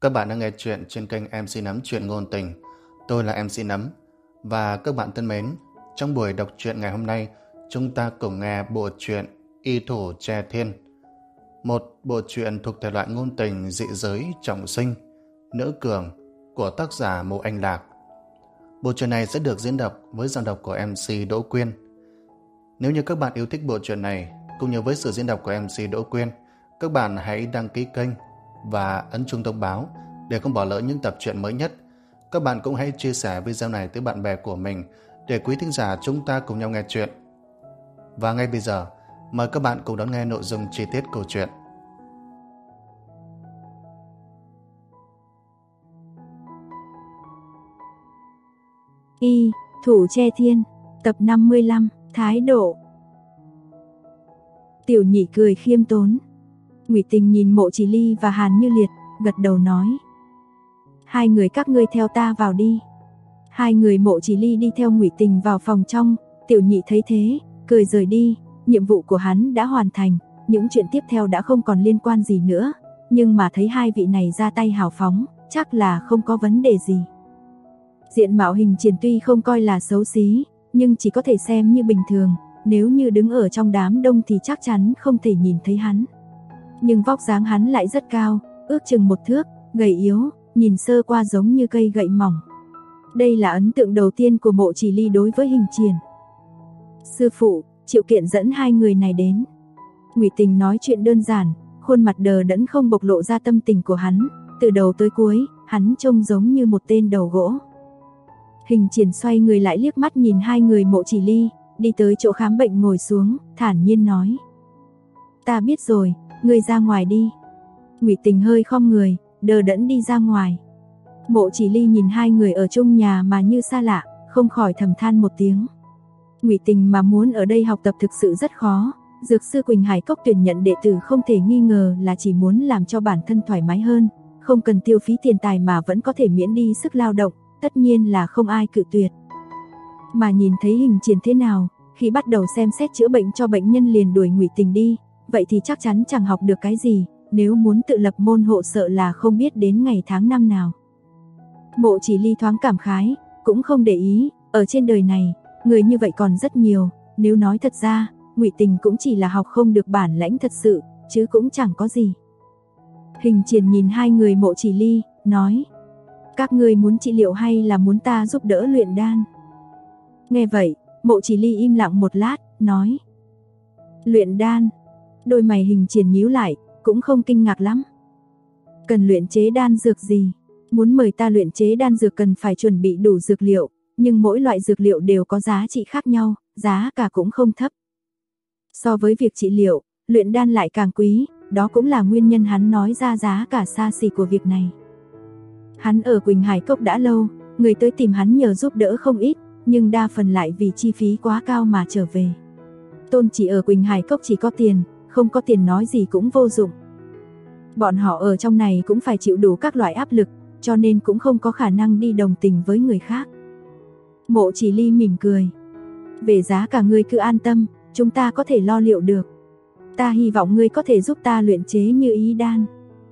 Các bạn đang nghe chuyện trên kênh MC Nấm Chuyện Ngôn Tình. Tôi là MC Nấm. Và các bạn thân mến, trong buổi đọc truyện ngày hôm nay, chúng ta cùng nghe bộ truyện Y Thủ Tre Thiên. Một bộ truyện thuộc thể loại ngôn tình dị giới trọng sinh, nữ cường của tác giả Mộ Anh Lạc. Bộ truyện này sẽ được diễn đọc với giọng đọc của MC Đỗ Quyên. Nếu như các bạn yêu thích bộ truyện này, cũng như với sự diễn đọc của MC Đỗ Quyên, các bạn hãy đăng ký kênh và ấn chuông thông báo để không bỏ lỡ những tập truyện mới nhất. Các bạn cũng hãy chia sẻ video này tới bạn bè của mình để quý thính giả chúng ta cùng nhau nghe chuyện. Và ngay bây giờ, mời các bạn cùng đón nghe nội dung chi tiết câu chuyện. Y Thủ Tre Thiên, tập 55, thái độ. Tiểu Nhị cười khiêm tốn. Ngụy Tình nhìn Mộ Chỉ Ly và Hàn Như Liệt, gật đầu nói: hai người các ngươi theo ta vào đi. Hai người Mộ Chỉ Ly đi theo Ngụy Tình vào phòng trong. Tiểu Nhị thấy thế, cười rời đi. Nhiệm vụ của hắn đã hoàn thành, những chuyện tiếp theo đã không còn liên quan gì nữa. Nhưng mà thấy hai vị này ra tay hào phóng, chắc là không có vấn đề gì. Diện mạo Hình Triển tuy không coi là xấu xí, nhưng chỉ có thể xem như bình thường. Nếu như đứng ở trong đám đông thì chắc chắn không thể nhìn thấy hắn. Nhưng vóc dáng hắn lại rất cao, ước chừng 1 thước, gầy yếu, nhìn sơ qua giống như cây gậy mỏng. Đây là ấn tượng đầu tiên của Mộ Chỉ Ly đối với Hình Triển. Sư phụ, Triệu Kiện dẫn hai người này đến. Ngụy Tình nói chuyện đơn giản, khuôn mặt đờ đẫn không bộc lộ ra tâm tình của hắn. Từ đầu tới cuối, hắn trông giống như một tên đầu gỗ. Hình Triển xoay người lại liếc mắt nhìn hai người Mộ Chỉ Ly, đi tới chỗ khám bệnh ngồi xuống, thản nhiên nói: ta biết rồi, ngươi ra ngoài đi. Ngụy Tình hơi khom người, đờ đẫn đi ra ngoài. Mộ Chỉ Ly nhìn hai người ở chung nhà mà như xa lạ, không khỏi thầm than một tiếng. Ngụy Tình mà muốn ở đây học tập thực sự rất khó. Dược sư Quỳnh Hải Cốc tuyển nhận đệ tử không thể nghi ngờ là chỉ muốn làm cho bản thân thoải mái hơn, không cần tiêu phí tiền tài mà vẫn có thể miễn đi sức lao động, tất nhiên là không ai cự tuyệt. Mà nhìn thấy Hình Triển thế nào, khi bắt đầu xem xét chữa bệnh cho bệnh nhân liền đuổi Ngụy Tình đi, vậy thì chắc chắn chẳng học được cái gì, nếu muốn tự lập môn hộ sợ là không biết đến ngày tháng năm nào. Mộ Chỉ Ly thoáng cảm khái, cũng không để ý, ở trên đời này, người như vậy còn rất nhiều, nếu nói thật ra, Ngụy Tình cũng chỉ là học không được bản lãnh thật sự, chứ cũng chẳng có gì. Hình Triển nhìn hai người Mộ Chỉ Ly, nói: các ngươi muốn trị liệu hay là muốn ta giúp đỡ luyện đan? Nghe vậy, Mộ Chỉ Ly im lặng một lát, nói: luyện đan. Đôi mày Hình Triển nhíu lại, cũng không kinh ngạc lắm. Cần luyện chế đan dược gì? Muốn mời ta luyện chế đan dược cần phải chuẩn bị đủ dược liệu, nhưng mỗi loại dược liệu đều có giá trị khác nhau, giá cả cũng không thấp. So với việc trị liệu, luyện đan lại càng quý, đó cũng là nguyên nhân hắn nói ra giá cả xa xỉ của việc này. Hắn ở Quỳnh Hải Cốc đã lâu, người tới tìm hắn nhờ giúp đỡ không ít, nhưng đa phần lại vì chi phí quá cao mà trở về. Tôn chỉ ở Quỳnh Hải Cốc chỉ có tiền, không có tiền nói gì cũng vô dụng. Bọn họ ở trong này cũng phải chịu đủ các loại áp lực, cho nên cũng không có khả năng đi đồng tình với người khác. Mộ Chỉ Ly mỉm cười: về giá cả ngươi cứ an tâm, chúng ta có thể lo liệu được. Ta hy vọng ngươi có thể giúp ta luyện chế Như Ý đan.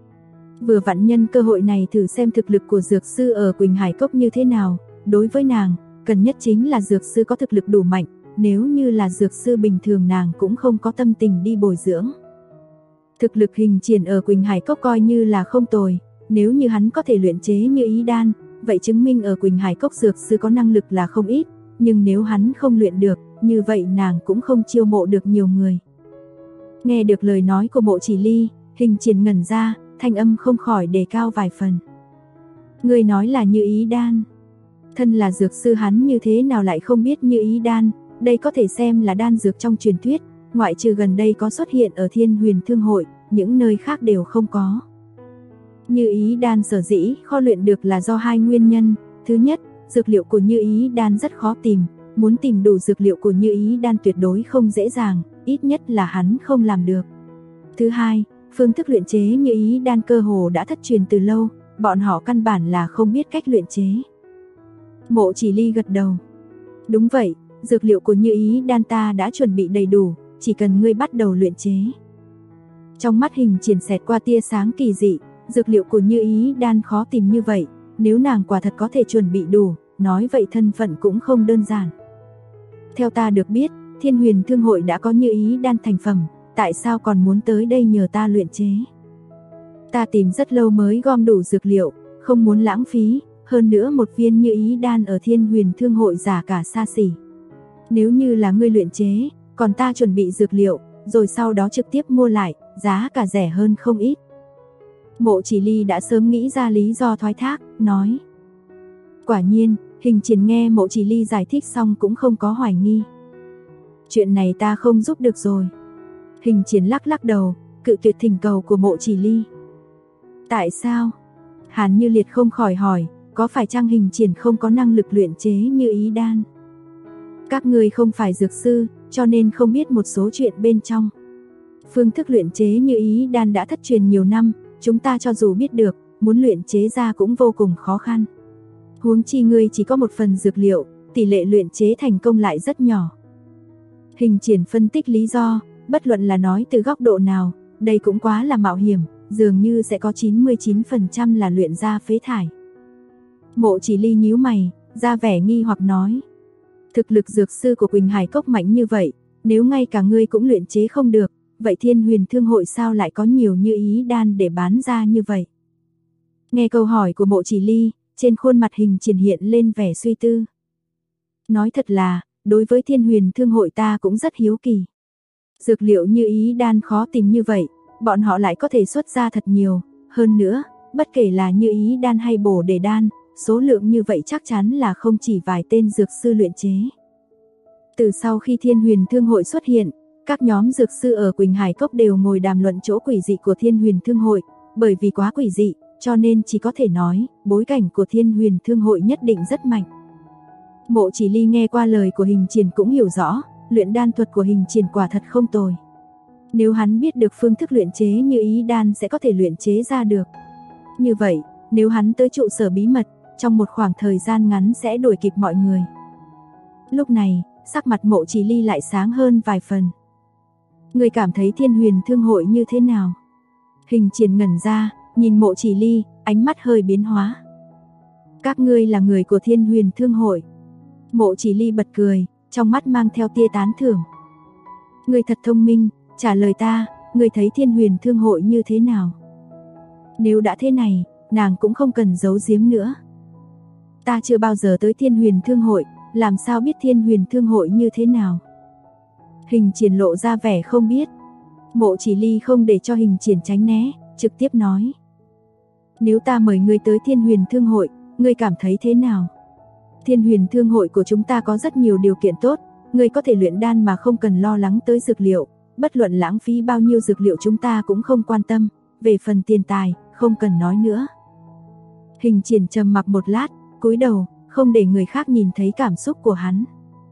Vừa vặn nhân cơ hội này thử xem thực lực của dược sư ở Quỳnh Hải Cốc như thế nào. Đối với nàng, cần nhất chính là dược sư có thực lực đủ mạnh, nếu như là dược sư bình thường nàng cũng không có tâm tình đi bồi dưỡng. Thực lực Hình Triển ở Quỳnh Hải Cốc coi như là không tồi, nếu như hắn có thể luyện chế Như Ý đan, vậy chứng minh ở Quỳnh Hải Cốc dược sư có năng lực là không ít, nhưng nếu hắn không luyện được, như vậy nàng cũng không chiêu mộ được nhiều người. Nghe được lời nói của Mộ Chỉ Ly, Hình Triển ngẩn ra, thanh âm không khỏi đề cao vài phần. Ngươi nói là Như Ý đan? Thân là dược sư hắn như thế nào lại không biết Như Ý đan, đây có thể xem là đan dược trong truyền thuyết, ngoại trừ gần đây có xuất hiện ở Thiên Huyền Thương hội, những nơi khác đều không có. Như Ý đan sở dĩ khó luyện được là do hai nguyên nhân. Thứ nhất, dược liệu của Như Ý đan rất khó tìm, muốn tìm đủ dược liệu của Như Ý đan tuyệt đối không dễ dàng, ít nhất là hắn không làm được. Thứ hai, phương thức luyện chế Như Ý đan cơ hồ đã thất truyền từ lâu, bọn họ căn bản là không biết cách luyện chế. Mộ Chỉ Ly gật đầu: đúng vậy, dược liệu của Như Ý đan ta đã chuẩn bị đầy đủ, chỉ cần ngươi bắt đầu luyện chế. Trong mắt Hình Triển xẹt qua tia sáng kỳ dị, Dược liệu của Như Ý Đan khó tìm như vậy, nếu nàng quả thật có thể chuẩn bị đủ, nói vậy thân phận cũng không đơn giản. Theo ta được biết, Thiên Huyền Thương hội đã có Như Ý Đan thành phẩm, tại sao còn muốn tới đây nhờ ta luyện chế? Ta tìm rất lâu mới gom đủ dược liệu, không muốn lãng phí, hơn nữa một viên Như Ý Đan ở Thiên Huyền Thương hội giá cả xa xỉ. Nếu như là ngươi luyện chế, còn ta chuẩn bị dược liệu, rồi sau đó trực tiếp mua lại, giá cả rẻ hơn không ít. Mộ Chỉ Ly đã sớm nghĩ ra lý do thoái thác, nói. Quả nhiên, Hình Triển nghe Mộ Chỉ Ly giải thích xong cũng không có hoài nghi. Chuyện này ta không giúp được rồi. Hình Triển lắc lắc đầu, cự tuyệt thỉnh cầu của Mộ Chỉ Ly. Tại sao? Hàn Như Liệt không khỏi hỏi, có phải chăng Hình Triển không có năng lực luyện chế Như Ý Đan? Các ngươi không phải dược sư, cho nên không biết một số chuyện bên trong. Phương thức luyện chế Như Ý Đan đã thất truyền nhiều năm, chúng ta cho dù biết được, muốn luyện chế ra cũng vô cùng khó khăn. Huống chi ngươi chỉ có một phần dược liệu, tỷ lệ luyện chế thành công lại rất nhỏ. Hình Triển phân tích lý do, bất luận là nói từ góc độ nào, đây cũng quá là mạo hiểm, dường như sẽ có 99% là luyện ra phế thải. Mộ Chỉ Ly nhíu mày, ra vẻ nghi hoặc nói. Thực lực dược sư của Quỳnh Hải Cốc mạnh như vậy, nếu ngay cả ngươi cũng luyện chế không được, vậy Thiên Huyền Thương hội sao lại có nhiều Như Ý Đan để bán ra như vậy? Nghe câu hỏi của Mộ Chỉ Ly, trên khuôn mặt Hình Triển hiện lên vẻ suy tư. Nói thật là, đối với Thiên Huyền Thương hội ta cũng rất hiếu kỳ. Dược liệu Như Ý Đan khó tìm như vậy, bọn họ lại có thể xuất ra thật nhiều, hơn nữa, bất kể là Như Ý Đan hay Bổ Đề Đan, số lượng như vậy chắc chắn là không chỉ vài tên dược sư luyện chế. Từ sau khi Thiên Huyền Thương hội xuất hiện, các nhóm dược sư ở Quỳnh Hải Cốc đều ngồi đàm luận chỗ quỷ dị của Thiên Huyền Thương hội, bởi vì quá quỷ dị, cho nên chỉ có thể nói, bối cảnh của Thiên Huyền Thương hội nhất định rất mạnh. Mộ Chỉ Ly nghe qua lời của Hình Triển cũng hiểu rõ, luyện đan thuật của Hình Triển quả thật không tồi. Nếu hắn biết được phương thức luyện chế Như Ý Đan sẽ có thể luyện chế ra được. Như vậy, nếu hắn tới trụ sở bí mật, trong một khoảng thời gian ngắn sẽ đuổi kịp mọi người. Lúc này, sắc mặt Mộ Chỉ Ly lại sáng hơn vài phần. Người cảm thấy Thiên Huyền Thương hội như thế nào? Hình Triển ngẩn ra, nhìn Mộ Chỉ Ly, ánh mắt hơi biến hóa. Các ngươi là người của Thiên Huyền Thương hội. Mộ Chỉ Ly bật cười, trong mắt mang theo tia tán thưởng. Ngươi thật thông minh, trả lời ta, ngươi thấy Thiên Huyền Thương hội như thế nào? Nếu đã thế này, nàng cũng không cần giấu giếm nữa. Ta chưa bao giờ tới Thiên Huyền Thương hội, làm sao biết Thiên Huyền Thương hội như thế nào? Hình Triển lộ ra vẻ không biết. Mộ Chỉ Ly không để cho Hình Triển tránh né, trực tiếp nói. Nếu ta mời ngươi tới Thiên Huyền Thương hội, ngươi cảm thấy thế nào? Thiên Huyền Thương hội của chúng ta có rất nhiều điều kiện tốt, ngươi có thể luyện đan mà không cần lo lắng tới dược liệu, bất luận lãng phí bao nhiêu dược liệu chúng ta cũng không quan tâm, về phần tiền tài, không cần nói nữa. Hình Triển trầm mặc một lát, cúi đầu, không để người khác nhìn thấy cảm xúc của hắn.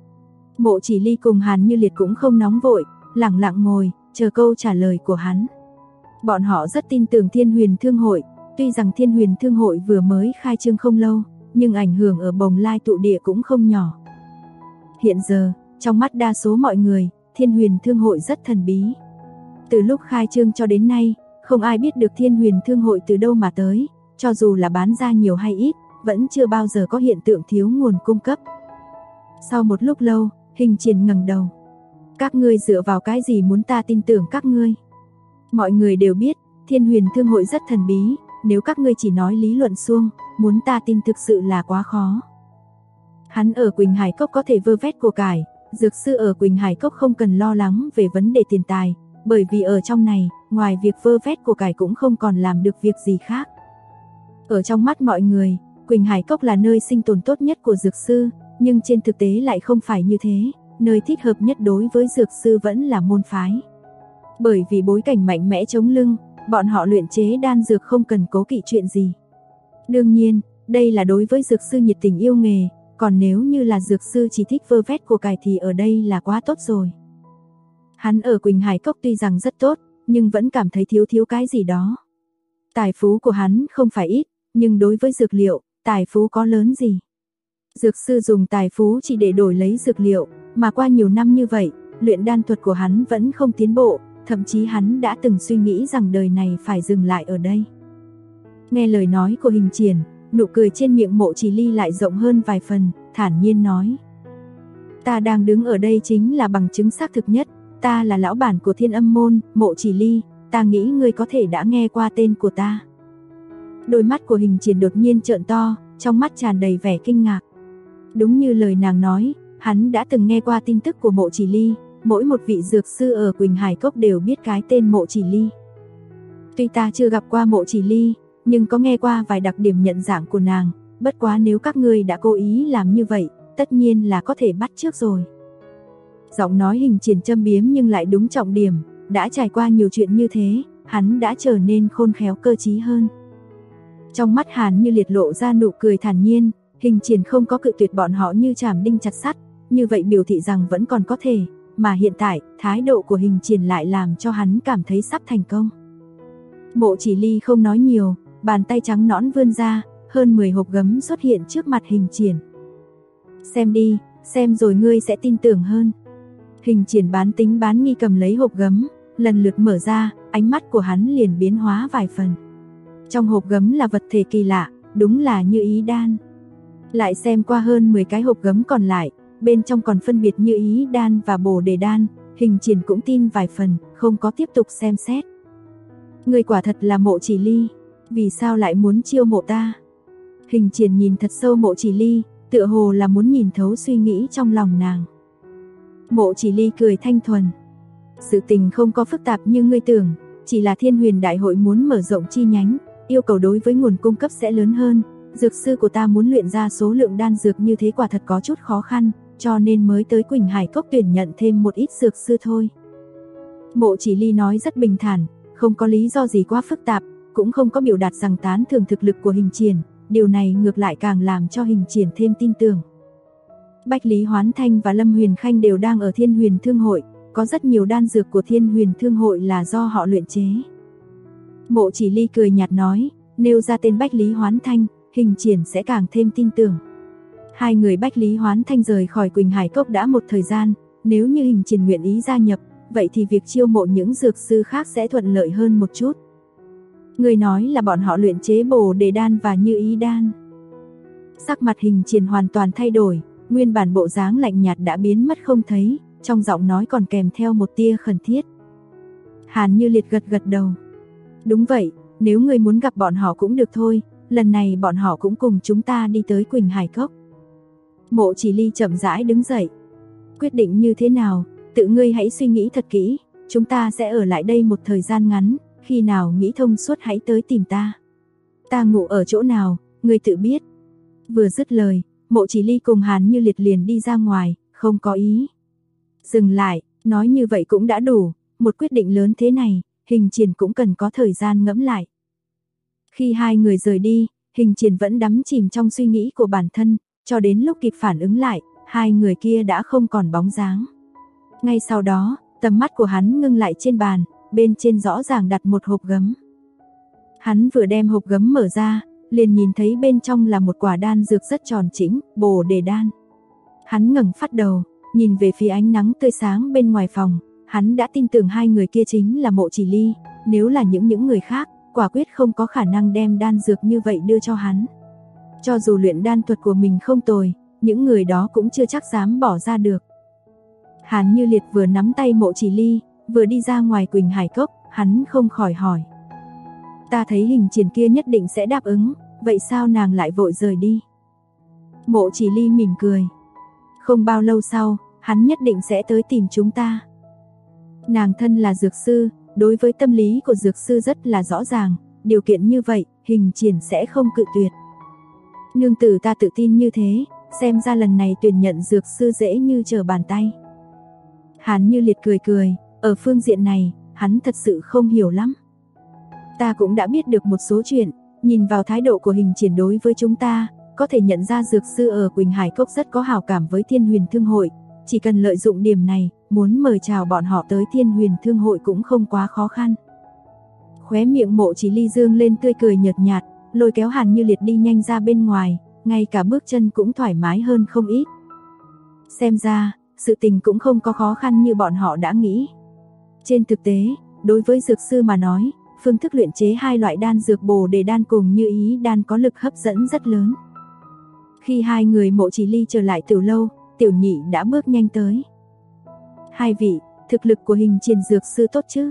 Mộ Chỉ Ly cùng Hàn Như Liệt cũng không nóng vội, lặng lặng ngồi, chờ câu trả lời của hắn. Bọn họ rất tin tưởng Thiên Huyền Thương hội, tuy rằng Thiên Huyền Thương hội vừa mới khai trương không lâu, nhưng ảnh hưởng ở Bồng Lai tụ địa cũng không nhỏ. Hiện giờ, trong mắt đa số mọi người, Thiên Huyền Thương hội rất thần bí. Từ lúc khai trương cho đến nay, không ai biết được Thiên Huyền Thương hội từ đâu mà tới, cho dù là bán ra nhiều hay ít, vẫn chưa bao giờ có hiện tượng thiếu nguồn cung cấp. Sau một lúc lâu, Hình Triển ngẩng đầu. Các ngươi dựa vào cái gì muốn ta tin tưởng các ngươi? Mọi người đều biết, Thiên Huyền Thương hội rất thần bí, nếu các ngươi chỉ nói lý luận suông, muốn ta tin thực sự là quá khó. Hắn ở Quỳnh Hải Cốc có thể vơ vét của cải, dược sư ở Quỳnh Hải Cốc không cần lo lắng về vấn đề tiền tài, bởi vì ở trong này, ngoài việc vơ vét của cải cũng không còn làm được việc gì khác. Ở trong mắt mọi người, Quỳnh Hải Cốc là nơi sinh tồn tốt nhất của dược sư, nhưng trên thực tế lại không phải như thế, nơi thích hợp nhất đối với dược sư vẫn là môn phái. Bởi vì bối cảnh mạnh mẽ chống lưng, bọn họ luyện chế đan dược không cần cố kỵ chuyện gì. Đương nhiên, đây là đối với dược sư nhiệt tình yêu nghề, còn nếu như là dược sư chỉ thích vơ vét của cải thì ở đây là quá tốt rồi. Hắn ở Quỳnh Hải Cốc tuy rằng rất tốt, nhưng vẫn cảm thấy thiếu cái gì đó. Tài phú của hắn không phải ít, nhưng đối với dược liệu, tài phú có lớn gì? Dược sư dùng tài phú chỉ để đổi lấy dược liệu, mà qua nhiều năm như vậy, luyện đan thuật của hắn vẫn không tiến bộ, thậm chí hắn đã từng suy nghĩ rằng đời này phải dừng lại ở đây. Nghe lời nói của Hình Triển, nụ cười trên miệng Mộ Chỉ Ly lại rộng hơn vài phần, thản nhiên nói. Ta đang đứng ở đây chính là bằng chứng xác thực nhất, ta là lão bản của Thiên Âm môn, Mộ Chỉ Ly, ta nghĩ ngươi có thể đã nghe qua tên của ta. Đôi mắt của Hình Triển đột nhiên trợn to, trong mắt tràn đầy vẻ kinh ngạc. Đúng như lời nàng nói, hắn đã từng nghe qua tin tức của Mộ Chỉ Ly, mỗi một vị dược sư ở Quỳnh Hải Cốc đều biết cái tên Mộ Chỉ Ly. Tuy ta chưa gặp qua Mộ Chỉ Ly, nhưng có nghe qua vài đặc điểm nhận dạng của nàng, bất quá nếu các ngươi đã cố ý làm như vậy, tất nhiên là có thể bắt chước rồi. Giọng nói Hình Triển châm biếm nhưng lại đúng trọng điểm, đã trải qua nhiều chuyện như thế, hắn đã trở nên khôn khéo cơ trí hơn. Trong mắt Hàn Như Liệt lộ ra nụ cười thản nhiên, Hình Triển không có cự tuyệt bọn họ như chàm đinh chặt sắt, như vậy biểu thị rằng vẫn còn có thể, mà hiện tại, thái độ của Hình Triển lại làm cho hắn cảm thấy sắp thành công. Mộ Chỉ Ly không nói nhiều, bàn tay trắng nõn vươn ra, hơn 10 hộp gấm xuất hiện trước mặt Hình Triển. Xem đi, xem rồi ngươi sẽ tin tưởng hơn. Hình Triển bán tính bán nghi cầm lấy hộp gấm, lần lượt mở ra, ánh mắt của hắn liền biến hóa vài phần. Trong hộp gấm là vật thể kỳ lạ, đúng là như ý đan. Lại xem qua hơn 10 cái hộp gấm còn lại, bên trong còn phân biệt như ý đan và bồ đề đan, Hình Triển cũng tin vài phần, không có tiếp tục xem xét. Người quả thật là Mộ Chỉ Ly, vì sao lại muốn chiêu mộ ta? Hình Triển nhìn thật sâu Mộ Chỉ Ly, tựa hồ là muốn nhìn thấu suy nghĩ trong lòng nàng. Mộ Chỉ Ly cười thanh thuần. Sự tình không có phức tạp như ngươi tưởng, chỉ là Thiên Huyền Đại hội muốn mở rộng chi nhánh, yêu cầu đối với nguồn cung cấp sẽ lớn hơn. Dược sư của ta muốn luyện ra số lượng đan dược như thế quả thật có chút khó khăn, cho nên mới tới Quỳnh Hải Cốc tuyển nhận thêm một ít dược sư thôi. Mộ Chỉ Ly nói rất bình thản, không có lý do gì quá phức tạp, cũng không có biểu đạt rằng tán thưởng thực lực của Hình Triển, điều này ngược lại càng làm cho Hình Triển thêm tin tưởng. Bách Lý Hoán Thanh và Lâm Huyền Khanh đều đang ở Thiên Huyền Thương hội, có rất nhiều đan dược của Thiên Huyền Thương hội là do họ luyện chế. Mộ Chỉ Ly cười nhạt nói, nêu ra tên Bách Lý Hoán Thanh, Hình Triển sẽ càng thêm tin tưởng. Hai người Bách Lý Hoán Thanh rời khỏi Quỳnh Hải Cốc đã một thời gian, nếu như Hình Triển nguyện ý gia nhập, vậy thì việc chiêu mộ những dược sư khác sẽ thuận lợi hơn một chút. Người nói là bọn họ luyện chế bồ đề đan và như ý đan. Sắc mặt Hình Triển hoàn toàn thay đổi, nguyên bản bộ dáng lạnh nhạt đã biến mất không thấy, trong giọng nói còn kèm theo một tia khẩn thiết. Hàn Như Liệt gật gật đầu. Đúng vậy, nếu người muốn gặp bọn họ cũng được thôi, lần này bọn họ cũng cùng chúng ta đi tới Quỳnh Hải Cốc. Mộ Chỉ Ly chậm rãi đứng dậy. Quyết định như thế nào, tự ngươi hãy suy nghĩ thật kỹ, chúng ta sẽ ở lại đây một thời gian ngắn, khi nào nghĩ thông suốt hãy tới tìm ta. Ta ngủ ở chỗ nào, ngươi tự biết. Vừa dứt lời, Mộ Chỉ Ly cùng Hàn Như Liệt liền đi ra ngoài, không có ý dừng lại, nói như vậy cũng đã đủ, một quyết định lớn thế này, Hình Triển cũng cần có thời gian ngẫm lại. Khi hai người rời đi, Hình Triển vẫn đắm chìm trong suy nghĩ của bản thân, cho đến lúc kịp phản ứng lại, hai người kia đã không còn bóng dáng. Ngay sau đó, tầm mắt của hắn ngưng lại trên bàn, bên trên rõ ràng đặt một hộp gấm. Hắn vừa đem hộp gấm mở ra, liền nhìn thấy bên trong là một quả đan dược rất tròn chỉnh, bồ đề đan. Hắn ngẩng phát đầu, nhìn về phía ánh nắng tươi sáng bên ngoài phòng, hắn đã tin tưởng hai người kia chính là Mộ Chỉ Ly, nếu là những người khác, quả quyết không có khả năng đem đan dược như vậy đưa cho hắn. Cho dù luyện đan thuật của mình không tồi, những người đó cũng chưa chắc dám bỏ ra được. Hàn Như Liệt vừa nắm tay Mộ Chỉ Ly, vừa đi ra ngoài Quỳnh Hải Cốc, hắn không khỏi hỏi. Ta thấy Hình Triển kia nhất định sẽ đáp ứng, vậy sao nàng lại vội rời đi? Mộ Chỉ Ly mỉm cười. Không bao lâu sau, hắn nhất định sẽ tới tìm chúng ta. Nàng thân là dược sư, đối với tâm lý của dược sư rất là rõ ràng, điều kiện như vậy, Hình Triển sẽ không cự tuyệt. Nương tử ta tự tin như thế, xem ra lần này tuyển nhận dược sư dễ như trở bàn tay. Hàn Như Liệt cười cười, ở phương diện này, hắn thật sự không hiểu lắm. Ta cũng đã biết được một số chuyện, nhìn vào thái độ của Hình Triển đối với chúng ta, có thể nhận ra dược sư ở Quỳnh Hải Cốc rất có hảo cảm với Thiên Huyền Thương hội, chỉ cần lợi dụng điểm này, muốn mời chào bọn họ tới Thiên Huyền Thương hội cũng không quá khó khăn. Khóe miệng Mộ Chỉ Ly dương lên tươi cười nhợt nhạt, lôi kéo Hàn Như Liệt đi nhanh ra bên ngoài, ngay cả bước chân cũng thoải mái hơn không ít. Xem ra, sự tình cũng không có khó khăn như bọn họ đã nghĩ. Trên thực tế, đối với dược sư mà nói, phương thức luyện chế hai loại đan dược Bồ Đề đan cùng Như Ý đan có lực hấp dẫn rất lớn. Khi hai người Mộ Chỉ Ly trở lại Tiểu lâu, Tiểu Nhị đã bước nhanh tới. Hai vị, thực lực của Hình Triền dược sư tốt chứ?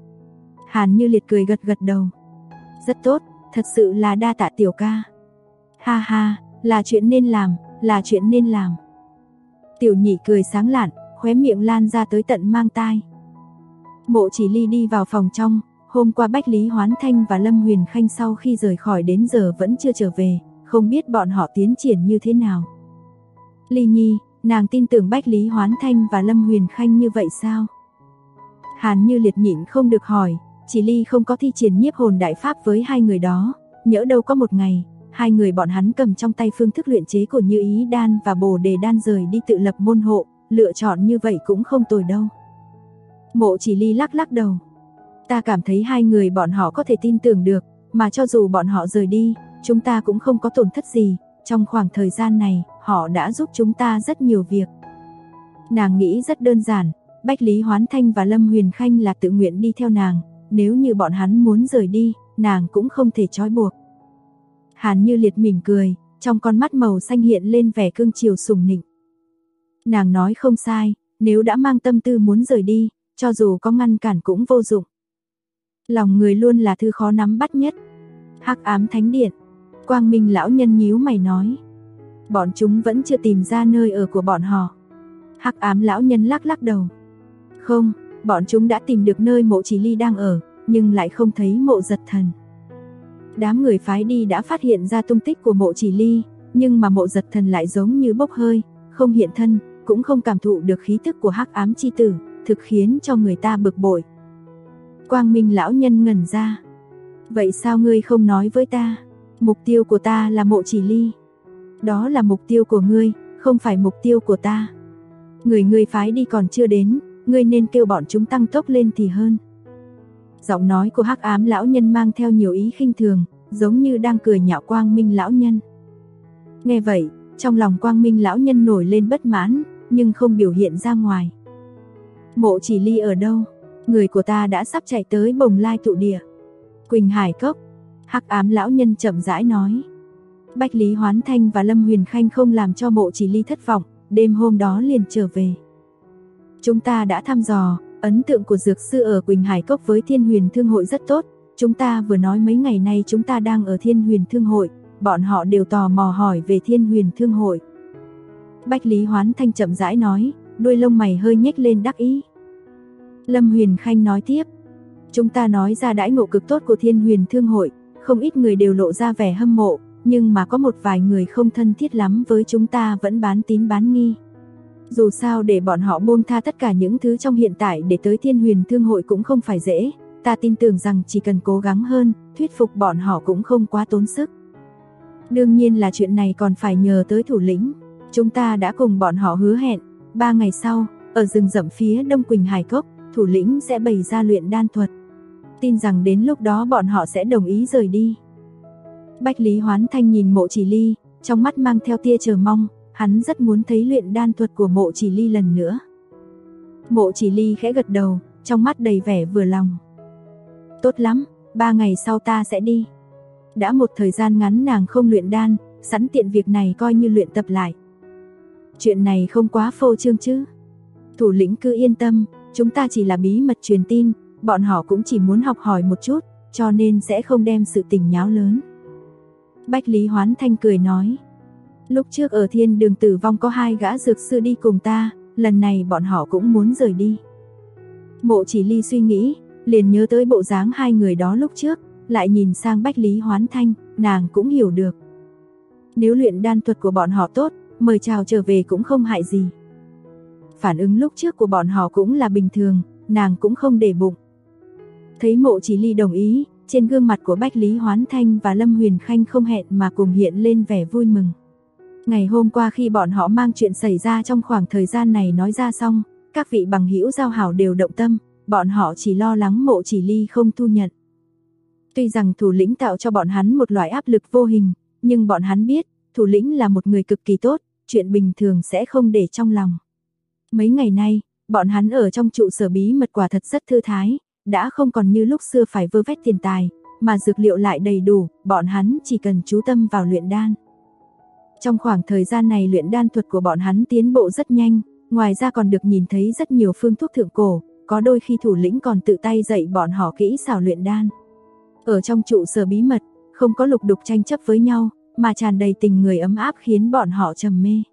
Hàn Như Liệt cười gật gật đầu. Rất tốt, thật sự là đa tạ tiểu ca. Ha ha, là chuyện nên làm, là chuyện nên làm. Tiểu Nhị cười sáng lạn, khóe miệng lan ra tới tận mang tai. Mộ Chỉ Ly đi vào phòng trong, hôm qua Bách Lý Hoán Thanh và Lâm Huyền Khanh sau khi rời khỏi đến giờ vẫn chưa trở về, không biết bọn họ tiến triển như thế nào. Ly Nhi, nàng tin tưởng Bách Lý Hoán Thanh và Lâm Huyền Khanh như vậy sao? Hàn Như Liệt nhịn không được hỏi, Chỉ Ly không có thi triển nhiếp hồn đại pháp với hai người đó, nhỡ đâu có một ngày, hai người bọn hắn cầm trong tay phương thức luyện chế của Như Ý đan và Bồ Đề đan rời đi tự lập môn hộ, lựa chọn như vậy cũng không tồi đâu. Mộ Chỉ Ly lắc lắc đầu. Ta cảm thấy hai người bọn họ có thể tin tưởng được, mà cho dù bọn họ rời đi, chúng ta cũng không có tổn thất gì, trong khoảng thời gian này, họ đã giúp chúng ta rất nhiều việc. Nàng nghĩ rất đơn giản, Bách Lý Hoán Thanh và Lâm Huyền Khanh là tự nguyện đi theo nàng, nếu như bọn hắn muốn rời đi, nàng cũng không thể trói buộc. Hàn Như Liệt mỉm cười, trong con mắt màu xanh hiện lên vẻ cương chiều sủng nịnh. Nàng nói không sai, nếu đã mang tâm tư muốn rời đi, cho dù có ngăn cản cũng vô dụng. Lòng người luôn là thứ khó nắm bắt nhất. Hắc Ám Thánh Điện, Quang Minh lão nhân nhíu mày nói. Bọn chúng vẫn chưa tìm ra nơi ở của bọn họ. Hắc Ám lão nhân lắc lắc đầu. Không, bọn chúng đã tìm được nơi Mộ Chỉ Ly đang ở, nhưng lại không thấy Mộ Giật Thần. Đám người phái đi đã phát hiện ra tung tích của Mộ Chỉ Ly, nhưng mà Mộ Giật Thần lại giống như bốc hơi, không hiện thân, cũng không cảm thụ được khí tức của Hắc Ám chi tử, thực khiến cho người ta bực bội. Quang Minh lão nhân ngẩn ra. Vậy sao ngươi không nói với ta? Mục tiêu của ta là Mộ Chỉ Ly. Đó là mục tiêu của ngươi, không phải mục tiêu của ta. Người ngươi phái đi còn chưa đến, ngươi nên kêu bọn chúng tăng tốc lên thì hơn. Giọng nói của Hắc Ám lão nhân mang theo nhiều ý khinh thường, giống như đang cười nhạo Quang Minh lão nhân. Nghe vậy, trong lòng Quang Minh lão nhân nổi lên bất mãn, nhưng không biểu hiện ra ngoài. Mộ Chỉ Ly ở đâu? Người của ta đã sắp chạy tới Bồng Lai tụ địa. Quỳnh Hải Cốc. Hắc Ám lão nhân chậm rãi nói. Bách Lý Hoán Thanh và Lâm Huyền Khanh không làm cho Mộ Chỉ Ly thất vọng, đêm hôm đó liền trở về. Chúng ta đã thăm dò, ấn tượng của dược sư ở Quỳnh Hải Cốc với Thiên Huyền Thương hội rất tốt. Chúng ta vừa nói mấy ngày nay chúng ta đang ở Thiên Huyền Thương hội, bọn họ đều tò mò hỏi về Thiên Huyền Thương hội. Bách Lý Hoán Thanh chậm rãi nói, đuôi lông mày hơi nhếch lên đắc ý. Lâm Huyền Khanh nói tiếp, chúng ta nói ra đãi ngộ cực tốt của Thiên Huyền Thương hội, không ít người đều lộ ra vẻ hâm mộ, nhưng mà có một vài người không thân thiết lắm với chúng ta vẫn bán tín bán nghi. Dù sao để bọn họ buông tha tất cả những thứ trong hiện tại để tới Thiên Huyền Thương hội cũng không phải dễ, ta tin tưởng rằng chỉ cần cố gắng hơn, thuyết phục bọn họ cũng không quá tốn sức. Đương nhiên là chuyện này còn phải nhờ tới thủ lĩnh, chúng ta đã cùng bọn họ hứa hẹn, 3 ngày sau, ở rừng rậm phía đông Quỳnh Hải Cốc, thủ lĩnh sẽ bày ra luyện đan thuật. Tin rằng đến lúc đó bọn họ sẽ đồng ý rời đi. Bách Lý Hoán Thanh nhìn Mộ Chỉ Ly, trong mắt mang theo tia chờ mong, hắn rất muốn thấy luyện đan thuật của Mộ Chỉ Ly lần nữa. Mộ Chỉ Ly khẽ gật đầu, trong mắt đầy vẻ vừa lòng. Tốt lắm, 3 ngày sau ta sẽ đi. Đã một thời gian ngắn nàng không luyện đan, sẵn tiện việc này coi như luyện tập lại. Chuyện này không quá phô trương chứ? Thủ lĩnh cứ yên tâm, chúng ta chỉ là bí mật truyền tin, bọn họ cũng chỉ muốn học hỏi một chút, cho nên sẽ không đem sự tình nháo lớn. Bách Lý Hoán Thanh cười nói, lúc trước ở Thiên Đường Tử Vong có 2 gã dược sư đi cùng ta, lần này bọn họ cũng muốn rời đi. Mộ Chỉ Ly suy nghĩ, liền nhớ tới bộ dáng 2 người đó lúc trước, lại nhìn sang Bách Lý Hoán Thanh, nàng cũng hiểu được. Nếu luyện đan thuật của bọn họ tốt, mời chào trở về cũng không hại gì. Phản ứng lúc trước của bọn họ cũng là bình thường, nàng cũng không để bụng. Thấy Mộ Chỉ Ly đồng ý, trên gương mặt của Bách Lý Hoán Thanh và Lâm Huyền Khanh không hẹn mà cùng hiện lên vẻ vui mừng. Ngày hôm qua khi bọn họ mang chuyện xảy ra trong khoảng thời gian này nói ra xong, các vị bằng hữu giao hảo đều động tâm, bọn họ chỉ lo lắng Mộ Chỉ Ly không thu nhận. Tuy rằng thủ lĩnh tạo cho bọn hắn một loại áp lực vô hình, nhưng bọn hắn biết, thủ lĩnh là một người cực kỳ tốt, chuyện bình thường sẽ không để trong lòng. Mấy ngày nay, bọn hắn ở trong trụ sở bí mật quả thật rất thư thái, đã không còn như lúc xưa phải vơ vét tiền tài, mà dược liệu lại đầy đủ, bọn hắn chỉ cần chú tâm vào luyện đan. Trong khoảng thời gian này luyện đan thuật của bọn hắn tiến bộ rất nhanh, ngoài ra còn được nhìn thấy rất nhiều phương thuốc thượng cổ, có đôi khi thủ lĩnh còn tự tay dạy bọn họ kỹ xảo luyện đan. Ở trong trụ sở bí mật, không có lục đục tranh chấp với nhau, mà tràn đầy tình người ấm áp khiến bọn họ trầm mê.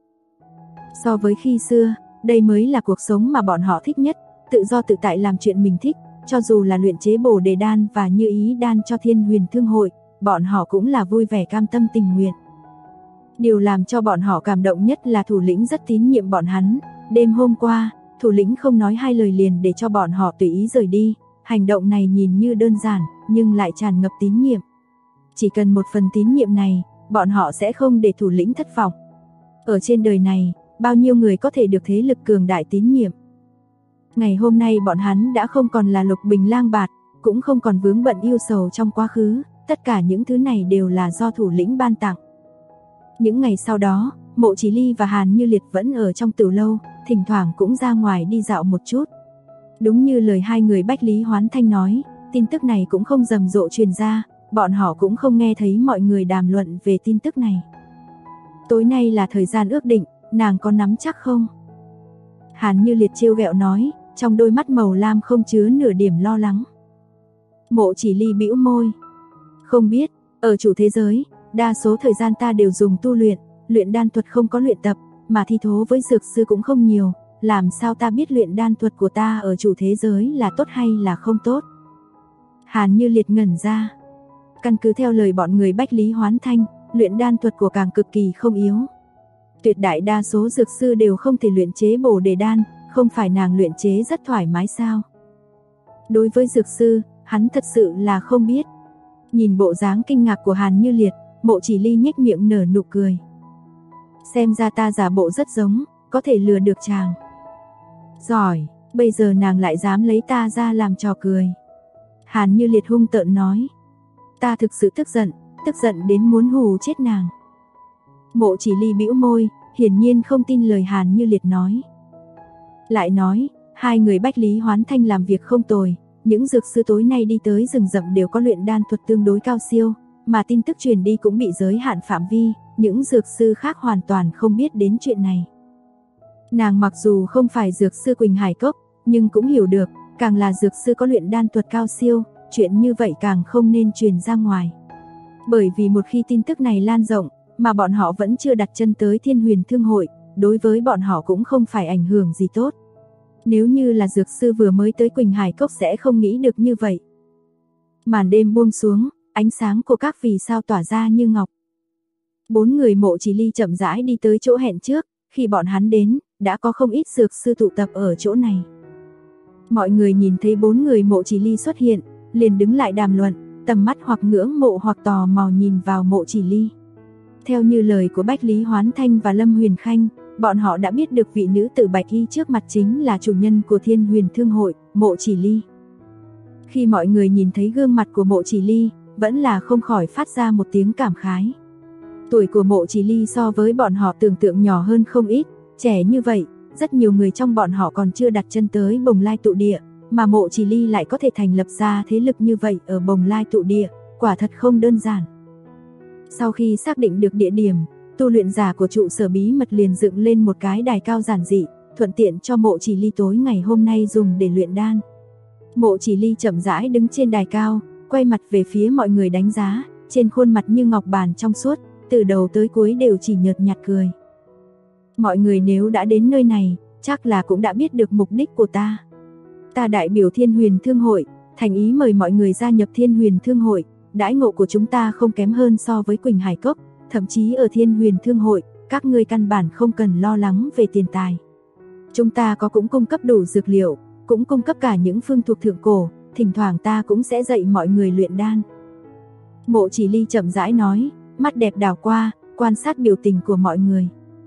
So với khi xưa, đây mới là cuộc sống mà bọn họ thích nhất, tự do tự tại làm chuyện mình thích, cho dù là luyện chế Bồ Đề đan và Như Ý đan cho Thiên Huyền Thương hội, bọn họ cũng là vui vẻ cam tâm tình nguyện. Điều làm cho bọn họ cảm động nhất là thủ lĩnh rất tín nhiệm bọn hắn, đêm hôm qua, thủ lĩnh không nói hai lời liền để cho bọn họ tùy ý rời đi, hành động này nhìn như đơn giản, nhưng lại tràn ngập tín nhiệm. Chỉ cần một phần tín nhiệm này, bọn họ sẽ không để thủ lĩnh thất vọng. Ở trên đời này, bao nhiêu người có thể được thế lực cường đại tín nhiệm. Ngày hôm nay bọn hắn đã không còn là lục bình lang bạt, cũng không còn vướng bận yêu sầu trong quá khứ, tất cả những thứ này đều là do thủ lĩnh ban tặng. Những ngày sau đó, Mộ Chỉ Ly và Hàn Như Liệt vẫn ở trong tiểu lâu, thỉnh thoảng cũng ra ngoài đi dạo một chút. Đúng như lời hai người Bách Lý Hoán Thanh nói, tin tức này cũng không rầm rộ truyền ra, bọn họ cũng không nghe thấy mọi người đàm luận về tin tức này. Tối nay là thời gian ước định, nàng có nắm chắc không? Hàn Như Liệt trêu ghẹo nói, trong đôi mắt màu lam không chứa nửa điểm lo lắng. Mộ Chỉ Ly bĩu môi. Không biết, ở chủ thế giới, đa số thời gian ta đều dùng tu luyện, luyện đan thuật không có luyện tập, mà thi thố với dược sư cũng không nhiều, làm sao ta biết luyện đan thuật của ta ở chủ thế giới là tốt hay là không tốt? Hàn Như Liệt ngẩn ra. Căn cứ theo lời bọn người Bách Lý Hoán Thanh, luyện đan thuật của càng cực kỳ không yếu. Tuyệt đại đa số dược sư đều không thể luyện chế Bồ Đề đan, không phải nàng luyện chế rất thoải mái sao? Đối với dược sư, hắn thật sự là không biết. Nhìn bộ dáng kinh ngạc của Hàn Như Liệt, Mộ Chỉ Ly nhếch miệng nở nụ cười. Xem ra ta giả bộ rất giống, có thể lừa được chàng. Giỏi, bây giờ nàng lại dám lấy ta ra làm trò cười. Hàn Như Liệt hung tợn nói. Ta thực sự tức giận đến muốn hù chết nàng. Mộ Chỉ Ly bĩu môi, hiển nhiên không tin lời Hàn Như Liệt nói. Lại nói, hai người Bách Lý Hoán Thanh làm việc không tồi, những dược sư tối nay đi tới rừng rậm đều có luyện đan thuật tương đối cao siêu, mà tin tức truyền đi cũng bị giới hạn phạm vi, những dược sư khác hoàn toàn không biết đến chuyện này. Nàng mặc dù không phải dược sư Quỳnh Hải Cốc, nhưng cũng hiểu được, càng là dược sư có luyện đan thuật cao siêu, chuyện như vậy càng không nên truyền ra ngoài. Bởi vì một khi tin tức này lan rộng, mà bọn họ vẫn chưa đặt chân tới Thiên Huyền Thương hội, đối với bọn họ cũng không phải ảnh hưởng gì tốt. Nếu như là dược sư vừa mới tới Quỳnh Hải Cốc sẽ không nghĩ được như vậy. Màn đêm buông xuống, ánh sáng của các vì sao tỏa ra như ngọc. Bốn người Mộ Chỉ Ly chậm rãi đi tới chỗ hẹn trước, khi bọn hắn đến, đã có không ít dược sư tụ tập ở chỗ này. Mọi người nhìn thấy bốn người Mộ Chỉ Ly xuất hiện, liền đứng lại đàm luận, tầm mắt hoặc ngưỡng mộ hoặc tò mò nhìn vào Mộ Chỉ Ly. Theo như lời của Bách Lý Hoán Thanh và Lâm Huyền Khanh, bọn họ đã biết được vị nữ tử bạch y trước mặt chính là chủ nhân của Thiên Huyền Thương hội, Mộ Chỉ Ly. Khi mọi người nhìn thấy gương mặt của Mộ Chỉ Ly, vẫn là không khỏi phát ra một tiếng cảm khái. Tuổi của Mộ Chỉ Ly so với bọn họ tưởng tượng nhỏ hơn không ít, trẻ như vậy, rất nhiều người trong bọn họ còn chưa đặt chân tới Bồng Lai tụ địa, mà Mộ Chỉ Ly lại có thể thành lập ra thế lực như vậy ở Bồng Lai tụ địa, quả thật không đơn giản. Sau khi xác định được địa điểm, tu luyện giả của trụ sở bí mật liền dựng lên một cái đài cao giản dị, thuận tiện cho Mộ Chỉ Ly tối ngày hôm nay dùng để luyện đan. Mộ Chỉ Ly chậm rãi đứng trên đài cao, quay mặt về phía mọi người đánh giá, trên khuôn mặt như ngọc bàn trong suốt, từ đầu tới cuối đều chỉ nhợt nhạt cười. Mọi người nếu đã đến nơi này, chắc là cũng đã biết được mục đích của ta. Ta đại biểu Thiên Huyền Thương hội, thành ý mời mọi người gia nhập Thiên Huyền Thương hội, đãi ngộ của chúng ta không kém hơn so với Quỳnh Hải Cốc, thậm chí ở Thiên Huyền Thương hội, các ngươi căn bản không cần lo lắng về tiền tài. Chúng ta cũng cung cấp đủ dược liệu, cũng cung cấp cả những phương thuốc thượng cổ, thỉnh thoảng ta cũng sẽ dạy mọi người luyện đan. Mộ Chỉ Ly chậm rãi nói, mắt đẹp đảo qua, quan sát biểu tình của mọi người.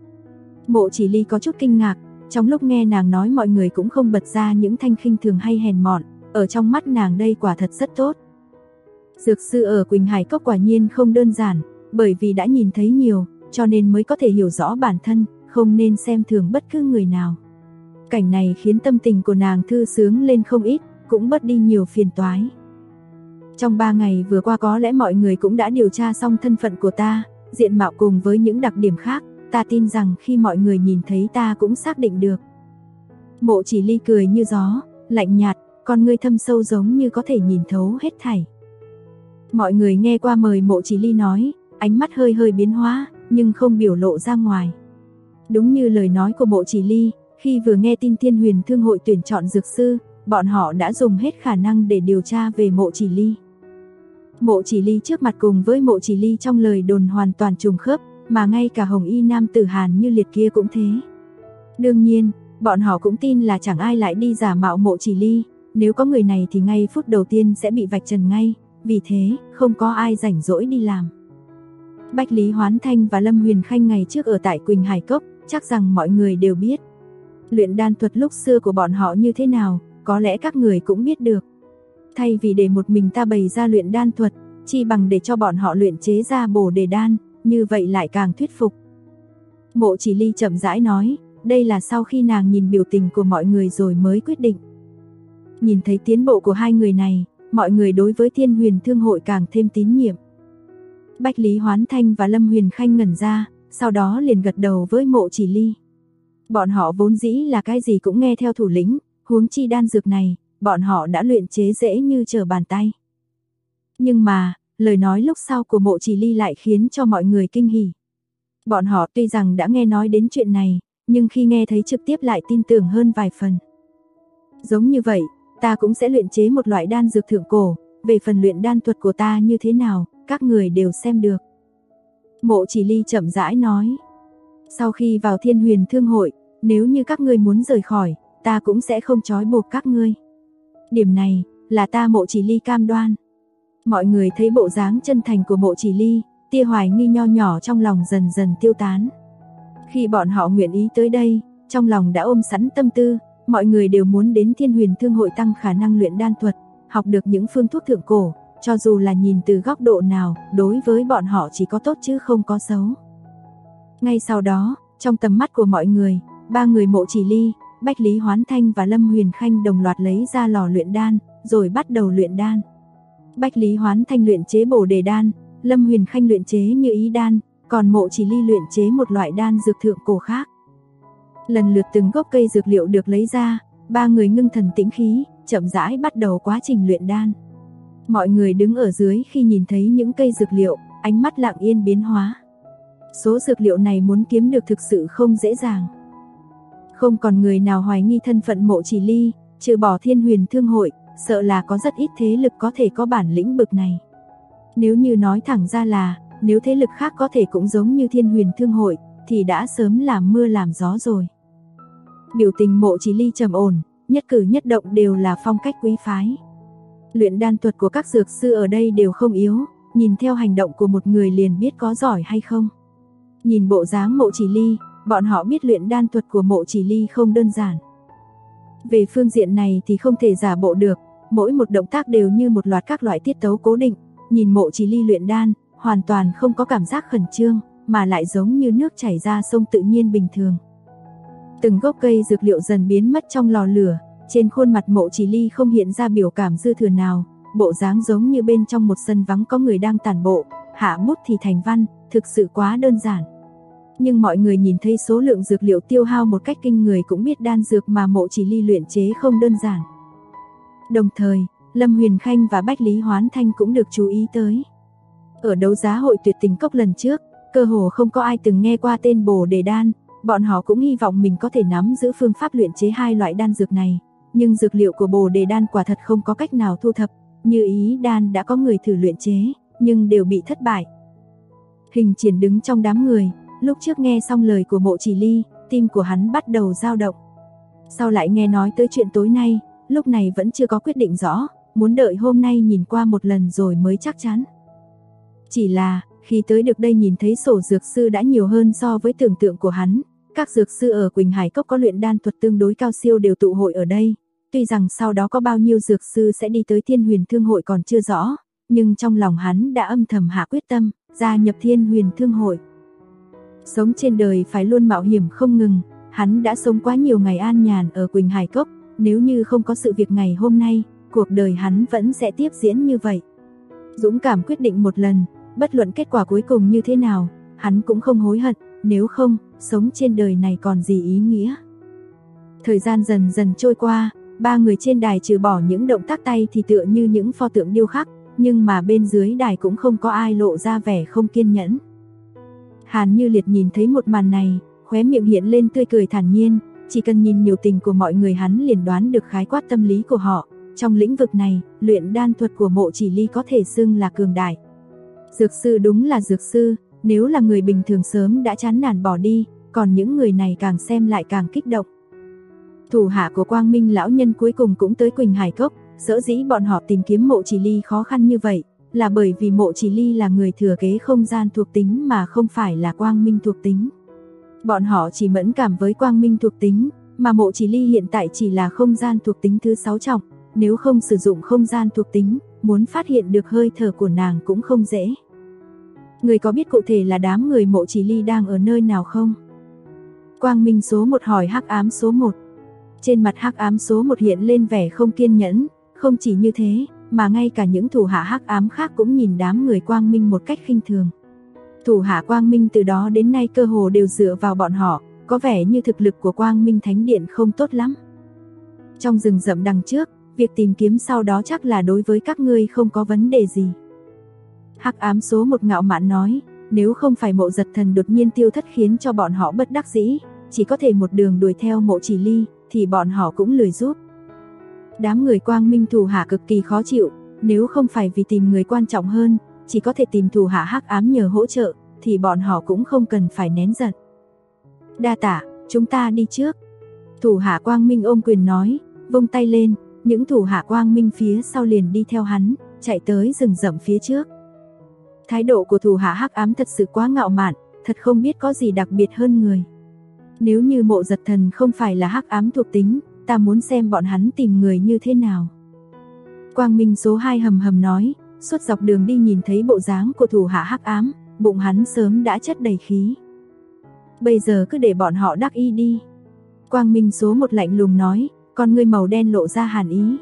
Mộ Chỉ Ly có chút kinh ngạc, trong lúc nghe nàng nói mọi người cũng không bật ra những thanh khinh thường hay hèn mọn, ở trong mắt nàng đây quả thật rất tốt. Dược sư ở Quỳnh Hải Cốc quả nhiên không đơn giản, bởi vì đã nhìn thấy nhiều, cho nên mới có thể hiểu rõ bản thân, không nên xem thường bất cứ người nào. Cảnh này khiến tâm tình của nàng thư sướng lên không ít, cũng bớt đi nhiều phiền toái. Trong 3 ngày vừa qua có lẽ mọi người cũng đã điều tra xong thân phận của ta, diện mạo cùng với những đặc điểm khác, ta tin rằng khi mọi người nhìn thấy ta cũng xác định được. Mộ Chỉ Ly cười như gió, lạnh nhạt, con ngươi thâm sâu giống như có thể nhìn thấu hết thảy. Mọi người nghe qua mời Mộ Chỉ Ly nói, ánh mắt hơi hơi biến hóa, nhưng không biểu lộ ra ngoài. Đúng như lời nói của Mộ Chỉ Ly, khi vừa nghe tin Thiên Huyền Thương hội tuyển chọn dược sư, bọn họ đã dùng hết khả năng để điều tra về Mộ Chỉ Ly. Mộ Chỉ Ly trước mặt cùng với Mộ Chỉ Ly trong lời đồn hoàn toàn trùng khớp, mà ngay cả hồng y nam tử Hàn Như Liệt kia cũng thế. Đương nhiên, bọn họ cũng tin là chẳng ai lại đi giả mạo Mộ Chỉ Ly, nếu có người này thì ngay phút đầu tiên sẽ bị vạch trần ngay, vì thế không có ai rảnh rỗi đi làm. Bách Lý Hoán Thanh và Lâm Huyền Khanh ngày trước ở tại Quỳnh Hải Cốc, chắc rằng mọi người đều biết. Luyện đan thuật lúc xưa của bọn họ như thế nào, có lẽ các người cũng biết được. Thay vì để một mình ta bày ra luyện đan thuật, chi bằng để cho bọn họ luyện chế ra Bồ Đề đan, như vậy lại càng thuyết phục. Mộ Chỉ Ly chậm rãi nói, đây là sau khi nàng nhìn biểu tình của mọi người rồi mới quyết định. Nhìn thấy tiến bộ của hai người này, mọi người đối với Thiên Huyền Thương hội càng thêm tín nhiệm. Bách Lý Hoán Thanh và Lâm Huyền Khanh ngẩn ra, sau đó liền gật đầu với Mộ Chỉ Ly. Bọn họ vốn dĩ là cái gì cũng nghe theo thủ lĩnh, huống chi đan dược này, bọn họ đã luyện chế dễ như trở bàn tay. Nhưng mà, lời nói lúc sau của Mộ Chỉ Ly lại khiến cho mọi người kinh hỉ. Bọn họ tuy rằng đã nghe nói đến chuyện này, nhưng khi nghe thấy trực tiếp lại tin tưởng hơn vài phần. Giống như vậy, ta cũng sẽ luyện chế một loại đan dược thượng cổ, về phần luyện đan thuật của ta như thế nào, các người đều xem được. Mộ Chỉ Ly chậm rãi nói. Sau khi vào Thiên Huyền Thương hội, nếu như các ngươi muốn rời khỏi, ta cũng sẽ không trói buộc các ngươi. Điểm này, là ta Mộ Chỉ Ly cam đoan. Mọi người thấy bộ dáng chân thành của Mộ Chỉ Ly, tia hoài nghi nho nhỏ trong lòng dần dần tiêu tán. Khi bọn họ nguyện ý tới đây, trong lòng đã ôm sẵn tâm tư, mọi người đều muốn đến Thiên Huyền Thương hội tăng khả năng luyện đan thuật, học được những phương thuốc thượng cổ, cho dù là nhìn từ góc độ nào, đối với bọn họ chỉ có tốt chứ không có xấu. Ngay sau đó, trong tầm mắt của mọi người, 3 người Mộ Chỉ Ly, Bách Lý Hoán Thanh và Lâm Huyền Khanh đồng loạt lấy ra lò luyện đan, rồi bắt đầu luyện đan. Bách Lý Hoán Thanh luyện chế Bồ Đề đan, Lâm Huyền Khanh luyện chế Như Ý đan, còn Mộ Chỉ Ly luyện chế một loại đan dược thượng cổ khác. Lần lượt từng gốc cây dược liệu được lấy ra, 3 người ngưng thần tĩnh khí, chậm rãi bắt đầu quá trình luyện đan. Mọi người đứng ở dưới khi nhìn thấy những cây dược liệu, ánh mắt lặng yên biến hóa. Số dược liệu này muốn kiếm được thực sự không dễ dàng. Không còn người nào hoài nghi thân phận Mộ Chỉ Ly, trừ bỏ Thiên Huyền Thương hội, sợ là có rất ít thế lực có thể có bản lĩnh bực này. Nếu như nói thẳng ra là, nếu thế lực khác có thể cũng giống như Thiên Huyền Thương hội, thì đã sớm làm mưa làm gió rồi. Biểu tình Mộ Chỉ Ly trầm ổn, nhất cử nhất động đều là phong cách quý phái. Luyện đan thuật của các dược sư ở đây đều không yếu, nhìn theo hành động của một người liền biết có giỏi hay không. Nhìn bộ dáng Mộ Chỉ Ly, bọn họ biết luyện đan thuật của Mộ Chỉ Ly không đơn giản. Về phương diện này thì không thể giả bộ được, mỗi một động tác đều như một loạt các loại tiết tấu cố định, nhìn Mộ Chỉ Ly luyện đan, hoàn toàn không có cảm giác khẩn trương, mà lại giống như nước chảy ra sông tự nhiên bình thường. Từng gốc cây dược liệu dần biến mất trong lò lửa, trên khuôn mặt Mộ Chỉ Ly không hiện ra biểu cảm dư thừa nào, bộ dáng giống như bên trong một sân vắng có người đang tản bộ, hạ bút thì thành văn, thực sự quá đơn giản. Nhưng mọi người nhìn thấy số lượng dược liệu tiêu hao một cách kinh người cũng biết đan dược mà Mộ Chỉ Ly luyện chế không đơn giản. Đồng thời, Lâm Huyền Khanh và Bách Lý Hoán Thanh cũng được chú ý tới. Ở đấu giá hội Tuyệt Tình Cốc lần trước, cơ hồ không có ai từng nghe qua tên Bồ Đề đan, bọn họ cũng hy vọng mình có thể nắm giữ phương pháp luyện chế hai loại đan dược này, nhưng dược liệu của Bồ Đề đan quả thật không có cách nào thu thập, Như Ý đan đã có người thử luyện chế, nhưng đều bị thất bại. Hình Triển đứng trong đám người, lúc trước nghe xong lời của Mộ Chỉ Ly, tim của hắn bắt đầu dao động. Sau lại nghe nói tới chuyện tối nay, lúc này vẫn chưa có quyết định rõ, muốn đợi hôm nay nhìn qua một lần rồi mới chắc chắn. Chỉ là, khi tới được đây nhìn thấy sổ dược sư đã nhiều hơn so với tưởng tượng của hắn, các dược sư ở Quỳnh Hải Cốc có luyện đan thuật tương đối cao siêu đều tụ hội ở đây, tuy rằng sau đó có bao nhiêu dược sư sẽ đi tới Thiên Huyền Thương hội còn chưa rõ, nhưng trong lòng hắn đã âm thầm hạ quyết tâm, gia nhập Thiên Huyền Thương hội. Sống trên đời phải luôn mạo hiểm không ngừng, hắn đã sống quá nhiều ngày an nhàn ở Quỳnh Hải Cốc, nếu như không có sự việc ngày hôm nay, cuộc đời hắn vẫn sẽ tiếp diễn như vậy. Dũng cảm quyết định một lần, bất luận kết quả cuối cùng như thế nào, hắn cũng không hối hận, nếu không, sống trên đời này còn gì ý nghĩa. Thời gian dần dần trôi qua, ba người trên đài trừ bỏ những động tác tay thì tựa như những pho tượng điêu khắc, nhưng mà bên dưới đài cũng không có ai lộ ra vẻ không kiên nhẫn. Hàn Như Liệt nhìn thấy một màn này, khóe miệng hiện lên tươi cười thản nhiên, chỉ cần nhìn biểu tình của mọi người hắn liền đoán được khái quát tâm lý của họ. Trong lĩnh vực này, luyện đan thuật của Mộ Chỉ Ly có thể xưng là cường đại. Dược sư đúng là dược sư, nếu là người bình thường sớm đã chán nản bỏ đi, còn những người này càng xem lại càng kích động. Thủ hạ của Quang Minh lão nhân cuối cùng cũng tới Quỳnh Hải Cốc, sở dĩ bọn họ tìm kiếm Mộ Chỉ Ly khó khăn như vậy, là bởi vì Mộ Chỉ Ly là người thừa kế không gian thuộc tính mà không phải là Quang Minh thuộc tính. Bọn họ chỉ mẫn cảm với Quang Minh thuộc tính, mà Mộ Chỉ Ly hiện tại chỉ là không gian thuộc tính thứ 6 trọng, nếu không sử dụng không gian thuộc tính, muốn phát hiện được hơi thở của nàng cũng không dễ. Người có biết cụ thể là đám người Mộ Chỉ Ly đang ở nơi nào không? Quang Minh số 1 hỏi Hắc Ám số 1. Trên mặt Hắc Ám số 1 hiện lên vẻ không kiên nhẫn, không chỉ như thế, mà ngay cả những thủ hạ Hắc Ám khác cũng nhìn đám người Quang Minh một cách khinh thường. Thủ hạ Quang Minh từ đó đến nay cơ hồ đều dựa vào bọn họ, có vẻ như thực lực của Quang Minh Thánh Điện không tốt lắm. Trong rừng rậm đằng trước, việc tìm kiếm sau đó chắc là đối với các ngươi không có vấn đề gì. Hắc Ám số 1 ngạo mạn nói, nếu không phải Mộ Giật Thần đột nhiên tiêu thất khiến cho bọn họ bất đắc dĩ, chỉ có thể một đường đuổi theo Mộ Chỉ Ly, thì bọn họ cũng lười giúp. Đám người Quang Minh thủ hạ cực kỳ khó chịu, nếu không phải vì tìm người quan trọng hơn, chỉ có thể tìm thủ hạ Hắc Ám nhờ hỗ trợ, thì bọn họ cũng không cần phải nén giận. Đa tạ, chúng ta đi trước. Thủ hạ Quang Minh ôm quyền nói, vung tay lên, những thủ hạ Quang Minh phía sau liền đi theo hắn, chạy tới rừng rậm phía trước. Thái độ của thủ hạ Hắc Ám thật sự quá ngạo mạn, thật không biết có gì đặc biệt hơn người. Nếu như Mộ Giật Thần không phải là Hắc Ám thuộc tính, ta muốn xem bọn hắn tìm người như thế nào. Quang Minh số 2 hầm hầm nói, suốt dọc đường đi nhìn thấy bộ dáng của thủ hạ Hắc Ám, bụng hắn sớm đã chất đầy khí. Bây giờ cứ để bọn họ đắc ý đi. Quang Minh số 1 lạnh lùng nói, con ngươi màu đen lộ ra hàn ý.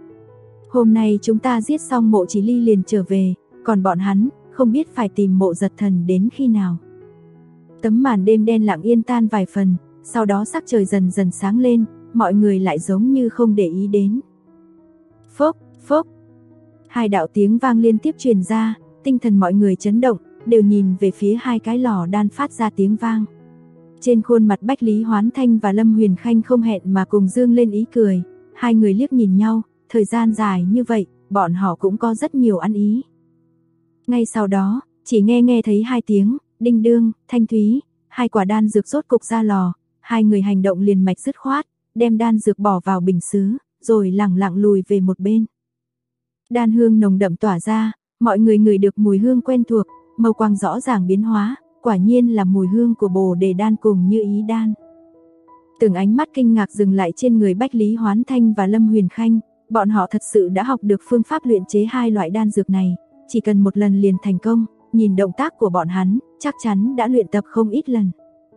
Hôm nay chúng ta giết xong Mộ Chỉ Ly liền trở về, còn bọn hắn, không biết phải tìm Mộ Giật Thần đến khi nào. Tấm màn đêm đen lặng yên tan vài phần, sau đó sắc trời dần dần sáng lên, mọi người lại giống như không để ý đến. Phốc, phốc. Hai đạo tiếng vang liên tiếp truyền ra, tinh thần mọi người chấn động, đều nhìn về phía hai cái lò đan phát ra tiếng vang. Trên khuôn mặt Bách Lý Hoán Thanh và Lâm Huyền Khanh không hẹn mà cùng dương lên ý cười, hai người liếc nhìn nhau, thời gian dài như vậy, bọn họ cũng có rất nhiều ăn ý. Ngay sau đó, chỉ nghe thấy hai tiếng, đinh đương, thanh thúy, hai quả đan dược rốt cục ra lò, hai người hành động liền mạch dứt khoát, đem đan dược bỏ vào bình sứ, rồi lẳng lặng lùi về một bên. Đan hương nồng đậm tỏa ra, mọi người ngửi được mùi hương quen thuộc, màu quang rõ ràng biến hóa, quả nhiên là mùi hương của Bồ Đề đan cùng Như Ý đan. Từng ánh mắt kinh ngạc dừng lại trên người Bách Lý Hoán Thanh và Lâm Huyền Khanh, bọn họ thật sự đã học được phương pháp luyện chế hai loại đan dược này, chỉ cần một lần liền thành công, nhìn động tác của bọn hắn, chắc chắn đã luyện tập không ít lần.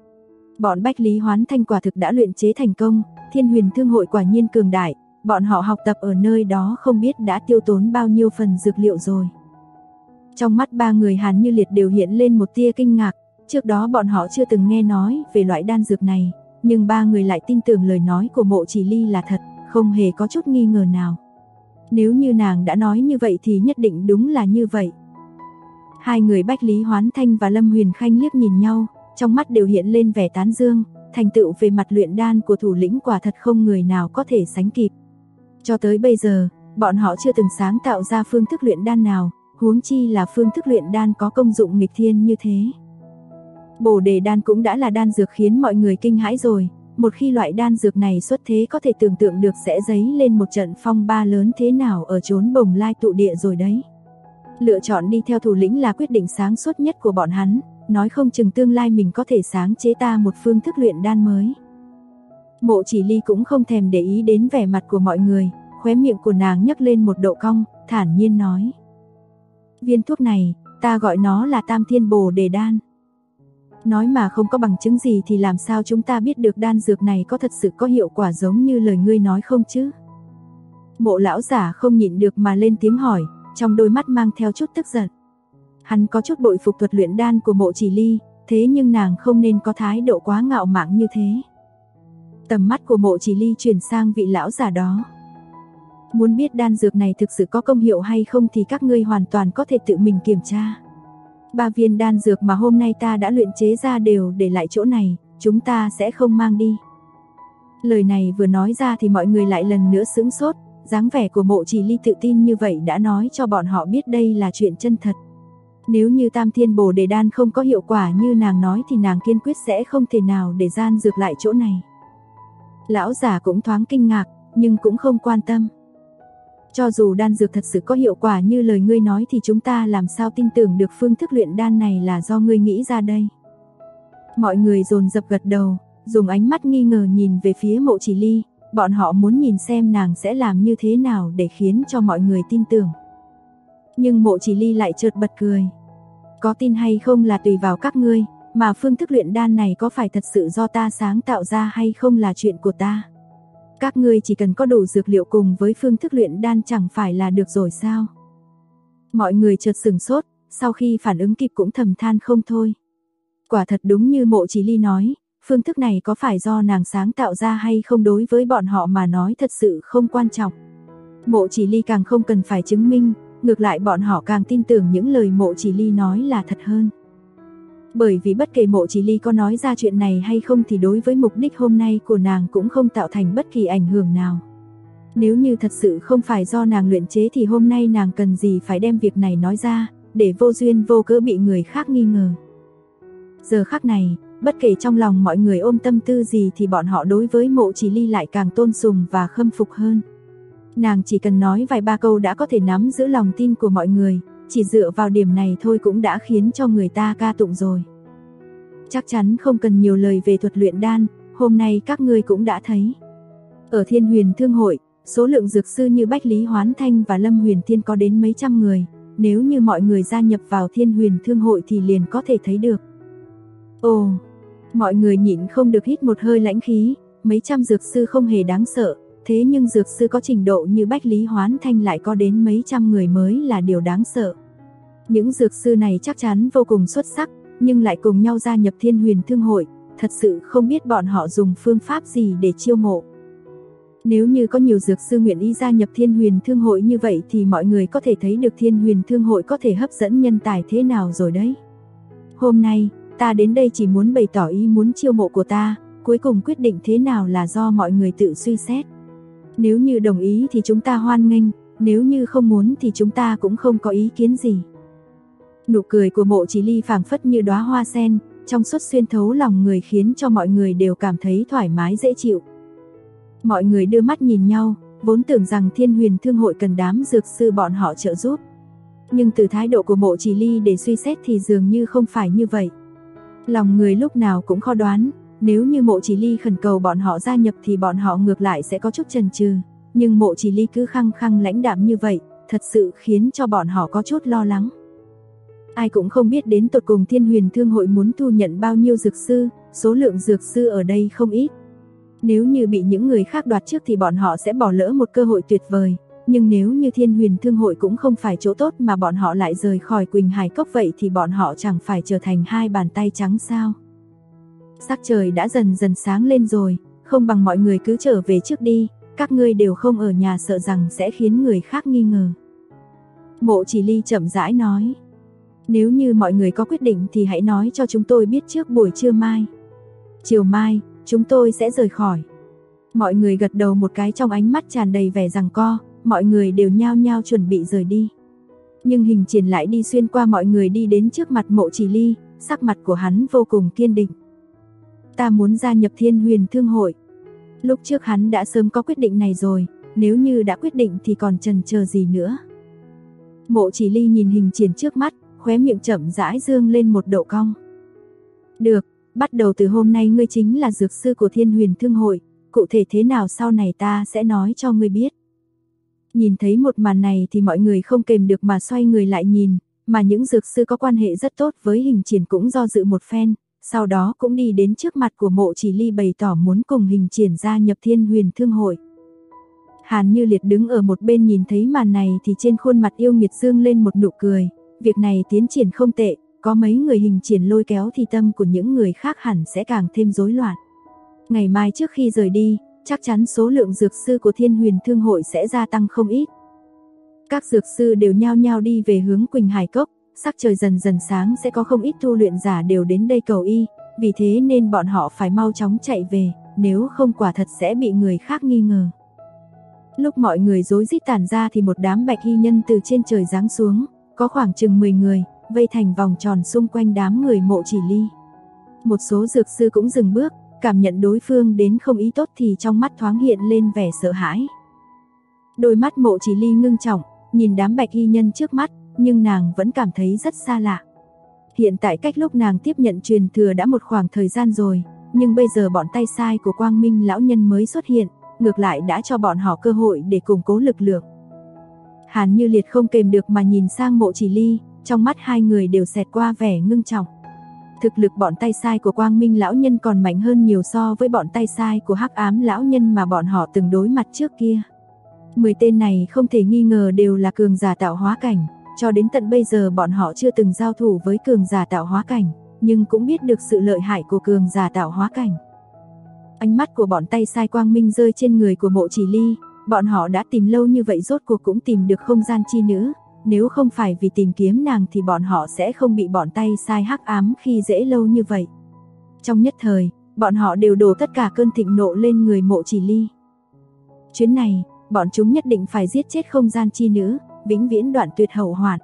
Bọn Bách Lý Hoán Thanh quả thực đã luyện chế thành công, Thiên Huyền Thương hội quả nhiên cường đại, bọn họ học tập ở nơi đó không biết đã tiêu tốn bao nhiêu phần dược liệu rồi. Trong mắt ba người Hàn Như Liệt đều hiện lên một tia kinh ngạc, trước đó bọn họ chưa từng nghe nói về loại đan dược này, nhưng ba người lại tin tưởng lời nói của Mộ Chỉ Ly là thật, không hề có chút nghi ngờ nào. Nếu như nàng đã nói như vậy thì nhất định đúng là như vậy. Hai người Bách Lý Hoán Thanh và Lâm Huyền Khanh liếc nhìn nhau, trong mắt đều hiện lên vẻ tán dương, thành tựu về mặt luyện đan của thủ lĩnh quả thật không người nào có thể sánh kịp. Cho tới bây giờ, bọn họ chưa từng sáng tạo ra phương thức luyện đan nào, huống chi là phương thức luyện đan có công dụng nghịch thiên như thế. Bồ Đề đan cũng đã là đan dược khiến mọi người kinh hãi rồi, một khi loại đan dược này xuất thế có thể tưởng tượng được sẽ dấy lên một trận phong ba lớn thế nào ở chốn Bồng Lai tụ địa rồi đấy. Lựa chọn đi theo thủ lĩnh là quyết định sáng suốt nhất của bọn hắn, nói không chừng tương lai mình có thể sáng chế ta một phương thức luyện đan mới. Mộ Chỉ Ly cũng không thèm để ý đến vẻ mặt của mọi người, khóe miệng của nàng nhấc lên một độ cong, thản nhiên nói. Viên thuốc này, ta gọi nó là Tam Thiên Bồ Đề đan. Nói mà không có bằng chứng gì thì làm sao chúng ta biết được đan dược này có thật sự có hiệu quả giống như lời ngươi nói không chứ? Mộ lão giả không nhịn được mà lên tiếng hỏi, trong đôi mắt mang theo chút tức giận. Hắn có chút bội phục thuật luyện đan của Mộ Chỉ Ly, thế nhưng nàng không nên có thái độ quá ngạo mạn như thế. Tầm mắt của Mộ Chỉ Ly chuyển sang vị lão giả đó. Muốn biết đan dược này thực sự có công hiệu hay không thì các ngươi hoàn toàn có thể tự mình kiểm tra. 3 viên đan dược mà hôm nay ta đã luyện chế ra đều để lại chỗ này, chúng ta sẽ không mang đi. Lời này vừa nói ra thì mọi người lại lần nữa sững sốt, dáng vẻ của Mộ Chỉ Ly tự tin như vậy đã nói cho bọn họ biết đây là chuyện chân thật. Nếu như Tam Thiên Bồ Đề đan không có hiệu quả như nàng nói thì nàng kiên quyết sẽ không thể nào để gian dược lại chỗ này. Lão giả cũng thoáng kinh ngạc, nhưng cũng không quan tâm. Cho dù đan dược thật sự có hiệu quả như lời ngươi nói thì chúng ta làm sao tin tưởng được phương thức luyện đan này là do ngươi nghĩ ra đây. Mọi người dồn dập gật đầu, dùng ánh mắt nghi ngờ nhìn về phía Mộ Chỉ Ly, bọn họ muốn nhìn xem nàng sẽ làm như thế nào để khiến cho mọi người tin tưởng. Nhưng Mộ Chỉ Ly lại chợt bật cười. Có tin hay không là tùy vào các ngươi, mà phương thức luyện đan này có phải thật sự do ta sáng tạo ra hay không là chuyện của ta. Các ngươi chỉ cần có đủ dược liệu cùng với phương thức luyện đan chẳng phải là được rồi sao? Mọi người chợt sửng sốt, sau khi phản ứng kịp cũng thầm than không thôi. Quả thật đúng như Mộ Chỉ Ly nói, phương thức này có phải do nàng sáng tạo ra hay không đối với bọn họ mà nói thật sự không quan trọng. Mộ Chỉ Ly càng không cần phải chứng minh, ngược lại bọn họ càng tin tưởng những lời Mộ Chỉ Ly nói là thật hơn. Bởi vì bất kể Mộ Chỉ Ly có nói ra chuyện này hay không thì đối với mục đích hôm nay của nàng cũng không tạo thành bất kỳ ảnh hưởng nào. Nếu như thật sự không phải do nàng luyện chế thì hôm nay nàng cần gì phải đem việc này nói ra, để vô duyên vô cớ bị người khác nghi ngờ. Giờ khắc này, bất kể trong lòng mọi người ôm tâm tư gì thì bọn họ đối với Mộ Chỉ Ly lại càng tôn sùng và khâm phục hơn. Nàng chỉ cần nói vài ba câu đã có thể nắm giữ lòng tin của mọi người, chỉ dựa vào điểm này thôi cũng đã khiến cho người ta ca tụng rồi. Chắc chắn không cần nhiều lời về thuật luyện đan, hôm nay các ngươi cũng đã thấy. Ở Thiên Huyền Thương hội, số lượng dược sư như Bách Lý Hoán Thanh và Lâm Huyền Thiên có đến mấy trăm người, nếu như mọi người gia nhập vào Thiên Huyền Thương hội thì liền có thể thấy được. Ồ, mọi người nhịn không được hít một hơi lãnh khí, mấy trăm dược sư không hề đáng sợ, thế nhưng dược sư có trình độ như Bách Lý Hoán Thanh lại có đến mấy trăm người mới là điều đáng sợ. Những dược sư này chắc chắn vô cùng xuất sắc, nhưng lại cùng nhau gia nhập Thiên Huyền Thương hội, thật sự không biết bọn họ dùng phương pháp gì để chiêu mộ. Nếu như có nhiều dược sư nguyện ý gia nhập Thiên Huyền Thương hội như vậy thì mọi người có thể thấy được Thiên Huyền Thương hội có thể hấp dẫn nhân tài thế nào rồi đấy. Hôm nay, ta đến đây chỉ muốn bày tỏ ý muốn chiêu mộ của ta, cuối cùng quyết định thế nào là do mọi người tự suy xét. Nếu như đồng ý thì chúng ta hoan nghênh, nếu như không muốn thì chúng ta cũng không có ý kiến gì. Nụ cười của Mộ Chỉ Ly phảng phất như đóa hoa sen, trong suốt xuyên thấu lòng người khiến cho mọi người đều cảm thấy thoải mái dễ chịu. Mọi người đưa mắt nhìn nhau, vốn tưởng rằng Thiên Huyền Thương hội cần đám dược sư bọn họ trợ giúp. Nhưng từ thái độ của Mộ Chỉ Ly để suy xét thì dường như không phải như vậy. Lòng người lúc nào cũng khó đoán, nếu như Mộ Chỉ Ly khẩn cầu bọn họ gia nhập thì bọn họ ngược lại sẽ có chút chần chừ, nhưng Mộ Chỉ Ly cứ khăng khăng lãnh đạm như vậy, thật sự khiến cho bọn họ có chút lo lắng. Ai cũng không biết đến tột cùng Thiên Huyền Thương hội muốn thu nhận bao nhiêu dược sư, số lượng dược sư ở đây không ít. Nếu như bị những người khác đoạt trước thì bọn họ sẽ bỏ lỡ một cơ hội tuyệt vời, nhưng nếu như Thiên Huyền Thương hội cũng không phải chỗ tốt mà bọn họ lại rời khỏi Quỳnh Hải Cốc vậy thì bọn họ chẳng phải trở thành hai bàn tay trắng sao? Sắc trời đã dần dần sáng lên rồi, không bằng mọi người cứ trở về trước đi, các ngươi đều không ở nhà sợ rằng sẽ khiến người khác nghi ngờ. Mộ Chỉ Ly chậm rãi nói, nếu như mọi người có quyết định thì hãy nói cho chúng tôi biết trước buổi trưa mai. Chiều mai, chúng tôi sẽ rời khỏi. Mọi người gật đầu một cái trong ánh mắt tràn đầy vẻ giằng co, mọi người đều nhao nhao chuẩn bị rời đi. Nhưng Hình Triển lại đi xuyên qua mọi người đi đến trước mặt Mộ Chỉ Ly, sắc mặt của hắn vô cùng kiên định. Ta muốn gia nhập Thiên Huyền Thương hội. Lúc trước hắn đã sớm có quyết định này rồi, nếu như đã quyết định thì còn chần chờ gì nữa. Mộ Chỉ Ly nhìn Hình Triển trước mắt, khóe miệng chậm rãi dương lên một độ cong. Được, bắt đầu từ hôm nay ngươi chính là dược sư của Thiên Huyền Thương hội, cụ thể thế nào sau này ta sẽ nói cho ngươi biết. Nhìn thấy một màn này thì mọi người không kềm được mà xoay người lại nhìn, mà những dược sư có quan hệ rất tốt với Hình Triển cũng do dự một phen, sau đó cũng đi đến trước mặt của Mộ Chỉ Ly bày tỏ muốn cùng Hình Triển gia nhập Thiên Huyền Thương hội. Hàn Như Liệt đứng ở một bên nhìn thấy màn này thì trên khuôn mặt yêu nghiệt dương lên một nụ cười, việc này tiến triển không tệ, có mấy người hình triển lôi kéo thì tâm của những người khác hẳn sẽ càng thêm rối loạn. Ngày mai trước khi rời đi, chắc chắn số lượng dược sư của Thiên Huyền Thương hội sẽ gia tăng không ít. Các dược sư đều nhao nhao đi về hướng Quỳnh Hải Cốc, sắc trời dần dần sáng sẽ có không ít tu luyện giả đều đến đây cầu y, vì thế nên bọn họ phải mau chóng chạy về, nếu không quả thật sẽ bị người khác nghi ngờ. Lúc mọi người rối rít tản ra thì một đám bạch y nhân từ trên trời giáng xuống, có khoảng chừng 10 người, vây thành vòng tròn xung quanh đám người Mộ Chỉ Ly. Một số dược sư cũng dừng bước, cảm nhận đối phương đến không ý tốt thì trong mắt thoáng hiện lên vẻ sợ hãi. Đôi mắt Mộ Chỉ Ly ngưng trọng, nhìn đám bạch y nhân trước mắt, nhưng nàng vẫn cảm thấy rất xa lạ. Hiện tại cách lúc nàng tiếp nhận truyền thừa đã một khoảng thời gian rồi, nhưng bây giờ bọn tay sai của Quang Minh lão nhân mới xuất hiện, ngược lại đã cho bọn họ cơ hội để củng cố lực lượng. Hàn Như Liệt không kềm được mà nhìn sang Mộ Chỉ Ly, trong mắt hai người đều xẹt qua vẻ ngưng trọng. Thực lực bọn tay sai của Quang Minh lão nhân còn mạnh hơn nhiều so với bọn tay sai của Hắc Ám lão nhân mà bọn họ từng đối mặt trước kia. 10 tên này không thể nghi ngờ đều là cường giả tạo hóa cảnh, cho đến tận bây giờ bọn họ chưa từng giao thủ với cường giả tạo hóa cảnh, nhưng cũng biết được sự lợi hại của cường giả tạo hóa cảnh. Ánh mắt của bọn tay sai Quang Minh rơi trên người của Mộ Chỉ Ly, bọn họ đã tìm lâu như vậy rốt cuộc cũng tìm được không gian chi nữ, nếu không phải vì tìm kiếm nàng thì bọn họ sẽ không bị bọn tay sai Hắc Ám khi dễ lâu như vậy. Trong nhất thời, bọn họ đều đổ tất cả cơn thịnh nộ lên người Mộ Chỉ Ly. Chuyến này, bọn chúng nhất định phải giết chết không gian chi nữ, vĩnh viễn đoạn tuyệt hậu hoạn.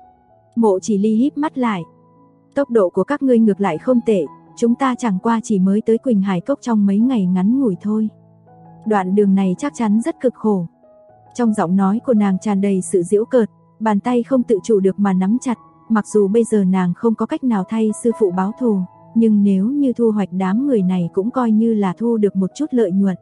Mộ Chỉ Ly híp mắt lại. Tốc độ của các ngươi ngược lại không tệ, chúng ta chẳng qua chỉ mới tới Quỳnh Hải Cốc trong mấy ngày ngắn ngủi thôi. Đoạn đường này chắc chắn rất cực khổ. Trong giọng nói của nàng tràn đầy sự giễu cợt, bàn tay không tự chủ được mà nắm chặt, mặc dù bây giờ nàng không có cách nào thay sư phụ báo thù, nhưng nếu như thu hoạch đám người này cũng coi như là thu được một chút lợi nhuận.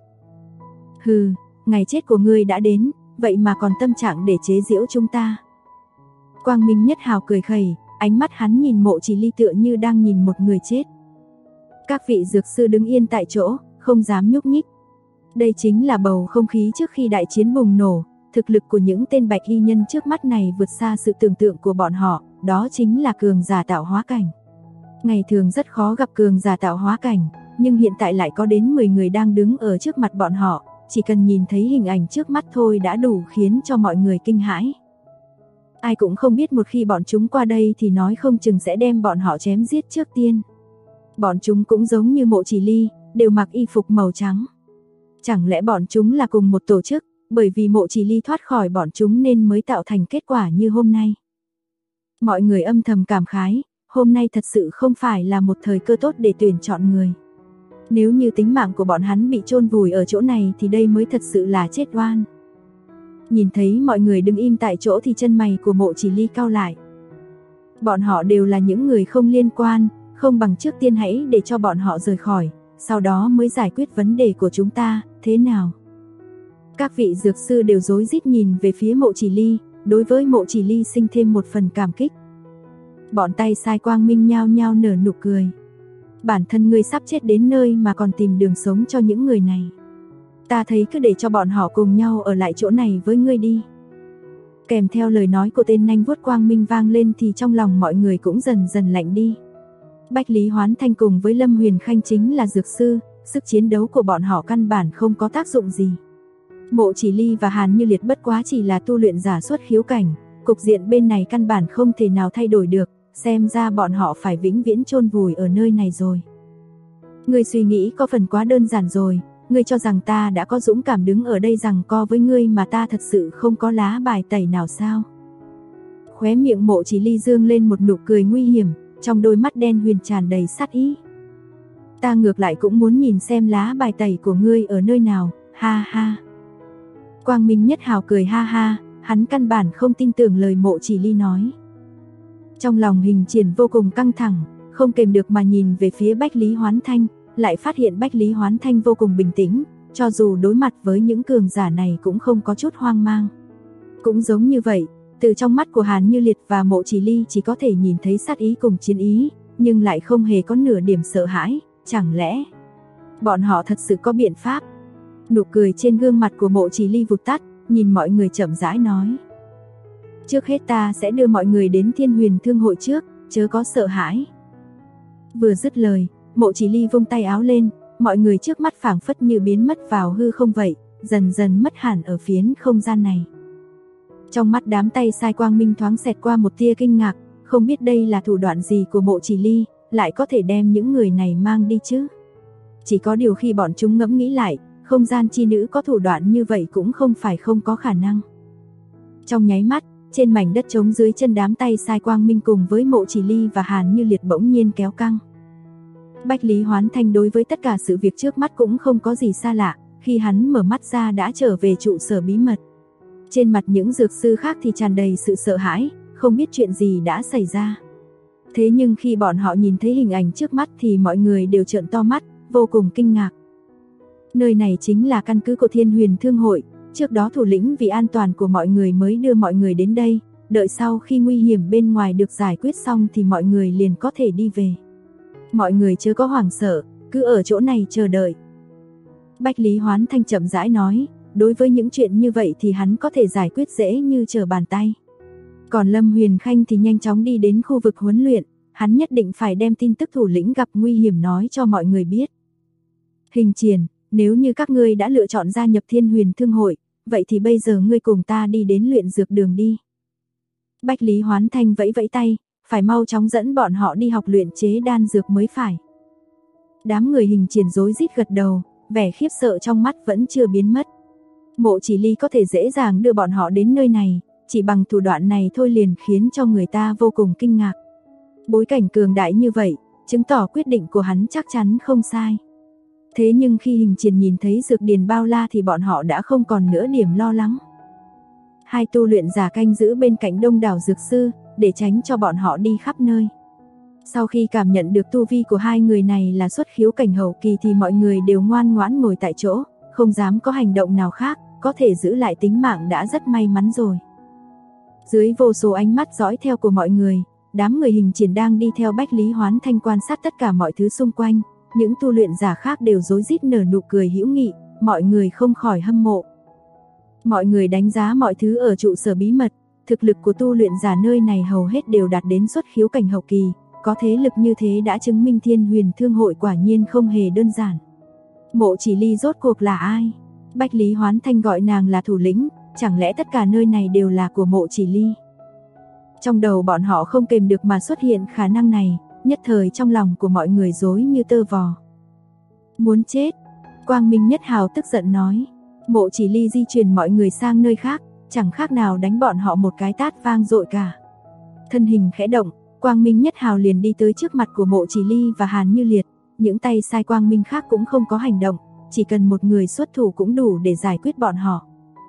Hừ, ngày chết của ngươi đã đến, vậy mà còn tâm trạng để chế giễu chúng ta. Quang Minh Nhất Hào cười khẩy, ánh mắt hắn nhìn Mộ Chỉ Ly tựa như đang nhìn một người chết. Các vị dược sư đứng yên tại chỗ, không dám nhúc nhích. Đây chính là bầu không khí trước khi đại chiến bùng nổ, thực lực của những tên bạch y nhân trước mắt này vượt xa sự tưởng tượng của bọn họ, đó chính là cường giả tạo hóa cảnh. Ngày thường rất khó gặp cường giả tạo hóa cảnh, nhưng hiện tại lại có đến 10 người đang đứng ở trước mặt bọn họ, chỉ cần nhìn thấy hình ảnh trước mắt thôi đã đủ khiến cho mọi người kinh hãi. Ai cũng không biết một khi bọn chúng qua đây thì nói không chừng sẽ đem bọn họ chém giết trước tiên. Bọn chúng cũng giống như Mộ Chỉ Ly, đều mặc y phục màu trắng. Chẳng lẽ bọn chúng là cùng một tổ chức, bởi vì Mộ Chỉ Ly thoát khỏi bọn chúng nên mới tạo thành kết quả như hôm nay. Mọi người âm thầm cảm khái, hôm nay thật sự không phải là một thời cơ tốt để tuyển chọn người. Nếu như tính mạng của bọn hắn bị chôn vùi ở chỗ này thì đây mới thật sự là chết oan. Nhìn thấy mọi người đứng im tại chỗ thì chân mày của Mộ Chỉ Ly cau lại. Bọn họ đều là những người không liên quan, không bằng trước tiên hãy để cho bọn họ rời khỏi, sau đó mới giải quyết vấn đề của chúng ta, thế nào? Các vị dược sư đều rối rít nhìn về phía Mộ Chỉ Ly, đối với Mộ Chỉ Ly sinh thêm một phần cảm kích. Bọn tay sai Quang Minh nhao nhao nở nụ cười. Bản thân ngươi sắp chết đến nơi mà còn tìm đường sống cho những người này. Ta thấy cứ để cho bọn họ cùng nhau ở lại chỗ này với ngươi đi. Kèm theo lời nói của tên nanh vuốt Quang Minh vang lên thì trong lòng mọi người cũng dần dần lạnh đi. Bách Lý Hoán Thanh cùng với Lâm Huyền Khanh chính là dược sư, sức chiến đấu của bọn họ căn bản không có tác dụng gì. Mộ Chỉ Ly và Hàn Như Liệt bất quá chỉ là tu luyện giả xuất khiếu cảnh, cục diện bên này căn bản không thể nào thay đổi được, xem ra bọn họ phải vĩnh viễn chôn vùi ở nơi này rồi. Ngươi suy nghĩ có phần quá đơn giản rồi, ngươi cho rằng ta đã có dũng cảm đứng ở đây giằng co với ngươi mà ta thật sự không có lá bài tẩy nào sao? Khóe miệng Mộ Chỉ Ly dương lên một nụ cười nguy hiểm, trong đôi mắt đen huyền tràn đầy sát ý. Ta ngược lại cũng muốn nhìn xem lá bài tẩy của ngươi ở nơi nào, ha ha. Quang Minh Nhất Hào cười ha ha, hắn căn bản không tin tưởng lời Mộ Chỉ Ly nói. Trong lòng Hình Triển vô cùng căng thẳng, không kềm được mà nhìn về phía Bách Lý Hoán Thanh, lại phát hiện Bách Lý Hoán Thanh vô cùng bình tĩnh, cho dù đối mặt với những cường giả này cũng không có chút hoang mang. Cũng giống như vậy, từ trong mắt của Hàn Như Liệt và Mộ Chỉ Ly chỉ có thể nhìn thấy sát ý cùng chiến ý, nhưng lại không hề có nửa điểm sợ hãi, chẳng lẽ bọn họ thật sự có biện pháp? Nụ cười trên gương mặt của Mộ Chỉ Ly vụt tắt, nhìn mọi người chậm rãi nói. Trước hết ta sẽ đưa mọi người đến Thiên Huyền Thương hội trước, chớ có sợ hãi. Vừa dứt lời, Mộ Chỉ Ly vung tay áo lên, mọi người trước mắt phảng phất như biến mất vào hư không vậy, dần dần mất hẳn ở phiến không gian này. Trong mắt đám tay sai quang minh thoáng xẹt qua một tia kinh ngạc, không biết đây là thủ đoạn gì của Mộ Chỉ Ly, lại có thể đem những người này mang đi chứ. Chỉ có điều khi bọn chúng ngẫm nghĩ lại, không gian chi nữ có thủ đoạn như vậy cũng không phải không có khả năng. Trong nháy mắt, trên mảnh đất trống dưới chân đám tay sai quang minh cùng với Mộ Chỉ Ly và Hàn Như Liệt bỗng nhiên kéo căng. Bách Lý Hoán Thanh đối với tất cả sự việc trước mắt cũng không có gì xa lạ, khi hắn mở mắt ra đã trở về trụ sở bí mật. Trên mặt những dược sư khác thì tràn đầy sự sợ hãi, không biết chuyện gì đã xảy ra. Thế nhưng khi bọn họ nhìn thấy hình ảnh trước mắt thì mọi người đều trợn to mắt, vô cùng kinh ngạc. Nơi này chính là căn cứ của Thiên Huyền Thương hội, trước đó thủ lĩnh vì an toàn của mọi người mới đưa mọi người đến đây, đợi sau khi nguy hiểm bên ngoài được giải quyết xong thì mọi người liền có thể đi về. Mọi người chớ có hoảng sợ, cứ ở chỗ này chờ đợi. Bách Lý Hoán Thanh chậm rãi nói, đối với những chuyện như vậy thì hắn có thể giải quyết dễ như trở bàn tay. Còn Lâm Huyền Khanh thì nhanh chóng đi đến khu vực huấn luyện, hắn nhất định phải đem tin tức thủ lĩnh gặp nguy hiểm nói cho mọi người biết. Hình Triển, nếu như các ngươi đã lựa chọn gia nhập Thiên Huyền Thương hội, vậy thì bây giờ ngươi cùng ta đi đến luyện dược đường đi. Bách Lý Hoán Thanh vẫy vẫy tay, phải mau chóng dẫn bọn họ đi học luyện chế đan dược mới phải. Đám người Hình Triển rối rít gật đầu, vẻ khiếp sợ trong mắt vẫn chưa biến mất. Mộ Chỉ Ly có thể dễ dàng đưa bọn họ đến nơi này, chỉ bằng thủ đoạn này thôi liền khiến cho người ta vô cùng kinh ngạc. Bối cảnh cường đại như vậy, chứng tỏ quyết định của hắn chắc chắn không sai. Thế nhưng khi Hình Triển nhìn thấy dược điền bao la thì bọn họ đã không còn nữa điểm lo lắng. Hai tu luyện giả canh giữ bên cạnh đông đảo dược sư, để tránh cho bọn họ đi khắp nơi. Sau khi cảm nhận được tu vi của hai người này là xuất khiếu cảnh hậu kỳ thì mọi người đều ngoan ngoãn ngồi tại chỗ, không dám có hành động nào khác, có thể giữ lại tính mạng đã rất may mắn rồi. Dưới vô số ánh mắt dõi theo của mọi người, đám người Hình Triển đang đi theo Bách Lý Hoán Thanh quan sát tất cả mọi thứ xung quanh, những tu luyện giả khác đều rối rít nở nụ cười hữu nghị, mọi người không khỏi hâm mộ. Mọi người đánh giá mọi thứ ở trụ sở bí mật, thực lực của tu luyện giả nơi này hầu hết đều đạt đến xuất khiếu cảnh hậu kỳ, có thế lực như thế đã chứng minh Thiên Huyền Thương hội quả nhiên không hề đơn giản. Mộ Chỉ Ly rốt cuộc là ai? Bách Lý Hoán Thanh gọi nàng là thủ lĩnh, chẳng lẽ tất cả nơi này đều là của Mộ Chỉ Ly? Trong đầu bọn họ không kềm được mà xuất hiện khả năng này, nhất thời trong lòng của mọi người rối như tơ vò. Muốn chết, Quang Minh Nhất Hào tức giận nói. Mộ Chỉ Ly di chuyển mọi người sang nơi khác, chẳng khác nào đánh bọn họ một cái tát vang dội cả. Thân hình khẽ động, Quang Minh Nhất Hào liền đi tới trước mặt của Mộ Chỉ Ly và Hàn Như Liệt, những tay sai Quang Minh khác cũng không có hành động, chỉ cần một người xuất thủ cũng đủ để giải quyết bọn họ.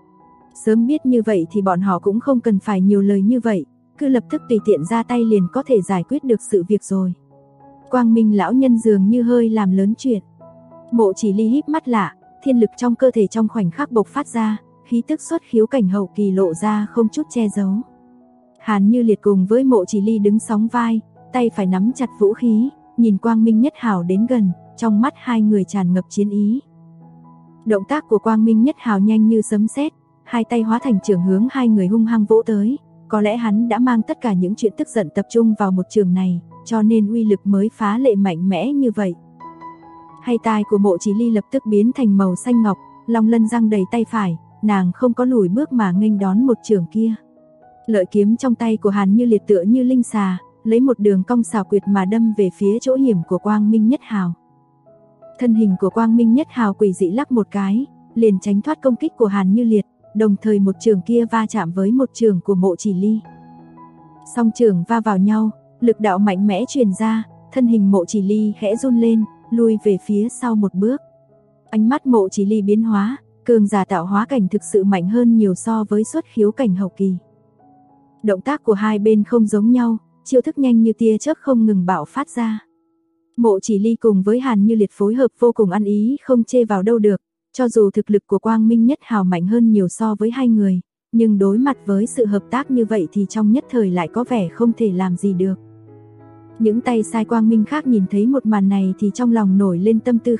Sớm biết như vậy thì bọn họ cũng không cần phải nhiều lời như vậy, cứ lập tức tùy tiện ra tay liền có thể giải quyết được sự việc rồi. Quang Minh lão nhân dường như hơi làm lớn chuyện. Mộ Chỉ Ly híp mắt lạ, thiên lực trong cơ thể trong khoảnh khắc bộc phát ra, khí tức xuất khiếu cảnh hậu kỳ lộ ra không chút che giấu. Hàn Như Liệt cùng với Mộ Chỉ Ly đứng sóng vai, tay phải nắm chặt vũ khí, nhìn Quang Minh Nhất Hào đến gần, trong mắt hai người tràn ngập chiến ý. Động tác của Quang Minh Nhất Hào nhanh như sấm sét, hai tay hóa thành chưởng hướng hai người hung hăng vỗ tới, có lẽ hắn đã mang tất cả những chuyện tức giận tập trung vào một chưởng này, cho nên uy lực mới phá lệ mạnh mẽ như vậy. Hai tai của Mộ Chỉ Ly lập tức biến thành màu xanh ngọc, long lân răng đầy tay phải, nàng không có lùi bước mà nghênh đón một chưởng kia. Lợi kiếm trong tay của Hàn Như Liệt tựa như linh xà, lấy một đường cong xảo quyệt mà đâm về phía chỗ hiểm của Quang Minh Nhất Hào. Thân hình của Quang Minh Nhất Hào quỷ dị lắc một cái, liền tránh thoát công kích của Hàn Như Liệt, đồng thời một chưởng kia va chạm với một chưởng của Mộ Chỉ Ly. Song chưởng va vào nhau, lực đạo mạnh mẽ truyền ra, thân hình Mộ Chỉ Ly khẽ run lên, lui về phía sau một bước. Ánh mắt Mộ Chỉ Ly biến hóa, cường giả tạo hóa cảnh thực sự mạnh hơn nhiều so với xuất khiếu cảnh hậu kỳ. Động tác của hai bên không giống nhau, chiêu thức nhanh như tia chớp không ngừng bạo phát ra. Mộ Chỉ Ly cùng với Hàn Như Liệt phối hợp vô cùng ăn ý không chê vào đâu được, cho dù thực lực của Quang Minh Nhất Hào mạnh hơn nhiều so với hai người, nhưng đối mặt với sự hợp tác như vậy thì trong nhất thời lại có vẻ không thể làm gì được. Những tay sai Quang Minh khác nhìn thấy một màn này thì trong lòng nổi lên tâm tư khác,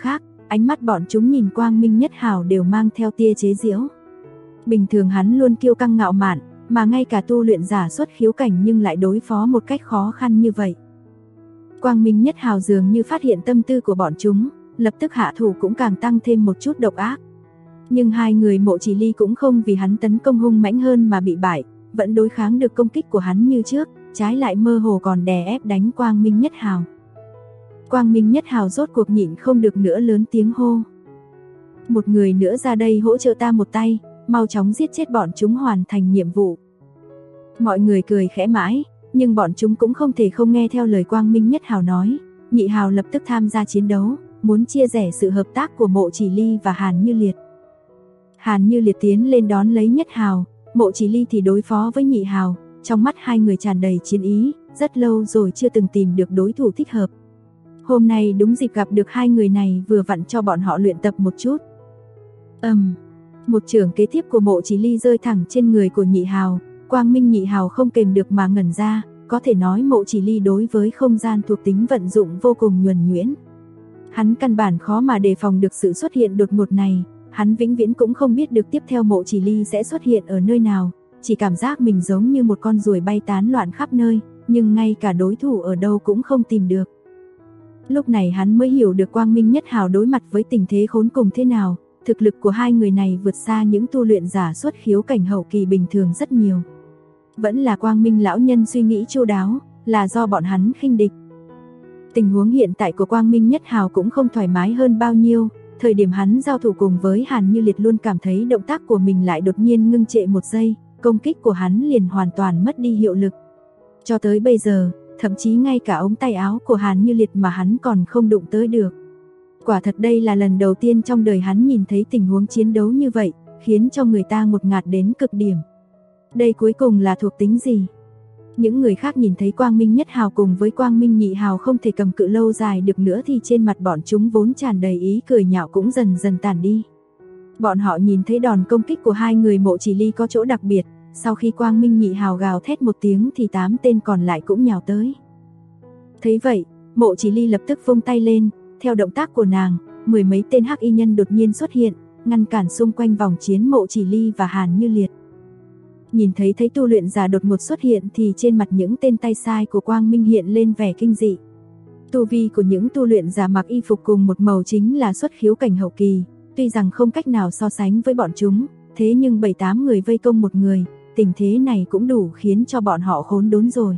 Ánh mắt bọn chúng nhìn Quang Minh Nhất Hào đều mang theo tia chế giễu. Bình thường hắn luôn kiêu căng ngạo mạn, mà ngay cả tu luyện giả xuất khiếu cảnh nhưng lại đối phó một cách khó khăn như vậy. Quang Minh Nhất Hào dường như phát hiện tâm tư của bọn chúng, lập tức hạ thủ cũng càng tăng thêm một chút độc ác. Nhưng hai người Mộ Chỉ Ly cũng không vì hắn tấn công hung mãnh hơn mà bị bại, vẫn đối kháng được công kích của hắn như trước, trái lại mơ hồ còn đè ép đánh Quang Minh Nhất Hào. Quang Minh Nhất Hào rốt cuộc nhịn không được nữa lớn tiếng hô. Một người nữa ra đây hỗ trợ ta một tay, mau chóng giết chết bọn chúng hoàn thành nhiệm vụ. Mọi người cười khẽ mãi, nhưng bọn chúng cũng không thể không nghe theo lời Quang Minh Nhất Hào nói. Nhị Hào lập tức tham gia chiến đấu, muốn chia rẽ sự hợp tác của Mộ Chỉ Ly và Hàn Như Liệt. Hàn Như Liệt tiến lên đón lấy Nhất Hào, Mộ Chỉ Ly thì đối phó với Nhị Hào, trong mắt hai người tràn đầy chiến ý, rất lâu rồi chưa từng tìm được đối thủ thích hợp. Hôm nay đúng dịp gặp được hai người này, vừa vặn cho bọn họ luyện tập một chút. Một chưởng kế tiếp của Mộ Chỉ Ly rơi thẳng trên người của Nhị Hào, Quang Minh Nhị Hào không kềm được mà ngẩn ra, có thể nói Mộ Chỉ Ly đối với không gian thuộc tính vận dụng vô cùng nhuần nhuyễn. Hắn căn bản khó mà đề phòng được sự xuất hiện đột ngột này, hắn vĩnh viễn cũng không biết được tiếp theo Mộ Chỉ Ly sẽ xuất hiện ở nơi nào, chỉ cảm giác mình giống như một con ruồi bay tán loạn khắp nơi, nhưng ngay cả đối thủ ở đâu cũng không tìm được. Lúc này hắn mới hiểu được Quang Minh Nhất Hào đối mặt với tình thế khốn cùng thế nào, thực lực của hai người này vượt xa những tu luyện giả xuất khiếu cảnh hậu kỳ bình thường rất nhiều. Vẫn là Quang Minh lão nhân suy nghĩ chu đáo, là do bọn hắn khinh địch. Tình huống hiện tại của Quang Minh Nhất Hào cũng không thoải mái hơn bao nhiêu, thời điểm hắn giao thủ cùng với Hàn Như Liệt luôn cảm thấy động tác của mình lại đột nhiên ngưng trệ một giây, công kích của hắn liền hoàn toàn mất đi hiệu lực. Cho tới bây giờ, thậm chí ngay cả ống tay áo của Hàn Như Liệt mà hắn còn không đụng tới được. Quả thật đây là lần đầu tiên trong đời hắn nhìn thấy tình huống chiến đấu như vậy, khiến cho người ta ngột ngạt đến cực điểm. Đây cuối cùng là thuộc tính gì? Những người khác nhìn thấy Quang Minh Nhất Hào cùng với Quang Minh Nhị Hào không thể cầm cự lâu dài được nữa thì trên mặt bọn chúng vốn tràn đầy ý cười nhạo cũng dần dần tàn đi. Bọn họ nhìn thấy đòn công kích của hai người Mộ Chỉ Ly có chỗ đặc biệt, sau khi Quang Minh Nhị Hào gào thét một tiếng thì 8 tên còn lại cũng nhào tới. Thấy vậy, Mộ Chỉ Ly lập tức vung tay lên, theo động tác của nàng, 10 mấy tên hắc y nhân đột nhiên xuất hiện, ngăn cản xung quanh vòng chiến Mộ Chỉ Ly và Hàn Như Liệt. Nhìn thấy tu luyện giả đột ngột xuất hiện thì trên mặt những tên tay sai của Quang Minh hiện lên vẻ kinh dị. Tu vi của những tu luyện giả mặc y phục cùng một màu chính là xuất khiếu cảnh hậu kỳ, tuy rằng không cách nào so sánh với bọn chúng, thế nhưng 7-8 người vây công một người, tình thế này cũng đủ khiến cho bọn họ khốn đốn rồi.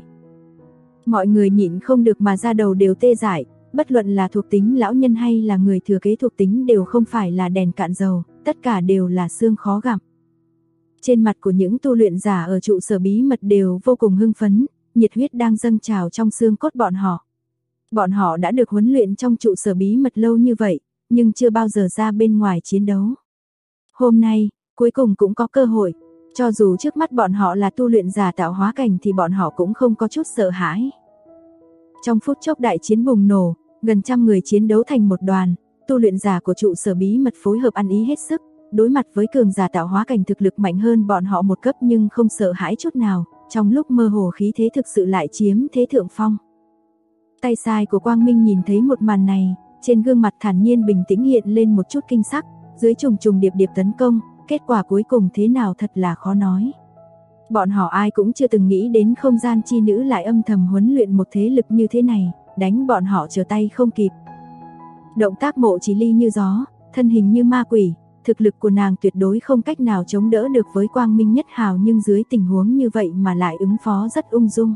Mọi người nhịn không được mà da đầu đều tê dại, bất luận là thuộc tính lão nhân hay là người thừa kế thuộc tính đều không phải là đèn cạn dầu, tất cả đều là xương khó gặm. Trên mặt của những tu luyện giả ở trụ sở bí mật đều vô cùng hưng phấn, nhiệt huyết đang dâng trào trong xương cốt bọn họ. Bọn họ đã được huấn luyện trong trụ sở bí mật lâu như vậy, nhưng chưa bao giờ ra bên ngoài chiến đấu. Hôm nay, cuối cùng cũng có cơ hội, cho dù trước mắt bọn họ là tu luyện giả tạo hóa cảnh thì bọn họ cũng không có chút sợ hãi. Trong phút chốc đại chiến bùng nổ, gần 100 người chiến đấu thành một đoàn, tu luyện giả của trụ sở bí mật phối hợp ăn ý hết sức, đối mặt với cường giả tạo hóa cảnh thực lực mạnh hơn bọn họ một cấp nhưng không sợ hãi chút nào, trong lúc mơ hồ khí thế thực sự lại chiếm thế thượng phong. Tay sai của Quang Minh nhìn thấy một màn này, trên gương mặt thản nhiên bình tĩnh hiện lên một chút kinh sắc, dưới trùng trùng điệp điệp tấn công, kết quả cuối cùng thế nào thật là khó nói. Bọn họ ai cũng chưa từng nghĩ đến không gian chi nữ lại âm thầm huấn luyện một thế lực như thế này, đánh bọn họ trở tay không kịp. Động tác Mộ Chỉ Ly như gió, thân hình như ma quỷ, thực lực của nàng tuyệt đối không cách nào chống đỡ được với Quang Minh Nhất Hào, nhưng dưới tình huống như vậy mà lại ứng phó rất ung dung.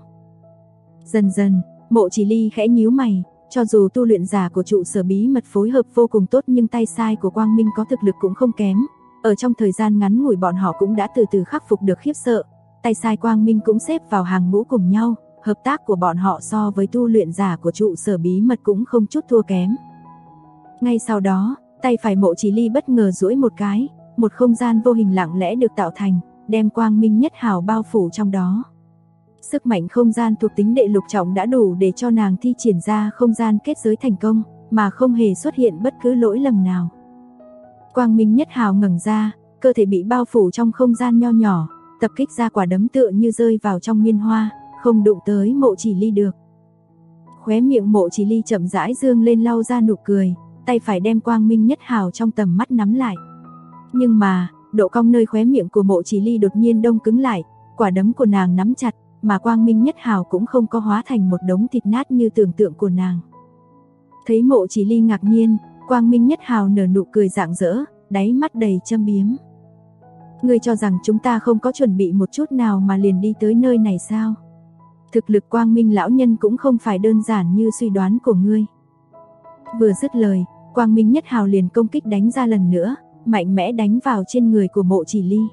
Dần dần, Mộ Chỉ Ly khẽ nhíu mày, cho dù tu luyện giả của trụ sở bí mật phối hợp vô cùng tốt nhưng tay sai của Quang Minh có thực lực cũng không kém. Ở trong thời gian ngắn ngủi bọn họ cũng đã từ từ khắc phục được khiếp sợ, tay sai Quang Minh cũng xếp vào hàng ngũ cùng nhau, hợp tác của bọn họ so với tu luyện giả của trụ sở bí mật cũng không chút thua kém. Ngay sau đó, tay phải Mộ Chỉ Ly bất ngờ duỗi một cái, một không gian vô hình lặng lẽ được tạo thành, đem Quang Minh Nhất Hào bao phủ trong đó. Sức mạnh không gian thuộc tính đệ lục trọng đã đủ để cho nàng thi triển ra không gian kết giới thành công, mà không hề xuất hiện bất cứ lỗi lầm nào. Quang Minh Nhất Hào ngẩng ra, cơ thể bị bao phủ trong không gian nho nhỏ, tập kích ra quả đấm tựa như rơi vào trong miên hoa, không đụng tới Mộ Chỉ Ly được. Khóe miệng Mộ Chỉ Ly chậm rãi dương lên lau ra nụ cười, tay phải đem Quang Minh Nhất Hào trong tầm mắt nắm lại. Nhưng mà, độ cong nơi khóe miệng của Mộ Chỉ Ly đột nhiên đông cứng lại, quả đấm của nàng nắm chặt, mà Quang Minh Nhất Hào cũng không có hóa thành một đống thịt nát như tưởng tượng của nàng. Thấy Mộ Chỉ Ly ngạc nhiên, Quang Minh Nhất Hào nở nụ cười rạng rỡ, đáy mắt đầy châm biếm. Ngươi cho rằng chúng ta không có chuẩn bị một chút nào mà liền đi tới nơi này sao? Thực lực Quang Minh lão nhân cũng không phải đơn giản như suy đoán của ngươi. Vừa dứt lời, Quang Minh Nhất Hào liền công kích đánh ra lần nữa, mạnh mẽ đánh vào trên người của Mộ Chỉ Ly.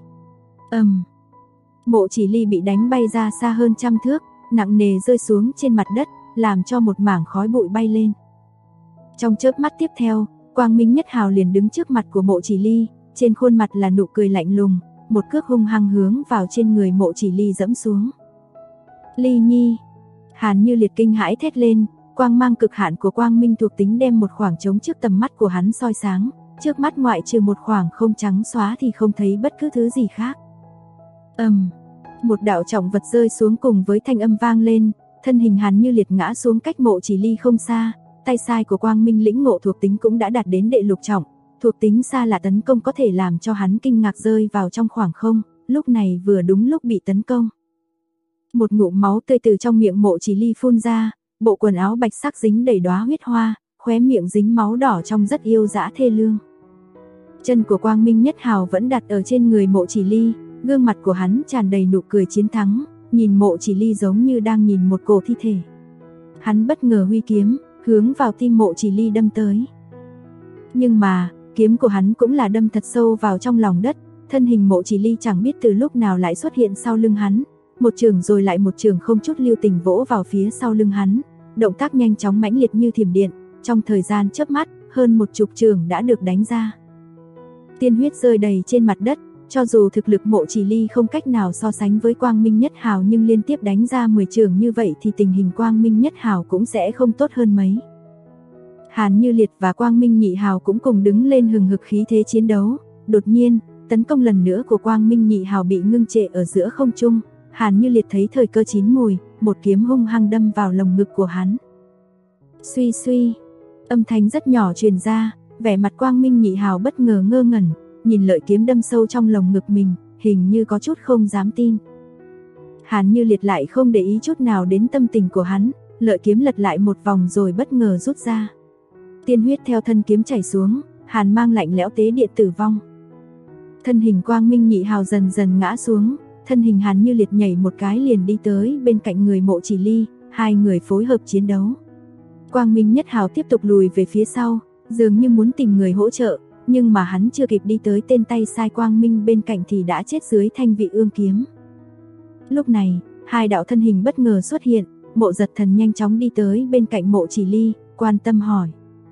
Mộ Chỉ Ly bị đánh bay ra xa hơn 100 thước, nặng nề rơi xuống trên mặt đất, làm cho một mảng khói bụi bay lên. Trong chớp mắt tiếp theo, Quang Minh Nhất Hào liền đứng trước mặt của Mộ Chỉ Ly, trên khuôn mặt là nụ cười lạnh lùng, một cước hung hăng hướng vào trên người Mộ Chỉ Ly dẫm xuống. Ly Nhi! Hàn Như Liệt kinh hãi thét lên, quang mang cực hạn của Quang Minh thuộc tính đem một khoảng trống trước tầm mắt của hắn soi sáng, trước mắt ngoại trừ một khoảng không trắng xóa thì không thấy bất cứ thứ gì khác. Một đạo trọng vật rơi xuống cùng với thanh âm vang lên, thân hình Hàn Như Liệt ngã xuống cách Mộ Chỉ Ly không xa, tay sai của Quang Minh lĩnh ngộ thuộc tính cũng đã đạt đến đệ lục trọng, thuộc tính xa lạ tấn công có thể làm cho hắn kinh ngạc rơi vào trong khoảng không, lúc này vừa đúng lúc bị tấn công. Một ngụm máu tươi từ trong miệng Mộ Chỉ Ly phun ra, bộ quần áo bạch sắc dính đầy đóa huyết hoa, khóe miệng dính máu đỏ trông rất yêu dã thê lương. Chân của Quang Minh Nhất Hào vẫn đặt ở trên người Mộ Chỉ Ly, gương mặt của hắn tràn đầy nụ cười chiến thắng, nhìn Mộ Chỉ Ly giống như đang nhìn một cổ thi thể. Hắn bất ngờ huy kiếm, hướng vào tim Mộ Chỉ Ly đâm tới. Nhưng mà, kiếm của hắn cũng là đâm thật sâu vào trong lòng đất, thân hình Mộ Chỉ Ly chẳng biết từ lúc nào lại xuất hiện sau lưng hắn, một trường rồi lại một trường không chút lưu tình vỗ vào phía sau lưng hắn, động tác nhanh chóng mãnh liệt như thiểm điện, trong thời gian chớp mắt, hơn 10 trường đã được đánh ra. Tiên huyết rơi đầy trên mặt đất, cho dù thực lực Mộ Chỉ Ly không cách nào so sánh với Quang Minh Nhất Hào nhưng liên tiếp đánh ra 10 trường như vậy thì tình hình Quang Minh Nhất Hào cũng sẽ không tốt hơn mấy. Hàn Như Liệt và Quang Minh Nhị Hào cũng cùng đứng lên hừng hực khí thế chiến đấu, đột nhiên, tấn công lần nữa của Quang Minh Nhị Hào bị ngưng trệ ở giữa không trung. Hàn Như Liệt thấy thời cơ chín mùi, một kiếm hung hăng đâm vào lồng ngực của hắn. Suy suy, âm thanh rất nhỏ truyền ra, vẻ mặt Quang Minh Nhị Hào bất ngờ ngơ ngẩn, nhìn lợi kiếm đâm sâu trong lồng ngực mình, hình như có chút không dám tin. Hàn Như Liệt lại không để ý chút nào đến tâm tình của hắn, lợi kiếm lật lại một vòng rồi bất ngờ rút ra. Tiên huyết theo thân kiếm chảy xuống, hàn mang lạnh lẽo tế điện tử vong. Thân hình Quang Minh Nhị Hào dần dần ngã xuống, thân hình Hàn Như Liệt nhảy một cái liền đi tới bên cạnh người Mộ Chỉ Ly, hai người phối hợp chiến đấu. Quang Minh Nhất Hào tiếp tục lùi về phía sau, dường như muốn tìm người hỗ trợ, nhưng mà hắn chưa kịp đi tới tên tay sai Quang Minh bên cạnh thì đã chết dưới thanh vị ương kiếm. Lúc này, hai đạo thân hình bất ngờ xuất hiện, Mộ Giật Thần nhanh chóng đi tới bên cạnh Mộ Chỉ Ly, quan tâm hỏi.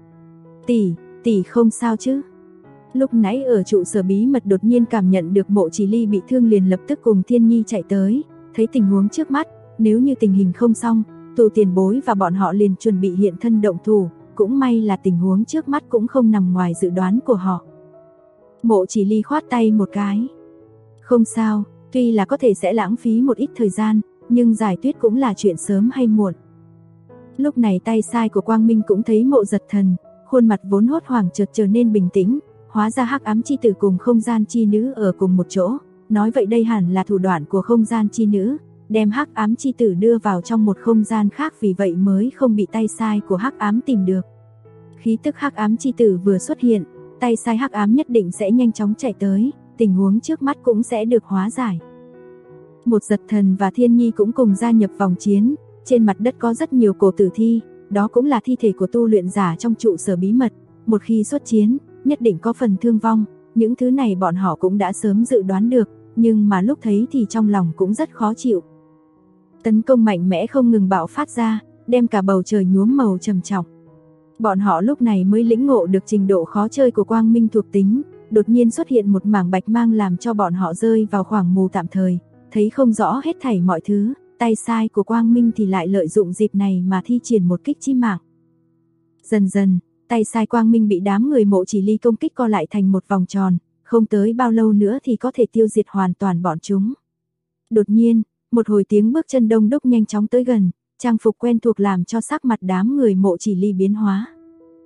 Tỷ không sao chứ? Lúc nãy ở trụ sở bí mật đột nhiên cảm nhận được Mộ Chỉ Ly bị thương liền lập tức cùng Thiên Nhi chạy tới, thấy tình huống trước mắt, nếu như tình hình không xong, Tù tiền bối và bọn họ liền chuẩn bị hiện thân động thủ, cũng may là tình huống trước mắt cũng không nằm ngoài dự đoán của họ. Mộ Chỉ Ly khoát tay một cái. Không sao, tuy là có thể sẽ lãng phí một ít thời gian, nhưng giải tuyết cũng là chuyện sớm hay muộn. Lúc này tay sai của Quang Minh cũng thấy Mộ Giật Thần, khuôn mặt vốn hốt hoảng chợt trở nên bình tĩnh, hóa ra Hắc Ám Chi Tử cùng Không Gian Chi Nữ ở cùng một chỗ, nói vậy đây hẳn là thủ đoạn của Không Gian Chi Nữ, đem Hắc Ám Chi Tử đưa vào trong một không gian khác, vì vậy mới không bị tay sai của Hắc Ám tìm được. Khí tức Hắc Ám Chi Tử vừa xuất hiện, tay sai Hắc Ám nhất định sẽ nhanh chóng chạy tới, tình huống trước mắt cũng sẽ được hóa giải. Một Giật Thần và Thiên Nhi cũng cùng gia nhập vòng chiến, trên mặt đất có rất nhiều cổ tử thi, đó cũng là thi thể của tu luyện giả trong trụ sở bí mật, một khi xuất chiến, nhất định có phần thương vong, những thứ này bọn họ cũng đã sớm dự đoán được, nhưng mà lúc thấy thì trong lòng cũng rất khó chịu. Tấn công mạnh mẽ không ngừng bạo phát ra, đem cả bầu trời nhuốm màu trầm trọng. Bọn họ lúc này mới lĩnh ngộ được trình độ khó chơi của Quang Minh thuộc tính, đột nhiên xuất hiện một mảng bạch mang làm cho bọn họ rơi vào khoảng mù tạm thời, thấy không rõ hết thảy mọi thứ, tay sai của Quang Minh thì lại lợi dụng dịp này mà thi triển một kích chi mạng. Dần dần, tay sai Quang Minh bị đám người Mộ Chỉ Ly công kích co lại thành một vòng tròn, không tới bao lâu nữa thì có thể tiêu diệt hoàn toàn bọn chúng. Đột nhiên, một hồi tiếng bước chân đông đúc nhanh chóng tới gần, trang phục quen thuộc làm cho sắc mặt đám người Mộ Chỉ Ly biến hóa.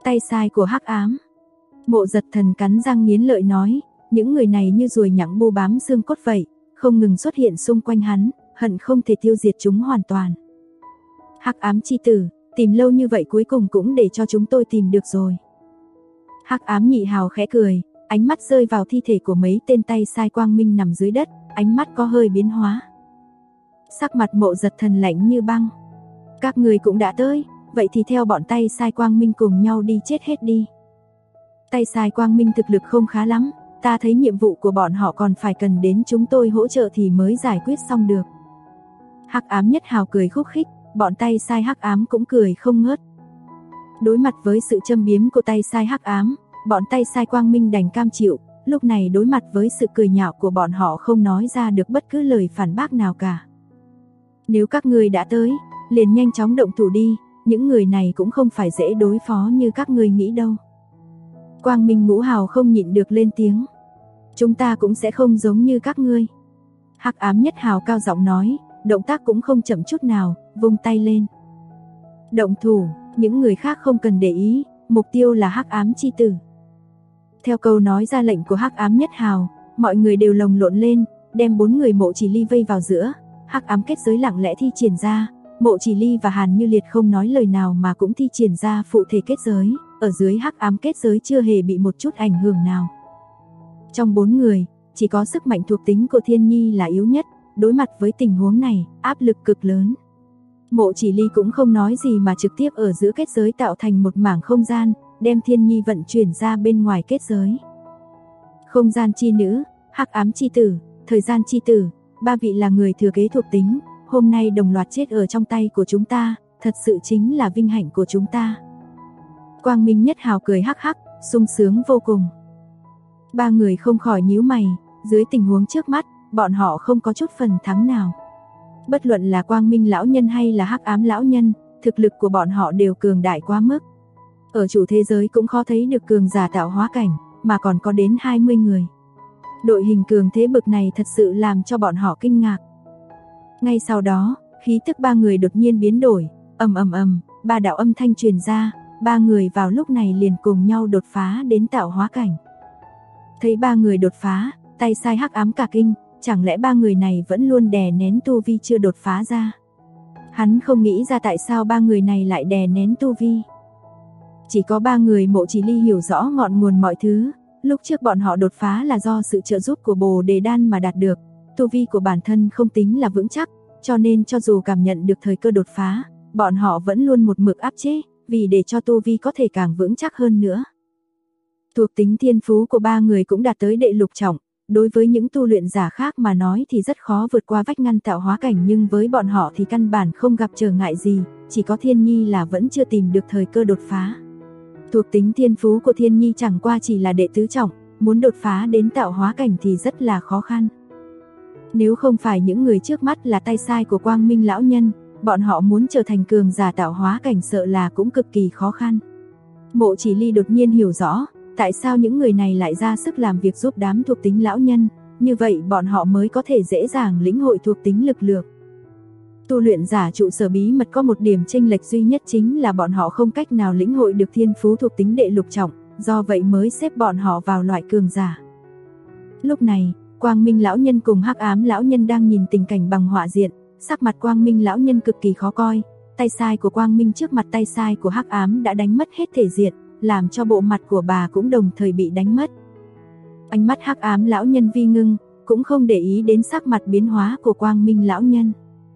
Tay sai của Hắc Ám. Mộ Giật Thần cắn răng nghiến lợi nói, những người này như ruồi nhặng bu bám xương cốt vậy, không ngừng xuất hiện xung quanh hắn, hận không thể tiêu diệt chúng hoàn toàn. Hắc Ám chi tử, tìm lâu như vậy cuối cùng cũng để cho chúng tôi tìm được rồi. Hắc Ám Nhị Hào khẽ cười, ánh mắt rơi vào thi thể của mấy tên tay sai quang minh nằm dưới đất, ánh mắt có hơi biến hóa. Sắc mặt Mộ Giật Thần lạnh như băng. Các người cũng đã tới, vậy thì theo bọn tay sai quang minh cùng nhau đi chết hết đi. Tay sai quang minh thực lực không khá lắm, ta thấy nhiệm vụ của bọn họ còn phải cần đến chúng tôi hỗ trợ thì mới giải quyết xong được. Hắc Ám Nhất Hào cười khúc khích, bọn tay sai Hắc Ám cũng cười không ngớt. Đối mặt với sự châm biếm của tay sai Hắc Ám, bọn tay sai quang minh đành cam chịu, lúc này đối mặt với sự cười nhạo của bọn họ không nói ra được bất cứ lời phản bác nào cả. Nếu các ngươi đã tới, liền nhanh chóng động thủ đi, những người này cũng không phải dễ đối phó như các ngươi nghĩ đâu. Quang Minh Ngũ Hào không nhịn được lên tiếng. Chúng ta cũng sẽ không giống như các ngươi. Hắc Ám Nhất Hào cao giọng nói, động tác cũng không chậm chút nào, vung tay lên. Động thủ, những người khác không cần để ý, mục tiêu là Hắc Ám chi tử. Theo câu nói ra lệnh của Hắc Ám Nhất Hào, mọi người đều lồng lộn lên, đem 4 người Mộ Chỉ Ly vây vào giữa. Hắc Ám kết giới lặng lẽ thi triển ra, Mộ Chỉ Ly và Hàn Như Liệt không nói lời nào mà cũng thi triển ra phụ thể kết giới, ở dưới Hắc Ám kết giới chưa hề bị một chút ảnh hưởng nào. Trong 4 người, chỉ có sức mạnh thuộc tính của Thiên Nhi là yếu nhất, đối mặt với tình huống này, áp lực cực lớn. Mộ Chỉ Ly cũng không nói gì mà trực tiếp ở giữa kết giới tạo thành một mảng không gian, đem Thiên Nhi vận chuyển ra bên ngoài kết giới. Không gian chi nữ, Hắc Ám chi tử, thời gian chi tử, 3 vị là người thừa kế thuộc tính, hôm nay đồng loạt chết ở trong tay của chúng ta, thật sự chính là vinh hạnh của chúng ta. Quang Minh Nhất Hào cười hắc hắc, sung sướng vô cùng. 3 người không khỏi nhíu mày, dưới tình huống trước mắt, bọn họ không có chút phần thắng nào. Bất luận là Quang Minh lão nhân hay là Hắc Ám lão nhân, thực lực của bọn họ đều cường đại quá mức. Ở chủ thế giới cũng khó thấy được cường giả tạo hóa cảnh, mà còn có đến 20 người. Đội hình cường thế bực này thật sự làm cho bọn họ kinh ngạc. Ngay sau đó, khí tức 3 người đột nhiên biến đổi, ầm ầm ầm, 3 đạo âm thanh truyền ra, 3 người vào lúc này liền cùng nhau đột phá đến tạo hóa cảnh. Thấy 3 người đột phá, tay sai Hắc Ám cả kinh, chẳng lẽ 3 người này vẫn luôn đè nén tu vi chưa đột phá ra? Hắn không nghĩ ra tại sao 3 người này lại đè nén tu vi. Chỉ có 3 người Mộ Chỉ Ly hiểu rõ ngọn nguồn mọi thứ, lúc trước bọn họ đột phá là do sự trợ giúp của Bồ Đề Đan mà đạt được, tu vi của bản thân không tính là vững chắc, cho nên cho dù cảm nhận được thời cơ đột phá, bọn họ vẫn luôn một mực áp chế, vì để cho tu vi có thể càng vững chắc hơn nữa. Thuộc tính thiên phú của 3 người cũng đạt tới đệ lục trọng, đối với những tu luyện giả khác mà nói thì rất khó vượt qua vách ngăn tạo hóa cảnh, nhưng với bọn họ thì căn bản không gặp trở ngại gì, chỉ có Thiên Nhi là vẫn chưa tìm được thời cơ đột phá. Thuộc tính thiên phú của Thiên Nhi chẳng qua chỉ là đệ tứ trọng, muốn đột phá đến tạo hóa cảnh thì rất là khó khăn. Nếu không phải những người trước mắt là tay sai của Quang Minh lão nhân, bọn họ muốn trở thành cường giả tạo hóa cảnh sợ là cũng cực kỳ khó khăn. Mộ Chỉ Ly đột nhiên hiểu rõ, tại sao những người này lại ra sức làm việc giúp đám thuộc tính lão nhân, như vậy bọn họ mới có thể dễ dàng lĩnh hội thuộc tính lực lượng. Tu luyện giả trụ sở bí mật có một điểm chênh lệch duy nhất chính là bọn họ không cách nào lĩnh hội được thiên phú thuộc tính đệ lục trọng, do vậy mới xếp bọn họ vào loại cường giả. Lúc này, Quang Minh lão nhân cùng Hắc Ám lão nhân đang nhìn tình cảnh bằng họa diện, sắc mặt Quang Minh lão nhân cực kỳ khó coi, tay sai của Quang Minh trước mặt tay sai của Hắc Ám đã đánh mất hết thể diện, làm cho bộ mặt của bà cũng đồng thời bị đánh mất. Ánh mắt Hắc Ám lão nhân vi ngưng, cũng không để ý đến sắc mặt biến hóa của Quang Minh lão nhân.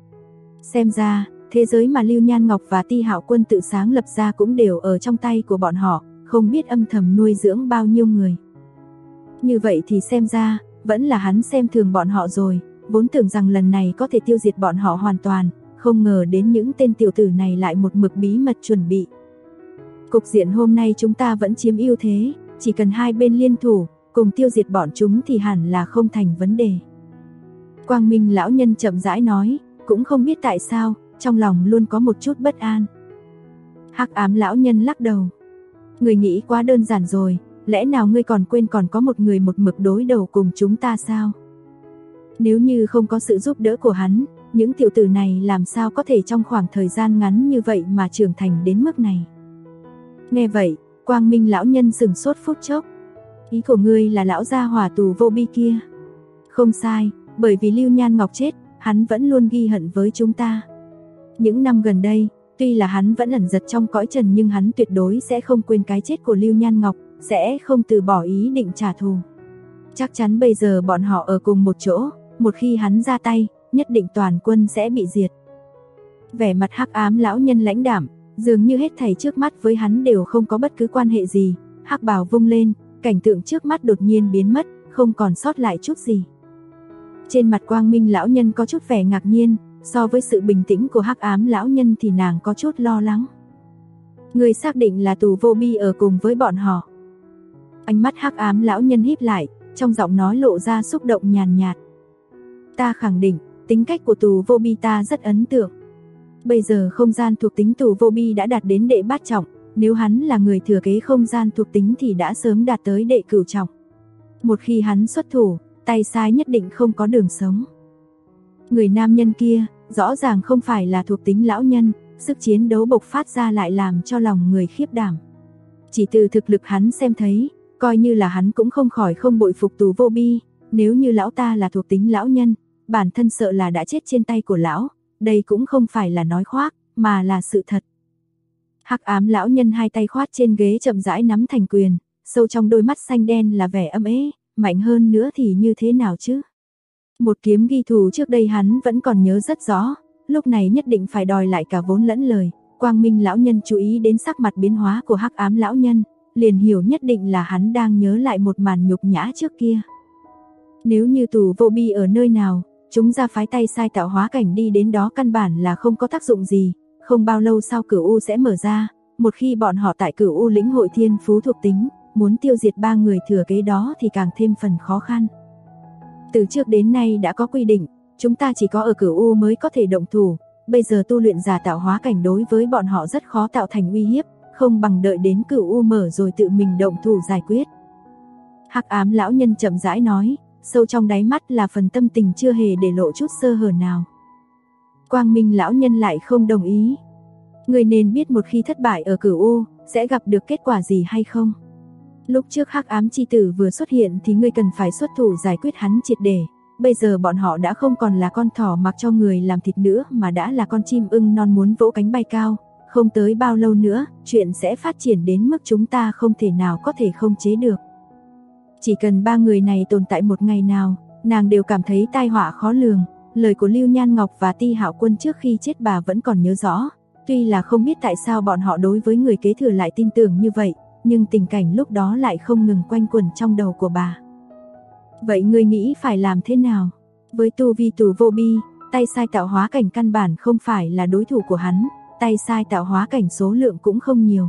Xem ra, thế giới mà Lưu Nhan Ngọc và Ti Hạo Quân tự sáng lập ra cũng đều ở trong tay của bọn họ, không biết âm thầm nuôi dưỡng bao nhiêu người. Như vậy thì xem ra, vẫn là hắn xem thường bọn họ rồi, vốn tưởng rằng lần này có thể tiêu diệt bọn họ hoàn toàn, không ngờ đến những tên tiểu tử này lại một mực bí mật chuẩn bị. Cục diện hôm nay chúng ta vẫn chiếm ưu thế, chỉ cần hai bên liên thủ, cùng tiêu diệt bọn chúng thì hẳn là không thành vấn đề. Quang Minh lão nhân chậm rãi nói, cũng không biết tại sao, trong lòng luôn có một chút bất an. Hắc Ám lão nhân lắc đầu. Người nghĩ quá đơn giản rồi, lẽ nào ngươi còn quên còn có một người một mực đối đầu cùng chúng ta sao? Nếu như không có sự giúp đỡ của hắn, những tiểu tử này làm sao có thể trong khoảng thời gian ngắn như vậy mà trưởng thành đến mức này? Nghe vậy, Quang Minh lão nhân sừng sốt phút chốc. Ý của ngươi là lão gia hỏa tù vô bi kia? Không sai, bởi vì Lưu Nhan Ngọc chết, hắn vẫn luôn ghi hận với chúng ta. Những năm gần đây, tuy là hắn vẫn ẩn giật trong cõi trần nhưng hắn tuyệt đối sẽ không quên cái chết của Lưu Nhan Ngọc, sẽ không từ bỏ ý định trả thù. Chắc chắn bây giờ bọn họ ở cùng một chỗ, một khi hắn ra tay, nhất định toàn quân sẽ bị diệt. Vẻ mặt hắc ám lão nhân lãnh đạm, dường như hết thảy trước mắt với hắn đều không có bất cứ quan hệ gì. Hắc bào vung lên, cảnh tượng trước mắt đột nhiên biến mất, không còn sót lại chút gì. Trên mặt Quang Minh lão nhân có chút vẻ ngạc nhiên, so với sự bình tĩnh của hắc ám lão nhân thì nàng có chút lo lắng. Người xác định là tù vô bi ở cùng với bọn họ. Ánh mắt hắc ám lão nhân híp lại, trong giọng nói lộ ra xúc động nhàn nhạt. Ta khẳng định, tính cách của tù vô bi ta rất ấn tượng. Bây giờ không gian thuộc tính tù vô bi đã đạt đến đệ bát trọng, nếu hắn là người thừa kế không gian thuộc tính thì đã sớm đạt tới đệ cửu trọng. Một khi hắn xuất thủ, tay sai nhất định không có đường sống. Người nam nhân kia, rõ ràng không phải là thuộc tính lão nhân, sức chiến đấu bộc phát ra lại làm cho lòng người khiếp đảm. Chỉ từ thực lực hắn xem thấy, coi như là hắn cũng không khỏi không bội phục tù vô bi, nếu như lão ta là thuộc tính lão nhân, bản thân sợ là đã chết trên tay của lão, đây cũng không phải là nói khoác, mà là sự thật. Hắc ám lão nhân hai tay khoát trên ghế chậm rãi nắm thành quyền, sâu trong đôi mắt xanh đen là vẻ âm ế, mạnh hơn nữa thì như thế nào chứ? Một kiếm ghi thù trước đây hắn vẫn còn nhớ rất rõ, lúc này nhất định phải đòi lại cả vốn lẫn lời. Quang Minh lão nhân chú ý đến sắc mặt biến hóa của hắc ám lão nhân, liền hiểu nhất định là hắn đang nhớ lại một màn nhục nhã trước kia. Nếu như tù vô bi ở nơi nào, chúng ra phái tay sai tạo hóa cảnh đi đến đó căn bản là không có tác dụng gì, không bao lâu sau Cửu U sẽ mở ra, một khi bọn họ tại Cửu U lĩnh hội thiên phú thuộc tính, muốn tiêu diệt ba người thừa kế đó thì càng thêm phần khó khăn. Từ trước đến nay đã có quy định, chúng ta chỉ có ở Cửu U mới có thể động thủ, bây giờ tu luyện giả tạo hóa cảnh đối với bọn họ rất khó tạo thành uy hiếp, không bằng đợi đến Cửu U mở rồi tự mình động thủ giải quyết. Hắc ám lão nhân chậm rãi nói, sâu trong đáy mắt là phần tâm tình chưa hề để lộ chút sơ hở nào. Quang Minh lão nhân lại không đồng ý. Người nên biết một khi thất bại ở Cửu U, sẽ gặp được kết quả gì hay không? Lúc trước hắc ám chi tử vừa xuất hiện thì ngươi cần phải xuất thủ giải quyết hắn triệt để. Bây giờ bọn họ đã không còn là con thỏ mặc cho người làm thịt nữa mà đã là con chim ưng non muốn vỗ cánh bay cao. Không tới bao lâu nữa, chuyện sẽ phát triển đến mức chúng ta không thể nào có thể không chế được. Chỉ cần ba người này tồn tại một ngày nào, nàng đều cảm thấy tai họa khó lường. Lời của Lưu Nhan Ngọc và Ti Hạo Quân trước khi chết bà vẫn còn nhớ rõ. Tuy là không biết tại sao bọn họ đối với người kế thừa lại tin tưởng như vậy, nhưng tình cảnh lúc đó lại không ngừng quanh quẩn trong đầu của bà. Vậy ngươi nghĩ phải làm thế nào? Với tu vi tù vô bi, tay sai tạo hóa cảnh căn bản không phải là đối thủ của hắn, tay sai tạo hóa cảnh số lượng cũng không nhiều.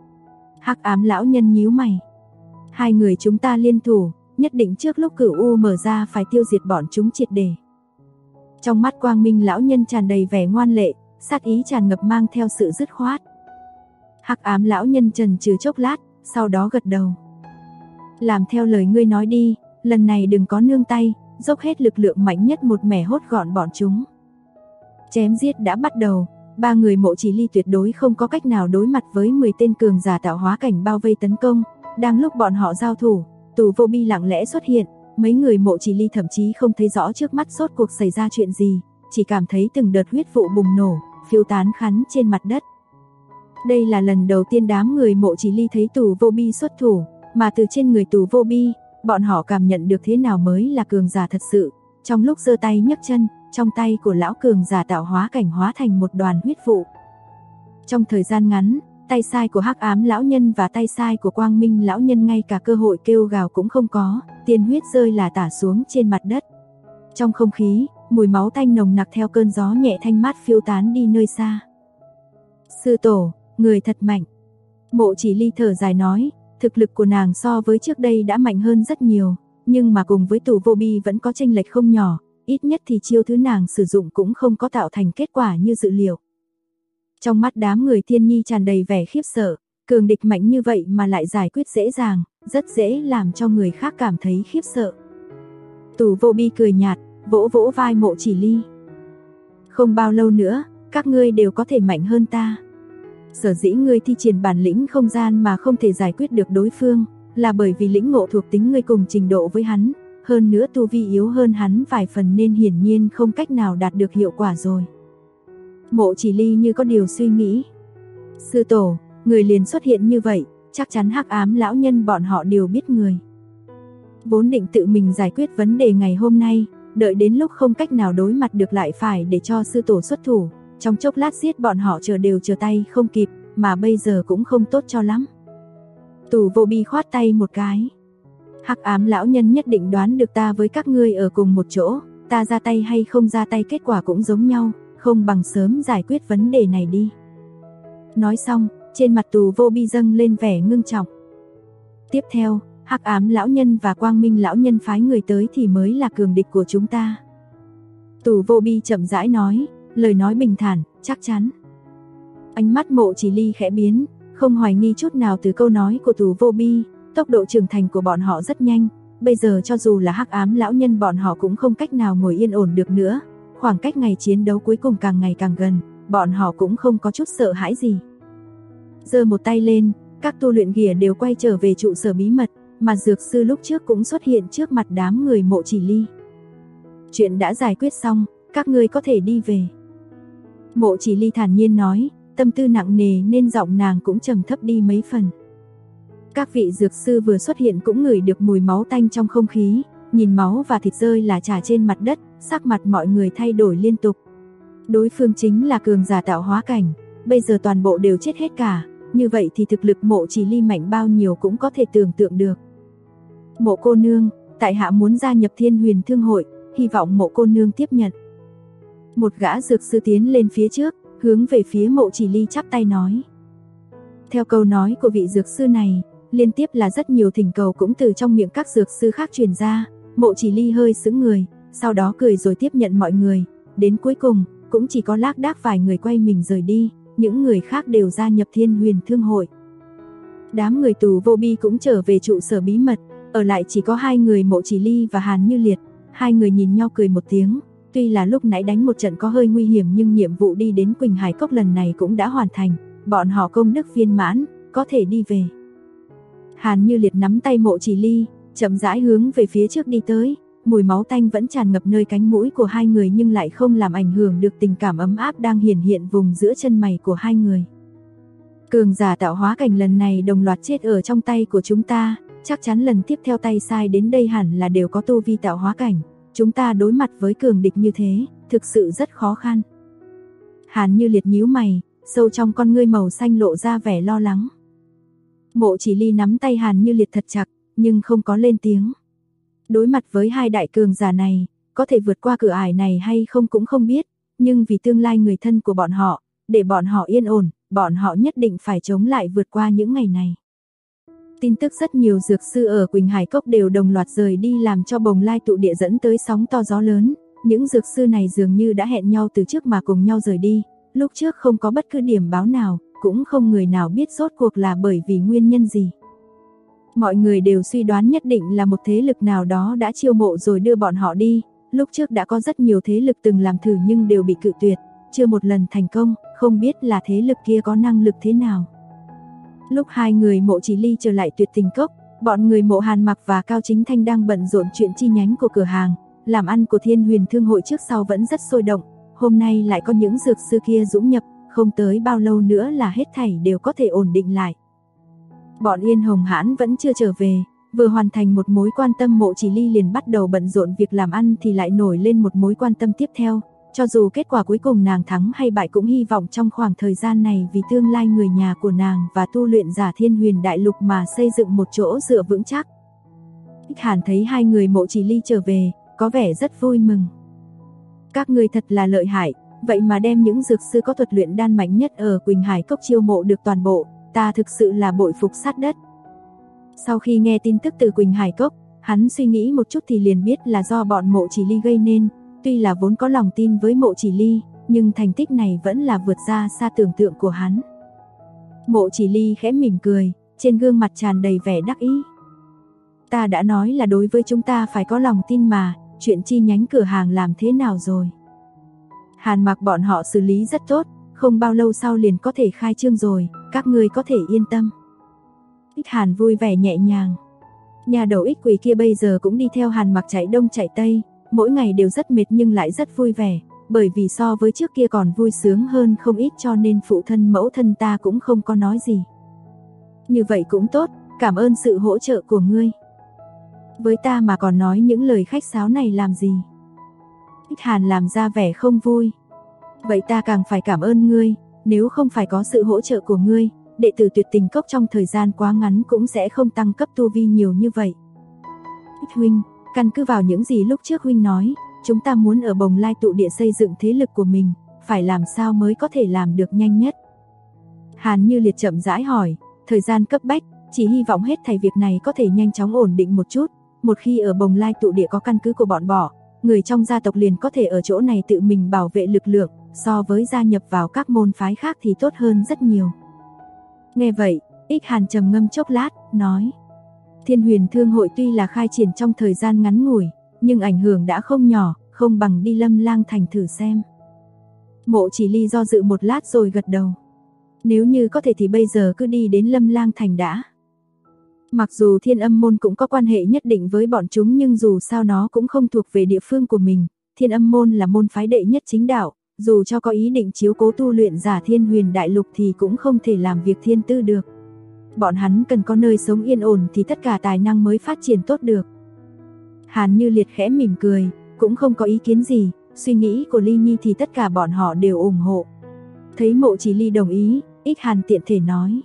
Hắc ám lão nhân nhíu mày. Hai người chúng ta liên thủ, nhất định trước lúc Cửu U mở ra phải tiêu diệt bọn chúng triệt để. Trong mắt Quang Minh lão nhân tràn đầy vẻ ngoan lệ, sát ý tràn ngập mang theo sự dứt khoát. Hắc ám lão nhân chần chừ chốc lát, sau đó gật đầu. Làm theo lời ngươi nói đi, lần này đừng có nương tay, dốc hết lực lượng mạnh nhất một mẻ hốt gọn bọn chúng. Chém giết đã bắt đầu, ba người Mộ Chỉ Ly tuyệt đối không có cách nào đối mặt với 10 tên cường giả tạo hóa cảnh bao vây tấn công. Đang lúc bọn họ giao thủ, tù vô bi lặng lẽ xuất hiện, mấy người Mộ Chỉ Ly thậm chí không thấy rõ trước mắt rốt cuộc xảy ra chuyện gì, chỉ cảm thấy từng đợt huyết vụ bùng nổ, phiêu tán khắn trên mặt đất. Đây là lần đầu tiên đám người Mộ Chỉ Ly thấy tù vô bi xuất thủ, mà từ trên người tù vô bi, bọn họ cảm nhận được thế nào mới là cường giả thật sự. Trong lúc giơ tay nhấc chân, trong tay của lão cường giả tạo hóa cảnh hóa thành một đoàn huyết vụ. Trong thời gian ngắn, tay sai của hắc ám lão nhân và tay sai của Quang Minh lão nhân ngay cả cơ hội kêu gào cũng không có, tiên huyết rơi là tả xuống trên mặt đất. Trong không khí, mùi máu tanh nồng nặc theo cơn gió nhẹ thanh mát phiêu tán đi nơi xa. Sư tổ, người thật mạnh. Mộ Chỉ Ly thở dài nói, thực lực của nàng so với trước đây đã mạnh hơn rất nhiều, nhưng mà cùng với tù vô bi vẫn có chênh lệch không nhỏ, ít nhất thì chiêu thứ nàng sử dụng cũng không có tạo thành kết quả như dự liệu. Trong mắt đám người Thiên Nhi tràn đầy vẻ khiếp sợ, cường địch mạnh như vậy mà lại giải quyết dễ dàng, rất dễ làm cho người khác cảm thấy khiếp sợ. Tù vô bi cười nhạt, vỗ vỗ vai Mộ Chỉ Ly. Không bao lâu nữa, các ngươi đều có thể mạnh hơn ta. Sở dĩ ngươi thi triển bản lĩnh không gian mà không thể giải quyết được đối phương, là bởi vì lĩnh ngộ thuộc tính ngươi cùng trình độ với hắn, hơn nữa tu vi yếu hơn hắn vài phần nên hiển nhiên không cách nào đạt được hiệu quả rồi. Mộ Chỉ Ly như có điều suy nghĩ. Sư tổ, người liền xuất hiện như vậy, chắc chắn Hắc Ám lão nhân bọn họ đều biết người. Vốn định tự mình giải quyết vấn đề ngày hôm nay, đợi đến lúc không cách nào đối mặt được lại phải để cho sư tổ xuất thủ, trong chốc lát giết bọn họ chờ tay không kịp, mà bây giờ cũng không tốt cho lắm. Tù Vô Bi khoát tay một cái. Hắc Ám lão nhân nhất định đoán được ta với các ngươi ở cùng một chỗ, ta ra tay hay không ra tay kết quả cũng giống nhau, không bằng sớm giải quyết vấn đề này đi. Nói xong, trên mặt Tù Vô Bi dâng lên vẻ ngưng trọng. Tiếp theo, Hắc Ám lão nhân và Quang Minh lão nhân phái người tới thì mới là cường địch của chúng ta. Tù Vô Bi chậm rãi nói, lời nói bình thản, chắc chắn. Ánh mắt Mộ Chỉ Ly khẽ biến, không hoài nghi chút nào từ câu nói của Tù Vô Bi, tốc độ trưởng thành của bọn họ rất nhanh, bây giờ cho dù là Hắc Ám lão nhân bọn họ cũng không cách nào ngồi yên ổn được nữa, khoảng cách ngày chiến đấu cuối cùng càng ngày càng gần, bọn họ cũng không có chút sợ hãi gì. Giơ một tay lên, các tu luyện ghìa đều quay trở về trụ sở bí mật, mà dược sư lúc trước cũng xuất hiện trước mặt đám người Mộ Chỉ Ly. Chuyện đã giải quyết xong, các ngươi có thể đi về. Mộ Chỉ Ly thản nhiên nói, tâm tư nặng nề nên giọng nàng cũng trầm thấp đi mấy phần. Các vị dược sư vừa xuất hiện cũng ngửi được mùi máu tanh trong không khí, nhìn máu và thịt rơi lả chả trên mặt đất, sắc mặt mọi người thay đổi liên tục. Đối phương chính là cường giả tạo hóa cảnh, bây giờ toàn bộ đều chết hết cả, như vậy thì thực lực Mộ Chỉ Ly mạnh bao nhiêu cũng có thể tưởng tượng được. Mộ cô nương, tại hạ muốn gia nhập Thiên Huyền Thương hội, hy vọng Mộ cô nương tiếp nhận. Một gã dược sư tiến lên phía trước, hướng về phía Mộ Chỉ Ly chắp tay nói. Theo câu nói của vị dược sư này, liên tiếp là rất nhiều thỉnh cầu cũng từ trong miệng các dược sư khác truyền ra. Mộ Chỉ Ly hơi sững người, sau đó cười rồi tiếp nhận mọi người. Đến cuối cùng, cũng chỉ có lác đác vài người quay mình rời đi, những người khác đều gia nhập Thiên Huyền Thương hội. Đám người Tù Vô Bi cũng trở về trụ sở bí mật, ở lại chỉ có hai người Mộ Chỉ Ly và Hàn Như Liệt. Hai người nhìn nhau cười một tiếng, tuy là lúc nãy đánh một trận có hơi nguy hiểm nhưng nhiệm vụ đi đến Quỳnh Hải Cốc lần này cũng đã hoàn thành, bọn họ công đức viên mãn, có thể đi về. Hàn Như Liệt nắm tay Mộ Chỉ Ly, chậm rãi hướng về phía trước đi tới, mùi máu tanh vẫn tràn ngập nơi cánh mũi của hai người nhưng lại không làm ảnh hưởng được tình cảm ấm áp đang hiển hiện vùng giữa chân mày của hai người. Cường giả tạo hóa cảnh lần này đồng loạt chết ở trong tay của chúng ta, chắc chắn lần tiếp theo tay sai đến đây hẳn là đều có tu vi tạo hóa cảnh, chúng ta đối mặt với cường địch như thế, thực sự rất khó khăn. Hàn Như Liệt nhíu mày, sâu trong con ngươi màu xanh lộ ra vẻ lo lắng. Mộ Chỉ Ly nắm tay Hàn Như Liệt thật chặt, nhưng không có lên tiếng. Đối mặt với hai đại cường giả này, có thể vượt qua cửa ải này hay không cũng không biết, nhưng vì tương lai người thân của bọn họ, để bọn họ yên ổn, bọn họ nhất định phải chống lại vượt qua những ngày này. Tin tức rất nhiều dược sư ở Quỳnh Hải Cốc đều đồng loạt rời đi làm cho bồng lai tụ địa dẫn tới sóng to gió lớn. Những dược sư này dường như đã hẹn nhau từ trước mà cùng nhau rời đi, lúc trước không có bất cứ điểm báo nào, cũng không người nào biết rốt cuộc là bởi vì nguyên nhân gì. Mọi người đều suy đoán nhất định là một thế lực nào đó đã chiêu mộ rồi đưa bọn họ đi, lúc trước đã có rất nhiều thế lực từng làm thử nhưng đều bị cự tuyệt, chưa một lần thành công, không biết là thế lực kia có năng lực thế nào. Lúc hai người Mộ Chỉ Ly trở lại Tuyệt Tình Cốc, bọn người Mộ Hàn Mặc và Cao Chính Thanh đang bận rộn chuyện chi nhánh của cửa hàng, làm ăn của Thiên Huyền Thương hội trước sau vẫn rất sôi động, hôm nay lại có những dược sư kia dũng nhập, không tới bao lâu nữa là hết thảy đều có thể ổn định lại. Bọn Yên Hồng Hãn vẫn chưa trở về, vừa hoàn thành một mối quan tâm Mộ Chỉ Ly liền bắt đầu bận rộn việc làm ăn thì lại nổi lên một mối quan tâm tiếp theo. Cho dù kết quả cuối cùng nàng thắng hay bại cũng hy vọng trong khoảng thời gian này vì tương lai người nhà của nàng và tu luyện giả Thiên Huyền Đại Lục mà xây dựng một chỗ dựa vững chắc. Thích Hàn thấy hai người Mộ Chỉ Ly trở về, có vẻ rất vui mừng. Các ngươi thật là lợi hại, vậy mà đem những dược sư có thuật luyện đan mạnh nhất ở Quỳnh Hải Cốc chiêu mộ được toàn bộ, ta thực sự là bội phục sát đất. Sau khi nghe tin tức từ Quỳnh Hải Cốc, hắn suy nghĩ một chút thì liền biết là do bọn Mộ Chỉ Ly gây nên. Tuy là vốn có lòng tin với Mộ Chỉ Ly, nhưng thành tích này vẫn là vượt ra xa tưởng tượng của hắn. Mộ Chỉ Ly khẽ mỉm cười, trên gương mặt tràn đầy vẻ đắc ý. Ta đã nói là đối với chúng ta phải có lòng tin mà, chuyện chi nhánh cửa hàng làm thế nào rồi? Hàn Mặc bọn họ xử lý rất tốt, không bao lâu sau liền có thể khai trương rồi, các ngươi có thể yên tâm. Ích Hàn vui vẻ nhẹ nhàng. Nhà đầu ích quỷ kia bây giờ cũng đi theo Hàn Mặc chạy đông chạy tây, mỗi ngày đều rất mệt nhưng lại rất vui vẻ, bởi vì so với trước kia còn vui sướng hơn không ít cho nên phụ thân mẫu thân ta cũng không có nói gì. Như vậy cũng tốt, cảm ơn sự hỗ trợ của ngươi. Với ta mà còn nói những lời khách sáo này làm gì? Ích Hàn làm ra vẻ không vui. Vậy ta càng phải cảm ơn ngươi, nếu không phải có sự hỗ trợ của ngươi, đệ tử Tuyệt Tình Cốc trong thời gian quá ngắn cũng sẽ không tăng cấp tu vi nhiều như vậy. Ích huynh, căn cứ vào những gì lúc trước huynh nói, chúng ta muốn ở Bồng Lai tụ địa xây dựng thế lực của mình, phải làm sao mới có thể làm được nhanh nhất? Hàn Như Liệt chậm rãi hỏi, thời gian cấp bách, chỉ hy vọng hết thảy việc này có thể nhanh chóng ổn định một chút, một khi ở Bồng Lai tụ địa có căn cứ của bọn bỏ, người trong gia tộc liền có thể ở chỗ này tự mình bảo vệ lực lượng, so với gia nhập vào các môn phái khác thì tốt hơn rất nhiều. Nghe vậy, Ích Hàn trầm ngâm chốc lát, nói: Thiên Huyền Thương hội tuy là khai triển trong thời gian ngắn ngủi, nhưng ảnh hưởng đã không nhỏ, không bằng đi Lâm Lang Thành thử xem. Mộ Chỉ Ly do dự một lát rồi gật đầu. Nếu như có thể thì bây giờ cứ đi đến Lâm Lang Thành đã. Mặc dù Thiên Âm môn cũng có quan hệ nhất định với bọn chúng nhưng dù sao nó cũng không thuộc về địa phương của mình. Thiên Âm môn là môn phái đệ nhất chính đạo, dù cho có ý định chiếu cố tu luyện giả Thiên Huyền Đại Lục thì cũng không thể làm việc thiên tư được. Bọn hắn cần có nơi sống yên ổn thì tất cả tài năng mới phát triển tốt được. Hàn Như Liệt khẽ mỉm cười, cũng không có ý kiến gì, suy nghĩ của Ly Nhi thì tất cả bọn họ đều ủng hộ. Thấy Mộ Chỉ Ly đồng ý, Ích Hàn tiện thể nói: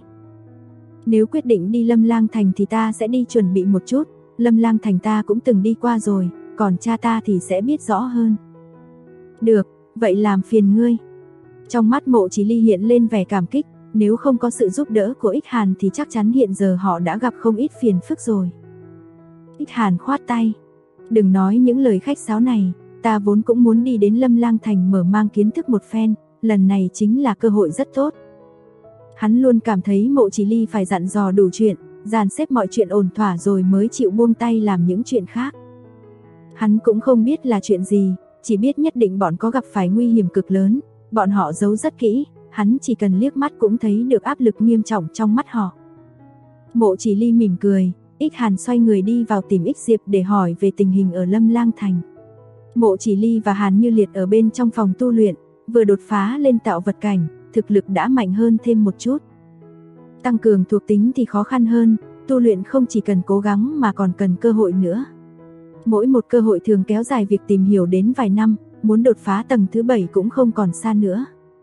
Nếu quyết định đi Lâm Lang Thành thì ta sẽ đi chuẩn bị một chút, Lâm Lang Thành ta cũng từng đi qua rồi, còn cha ta thì sẽ biết rõ hơn. Được, vậy làm phiền ngươi. Trong mắt Mộ Chỉ Ly hiện lên vẻ cảm kích, nếu không có sự giúp đỡ của Ích Hàn thì chắc chắn hiện giờ họ đã gặp không ít phiền phức rồi. Ích Hàn khoát tay: Đừng nói những lời khách sáo này, ta vốn cũng muốn đi đến Lâm Lang Thành mở mang kiến thức một phen, lần này chính là cơ hội rất tốt. Hắn luôn cảm thấy Mộ Chỉ Ly phải dặn dò đủ chuyện, dàn xếp mọi chuyện ổn thỏa rồi mới chịu buông tay làm những chuyện khác. Hắn cũng không biết là chuyện gì, chỉ biết nhất định bọn có gặp phải nguy hiểm cực lớn, bọn họ giấu rất kỹ, hắn chỉ cần liếc mắt cũng thấy được áp lực nghiêm trọng trong mắt họ. Mộ Chỉ Ly mỉm cười, Ích Hàn xoay người đi vào tìm Ích Diệp để hỏi về tình hình ở Lâm Lang Thành. Mộ Chỉ Ly và Hàn Như Liệt ở bên trong phòng tu luyện, vừa đột phá lên tạo vật cảnh, thực lực đã mạnh hơn thêm một chút. Tăng cường thuộc tính thì khó khăn hơn, tu luyện không chỉ cần cố gắng mà còn cần cơ hội nữa. Mỗi một cơ hội thường kéo dài việc tìm hiểu đến vài năm, muốn đột phá tầng thứ 7 cũng không còn xa nữa.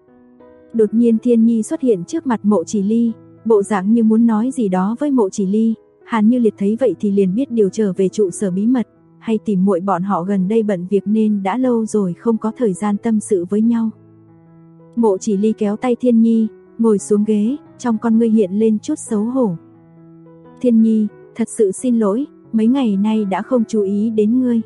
Đột nhiên Thiên Nhi xuất hiện trước mặt Mộ Chỉ Ly, bộ dạng như muốn nói gì đó với Mộ Chỉ Ly. Hàn Như Liệt thấy vậy thì liền biết điều trở về trụ sở bí mật, hay tìm muội bọn họ gần đây bận việc nên đã lâu rồi không có thời gian tâm sự với nhau. Mộ Chỉ Ly kéo tay Thiên Nhi, ngồi xuống ghế, trong con ngươi hiện lên chút xấu hổ. Thiên Nhi, thật sự xin lỗi, mấy ngày nay đã không chú ý đến ngươi.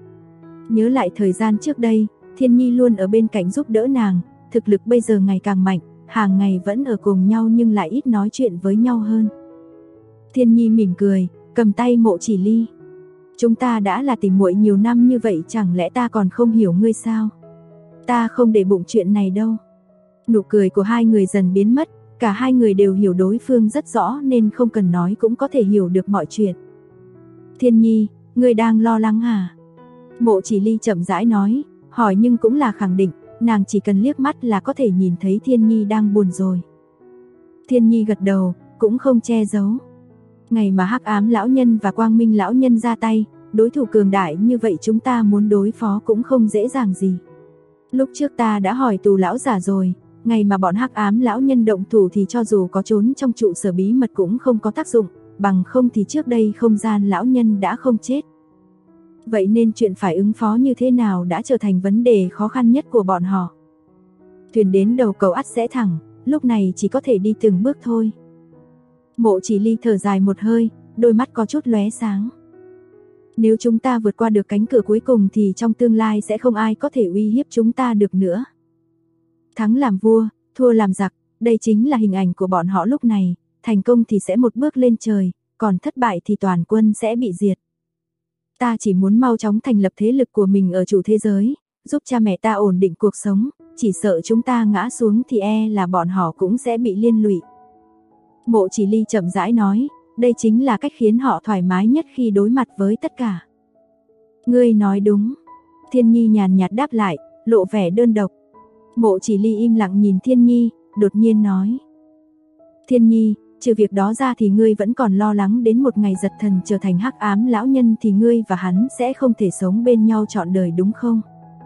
Nhớ lại thời gian trước đây, Thiên Nhi luôn ở bên cạnh giúp đỡ nàng, thực lực bây giờ ngày càng mạnh, hàng ngày vẫn ở cùng nhau nhưng lại ít nói chuyện với nhau hơn. Thiên Nhi mỉm cười, cầm tay Mộ Chỉ Ly. Chúng ta đã là tỷ muội nhiều năm như vậy, chẳng lẽ ta còn không hiểu ngươi sao? Ta không để bụng chuyện này đâu. Nụ cười của hai người dần biến mất, cả hai người đều hiểu đối phương rất rõ nên không cần nói cũng có thể hiểu được mọi chuyện. Thiên Nhi, ngươi đang lo lắng hả? Mộ Chỉ Ly chậm rãi nói, hỏi nhưng cũng là khẳng định, nàng chỉ cần liếc mắt là có thể nhìn thấy Thiên Nhi đang buồn rồi. Thiên Nhi gật đầu, cũng không che giấu. Ngày mà Hắc Ám lão nhân và Quang Minh lão nhân ra tay, đối thủ cường đại như vậy chúng ta muốn đối phó cũng không dễ dàng gì. Lúc trước ta đã hỏi Tù lão giả rồi, ngày mà bọn Hắc Ám lão nhân động thủ thì cho dù có trốn trong trụ sở bí mật cũng không có tác dụng, bằng không thì trước đây không gian lão nhân đã không chết. Vậy nên chuyện phải ứng phó như thế nào đã trở thành vấn đề khó khăn nhất của bọn họ. Thuyền đến đầu cầu ắt sẽ thẳng, lúc này chỉ có thể đi từng bước thôi. Mộ Chỉ Ly thở dài một hơi, đôi mắt có chút lóe sáng. Nếu chúng ta vượt qua được cánh cửa cuối cùng thì trong tương lai sẽ không ai có thể uy hiếp chúng ta được nữa. Thắng làm vua, thua làm giặc, đây chính là hình ảnh của bọn họ lúc này, thành công thì sẽ một bước lên trời, còn thất bại thì toàn quân sẽ bị diệt. Ta chỉ muốn mau chóng thành lập thế lực của mình ở chủ thế giới, giúp cha mẹ ta ổn định cuộc sống, chỉ sợ chúng ta ngã xuống thì là bọn họ cũng sẽ bị liên lụy. Mộ Chỉ Ly chậm rãi nói, đây chính là cách khiến họ thoải mái nhất khi đối mặt với tất cả. Ngươi nói đúng. Thiên Nhi nhàn nhạt đáp lại, lộ vẻ đơn độc. Mộ Chỉ Ly im lặng nhìn Thiên Nhi, đột nhiên nói. Thiên Nhi, trừ việc đó ra thì ngươi vẫn còn lo lắng đến một ngày Giật Thần trở thành hắc ám lão nhân thì ngươi và hắn sẽ không thể sống bên nhau trọn đời đúng không?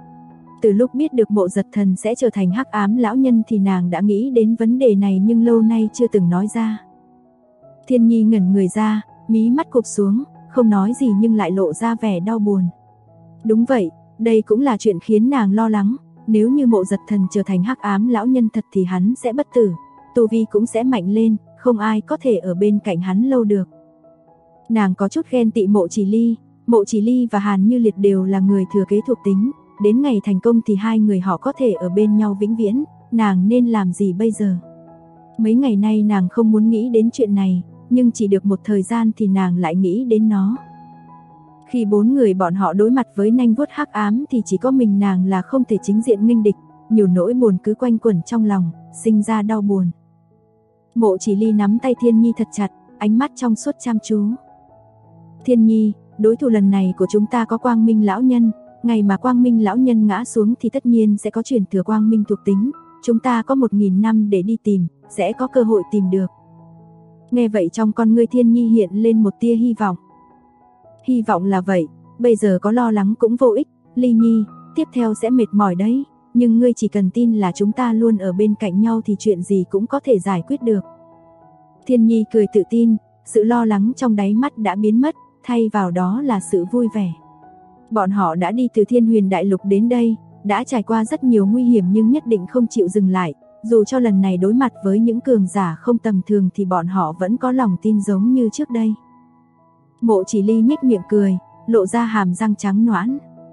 Từ lúc biết được Mộ Giật Thần sẽ trở thành hắc ám lão nhân thì nàng đã nghĩ đến vấn đề này nhưng lâu nay chưa từng nói ra. Thiên Nhi ngẩn người ra, mí mắt cụp xuống, không nói gì nhưng lại lộ ra vẻ đau buồn. Đúng vậy, đây cũng là chuyện khiến nàng lo lắng, nếu như Mộ Giật Thần trở thành hắc ám lão nhân thật thì hắn sẽ bất tử, tu vi cũng sẽ mạnh lên, không ai có thể ở bên cạnh hắn lâu được. Nàng có chút ghen tị Mộ Chỉ Ly và Hàn Như Liệt đều là người thừa kế thuộc tính, đến ngày thành công thì hai người họ có thể ở bên nhau vĩnh viễn, nàng nên làm gì bây giờ? Mấy ngày nay nàng không muốn nghĩ đến chuyện này, nhưng chỉ được một thời gian thì nàng lại nghĩ đến nó. Khi bốn người bọn họ đối mặt với nanh vuốt hắc ám thì chỉ có mình nàng là không thể chính diện nghênh địch, nhiều nỗi buồn cứ quanh quẩn trong lòng, sinh ra đau buồn. Mộ Chỉ Ly nắm tay Thiên Nhi thật chặt, ánh mắt trong suốt chăm chú. Thiên Nhi, đối thủ lần này của chúng ta có Quang Minh lão nhân, ngày mà Quang Minh lão nhân ngã xuống thì tất nhiên sẽ có truyền thừa Quang Minh thuộc tính, chúng ta có 1000 năm để đi tìm, sẽ có cơ hội tìm được. Nghe vậy trong con ngươi Thiên Nhi hiện lên một tia hy vọng. Hy vọng là vậy, bây giờ có lo lắng cũng vô ích, Ly Nhi, tiếp theo sẽ mệt mỏi đấy, nhưng ngươi chỉ cần tin là chúng ta luôn ở bên cạnh nhau thì chuyện gì cũng có thể giải quyết được. Thiên Nhi cười tự tin, sự lo lắng trong đáy mắt đã biến mất, thay vào đó là sự vui vẻ. Bọn họ đã đi từ Thiên Huyền Đại Lục đến đây, đã trải qua rất nhiều nguy hiểm nhưng nhất định không chịu dừng lại, dù cho lần này đối mặt với những cường giả không tầm thường thì bọn họ vẫn có lòng tin giống như trước đây. Mộ Chỉ Ly nhếch miệng cười, lộ ra hàm răng trắng nõn.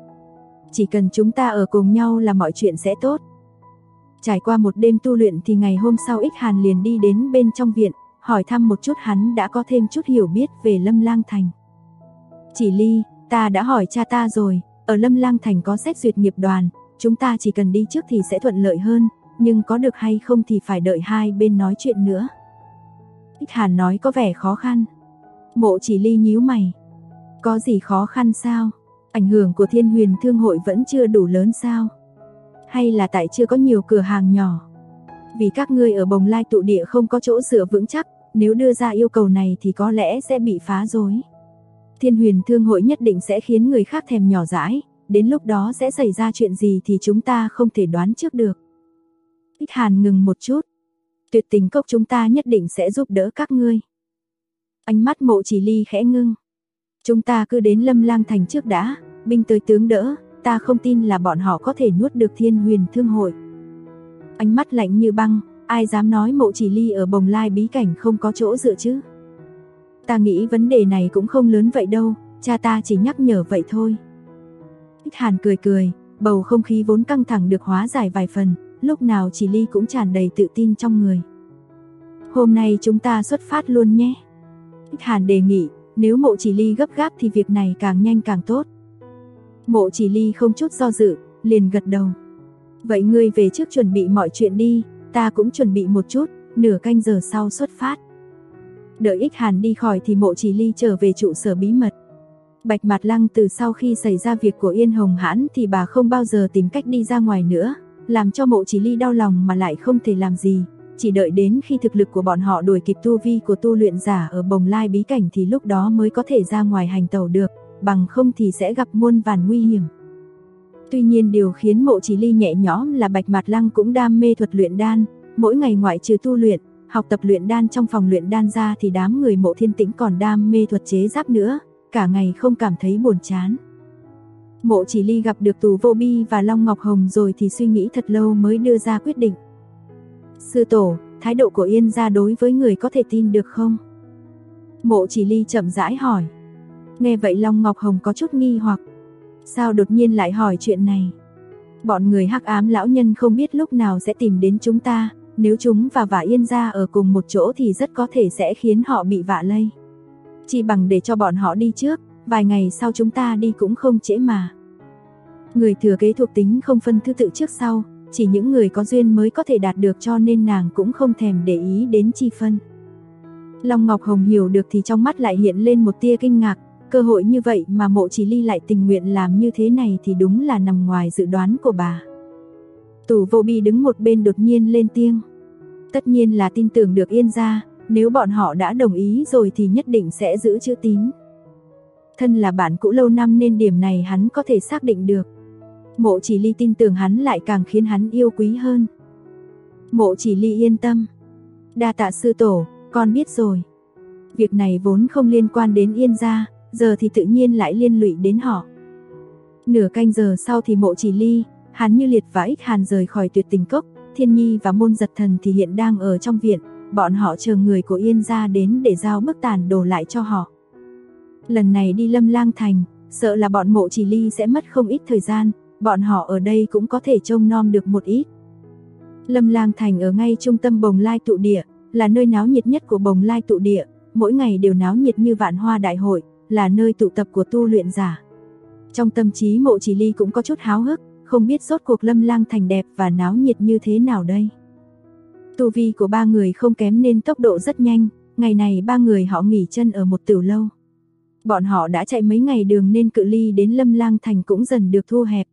Chỉ cần chúng ta ở cùng nhau là mọi chuyện sẽ tốt. Trải qua một đêm tu luyện thì ngày hôm sau Ích Hàn liền đi đến bên trong viện, hỏi thăm một chút hắn đã có thêm chút hiểu biết về Lâm Lang Thành. Chỉ Ly, ta đã hỏi cha ta rồi, ở Lâm Lang Thành có xét duyệt nghiệp đoàn, chúng ta chỉ cần đi trước thì sẽ thuận lợi hơn, nhưng có được hay không thì phải đợi hai bên nói chuyện nữa. Ích Hàn nói có vẻ khó khăn. Mộ Chỉ Ly nhíu mày. Có gì khó khăn sao? Ảnh hưởng của Thiên Huyền Thương hội vẫn chưa đủ lớn sao? Hay là tại chưa có nhiều cửa hàng nhỏ? Vì các ngươi ở Bồng Lai tụ địa không có chỗ dựa vững chắc, nếu đưa ra yêu cầu này thì có lẽ sẽ bị phá rối. Thiên Huyền Thương hội nhất định sẽ khiến người khác thèm nhỏ dãi, đến lúc đó sẽ xảy ra chuyện gì thì chúng ta không thể đoán trước được. Ích Hàn ngừng một chút. Tuyệt Tình Cốc chúng ta nhất định sẽ giúp đỡ các ngươi. Ánh mắt Mộ Chỉ Ly khẽ ngưng. Chúng ta cứ đến Lâm Lang Thành trước đã, binh tới tướng đỡ, ta không tin là bọn họ có thể nuốt được Thiên Huyền Thương hội. Ánh mắt lạnh như băng, ai dám nói Mộ Chỉ Ly ở Bồng Lai bí cảnh không có chỗ dựa chứ? Ta nghĩ vấn đề này cũng không lớn vậy đâu, cha ta chỉ nhắc nhở vậy thôi. Ích Hàn cười cười, bầu không khí vốn căng thẳng được hóa giải vài phần, lúc nào Chỉ Ly cũng tràn đầy tự tin trong người. Hôm nay chúng ta xuất phát luôn nhé. Ích Hàn đề nghị, nếu Mộ Chỉ Ly gấp gáp thì việc này càng nhanh càng tốt. Mộ Chỉ Ly không chút do dự, liền gật đầu. Vậy ngươi về trước chuẩn bị mọi chuyện đi, ta cũng chuẩn bị một chút, nửa canh giờ sau xuất phát. Đợi Ích Hàn đi khỏi thì Mộ Chỉ Ly trở về trụ sở bí mật. Bạch Mạt Lăng từ sau khi xảy ra việc của Yên Hồng Hãn thì bà không bao giờ tìm cách đi ra ngoài nữa, làm cho Mộ Chỉ Ly đau lòng mà lại không thể làm gì. Chỉ đợi đến khi thực lực của bọn họ đuổi kịp tu vi của tu luyện giả ở Bồng Lai bí cảnh thì lúc đó mới có thể ra ngoài hành tẩu được, bằng không thì sẽ gặp muôn vàn nguy hiểm. Tuy nhiên điều khiến Mộ Chỉ Ly nhẹ nhõm là Bạch Mạt Lăng cũng đam mê thuật luyện đan, mỗi ngày ngoại trừ tu luyện, học tập luyện đan trong phòng luyện đan ra thì đám người Mộ Thiên Tĩnh còn đam mê thuật chế giáp nữa, cả ngày không cảm thấy buồn chán. Mộ Chỉ Ly gặp được Tù Vô Bi và Long Ngọc Hồng rồi thì suy nghĩ thật lâu mới đưa ra quyết định. Sư tổ, thái độ của Yên gia đối với người có thể tin được không? Mộ Chỉ Ly chậm rãi hỏi. Nghe vậy Long Ngọc Hồng có chút nghi hoặc. Sao đột nhiên lại hỏi chuyện này? Bọn người hắc ám lão nhân không biết lúc nào sẽ tìm đến chúng ta, nếu chúng và Yên gia ở cùng một chỗ thì rất có thể sẽ khiến họ bị vạ lây. Chỉ bằng để cho bọn họ đi trước, vài ngày sau chúng ta đi cũng không trễ mà. Người thừa kế thuộc tính không phân thứ tự trước sau, chỉ những người có duyên mới có thể đạt được, cho nên nàng cũng không thèm để ý đến chi phân. Long Ngọc Hồng hiểu được thì trong mắt lại hiện lên một tia kinh ngạc, cơ hội như vậy mà Mộ Chỉ Ly lại tình nguyện làm như thế này thì đúng là nằm ngoài dự đoán của bà. Tù Vô Bi đứng một bên đột nhiên lên tiếng. Tất nhiên là tin tưởng được Yên gia, nếu bọn họ đã đồng ý rồi thì nhất định sẽ giữ chữ tín. Thân là bạn cũ lâu năm nên điểm này hắn có thể xác định được. Mộ Chỉ Ly tin tưởng hắn lại càng khiến hắn yêu quý hơn. Mộ Chỉ Ly yên tâm. Đa tạ sư tổ, con biết rồi. Việc này vốn không liên quan đến Yên gia, giờ thì tự nhiên lại liên lụy đến họ. Nửa canh giờ sau thì Mộ Chỉ Ly, Hàn Như Liệt và Ích Hàn rời khỏi Tuyệt Tình Cốc, Thiên Nhi và Môn Giật Thần thì hiện đang ở trong viện, bọn họ chờ người của Yên gia đến để giao bức tàn đồ lại cho họ. Lần này đi Lâm Lang Thành, sợ là bọn Mộ Chỉ Ly sẽ mất không ít thời gian, bọn họ ở đây cũng có thể trông nom được một ít. Lâm Lang Thành ở ngay trung tâm Bồng Lai tụ địa, là nơi náo nhiệt nhất của Bồng Lai tụ địa, mỗi ngày đều náo nhiệt như vạn hoa đại hội, là nơi tụ tập của tu luyện giả. Trong tâm trí Mộ Chỉ Ly cũng có chút háo hức, không biết rốt cuộc Lâm Lang Thành đẹp và náo nhiệt như thế nào đây. Tu vi của ba người không kém nên tốc độ rất nhanh, ngày này ba người họ nghỉ chân ở một tửu lâu. Bọn họ đã chạy mấy ngày đường nên cự ly đến Lâm Lang Thành cũng dần được thu hẹp.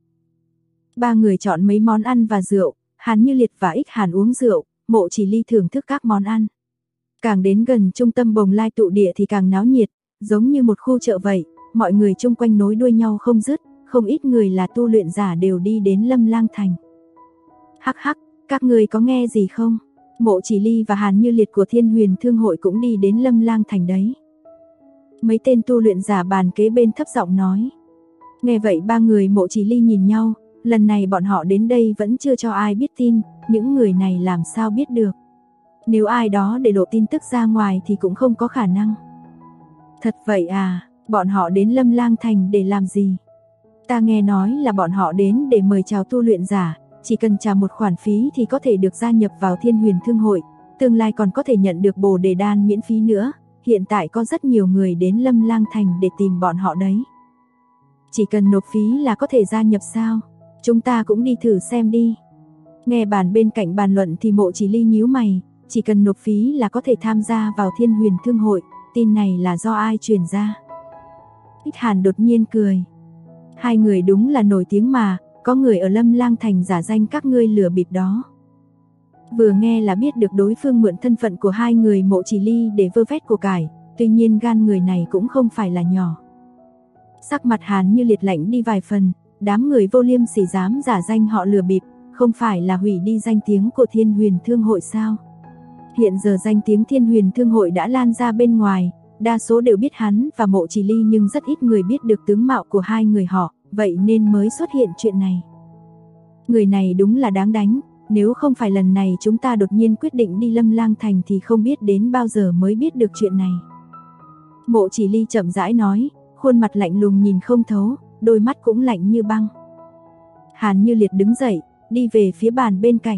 Ba người chọn mấy món ăn và rượu, Hàn Như Liệt và Ích Hàn uống rượu, Mộ Chỉ Ly thưởng thức các món ăn. Càng đến gần trung tâm Bồng Lai tụ địa thì càng náo nhiệt, giống như một khu chợ vậy, mọi người chung quanh nối đuôi nhau không dứt, không ít người là tu luyện giả đều đi đến Lâm Lang Thành. Hắc hắc, các người có nghe gì không? Mộ Chỉ Ly và Hàn Như Liệt của Thiên Huyền Thương hội cũng đi đến Lâm Lang Thành đấy. Mấy tên tu luyện giả bàn kế bên thấp giọng nói. Nghe vậy ba người Mộ Chỉ Ly nhìn nhau, lần này bọn họ đến đây vẫn chưa cho ai biết tin, những người này làm sao biết được. Nếu ai đó để lộ tin tức ra ngoài thì cũng không có khả năng. Thật vậy à, bọn họ đến Lâm Lang Thành để làm gì? Ta nghe nói là bọn họ đến để mời chào tu luyện giả, chỉ cần trả một khoản phí thì có thể được gia nhập vào Thiên Huyền Thương hội, tương lai còn có thể nhận được Bồ Đề Đan miễn phí nữa. Hiện tại có rất nhiều người đến Lâm Lang Thành để tìm bọn họ đấy. Chỉ cần nộp phí là có thể gia nhập sao? Chúng ta cũng đi thử xem đi. Nghe bàn bên cạnh bàn luận thì Mộ Chỉ Ly nhíu mày, chỉ cần nộp phí là có thể tham gia vào Thiên Huyền Thương hội, tin này là do ai truyền ra? Ích Hàn đột nhiên cười. Hai người đúng là nổi tiếng mà, có người ở Lâm Lang Thành giả danh các ngươi lừa bịp đó. Vừa nghe là biết được đối phương mượn thân phận của hai người Mộ Chỉ Ly để vơ vét của cải, tuy nhiên gan người này cũng không phải là nhỏ. Sắc mặt Hàn Như Liệt lạnh đi vài phần, đám người vô liêm sỉ dám giả danh họ lừa bịp, không phải là hủy đi danh tiếng của Thiên Huyền Thương hội sao? Hiện giờ danh tiếng Thiên Huyền Thương hội đã lan ra bên ngoài, đa số đều biết hắn và Mộ Chỉ Ly nhưng rất ít người biết được tướng mạo của hai người họ, vậy nên mới xuất hiện chuyện này. Người này đúng là đáng đánh, nếu không phải lần này chúng ta đột nhiên quyết định đi Lâm Lang Thành thì không biết đến bao giờ mới biết được chuyện này. Mộ Chỉ Ly chậm rãi nói, khuôn mặt lạnh lùng nhìn không thấu, đôi mắt cũng lạnh như băng. Hàn Như Liệt đứng dậy, đi về phía bàn bên cạnh.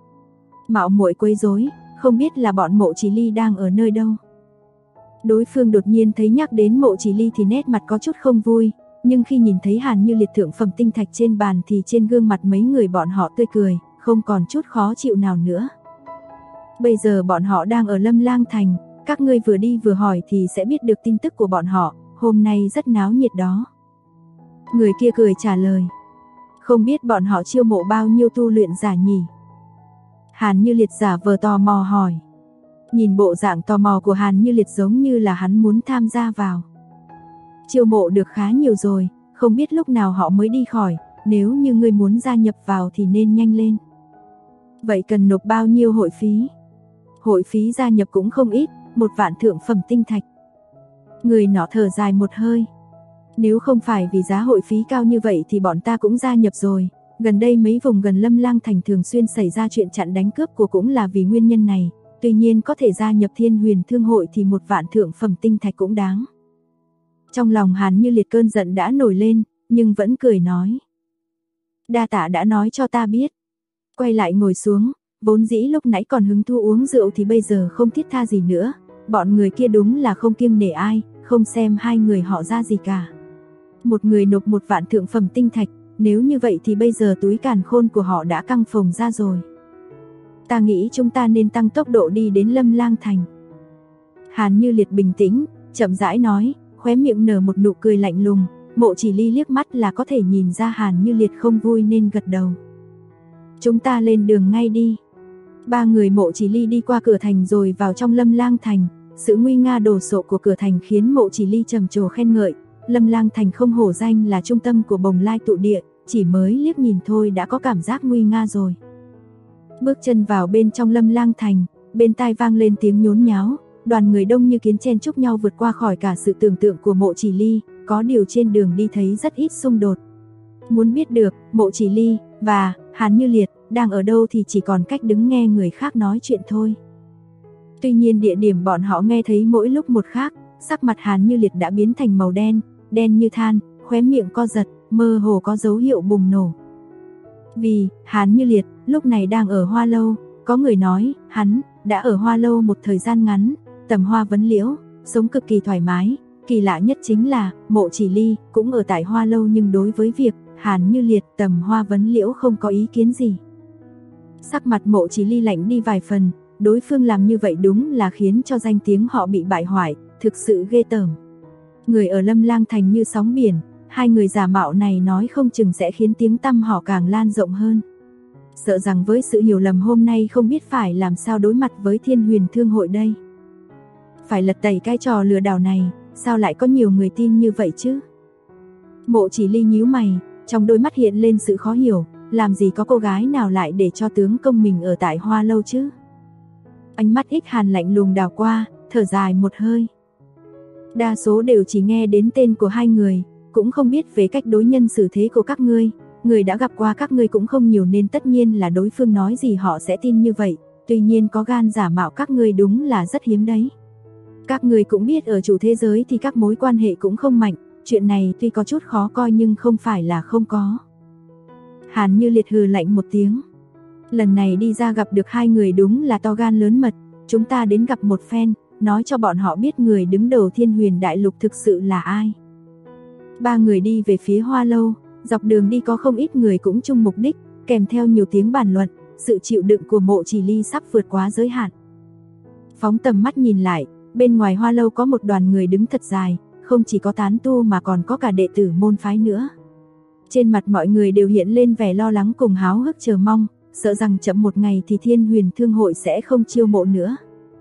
Mạo muội quấy rối, không biết là bọn Mộ Chỉ Ly đang ở nơi đâu. Đối phương đột nhiên thấy nhắc đến Mộ Chỉ Ly thì nét mặt có chút không vui, nhưng khi nhìn thấy Hàn Như Liệt thượng phẩm tinh thạch trên bàn thì trên gương mặt mấy người bọn họ tươi cười, không còn chút khó chịu nào nữa. Bây giờ bọn họ đang ở Lâm Lang Thành, các ngươi vừa đi vừa hỏi thì sẽ biết được tin tức của bọn họ, hôm nay rất náo nhiệt đó. Người kia cười trả lời. Không biết bọn họ chiêu mộ bao nhiêu tu luyện giả nhỉ? Hàn Như Liệt giả vờ tò mò hỏi. Nhìn bộ dạng tò mò của Hàn Như Liệt giống như là hắn muốn tham gia vào. Chiêu mộ được khá nhiều rồi, không biết lúc nào họ mới đi khỏi, nếu như ngươi muốn gia nhập vào thì nên nhanh lên. Vậy cần nộp bao nhiêu hội phí? Hội phí gia nhập cũng không ít, 1 vạn thượng phẩm tinh thạch. Người nọ thở dài một hơi. Nếu không phải vì giá hội phí cao như vậy thì bọn ta cũng gia nhập rồi. Gần đây mấy vùng gần Lâm Lang Thành thường xuyên xảy ra chuyện chặn đánh cướp của cũng là vì nguyên nhân này. Tuy nhiên có thể gia nhập Thiên Huyền Thương hội thì 1 vạn thượng phẩm tinh thạch cũng đáng. Trong lòng Hàn Như Liệt cơn giận đã nổi lên, nhưng vẫn cười nói. Đa tạ đã nói cho ta biết. Quay lại ngồi xuống, vốn dĩ lúc nãy còn hứng thú uống rượu thì bây giờ không thiết tha gì nữa. Bọn người kia đúng là không kiêng nể ai, không xem hai người họ ra gì cả. Một người nộp 1 vạn thượng phẩm tinh thạch, nếu như vậy thì bây giờ túi càn khôn của họ đã căng phồng ra rồi. Ta nghĩ chúng ta nên tăng tốc độ đi đến Lâm Lang Thành. Hàn Như Liệt bình tĩnh, chậm rãi nói, khóe miệng nở một nụ cười lạnh lùng. Mộ Chỉ Ly liếc mắt là có thể nhìn ra Hàn Như Liệt không vui nên gật đầu. Chúng ta lên đường ngay đi. Ba người Mộ Chỉ Ly đi qua cửa thành rồi vào trong Lâm Lang Thành. Sự nguy nga đồ sộ của cửa thành khiến Mộ Chỉ Ly trầm trồ khen ngợi. Lâm Lang Thành không hổ danh là trung tâm của Bồng Lai tụ địa, chỉ mới liếc nhìn thôi đã có cảm giác nguy nga rồi. Bước chân vào bên trong Lâm Lang Thành, bên tai vang lên tiếng nhốn nháo, đoàn người đông như kiến chen chúc nhau vượt qua khỏi cả sự tưởng tượng của Mộ Chỉ Ly, có điều trên đường đi thấy rất ít xung đột. Muốn biết được Mộ Chỉ Ly và Hàn Như Liệt đang ở đâu thì chỉ còn cách đứng nghe người khác nói chuyện thôi. Tuy nhiên địa điểm bọn họ nghe thấy mỗi lúc một khác, sắc mặt Hàn Như Liệt đã biến thành màu đen, đen như than, khóe miệng co giật, mơ hồ có dấu hiệu bùng nổ. Vì Hàn Như Liệt lúc này đang ở Hoa Lâu, có người nói hắn đã ở Hoa Lâu một thời gian ngắn, tầm hoa vấn liễu, sống cực kỳ thoải mái. Kỳ lạ nhất chính là Mộ Chỉ Ly cũng ở tại Hoa Lâu nhưng đối với việc Hàn Như Liệt tầm hoa vấn liễu không có ý kiến gì. Sắc mặt Mộ Chỉ Ly lạnh đi vài phần, đối phương làm như vậy đúng là khiến cho danh tiếng họ bị bại hoại, thực sự ghê tởm. Người ở Lâm Lang Thành như sóng biển, hai người giả mạo này nói không chừng sẽ khiến tiếng tăm họ càng lan rộng hơn. Sợ rằng với sự hiểu lầm hôm nay không biết phải làm sao đối mặt với Thiên Huyền Thương hội đây. Phải lật tẩy cái trò lừa đảo này, sao lại có nhiều người tin như vậy chứ? Mộ Chỉ Ly nhíu mày, trong đôi mắt hiện lên sự khó hiểu, làm gì có cô gái nào lại để cho tướng công mình ở tại Hoa Lâu chứ? Ánh mắt Ích Hàn lạnh lùng đảo qua, thở dài một hơi. Đa số đều chỉ nghe đến tên của hai người, cũng không biết về cách đối nhân xử thế của các ngươi. Người đã gặp qua các ngươi cũng không nhiều nên tất nhiên là đối phương nói gì họ sẽ tin như vậy. Tuy nhiên có gan giả mạo các ngươi đúng là rất hiếm đấy. Các ngươi cũng biết ở chủ thế giới thì các mối quan hệ cũng không mạnh. Chuyện này tuy có chút khó coi nhưng không phải là không có. Hàn Như Liệt hừ lạnh một tiếng. Lần này đi ra gặp được hai người đúng là to gan lớn mật. Chúng ta đến gặp một phen, nói cho bọn họ biết người đứng đầu Thiên Huyền Đại Lục thực sự là ai. Ba người đi về phía Hoa Lâu, dọc đường đi có không ít người cũng chung mục đích, kèm theo nhiều tiếng bàn luận, sự chịu đựng của Mộ Chỉ Ly sắp vượt quá giới hạn. Phóng tầm mắt nhìn lại, bên ngoài Hoa Lâu có một đoàn người đứng thật dài, không chỉ có tán tu mà còn có cả đệ tử môn phái nữa. Trên mặt mọi người đều hiện lên vẻ lo lắng cùng háo hức chờ mong, sợ rằng chậm một ngày thì Thiên Huyền Thương hội sẽ không chiêu mộ nữa.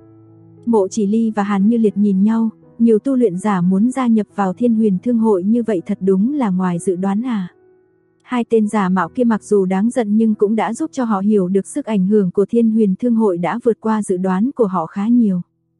Mộ Chỉ Ly và Hàn Như Liệt nhìn nhau, nhiều tu luyện giả muốn gia nhập vào Thiên Huyền Thương hội như vậy thật đúng là ngoài dự đoán à. Hai tên giả mạo kia mặc dù đáng giận nhưng cũng đã giúp cho họ hiểu được sức ảnh hưởng của Thiên Huyền Thương hội đã vượt qua dự đoán của họ khá nhiều.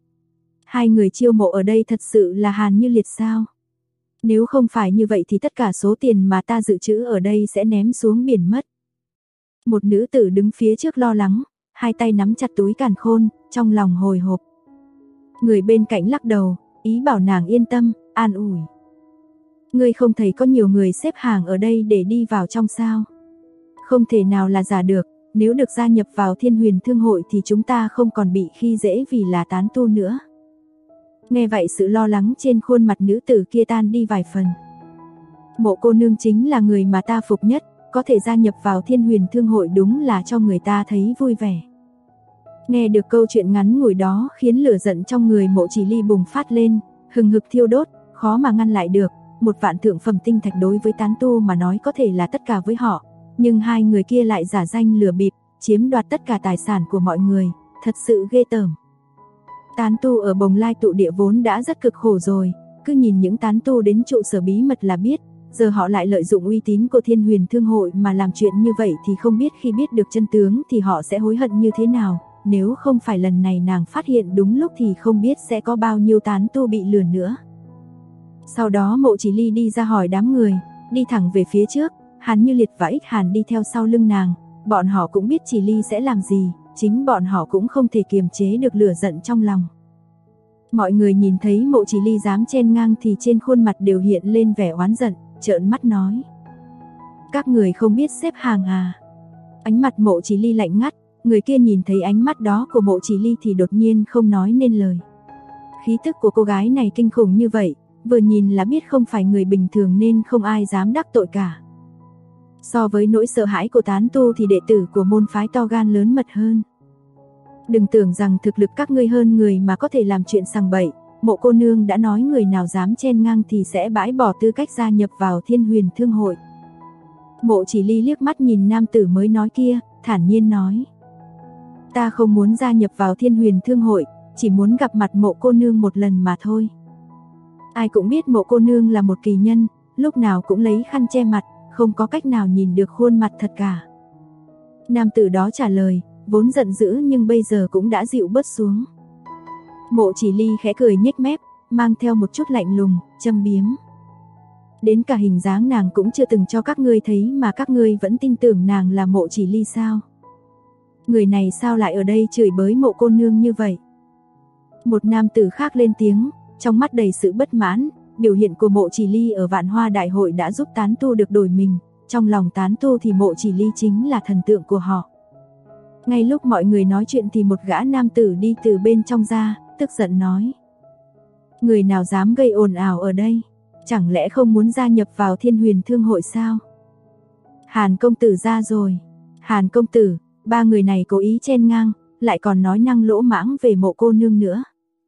Hai người chiêu mộ ở đây thật sự là Hàn Như Liệt sao? Nếu không phải như vậy thì tất cả số tiền mà ta dự trữ ở đây sẽ ném xuống biển mất. Một nữ tử đứng phía trước lo lắng, hai tay nắm chặt túi càn khôn, trong lòng hồi hộp. Người bên cạnh lắc đầu, ý bảo nàng yên tâm, an ủi. Ngươi không thấy có nhiều người xếp hàng ở đây để đi vào trong sao? Không thể nào là giả được, nếu được gia nhập vào Thiên Huyền Thương hội thì chúng ta không còn bị khi dễ vì là tán tu nữa. Nghe vậy sự lo lắng trên khuôn mặt nữ tử kia tan đi vài phần. Mộ cô nương chính là người mà ta phục nhất, có thể gia nhập vào Thiên Huyền Thương hội đúng là cho người ta thấy vui vẻ. Nghe được câu chuyện ngắn ngủi đó khiến lửa giận trong người Mộ Chỉ Ly bùng phát lên, hừng hực thiêu đốt, khó mà ngăn lại được. Một vạn thượng phẩm tinh thạch đối với tán tu mà nói có thể là tất cả với họ, nhưng hai người kia lại giả danh lừa bịp, chiếm đoạt tất cả tài sản của mọi người, thật sự ghê tởm. Tán tu ở Bồng Lai tụ địa vốn đã rất cực khổ rồi, cứ nhìn những tán tu đến trụ sở bí mật là biết, giờ họ lại lợi dụng uy tín của Thiên Huyền Thương hội mà làm chuyện như vậy thì không biết khi biết được chân tướng thì họ sẽ hối hận như thế nào. Nếu không phải lần này nàng phát hiện đúng lúc thì không biết sẽ có bao nhiêu tán tu bị lừa nữa. Sau đó Mộ Chỉ Ly đi ra hỏi đám người, đi thẳng về phía trước, Hàn Như Liệt và Ích Hàn đi theo sau lưng nàng, bọn họ cũng biết Chỉ Ly sẽ làm gì, chính bọn họ cũng không thể kiềm chế được lửa giận trong lòng. Mọi người nhìn thấy Mộ Chỉ Ly dám chen ngang thì trên khuôn mặt đều hiện lên vẻ oán giận, trợn mắt nói. Các người không biết xếp hàng à? Ánh mặt Mộ Chỉ Ly lạnh ngắt, người kia nhìn thấy ánh mắt đó của Mộ Chỉ Ly thì đột nhiên không nói nên lời. Khí tức của cô gái này kinh khủng như vậy, vừa nhìn là biết không phải người bình thường nên không ai dám đắc tội cả. So với nỗi sợ hãi của tán tu thì đệ tử của môn phái to gan lớn mật hơn. Đừng tưởng rằng thực lực các ngươi hơn người mà có thể làm chuyện sằng bậy, Mộ cô nương đã nói người nào dám chen ngang thì sẽ bãi bỏ tư cách gia nhập vào Thiên Huyền Thương hội. Mộ Chỉ Ly liếc mắt nhìn nam tử mới nói kia, thản nhiên nói: ta không muốn gia nhập vào Thiên Huyền Thương hội, chỉ muốn gặp mặt Mộ cô nương một lần mà thôi. Ai cũng biết Mộ cô nương là một kỳ nhân, lúc nào cũng lấy khăn che mặt, không có cách nào nhìn được khuôn mặt thật cả. Nam tử đó trả lời, vốn giận dữ nhưng bây giờ cũng đã dịu bớt xuống. Mộ Chỉ Ly khẽ cười nhếch mép, mang theo một chút lạnh lùng, châm biếm. Đến cả hình dáng nàng cũng chưa từng cho các ngươi thấy mà các ngươi vẫn tin tưởng nàng là Mộ Chỉ Ly sao? Người này sao lại ở đây chửi bới Mộ cô nương như vậy? Một nam tử khác lên tiếng, trong mắt đầy sự bất mãn. Biểu hiện của Mộ Chỉ Ly ở Vạn Hoa Đại hội đã giúp tán tu được đổi mình, trong lòng tán tu thì Mộ Chỉ Ly chính là thần tượng của họ. Ngay lúc mọi người nói chuyện thì một gã nam tử đi từ bên trong ra, tức giận nói: người nào dám gây ồn ào ở đây? Chẳng lẽ không muốn gia nhập vào Thiên Huyền Thương hội sao? Hàn công tử ra rồi. Hàn công tử, ba người này cố ý chen ngang, lại còn nói năng lỗ mãng về Mộ cô nương nữa.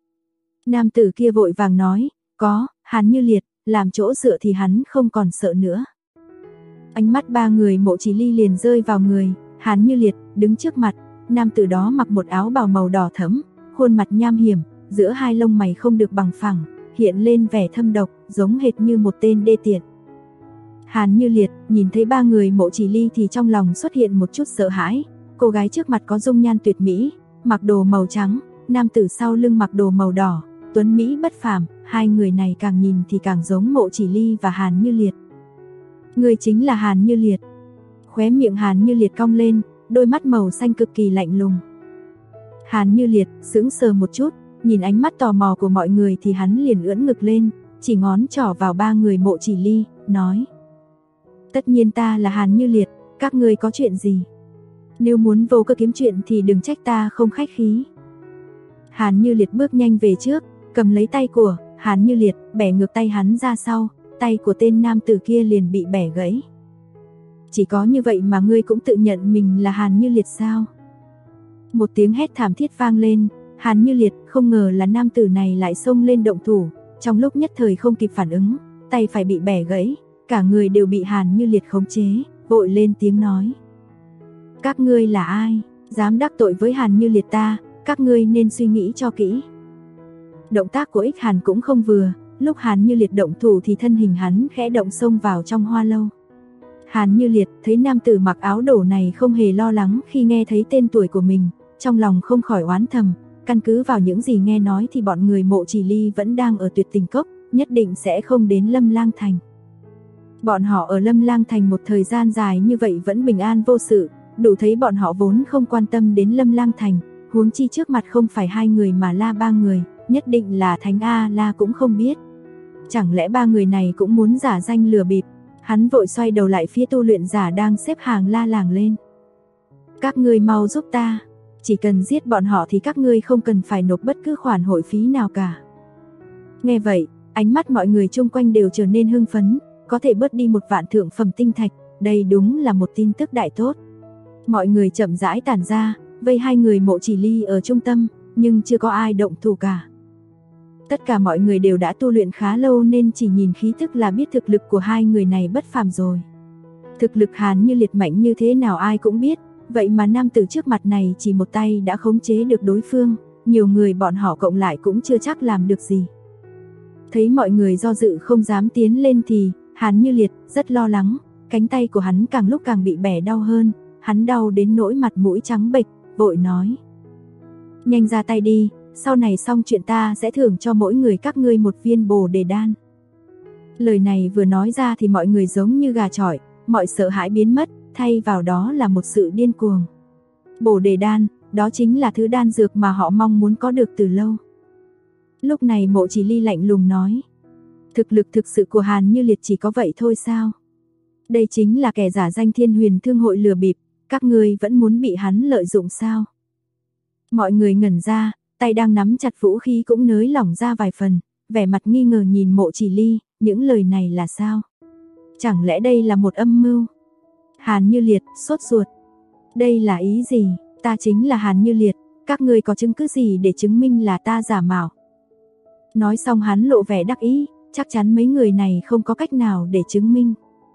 Nam tử kia vội vàng nói: có, Hàn Như Liệt, làm chỗ dựa thì hắn không còn sợ nữa. Ánh mắt ba người Mộ Chỉ Ly liền rơi vào người Hàn Như Liệt, đứng trước mặt. Nam tử đó mặc một áo bào màu đỏ thẫm, khuôn mặt nham hiểm, giữa hai lông mày không được bằng phẳng, hiện lên vẻ thâm độc, giống hệt như một tên đê tiện. Hàn Như Liệt nhìn thấy ba người Mộ Chỉ Ly thì trong lòng xuất hiện một chút sợ hãi. Cô gái trước mặt có dung nhan tuyệt mỹ, mặc đồ màu trắng, nam tử sau lưng mặc đồ màu đỏ, tuấn mỹ bất phàm. Hai người này càng nhìn thì càng giống Mộ Chỉ Ly và Hàn Như Liệt. Người chính là Hàn Như Liệt. Khóe miệng Hàn Như Liệt cong lên, đôi mắt màu xanh cực kỳ lạnh lùng. Hàn Như Liệt sững sờ một chút, nhìn ánh mắt tò mò của mọi người thì hắn liền ưỡn ngực lên, chỉ ngón trỏ vào ba người Mộ Chỉ Ly, nói: tất nhiên ta là Hàn Như Liệt, các ngươi có chuyện gì? Nếu muốn vô cớ kiếm chuyện thì đừng trách ta không khách khí. Hàn Như Liệt bước nhanh về trước, cầm lấy tay của Hàn Như Liệt, bẻ ngược tay hắn ra sau, tay của tên nam tử kia liền bị bẻ gãy. Chỉ có như vậy mà ngươi cũng tự nhận mình là Hàn Như Liệt sao? Một tiếng hét thảm thiết vang lên, Hàn Như Liệt không ngờ là nam tử này lại xông lên động thủ, trong lúc nhất thời không kịp phản ứng, tay phải bị bẻ gãy, cả người đều bị Hàn Như Liệt khống chế, vội lên tiếng nói: các ngươi là ai, dám đắc tội với Hàn Như Liệt ta, các ngươi nên suy nghĩ cho kỹ. Động tác của Ích Hàn cũng không vừa, lúc Hàn Như Liệt động thủ thì thân hình hắn khẽ động xông vào trong hoa lâu. Hàn Như Liệt thấy nam tử mặc áo đổ này không hề lo lắng khi nghe thấy tên tuổi của mình, trong lòng không khỏi oán thầm, căn cứ vào những gì nghe nói thì bọn người Mộ Chỉ Ly vẫn đang ở Tuyệt Tình Cốc, nhất định sẽ không đến Lâm Lang Thành. Bọn họ ở Lâm Lang Thành một thời gian dài như vậy vẫn bình an vô sự, đủ thấy bọn họ vốn không quan tâm đến Lâm Lang Thành, huống chi trước mặt không phải hai người mà là ba người, nhất định là Thánh A La cũng không biết. Chẳng lẽ ba người này cũng muốn giả danh lừa bịp? Hắn vội xoay đầu lại phía tu luyện giả đang xếp hàng la làng lên: các ngươi mau giúp ta, chỉ cần giết bọn họ thì các ngươi không cần phải nộp bất cứ khoản hội phí nào cả. Nghe vậy, ánh mắt mọi người chung quanh đều trở nên hưng phấn, có thể bớt đi 1 vạn thượng phẩm tinh thạch, đây đúng là một tin tức đại tốt. Mọi người chậm rãi tản ra, vây hai người Mộ Chỉ Ly ở trung tâm, nhưng chưa có ai động thủ cả. Tất cả mọi người đều đã tu luyện khá lâu nên chỉ nhìn khí tức là biết thực lực của hai người này bất phàm rồi. Thực lực Hàn Như Liệt mạnh như thế nào ai cũng biết, vậy mà nam tử trước mặt này chỉ một tay đã khống chế được đối phương, nhiều người bọn họ cộng lại cũng chưa chắc làm được gì. Thấy mọi người do dự không dám tiến lên thì Hàn Như Liệt rất lo lắng, cánh tay của hắn càng lúc càng bị bẻ đau hơn, hắn đau đến nỗi mặt mũi trắng bệch, vội nói: nhanh ra tay đi, sau này xong chuyện ta sẽ thưởng cho mỗi người các ngươi 1 viên Bồ Đề đan. Lời này vừa nói ra thì mọi người giống như gà chọi, mọi sợ hãi biến mất, thay vào đó là một sự điên cuồng. Bồ Đề đan, đó chính là thứ đan dược mà họ mong muốn có được từ lâu. Lúc này Mộ Chỉ Ly lạnh lùng nói: thực lực thực sự của Hàn Như Liệt chỉ có vậy thôi sao? Đây chính là kẻ giả danh Thiên Huyền Thương hội lừa bịp, các ngươi vẫn muốn bị hắn lợi dụng sao? Mọi người ngẩn ra, tay đang nắm chặt vũ khí cũng nới lỏng ra vài phần, vẻ mặt nghi ngờ nhìn Mộ Chỉ Ly, những lời này là sao? Chẳng lẽ đây là một âm mưu? Hàn Như Liệt sốt ruột. Đây là ý gì? Ta chính là Hàn Như Liệt, các ngươi có chứng cứ gì để chứng minh là ta giả mạo? Nói xong hắn lộ vẻ đắc ý, chắc chắn mấy người này không có cách nào để chứng minh.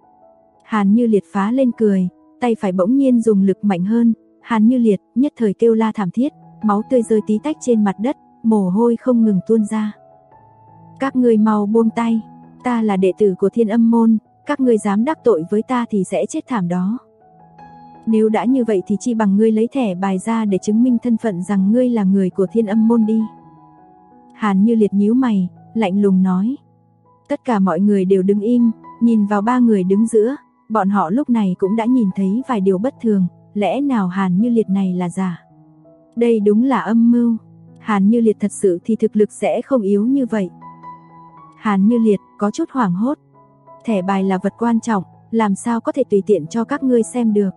Hàn Như Liệt phá lên cười, tay phải bỗng nhiên dùng lực mạnh hơn, Hàn Như Liệt nhất thời kêu la thảm thiết, máu tươi rơi tí tách trên mặt đất, mồ hôi không ngừng tuôn ra. Các ngươi mau buông tay, ta là đệ tử của Thiên Âm môn, các ngươi dám đắc tội với ta thì sẽ chết thảm đó. Nếu đã như vậy thì chi bằng ngươi lấy thẻ bài ra để chứng minh thân phận rằng ngươi là người của Thiên Âm môn đi. Hàn Như Liệt nhíu mày, lạnh lùng nói. Tất cả mọi người đều đứng im, nhìn vào ba người đứng giữa, bọn họ lúc này cũng đã nhìn thấy vài điều bất thường, lẽ nào Hàn Như Liệt này là giả? Đây đúng là âm mưu. Hàn Như Liệt thật sự thì thực lực sẽ không yếu như vậy. Hàn Như Liệt có chút hoảng hốt. Thẻ bài là vật quan trọng, làm sao có thể tùy tiện cho các ngươi xem được.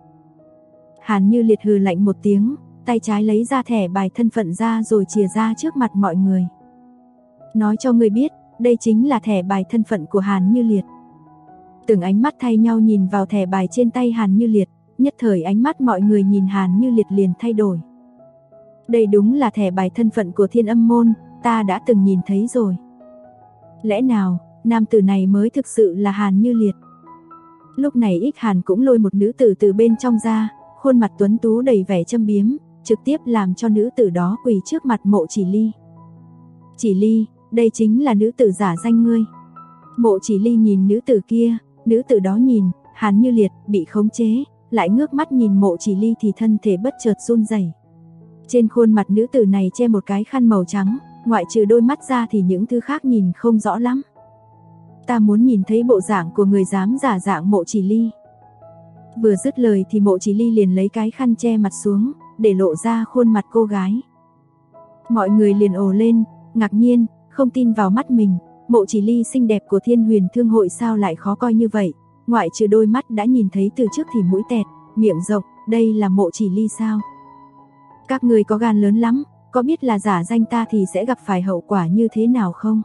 Hàn Như Liệt hừ lạnh một tiếng, tay trái lấy ra thẻ bài thân phận ra rồi chìa ra trước mặt mọi người. Nói cho ngươi biết, đây chính là thẻ bài thân phận của Hàn Như Liệt. Từng ánh mắt thay nhau nhìn vào thẻ bài trên tay Hàn Như Liệt, nhất thời ánh mắt mọi người nhìn Hàn Như Liệt liền thay đổi. Đây đúng là thẻ bài thân phận của Thiên Âm môn, ta đã từng nhìn thấy rồi. Lẽ nào, nam tử này mới thực sự là Hàn Như Liệt? Lúc này Ích Hàn cũng lôi một nữ tử từ bên trong ra, khuôn mặt tuấn tú đầy vẻ châm biếm, trực tiếp làm cho nữ tử đó quỳ trước mặt Mộ Chỉ Ly. Chỉ Ly, đây chính là nữ tử giả danh ngươi. Mộ Chỉ Ly nhìn nữ tử kia, nữ tử đó nhìn, Hàn Như Liệt bị khống chế, lại ngước mắt nhìn Mộ Chỉ Ly thì thân thể bất chợt run rẩy. Trên khuôn mặt nữ tử này che một cái khăn màu trắng, ngoại trừ đôi mắt ra thì những thứ khác nhìn không rõ lắm. Ta muốn nhìn thấy bộ dạng của người dám giả dạng Mộ Chỉ Ly. Vừa dứt lời thì Mộ Chỉ Ly liền lấy cái khăn che mặt xuống, để lộ ra khuôn mặt cô gái. Mọi người liền ồ lên, ngạc nhiên, không tin vào mắt mình, Mộ Chỉ Ly xinh đẹp của Thiên Huyền Thương hội sao lại khó coi như vậy, ngoại trừ đôi mắt đã nhìn thấy từ trước thì mũi tẹt, miệng rộng, đây là Mộ Chỉ Ly sao? Các người có gan lớn lắm, có biết là giả danh ta thì sẽ gặp phải hậu quả như thế nào không?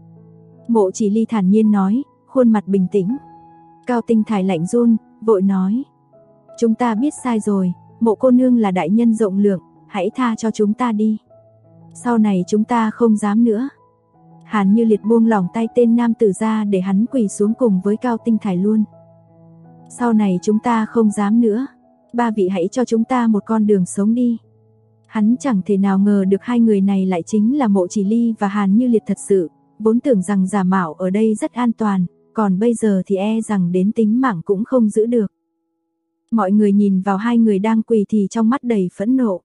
Mộ Chỉ Ly thản nhiên nói, khuôn mặt bình tĩnh. Cao Tinh Thải lạnh run, vội nói. Chúng ta biết sai rồi, Mộ cô nương là đại nhân rộng lượng, hãy tha cho chúng ta đi. Sau này chúng ta không dám nữa. Hàn Như Liệt buông lỏng tay tên nam tử ra để hắn quỳ xuống cùng với Cao Tinh Thải luôn. Sau này chúng ta không dám nữa. Ba vị hãy cho chúng ta một con đường sống đi. Hắn chẳng thể nào ngờ được hai người này lại chính là Mộ Chỉ Ly và Hàn Như Liệt thật sự, vốn tưởng rằng giả mạo ở đây rất an toàn, còn bây giờ thì e rằng đến tính mạng cũng không giữ được. Mọi người nhìn vào hai người đang quỳ thì trong mắt đầy phẫn nộ.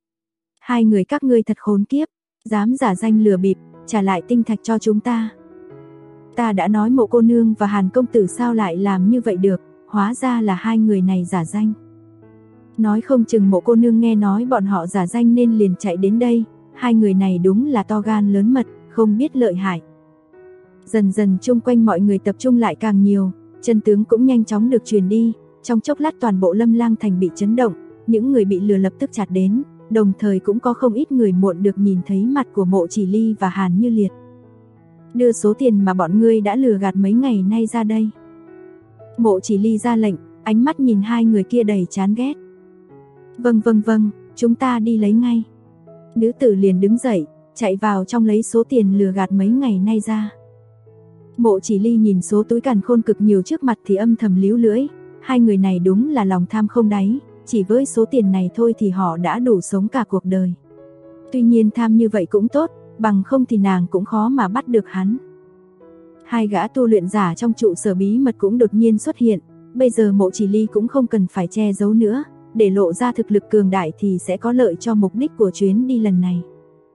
Hai người các ngươi thật khốn kiếp, dám giả danh lừa bịp, trả lại tinh thạch cho chúng ta. Ta đã nói Mộ cô nương và Hàn công tử sao lại làm như vậy được, hóa ra là hai người này giả danh. Nói không chừng Mộ cô nương nghe nói bọn họ giả danh nên liền chạy đến đây, hai người này đúng là to gan lớn mật, không biết lợi hại. Dần dần chung quanh mọi người tập trung lại càng nhiều, chân tướng cũng nhanh chóng được truyền đi, trong chốc lát toàn bộ Lâm Lang thành bị chấn động, những người bị lừa lập tức chặt đến, đồng thời cũng có không ít người muộn được nhìn thấy mặt của Mộ Chỉ Ly và Hàn Như Liệt. Đưa số tiền mà bọn ngươi đã lừa gạt mấy ngày nay ra đây. Mộ Chỉ Ly ra lệnh, ánh mắt nhìn hai người kia đầy chán ghét. Vâng, chúng ta đi lấy ngay. Nữ tử liền đứng dậy, chạy vào trong lấy số tiền lừa gạt mấy ngày nay ra. Mộ Chỉ Ly nhìn số túi càn khôn cực nhiều trước mặt thì âm thầm líu lưỡi, hai người này đúng là lòng tham không đáy, chỉ với số tiền này thôi thì họ đã đủ sống cả cuộc đời. Tuy nhiên tham như vậy cũng tốt, bằng không thì nàng cũng khó mà bắt được hắn. Hai gã tu luyện giả trong trụ sở bí mật cũng đột nhiên xuất hiện, bây giờ Mộ Chỉ Ly cũng không cần phải che giấu nữa, để lộ ra thực lực cường đại thì sẽ có lợi cho mục đích của chuyến đi lần này.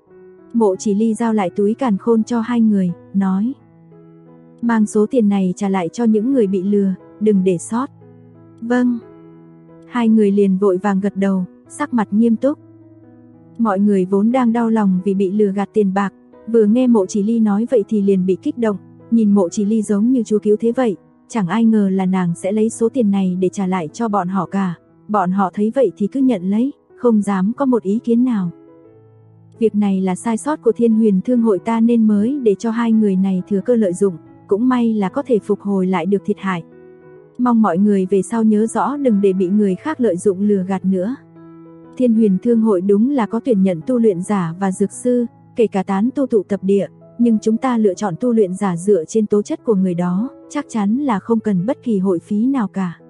Mộ Chỉ Ly giao lại túi càn khôn cho hai người, nói: mang số tiền này trả lại cho những người bị lừa, đừng để sót. Vâng. Hai người liền vội vàng gật đầu, sắc mặt nghiêm túc. Mọi người vốn đang đau lòng vì bị lừa gạt tiền bạc, vừa nghe Mộ Chỉ Ly nói vậy thì liền bị kích động, nhìn Mộ Chỉ Ly giống như chúa cứu thế vậy, chẳng ai ngờ là nàng sẽ lấy số tiền này để trả lại cho bọn họ cả. Bọn họ thấy vậy thì cứ nhận lấy, không dám có một ý kiến nào. Việc này là sai sót của Thiên Huyền Thương hội ta nên mới để cho hai người này thừa cơ lợi dụng, cũng may là có thể phục hồi lại được thiệt hại. Mong mọi người về sau nhớ rõ đừng để bị người khác lợi dụng lừa gạt nữa. Thiên Huyền Thương hội đúng là có tuyển nhận tu luyện giả và dược sư, kể cả tán tu tụ tập địa, nhưng chúng ta lựa chọn tu luyện giả dựa trên tố chất của người đó, chắc chắn là không cần bất kỳ hội phí nào cả.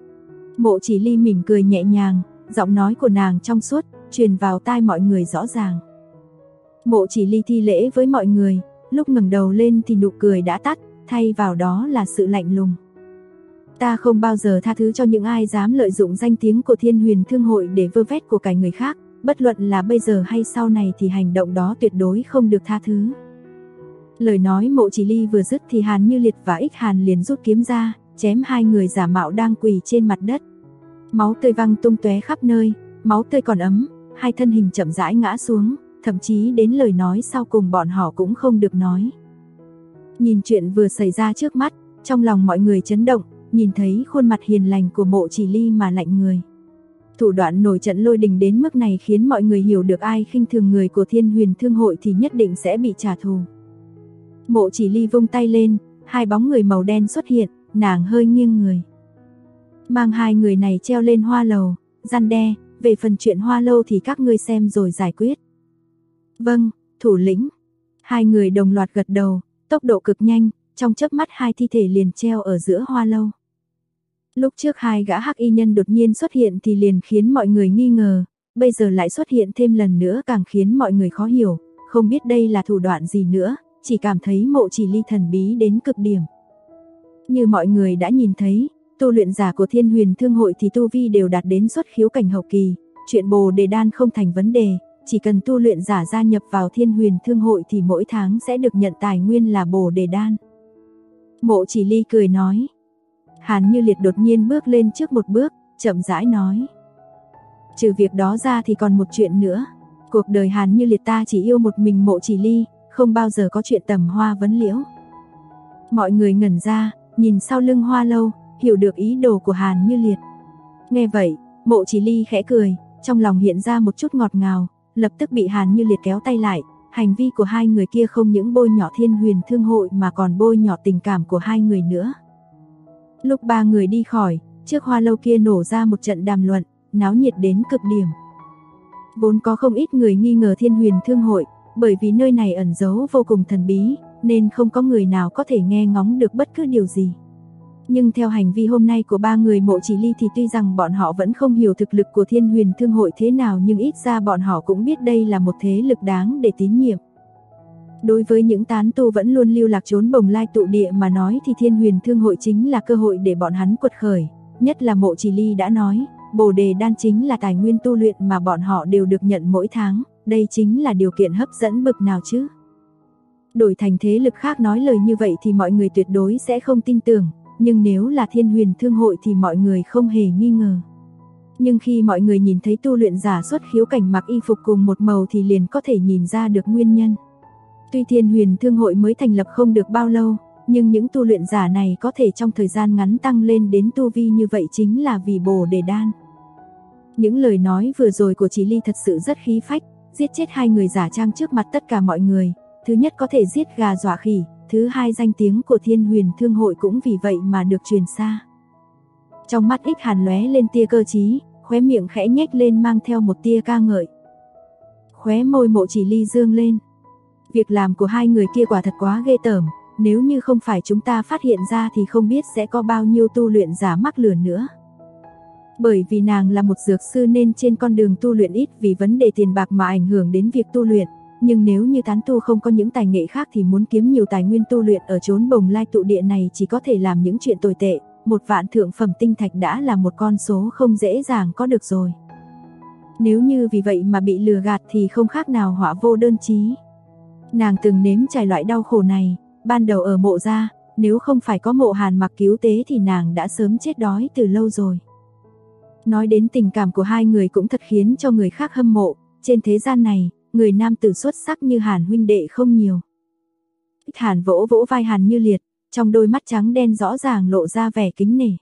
Mộ Chỉ Ly mỉm cười nhẹ nhàng, giọng nói của nàng trong suốt, truyền vào tai mọi người rõ ràng. Mộ Chỉ Ly thi lễ với mọi người, lúc ngẩng đầu lên thì nụ cười đã tắt, thay vào đó là sự lạnh lùng. Ta không bao giờ tha thứ cho những ai dám lợi dụng danh tiếng của Thiên Huyền Thương hội để vơ vét của cải người khác, bất luận là bây giờ hay sau này thì hành động đó tuyệt đối không được tha thứ. Lời nói Mộ Chỉ Ly vừa dứt thì Hàn Như Liệt và Ích Hàn liền rút kiếm ra, chém hai người giả mạo đang quỳ trên mặt đất. Máu tươi văng tung tóe khắp nơi, máu tươi còn ấm, hai thân hình chậm rãi ngã xuống, thậm chí đến lời nói sau cùng bọn họ cũng không được nói. Nhìn chuyện vừa xảy ra trước mắt, trong lòng mọi người chấn động, nhìn thấy khuôn mặt hiền lành của Mộ Chỉ Ly mà lạnh người. Thủ đoạn nổi trận lôi đình đến mức này khiến mọi người hiểu được ai khinh thường người của Thiên Huyền Thương hội thì nhất định sẽ bị trả thù. Mộ Chỉ Ly vung tay lên, hai bóng người màu đen xuất hiện, nàng hơi nghiêng người. Mang hai người này treo lên hoa lầu, răn đe, về phần chuyện hoa lâu thì các ngươi xem rồi giải quyết. Vâng, thủ lĩnh. Hai người đồng loạt gật đầu, tốc độ cực nhanh, trong chớp mắt hai thi thể liền treo ở giữa hoa lâu. Lúc trước hai gã hắc y nhân đột nhiên xuất hiện thì liền khiến mọi người nghi ngờ, bây giờ lại xuất hiện thêm lần nữa càng khiến mọi người khó hiểu, không biết đây là thủ đoạn gì nữa, chỉ cảm thấy Mộ Chỉ Ly thần bí đến cực điểm. Như mọi người đã nhìn thấy, tu luyện giả của Thiên Huyền Thương hội thì tu vi đều đạt đến xuất khiếu cảnh hậu kỳ, chuyện Bồ Đề Đan không thành vấn đề, chỉ cần tu luyện giả gia nhập vào Thiên Huyền Thương hội thì mỗi tháng sẽ được nhận tài nguyên là Bồ Đề Đan. Mộ Chỉ Ly cười nói. Hàn Như Liệt đột nhiên bước lên trước một bước, chậm rãi nói. Trừ việc đó ra thì còn một chuyện nữa. Cuộc đời Hàn Như Liệt ta chỉ yêu một mình Mộ Chỉ Ly, không bao giờ có chuyện tầm hoa vấn liễu. Mọi người ngẩn ra, nhìn sau lưng hoa lâu, hiểu được ý đồ của Hàn Như Liệt. Nghe vậy, Mộ Chỉ Ly khẽ cười, trong lòng hiện ra một chút ngọt ngào, lập tức bị Hàn Như Liệt kéo tay lại. Hành vi của hai người kia không những bôi nhọ Thiên Huyền Thương hội mà còn bôi nhọ tình cảm của hai người nữa. Lúc ba người đi khỏi, trước hoa lâu kia nổ ra một trận đàm luận, náo nhiệt đến cực điểm. Vốn có không ít người nghi ngờ Thiên Huyền Thương hội, bởi vì nơi này ẩn giấu vô cùng thần bí, nên không có người nào có thể nghe ngóng được bất cứ điều gì. Nhưng theo hành vi hôm nay của ba người Mộ Chỉ Ly thì tuy rằng bọn họ vẫn không hiểu thực lực của Thiên Huyền Thương hội thế nào, nhưng ít ra bọn họ cũng biết đây là một thế lực đáng để tín nhiệm. Đối với những tán tu vẫn luôn lưu lạc trốn bồng lai tụ địa mà nói thì Thiên Huyền Thương hội chính là cơ hội để bọn hắn quật khởi, nhất là Mộ Chỉ Ly đã nói, Bồ Đề Đan chính là tài nguyên tu luyện mà bọn họ đều được nhận mỗi tháng, đây chính là điều kiện hấp dẫn bực nào chứ. Đổi thành thế lực khác nói lời như vậy thì mọi người tuyệt đối sẽ không tin tưởng, nhưng nếu là Thiên Huyền Thương hội thì mọi người không hề nghi ngờ. Nhưng khi mọi người nhìn thấy tu luyện giả xuất khiếu cảnh mặc y phục cùng một màu thì liền có thể nhìn ra được nguyên nhân. Tuy Thiên Huyền Thương hội mới thành lập không được bao lâu, nhưng những tu luyện giả này có thể trong thời gian ngắn tăng lên đến tu vi như vậy chính là vì Bồ Đề Đan. Những lời nói vừa rồi của Chỉ Ly thật sự rất khí phách, giết chết hai người giả trang trước mặt tất cả mọi người. Thứ nhất có thể giết gà dọa khỉ, thứ hai danh tiếng của Thiên Huyền Thương hội cũng vì vậy mà được truyền xa. Trong mắt Ích Hàn lóe lên tia cơ trí, khóe miệng khẽ nhếch lên mang theo một tia ca ngợi. Khóe môi Mộ Chỉ Ly dương lên. Việc làm của hai người kia quả thật quá ghê tởm, nếu như không phải chúng ta phát hiện ra thì không biết sẽ có bao nhiêu tu luyện giả mắc lừa nữa. Bởi vì nàng là một dược sư nên trên con đường tu luyện ít vì vấn đề tiền bạc mà ảnh hưởng đến việc tu luyện, nhưng nếu như tán tu không có những tài nghệ khác thì muốn kiếm nhiều tài nguyên tu luyện ở chốn bồng lai tụ địa này chỉ có thể làm những chuyện tồi tệ, 1 vạn thượng phẩm tinh thạch đã là một con số không dễ dàng có được rồi. Nếu như vì vậy mà bị lừa gạt thì không khác nào họa vô đơn chí. Nàng từng nếm trải loại đau khổ này, ban đầu ở Mộ gia, nếu không phải có Mộ Hàn Mặc cứu tế thì nàng đã sớm chết đói từ lâu rồi. Nói đến tình cảm của hai người cũng thật khiến cho người khác hâm mộ, trên thế gian này, người nam tử xuất sắc như Hàn huynh đệ không nhiều. Hàn vỗ vỗ vai Hàn Như Liệt, trong đôi mắt trắng đen rõ ràng lộ ra vẻ kính nể.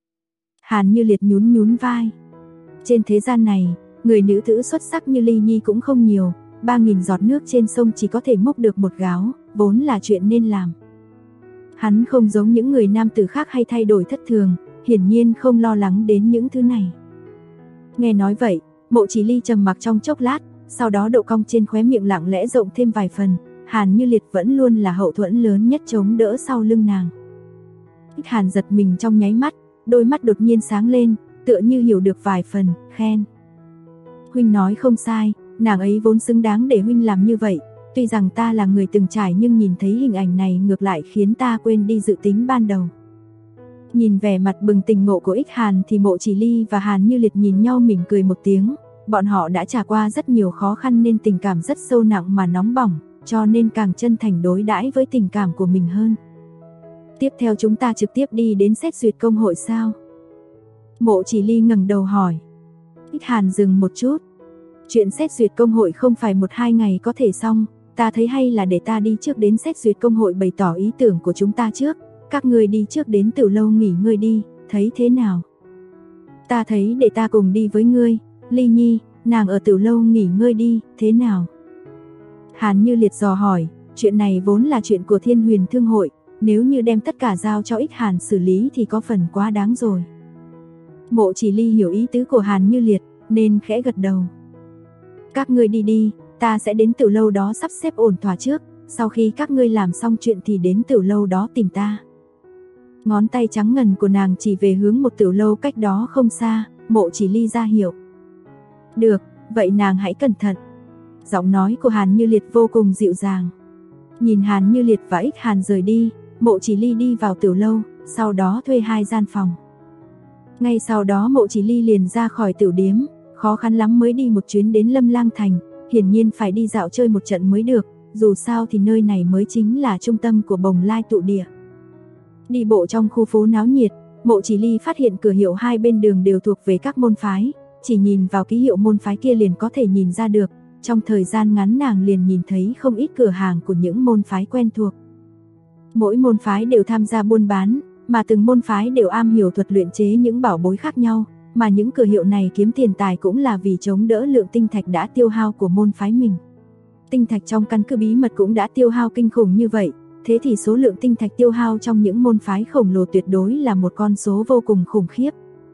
Hàn Như Liệt nhún nhún vai. Trên thế gian này, người nữ tử xuất sắc như Ly Nhi cũng không nhiều, 3.000 giọt nước trên sông chỉ có thể múc được một gáo, vốn là chuyện nên làm. Hắn không giống những người nam tử khác hay thay đổi thất thường, hiển nhiên không lo lắng đến những thứ này. Nghe nói vậy, Mộ Chỉ Ly trầm mặc trong chốc lát, sau đó độ cong trên khóe miệng lặng lẽ rộng thêm vài phần. Hàn Như Liệt vẫn luôn là hậu thuẫn lớn nhất chống đỡ sau lưng nàng. Ích Hàn giật mình trong nháy mắt, đôi mắt đột nhiên sáng lên, tựa như hiểu được vài phần, khen. Huynh nói không sai, nàng ấy vốn xứng đáng để huynh làm như vậy. Tuy rằng ta là người từng trải nhưng nhìn thấy hình ảnh này ngược lại khiến ta quên đi dự tính ban đầu. Nhìn vẻ mặt bừng tỉnh ngộ của Ích Hàn thì Mộ Chỉ Ly và Hàn Như Liệt nhìn nhau mỉm cười một tiếng. Bọn họ đã trải qua rất nhiều khó khăn nên tình cảm rất sâu nặng mà nóng bỏng, cho nên càng chân thành đối đãi với tình cảm của mình hơn. Tiếp theo chúng ta trực tiếp đi đến xét duyệt công hội sao? Mộ Chỉ Ly ngẩng đầu hỏi. Ích Hàn dừng một chút. Chuyện xét duyệt công hội không phải 1-2 ngày có thể xong, ta thấy hay là để ta đi trước đến xét duyệt công hội bày tỏ ý tưởng của chúng ta trước, các người đi trước đến Tử Lâu nghỉ ngơi đi, thấy thế nào? Ta thấy để ta cùng đi với ngươi, Ly Nhi, nàng ở Tử Lâu nghỉ ngơi đi, thế nào? Hàn Như Liệt dò hỏi, chuyện này vốn là chuyện của Thiên Huyền Thương hội, nếu như đem tất cả giao cho Ích Hàn xử lý thì có phần quá đáng rồi. Mộ Chỉ Ly hiểu ý tứ của Hàn Như Liệt, nên khẽ gật đầu. Các ngươi đi đi, ta sẽ đến Tử Lâu đó sắp xếp ổn thỏa trước, sau khi các ngươi làm xong chuyện thì đến Tử Lâu đó tìm ta. Ngón tay trắng ngần của nàng chỉ về hướng một Tử Lâu cách đó không xa, Mộ Chỉ Ly ra hiệu. Được, vậy nàng hãy cẩn thận. Giọng nói của Hàn Như Liệt vô cùng dịu dàng. Nhìn Hàn Như Liệt và Ích Hàn rời đi, Mộ Chỉ Ly đi vào Tử Lâu, sau đó thuê 2 gian phòng. Ngay sau đó Mộ Chỉ Ly liền ra khỏi tiểu điếm, khó khăn lắm mới đi một chuyến đến Lâm Lang Thành, hiển nhiên phải đi dạo chơi một trận mới được, dù sao thì nơi này mới chính là trung tâm của Bồng Lai tụ địa. Đi bộ trong khu phố náo nhiệt, Mộ Chỉ Ly phát hiện cửa hiệu hai bên đường đều thuộc về các môn phái, chỉ nhìn vào ký hiệu môn phái kia liền có thể nhìn ra được, trong thời gian ngắn nàng liền nhìn thấy không ít cửa hàng của những môn phái quen thuộc. Mỗi môn phái đều tham gia buôn bán, mà từng môn phái đều am hiểu thuật luyện chế những bảo bối khác nhau, mà những cửa hiệu này kiếm tiền tài cũng là vì chống đỡ lượng tinh thạch đã tiêu hao của môn phái mình. Tinh thạch trong căn cứ bí mật cũng đã tiêu hao kinh khủng như vậy, thế thì số lượng tinh thạch tiêu hao trong những môn phái khổng lồ tuyệt đối là một con số vô cùng khủng khiếp.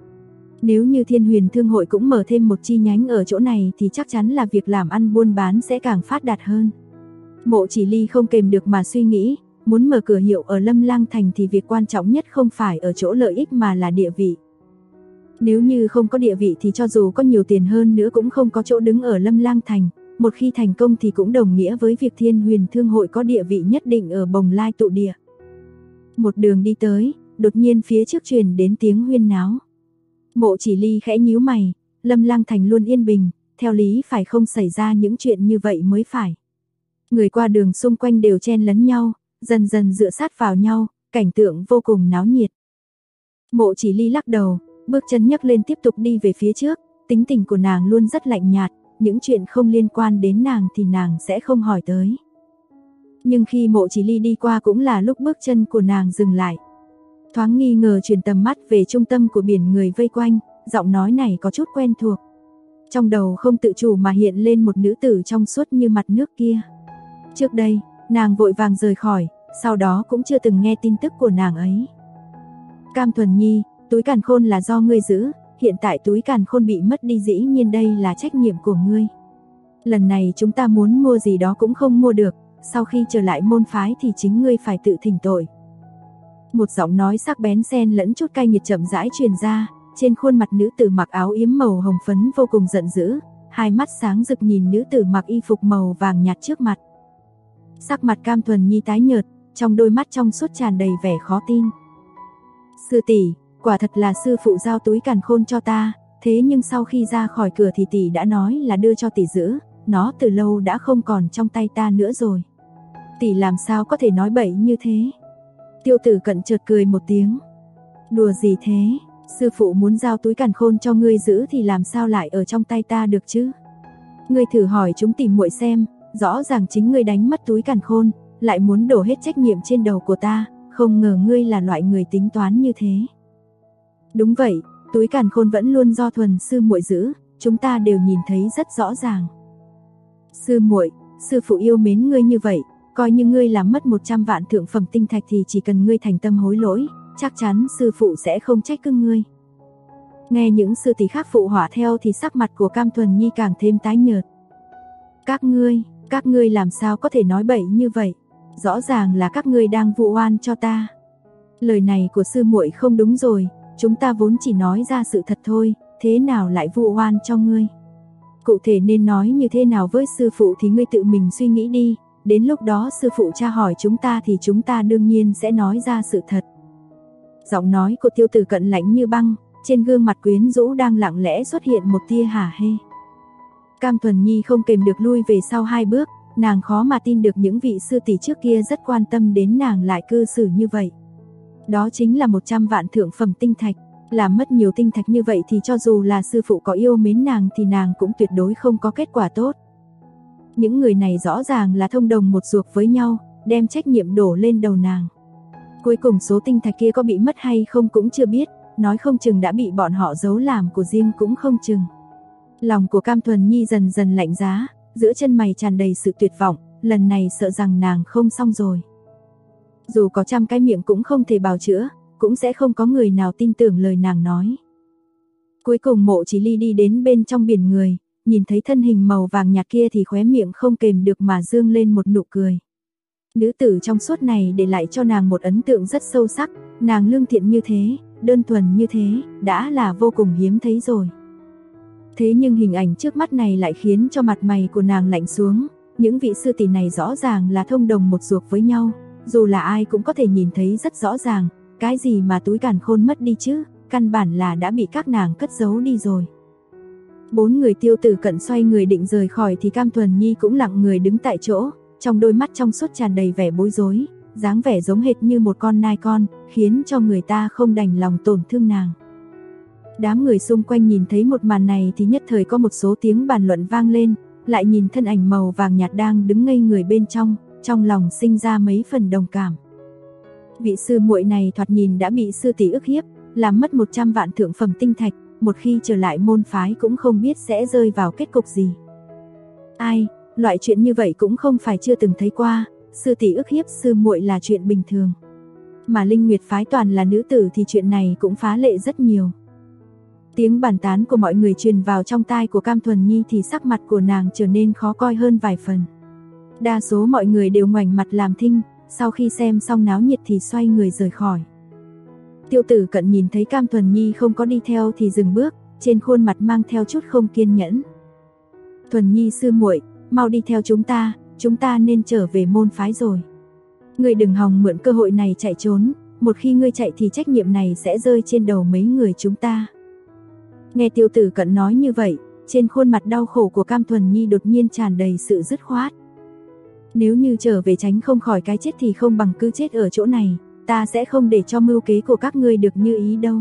Nếu như Thiên Huyền Thương hội cũng mở thêm một chi nhánh ở chỗ này thì chắc chắn là việc làm ăn buôn bán sẽ càng phát đạt hơn. Mộ Chỉ Ly không kềm được mà suy nghĩ, muốn mở cửa hiệu ở Lâm Lang Thành thì việc quan trọng nhất không phải ở chỗ lợi ích mà là địa vị. Nếu như không có địa vị thì cho dù có nhiều tiền hơn nữa cũng không có chỗ đứng ở Lâm Lang Thành, một khi thành công thì cũng đồng nghĩa với việc Thiên Huyền Thương hội có địa vị nhất định ở Bồng Lai tụ địa. Một đường đi tới, đột nhiên phía trước truyền đến tiếng huyên náo. Mộ Chỉ Ly khẽ nhíu mày, Lâm Lang Thành luôn yên bình, theo lý phải không xảy ra những chuyện như vậy mới phải. Người qua đường xung quanh đều chen lấn nhau, dần dần dựa sát vào nhau, cảnh tượng vô cùng náo nhiệt. Mộ Chỉ Ly lắc đầu, bước chân nhấc lên tiếp tục đi về phía trước, tính tình của nàng luôn rất lạnh nhạt, những chuyện không liên quan đến nàng thì nàng sẽ không hỏi tới. Nhưng khi Mộ Chỉ Ly đi qua cũng là lúc bước chân của nàng dừng lại. Thoáng nghi ngờ chuyển tầm mắt về trung tâm của biển người vây quanh, giọng nói này có chút quen thuộc. Trong đầu không tự chủ mà hiện lên một nữ tử trong suốt như mặt nước kia. Trước đây, nàng vội vàng rời khỏi, sau đó cũng chưa từng nghe tin tức của nàng ấy. Cam Thuần Nhi, túi càn khôn là do ngươi giữ, hiện tại túi càn khôn bị mất đi dĩ nhiên đây là trách nhiệm của ngươi. Lần này chúng ta muốn mua gì đó cũng không mua được, sau khi trở lại môn phái thì chính ngươi phải tự thỉnh tội. Một giọng nói sắc bén xen lẫn chút cay nghiệt chậm rãi truyền ra, trên khuôn mặt nữ tử mặc áo yếm màu hồng phấn vô cùng giận dữ, hai mắt sáng rực nhìn nữ tử mặc y phục màu vàng nhạt trước mặt. Sắc mặt Cam Thuần Nhi tái nhợt, trong đôi mắt trong suốt tràn đầy vẻ khó tin. Sư tỷ, quả thật là sư phụ giao túi càn khôn cho ta, thế nhưng sau khi ra khỏi cửa thì tỷ đã nói là đưa cho tỷ giữ, nó từ lâu đã không còn trong tay ta nữa rồi. Tỷ làm sao có thể nói bậy như thế? Tiêu Tử Cận chợt cười một tiếng. Đùa gì thế? Sư phụ muốn giao túi càn khôn cho ngươi giữ thì làm sao lại ở trong tay ta được chứ? Ngươi thử hỏi chúng tỉ muội xem, rõ ràng chính ngươi đánh mất túi càn khôn, lại muốn đổ hết trách nhiệm trên đầu của ta, không ngờ ngươi là loại người tính toán như thế. Đúng vậy, túi càn khôn vẫn luôn do Thuần sư muội giữ, chúng ta đều nhìn thấy rất rõ ràng. Sư muội, sư phụ yêu mến ngươi như vậy, coi như ngươi làm mất 100 vạn thượng phẩm tinh thạch thì chỉ cần ngươi thành tâm hối lỗi, chắc chắn sư phụ sẽ không trách cứ ngươi. Nghe những sư tỷ khác phụ họa theo thì sắc mặt của Cam Thuần Nhi càng thêm tái nhợt. Các ngươi làm sao có thể nói bậy như vậy? Rõ ràng là các ngươi đang vu oan cho ta. Lời này của sư muội không đúng rồi, chúng ta vốn chỉ nói ra sự thật thôi, thế nào lại vu oan cho ngươi? Cụ thể nên nói như thế nào với sư phụ thì ngươi tự mình suy nghĩ đi, đến lúc đó sư phụ tra hỏi chúng ta thì chúng ta đương nhiên sẽ nói ra sự thật. Giọng nói của Tiêu Tử Cận lạnh như băng, trên gương mặt quyến rũ đang lặng lẽ xuất hiện một tia hả hê. Cam Thuần Nhi không kềm được lui về sau 2 bước, nàng khó mà tin được những vị sư tỷ trước kia rất quan tâm đến nàng lại cư xử như vậy. Đó chính là 100 vạn thượng phẩm tinh thạch, làm mất nhiều tinh thạch như vậy thì cho dù là sư phụ có yêu mến nàng thì nàng cũng tuyệt đối không có kết quả tốt. Những người này rõ ràng là thông đồng một ruột với nhau, đem trách nhiệm đổ lên đầu nàng. Cuối cùng số tinh thạch kia có bị mất hay không cũng chưa biết, nói không chừng đã bị bọn họ giấu làm của riêng cũng không chừng. Lòng của Cam Thuần Nhi dần dần lạnh giá, giữa chân mày tràn đầy sự tuyệt vọng, lần này sợ rằng nàng không xong rồi. Dù có 100 cái miệng cũng không thể bào chữa, cũng sẽ không có người nào tin tưởng lời nàng nói. Cuối cùng Mộ Chỉ Ly đi đến bên trong biển người, nhìn thấy thân hình màu vàng nhạt kia thì khóe miệng không kềm được mà dương lên một nụ cười. Nữ tử trong suốt này để lại cho nàng một ấn tượng rất sâu sắc, nàng lương thiện như thế, đơn thuần như thế, đã là vô cùng hiếm thấy rồi. Thế nhưng hình ảnh trước mắt này lại khiến cho mặt mày của nàng lạnh xuống, những vị sư tỷ này rõ ràng là thông đồng một ruột với nhau, dù là ai cũng có thể nhìn thấy rất rõ ràng, cái gì mà túi càn khôn mất đi chứ, căn bản là đã bị các nàng cất giấu đi rồi. 4 người Tiêu Tử Cận xoay người định rời khỏi thì Cam Thuần Nhi cũng lặng người đứng tại chỗ, trong đôi mắt trong suốt tràn đầy vẻ bối rối, dáng vẻ giống hệt như một con nai con, khiến cho người ta không đành lòng tổn thương nàng. Đám người xung quanh nhìn thấy một màn này thì nhất thời có một số tiếng bàn luận vang lên, lại nhìn thân ảnh màu vàng nhạt đang đứng ngây người bên trong lòng sinh ra mấy phần đồng cảm. Vị sư muội này thoạt nhìn đã bị sư tỷ ức hiếp, làm mất 100 vạn thượng phẩm tinh thạch, một khi trở lại môn phái cũng không biết sẽ rơi vào kết cục gì. Ai, loại chuyện như vậy cũng không phải chưa từng thấy qua, sư tỷ ức hiếp sư muội là chuyện bình thường. Mà Linh Nguyệt phái toàn là nữ tử thì chuyện này cũng phá lệ rất nhiều. Tiếng bàn tán của mọi người truyền vào trong tai của Cam Thuần Nhi thì sắc mặt của nàng trở nên khó coi hơn vài phần. Đa số mọi người đều ngoảnh mặt làm thinh, sau khi xem xong náo nhiệt thì xoay người rời khỏi. Tiêu Tử Cận nhìn thấy Cam Thuần Nhi không có đi theo thì dừng bước, trên khuôn mặt mang theo chút không kiên nhẫn. Thuần Nhi sư muội, mau đi theo chúng ta nên trở về môn phái rồi. Ngươi đừng hòng mượn cơ hội này chạy trốn, một khi ngươi chạy thì trách nhiệm này sẽ rơi trên đầu mấy người chúng ta. Nghe Tiêu Tử Cận nói như vậy, trên khuôn mặt đau khổ của Cam Thuần Nhi đột nhiên tràn đầy sự dứt khoát. Nếu như trở về tránh không khỏi cái chết thì không bằng cứ chết ở chỗ này, ta sẽ không để cho mưu kế của các ngươi được như ý đâu.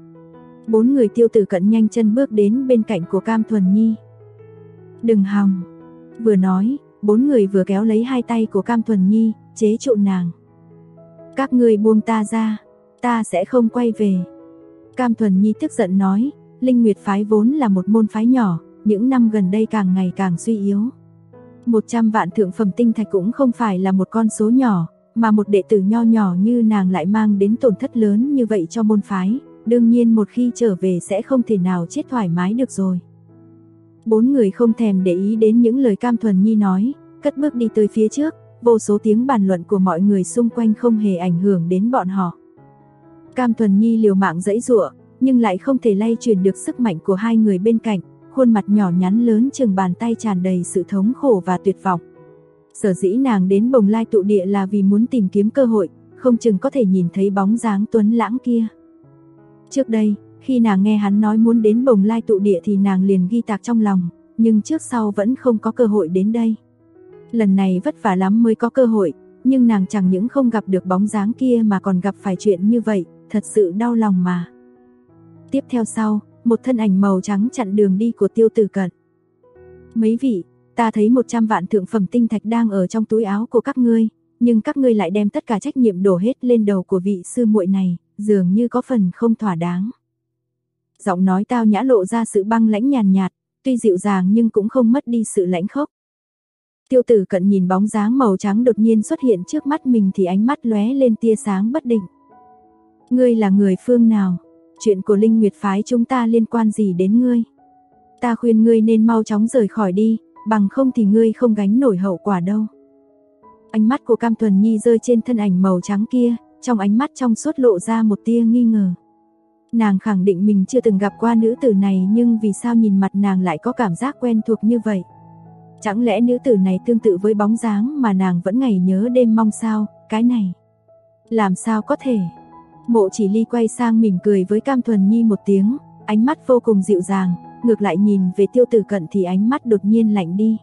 4 người Tiêu Tử Cận nhanh chân bước đến bên cạnh của Cam Thuần Nhi. Đừng hòng. Vừa nói, 4 người vừa kéo lấy 2 tay của Cam Thuần Nhi, chế trụ nàng. Các ngươi buông ta ra, ta sẽ không quay về. Cam Thuần Nhi tức giận nói, Linh Nguyệt phái vốn là một môn phái nhỏ, những năm gần đây càng ngày càng suy yếu. 100 vạn thượng phẩm tinh thạch cũng không phải là một con số nhỏ, mà một đệ tử nho nhỏ như nàng lại mang đến tổn thất lớn như vậy cho môn phái, đương nhiên một khi trở về sẽ không thể nào chết thoải mái được rồi. 4 người không thèm để ý đến những lời Cam Thuần Nhi nói, cất bước đi tới phía trước, vô số tiếng bàn luận của mọi người xung quanh không hề ảnh hưởng đến bọn họ. Cam Thuần Nhi liều mạng giãy giụa, nhưng lại không thể lay chuyển được sức mạnh của 2 người bên cạnh, khuôn mặt nhỏ nhắn lớn chừng bàn tay tràn đầy sự thống khổ và tuyệt vọng. Sở dĩ nàng đến Bồng Lai tụ địa là vì muốn tìm kiếm cơ hội, không chừng có thể nhìn thấy bóng dáng tuấn lãng kia. Trước đây, khi nàng nghe hắn nói muốn đến Bồng Lai tụ địa thì nàng liền ghi tạc trong lòng, nhưng trước sau vẫn không có cơ hội đến đây. Lần này vất vả lắm mới có cơ hội, nhưng nàng chẳng những không gặp được bóng dáng kia mà còn gặp phải chuyện như vậy, thật sự đau lòng mà. Tiếp theo sau, một thân ảnh màu trắng chặn đường đi của Tiêu Tử Cận. Mấy vị, ta thấy 100 vạn thượng phẩm tinh thạch đang ở trong túi áo của các ngươi, nhưng các ngươi lại đem tất cả trách nhiệm đổ hết lên đầu của vị sư muội này, dường như có phần không thỏa đáng. Giọng nói tao nhã lộ ra sự băng lãnh nhàn nhạt, tuy dịu dàng nhưng cũng không mất đi sự lãnh khốc. Tiêu Tử Cận nhìn bóng dáng màu trắng đột nhiên xuất hiện trước mắt mình thì ánh mắt lóe lên tia sáng bất định. Ngươi là người phương nào? Chuyện của Linh Nguyệt phái chúng ta liên quan gì đến ngươi? Ta khuyên ngươi nên mau chóng rời khỏi đi, bằng không thì ngươi không gánh nổi hậu quả đâu. Ánh mắt của Cam Thuần Nhi rơi trên thân ảnh màu trắng kia, trong ánh mắt trong suốt lộ ra một tia nghi ngờ. Nàng khẳng định mình chưa từng gặp qua nữ tử này, nhưng vì sao nhìn mặt nàng lại có cảm giác quen thuộc như vậy? Chẳng lẽ nữ tử này tương tự với bóng dáng mà nàng vẫn ngày nhớ đêm mong sao? Cái này, làm sao có thể? Mộ Chỉ Ly quay sang mỉm cười với Cam Thuần Nhi một tiếng, ánh mắt vô cùng dịu dàng, ngược lại nhìn về Tiêu Tử Cận thì ánh mắt đột nhiên lạnh đi.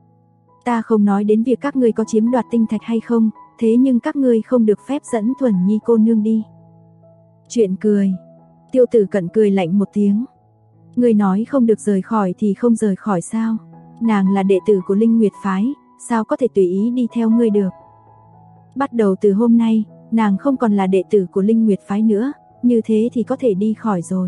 Ta không nói đến việc các ngươi có chiếm đoạt tinh thạch hay không, thế nhưng các ngươi không được phép dẫn Thuần Nhi cô nương đi. Chuyện cười. Tiêu Tử Cận cười lạnh một tiếng. Ngươi nói không được rời khỏi thì không rời khỏi sao? Nàng là đệ tử của Linh Nguyệt phái, sao có thể tùy ý đi theo ngươi được? Bắt đầu từ hôm nay, nàng không còn là đệ tử của Linh Nguyệt phái nữa, như thế thì có thể đi khỏi rồi.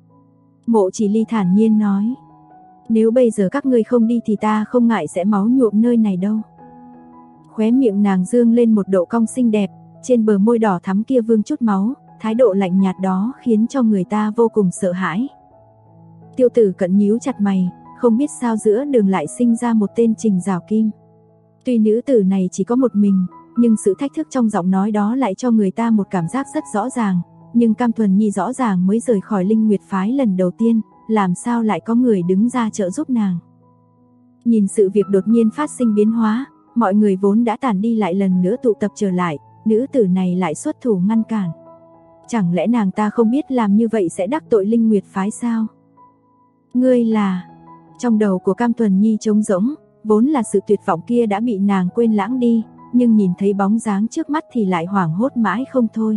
Mộ Chỉ Ly thản nhiên nói. Nếu bây giờ các ngươi không đi thì ta không ngại sẽ máu nhuộm nơi này đâu. Khóe miệng nàng dương lên một độ cong xinh đẹp, trên bờ môi đỏ thắm kia vương chút máu, thái độ lạnh nhạt đó khiến cho người ta vô cùng sợ hãi. Tiêu Tử Cận nhíu chặt mày, không biết sao giữa đường lại sinh ra một tên Trình Giảo Kim. Tuy nữ tử này chỉ có một mình, nhưng sự thách thức trong giọng nói đó lại cho người ta một cảm giác rất rõ ràng. Nhưng Cam Thuần Nhi rõ ràng mới rời khỏi Linh Nguyệt phái lần đầu tiên, làm sao lại có người đứng ra trợ giúp nàng. Nhìn sự việc đột nhiên phát sinh biến hóa, mọi người vốn đã tản đi lại lần nữa tụ tập trở lại, nữ tử này lại xuất thủ ngăn cản. Chẳng lẽ nàng ta không biết làm như vậy sẽ đắc tội Linh Nguyệt phái sao? Ngươi là... Trong đầu của Cam Thuần Nhi trống rỗng, vốn là sự tuyệt vọng kia đã bị nàng quên lãng đi, nhưng nhìn thấy bóng dáng trước mắt thì lại hoảng hốt mãi không thôi.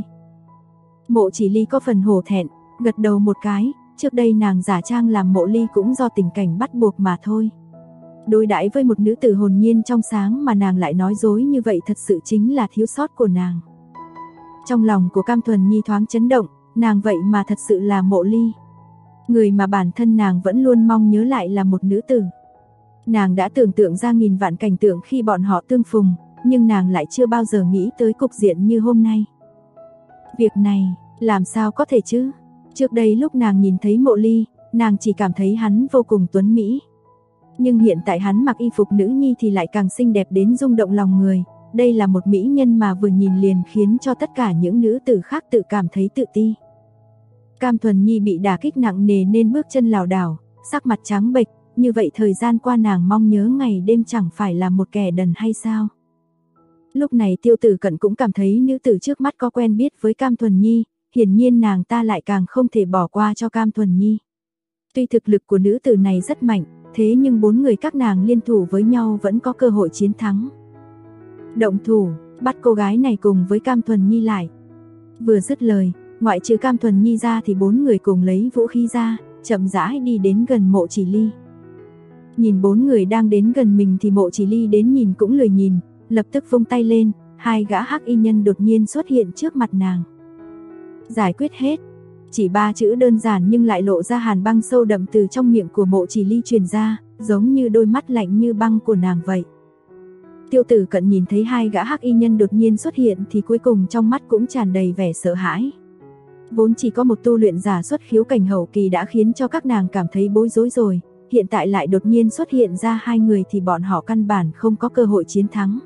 Mộ Chỉ Ly có phần hổ thẹn, gật đầu một cái, trước đây nàng giả trang làm Mộ Ly cũng do tình cảnh bắt buộc mà thôi. Đối đãi với một nữ tử hồn nhiên trong sáng mà nàng lại nói dối như vậy thật sự chính là thiếu sót của nàng. Trong lòng của Cam Thuần Nhi thoáng chấn động, nàng vậy mà thật sự là Mộ Ly. Người mà bản thân nàng vẫn luôn mong nhớ lại là một nữ tử. Nàng đã tưởng tượng ra nghìn vạn cảnh tượng khi bọn họ tương phùng, nhưng nàng lại chưa bao giờ nghĩ tới cục diện như hôm nay. Việc này, làm sao có thể chứ? Trước đây lúc nàng nhìn thấy Mộ Ly, nàng chỉ cảm thấy hắn vô cùng tuấn mỹ. Nhưng hiện tại hắn mặc y phục nữ nhi thì lại càng xinh đẹp đến rung động lòng người. Đây là một mỹ nhân mà vừa nhìn liền khiến cho tất cả những nữ tử khác tự cảm thấy tự ti. Cam Thuần Nhi bị đả kích nặng nề nên bước chân lảo đảo, sắc mặt trắng bệch, như vậy thời gian qua nàng mong nhớ ngày đêm chẳng phải là một kẻ đần hay sao? Lúc này Tiêu Tử Cận cũng cảm thấy nữ tử trước mắt có quen biết với Cam Thuần Nhi, hiển nhiên nàng ta lại càng không thể bỏ qua cho Cam Thuần Nhi. Tuy thực lực của nữ tử này rất mạnh, thế nhưng bốn người các nàng liên thủ với nhau vẫn có cơ hội chiến thắng. Động thủ, bắt cô gái này cùng với Cam Thuần Nhi lại. Vừa dứt lời, ngoại trừ Cam Thuần Nhi ra thì bốn người cùng lấy vũ khí ra, chậm rãi đi đến gần Mộ Chỉ Ly. Nhìn bốn người đang đến gần mình thì Mộ Chỉ Ly đến nhìn cũng lười nhìn, lập tức vung tay lên, hai gã hắc y nhân đột nhiên xuất hiện trước mặt nàng. Giải quyết hết. Chỉ ba chữ đơn giản nhưng lại lộ ra hàn băng sâu đậm từ trong miệng của Mộ Chỉ Ly truyền ra, giống như đôi mắt lạnh như băng của nàng vậy. Tiêu Tử Cận nhìn thấy hai gã hắc y nhân đột nhiên xuất hiện thì cuối cùng trong mắt cũng tràn đầy vẻ sợ hãi. Vốn chỉ có một tu luyện giả xuất khiếu cảnh hậu kỳ đã khiến cho các nàng cảm thấy bối rối rồi, hiện tại lại đột nhiên xuất hiện ra hai người thì bọn họ căn bản không có cơ hội chiến thắng.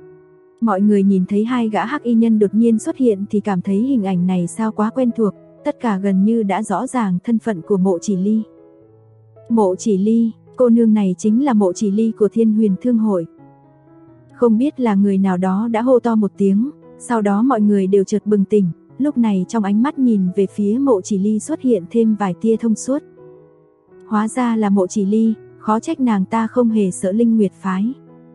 Mọi người nhìn thấy hai gã hắc y nhân đột nhiên xuất hiện thì cảm thấy hình ảnh này sao quá quen thuộc, tất cả gần như đã rõ ràng thân phận của Mộ Chỉ Ly. Mộ Chỉ Ly, cô nương này chính là Mộ Chỉ Ly của Thiên Huyền Thương hội. Không biết là người nào đó đã hô to một tiếng, sau đó mọi người đều chợt bừng tỉnh, lúc này trong ánh mắt nhìn về phía Mộ Chỉ Ly xuất hiện thêm vài tia thông suốt. Hóa ra là Mộ Chỉ Ly, khó trách nàng ta không hề sợ Linh Nguyệt phái.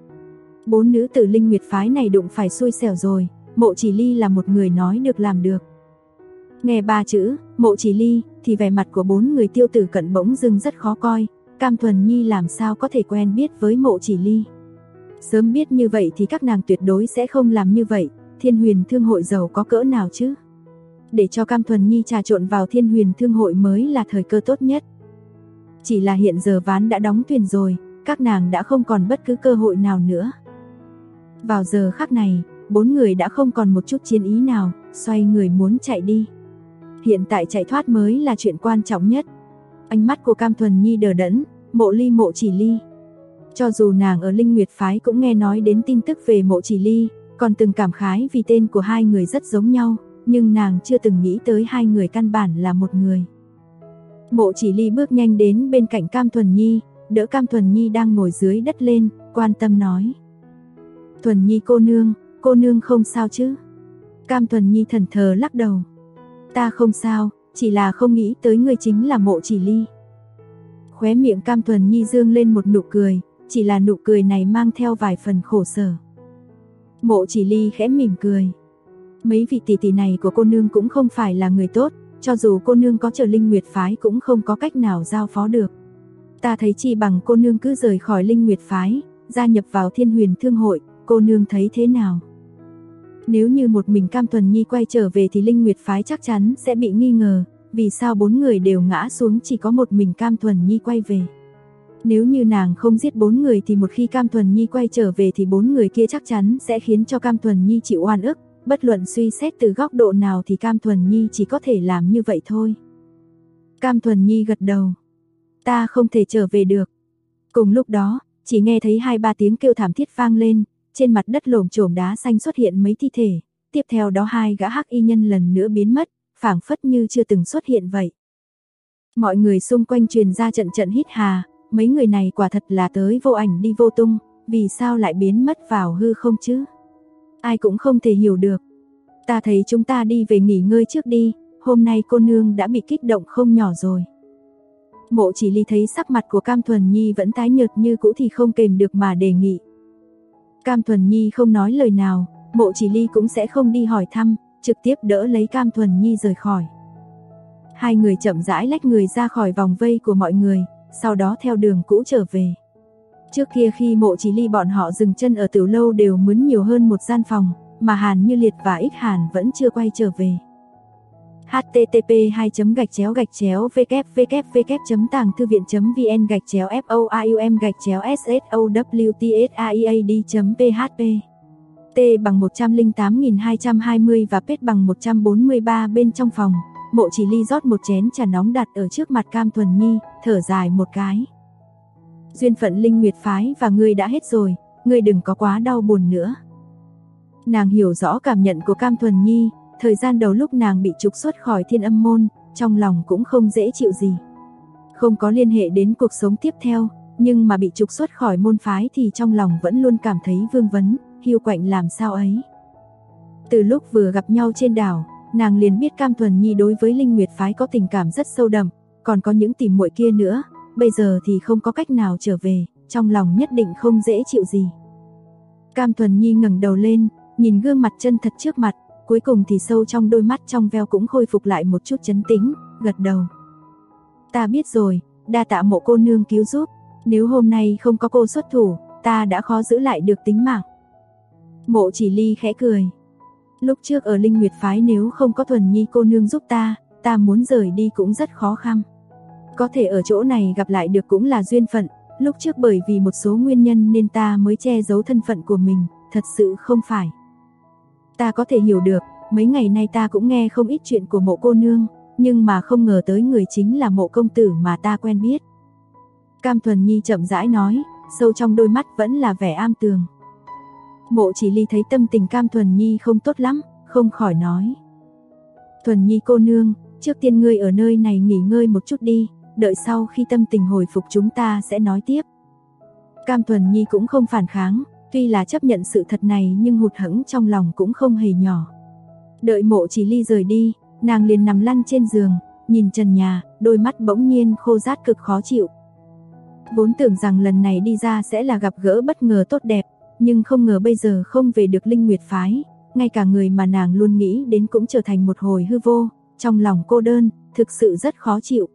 Bốn nữ tử Linh Nguyệt phái này đụng phải xui xẻo rồi, Mộ Chỉ Ly là một người nói được làm được. Nghe ba chữ, Mộ Chỉ Ly, thì vẻ mặt của bốn người Tiêu Tử Cận bỗng dưng rất khó coi, Cam Thuần Nhi làm sao có thể quen biết với Mộ Chỉ Ly. Sớm biết như vậy thì các nàng tuyệt đối sẽ không làm như vậy, Thiên Huyền Thương hội giàu có cỡ nào chứ. Để cho Cam Thuần Nhi trà trộn vào Thiên Huyền Thương hội mới là thời cơ tốt nhất. Chỉ là hiện giờ ván đã đóng thuyền rồi, các nàng đã không còn bất cứ cơ hội nào nữa. Vào giờ khắc này, bốn người đã không còn một chút chiến ý nào, xoay người muốn chạy đi. Hiện tại chạy thoát mới là chuyện quan trọng nhất. Ánh mắt của Cam Thuần Nhi đờ đẫn, Mộ Ly Mộ Chỉ Ly. Cho dù nàng ở Linh Nguyệt phái cũng nghe nói đến tin tức về Mộ Chỉ Ly, còn từng cảm khái vì tên của hai người rất giống nhau, nhưng nàng chưa từng nghĩ tới hai người căn bản là một người. Mộ Chỉ Ly bước nhanh đến bên cạnh Cam Thuần Nhi, đỡ Cam Thuần Nhi đang ngồi dưới đất lên, quan tâm nói: "Thuần Nhi cô nương không sao chứ?" Cam Thuần Nhi thẫn thờ lắc đầu: "Ta không sao, chỉ là không nghĩ tới người chính là Mộ Chỉ Ly." Khóe miệng Cam Thuần Nhi dương lên một nụ cười, chỉ là nụ cười này mang theo vài phần khổ sở. Mộ Chỉ Ly khẽ mỉm cười: "Mấy vị tỷ tỷ này của cô nương cũng không phải là người tốt, cho dù cô nương có trở Linh Nguyệt phái cũng không có cách nào giao phó được. Ta thấy chi bằng cô nương cứ rời khỏi Linh Nguyệt phái, gia nhập vào Thiên Huyền Thương hội, cô nương thấy thế nào?" Nếu như một mình Cam Thuần Nhi quay trở về thì Linh Nguyệt phái chắc chắn sẽ bị nghi ngờ, vì sao 4 người đều ngã xuống chỉ có một mình Cam Thuần Nhi quay về. Nếu như nàng không giết 4 người thì một khi Cam Thuần Nhi quay trở về thì 4 người kia chắc chắn sẽ khiến cho Cam Thuần Nhi chịu oan ức, bất luận suy xét từ góc độ nào thì Cam Thuần Nhi chỉ có thể làm như vậy thôi. Cam Thuần Nhi gật đầu: "Ta không thể trở về được." Cùng lúc đó, chỉ nghe thấy 2-3 tiếng kêu thảm thiết vang lên, trên mặt đất lổm chổm đá xanh xuất hiện mấy thi thể, tiếp theo đó 2 gã hắc y nhân lần nữa biến mất, phảng phất như chưa từng xuất hiện vậy. Mọi người xung quanh truyền ra trận trận hít hà, mấy người này quả thật là tới vô ảnh đi vô tung, vì sao lại biến mất vào hư không chứ? Ai cũng không thể hiểu được. Ta thấy chúng ta đi về nghỉ ngơi trước đi, hôm nay cô nương đã bị kích động không nhỏ rồi. Mộ Chỉ Ly thấy sắc mặt của Cam Thuần Nhi vẫn tái nhợt như cũ thì không kềm được mà đề nghị. Cam Thuần Nhi không nói lời nào, Mộ Chỉ Ly cũng sẽ không đi hỏi thăm, trực tiếp đỡ lấy Cam Thuần Nhi rời khỏi. Hai người chậm rãi lách người ra khỏi vòng vây của mọi người, sau đó theo đường cũ trở về. Trước kia khi Mộ Chỉ Ly bọn họ dừng chân ở tiểu lâu đều mướn nhiều hơn một gian phòng, mà Hàn Như Liệt và Ích Hàn vẫn chưa quay trở về. http://www.thancthư viện.vn/forum-vn/soutsaead.php T bằng 108.220 và P bằng 143 bên trong phòng. Mộ Chỉ Ly rót một chén trà nóng đặt ở trước mặt Cam Thuần Nhi, thở dài một cái. Duyên phận Linh Nguyệt phái và ngươi đã hết rồi, ngươi đừng có quá đau buồn nữa. Nàng hiểu rõ cảm nhận của Cam Thuần Nhi, thời gian đầu lúc nàng bị trục xuất khỏi Thiên Âm môn, trong lòng cũng không dễ chịu gì. Không có liên hệ đến cuộc sống tiếp theo, nhưng mà bị trục xuất khỏi môn phái thì trong lòng vẫn luôn cảm thấy vương vấn, hiu quạnh làm sao ấy. Từ lúc vừa gặp nhau trên đảo, nàng liền biết Cam Thuần Nhi đối với Linh Nguyệt phái có tình cảm rất sâu đậm, còn có những tỉ muội kia nữa, bây giờ thì không có cách nào trở về, trong lòng nhất định không dễ chịu gì. Cam Thuần Nhi ngẩng đầu lên, nhìn gương mặt chân thật trước mặt, cuối cùng thì sâu trong đôi mắt trong veo cũng khôi phục lại một chút trấn tĩnh, gật đầu. Ta biết rồi, đa tạ Mộ cô nương cứu giúp, nếu hôm nay không có cô xuất thủ, ta đã khó giữ lại được tính mạng. Mộ Chỉ Ly khẽ cười. Lúc trước ở Linh Nguyệt phái nếu không có Thuần Nhi cô nương giúp ta muốn rời đi cũng rất khó khăn. Có thể ở chỗ này gặp lại được cũng là duyên phận, lúc trước bởi vì một số nguyên nhân nên ta mới che giấu thân phận của mình, thật sự không phải. Ta có thể hiểu được, mấy ngày nay ta cũng nghe không ít chuyện của Mộ cô nương, nhưng mà không ngờ tới người chính là Mộ công tử mà ta quen biết. Cam Thuần Nhi chậm rãi nói, sâu trong đôi mắt vẫn là vẻ am tường. Mộ Chỉ Ly thấy tâm tình Cam Thuần Nhi không tốt lắm, không khỏi nói. Thuần Nhi cô nương, trước tiên ngươi ở nơi này nghỉ ngơi một chút đi, đợi sau khi tâm tình hồi phục chúng ta sẽ nói tiếp. Cam Thuần Nhi cũng không phản kháng, tuy là chấp nhận sự thật này nhưng hụt hẫng trong lòng cũng không hề nhỏ. Đợi Mộ Chỉ Ly rời đi, nàng liền nằm lăn trên giường, nhìn trần nhà, đôi mắt bỗng nhiên khô rát cực khó chịu. Vốn tưởng rằng lần này đi ra sẽ là gặp gỡ bất ngờ tốt đẹp, nhưng không ngờ bây giờ không về được Linh Nguyệt phái, ngay cả người mà nàng luôn nghĩ đến cũng trở thành một hồi hư vô, trong lòng cô đơn, thực sự rất khó chịu.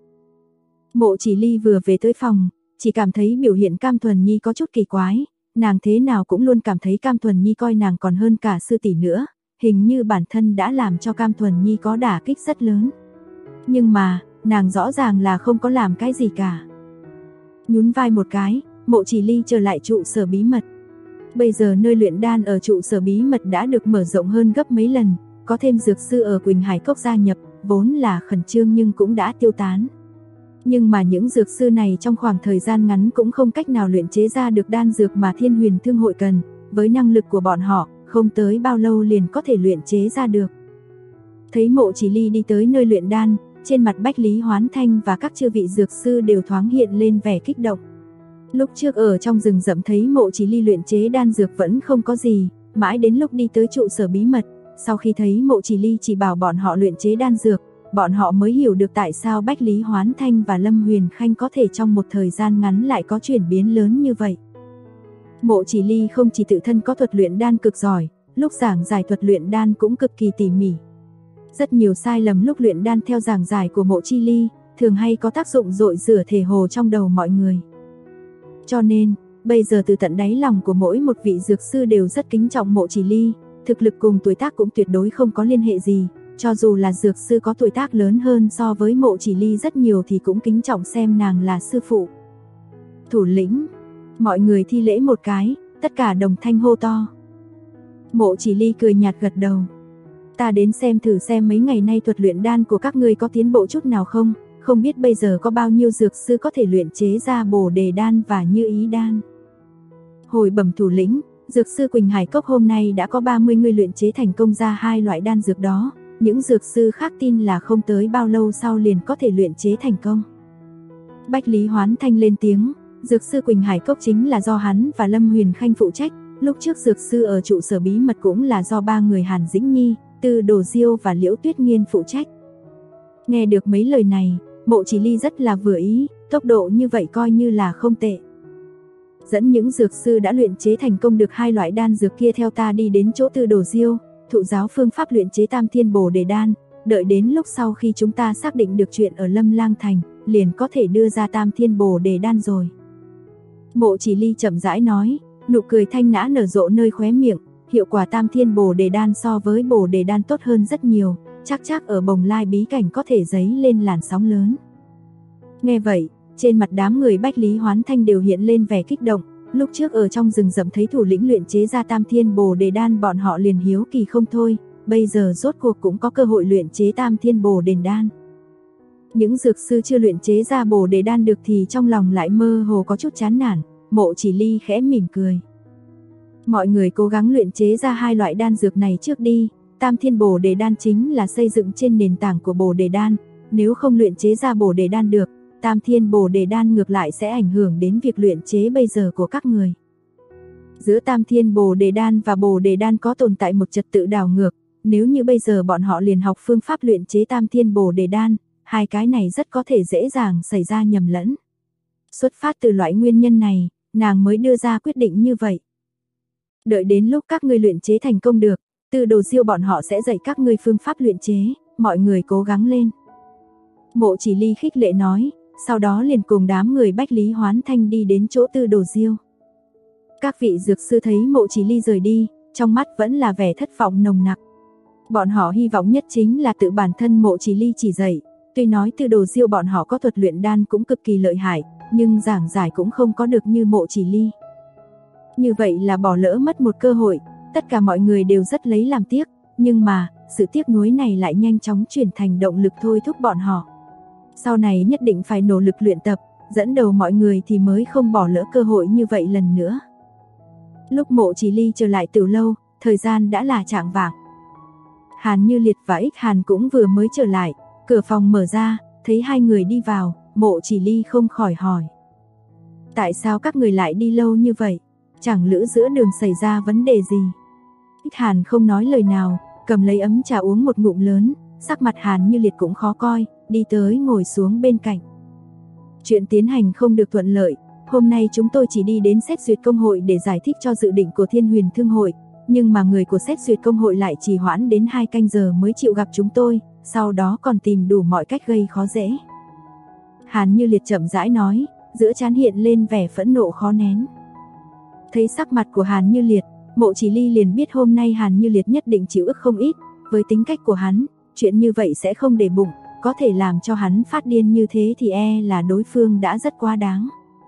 Mộ Chỉ Ly vừa về tới phòng, chỉ cảm thấy biểu hiện Cam Thuần Nhi có chút kỳ quái, nàng thế nào cũng luôn cảm thấy Cam Thuần Nhi coi nàng còn hơn cả sư tỷ nữa, hình như bản thân đã làm cho Cam Thuần Nhi có đả kích rất lớn. Nhưng mà, nàng rõ ràng là không có làm cái gì cả. Nhún vai một cái, Mộ Chỉ Ly trở lại trụ sở bí mật. Bây giờ nơi luyện đan ở trụ sở bí mật đã được mở rộng hơn gấp mấy lần, có thêm dược sư ở Quỳnh Hải Cốc gia nhập, vốn là khẩn trương nhưng cũng đã tiêu tán. Nhưng mà những dược sư này trong khoảng thời gian ngắn cũng không cách nào luyện chế ra được đan dược mà Thiên Huyền Thương hội cần, với năng lực của bọn họ, không tới bao lâu liền có thể luyện chế ra được. Thấy Mộ Chỉ Ly đi tới nơi luyện đan, trên mặt Bách Lý Hoán Thanh và các chư vị dược sư đều thoáng hiện lên vẻ kích động. Lúc trước ở trong rừng rậm thấy Mộ Chỉ Ly luyện chế đan dược vẫn không có gì, mãi đến lúc đi tới trụ sở bí mật, sau khi thấy Mộ Chỉ Ly chỉ bảo bọn họ luyện chế đan dược, bọn họ mới hiểu được tại sao Bách Lý Hoán Thanh và Lâm Huyền Khanh có thể trong một thời gian ngắn lại có chuyển biến lớn như vậy. Mộ Chỉ Ly không chỉ tự thân có thuật luyện đan cực giỏi, lúc giảng giải thuật luyện đan cũng cực kỳ tỉ mỉ. Rất nhiều sai lầm lúc luyện đan theo giảng giải của Mộ Chỉ Ly, thường hay có tác dụng dội rửa thể hồ trong đầu mọi người. Cho nên, bây giờ từ tận đáy lòng của mỗi một vị dược sư đều rất kính trọng Mộ Chỉ Ly, thực lực cùng tuổi tác cũng tuyệt đối không có liên hệ gì, cho dù là dược sư có tuổi tác lớn hơn so với Mộ Chỉ Ly rất nhiều thì cũng kính trọng xem nàng là sư phụ. Thủ lĩnh, mọi người thi lễ một cái, tất cả đồng thanh hô to. Mộ Chỉ Ly cười nhạt gật đầu. Ta đến xem thử xem mấy ngày nay thuật luyện đan của các ngươi có tiến bộ chút nào không, không biết bây giờ có bao nhiêu dược sư có thể luyện chế ra Bồ Đề đan và Như Ý đan. Hồi bẩm thủ lĩnh, dược sư Quỳnh Hải Cốc hôm nay đã có 30 người luyện chế thành công ra hai loại đan dược đó, những dược sư khác tin là không tới bao lâu sau liền có thể luyện chế thành công. Bách Lý Hoán Thanh lên tiếng, dược sư Quỳnh Hải Cốc chính là do hắn và Lâm Huyền Khanh phụ trách, lúc trước dược sư ở trụ sở bí mật cũng là do ba người Hàn Dĩnh Nhi, Từ Đồ Diêu và Liễu Tuyết Nghiên phụ trách. Nghe được mấy lời này, Mộ Chỉ Ly rất là vừa ý, tốc độ như vậy coi như là không tệ. Dẫn những dược sư đã luyện chế thành công được hai loại đan dược kia theo ta đi đến chỗ Từ Đồ Diêu, thụ giáo phương pháp luyện chế Tam Thiên Bồ Đề đan, đợi đến lúc sau khi chúng ta xác định được chuyện ở Lâm Lang Thành, liền có thể đưa ra Tam Thiên Bồ Đề đan rồi. Mộ Chỉ Ly chậm rãi nói, nụ cười thanh nhã nở rộ nơi khóe miệng, hiệu quả Tam Thiên Bồ Đề đan so với Bồ Đề đan tốt hơn rất nhiều, chắc ở Bồng Lai bí cảnh có thể dấy lên làn sóng lớn. Nghe vậy, trên mặt đám người Bách Lý Hoán Thanh đều hiện lên vẻ kích động, lúc trước ở trong rừng rậm thấy thủ lĩnh luyện chế ra Tam Thiên Bồ Đề đan bọn họ liền hiếu kỳ không thôi, bây giờ rốt cuộc cũng có cơ hội luyện chế Tam Thiên Bồ Đề đan. Những dược sư chưa luyện chế ra Bồ Đề đan được thì trong lòng lại mơ hồ có chút chán nản, Mộ Chỉ Ly khẽ mỉm cười. Mọi người cố gắng luyện chế ra hai loại đan dược này trước đi, Tam Thiên Bồ Đề đan chính là xây dựng trên nền tảng của Bồ Đề đan, nếu không luyện chế ra Bồ Đề đan được, Tam Thiên Bồ Đề đan ngược lại sẽ ảnh hưởng đến việc luyện chế bây giờ của các người. Giữa Tam Thiên Bồ Đề đan và Bồ Đề đan có tồn tại một trật tự đảo ngược, nếu như bây giờ bọn họ liền học phương pháp luyện chế Tam Thiên Bồ Đề đan, hai cái này rất có thể dễ dàng xảy ra nhầm lẫn. Xuất phát từ loại nguyên nhân này, nàng mới đưa ra quyết định như vậy. Đợi đến lúc các ngươi luyện chế thành công được, Từ Đồ Diêu bọn họ sẽ dạy các ngươi phương pháp luyện chế, mọi người cố gắng lên. Mộ Chỉ Ly khích lệ nói, sau đó liền cùng đám người Bách Lý Hoán Thanh đi đến chỗ Từ Đồ Diêu. Các vị dược sư thấy Mộ Chỉ Ly rời đi, trong mắt vẫn là vẻ thất vọng nồng nặc. Bọn họ hy vọng nhất chính là tự bản thân Mộ Chỉ Ly chỉ dạy, tuy nói Từ Đồ Diêu bọn họ có thuật luyện đan cũng cực kỳ lợi hại, nhưng giảng giải cũng không có được như Mộ Chỉ Ly. Như vậy là bỏ lỡ mất một cơ hội, tất cả mọi người đều rất lấy làm tiếc, nhưng mà, sự tiếc nuối này lại nhanh chóng chuyển thành động lực thôi thúc bọn họ. Sau này nhất định phải nỗ lực luyện tập, dẫn đầu mọi người thì mới không bỏ lỡ cơ hội như vậy lần nữa. Lúc Mộ Chỉ Ly trở lại từ lâu, thời gian đã là chạng vạng. Hàn Như Liệt và Ích Hàn cũng vừa mới trở lại, cửa phòng mở ra, thấy hai người đi vào, Mộ Chỉ Ly không khỏi hỏi. Tại sao các người lại đi lâu như vậy? Chẳng lẽ giữa đường xảy ra vấn đề gì? Ích Hàn không nói lời nào, cầm lấy ấm trà uống một ngụm lớn, sắc mặt Hàn Như Liệt cũng khó coi, đi tới ngồi xuống bên cạnh. Chuyện tiến hành không được thuận lợi, hôm nay chúng tôi chỉ đi đến xét duyệt công hội để giải thích cho dự định của Thiên Huyền Thương hội, nhưng mà người của xét duyệt công hội lại trì hoãn đến 2 canh giờ mới chịu gặp chúng tôi, sau đó còn tìm đủ mọi cách gây khó dễ. Hàn Như Liệt chậm rãi nói, giữa trán hiện lên vẻ phẫn nộ khó nén. Thấy sắc mặt của Hàn Như Liệt, Mộ Chỉ Ly liền biết hôm nay Hàn Như Liệt nhất định chịu ức không ít, với tính cách của hắn, chuyện như vậy sẽ không để bụng, có thể làm cho hắn phát điên như thế thì là đối phương đã rất quá đáng.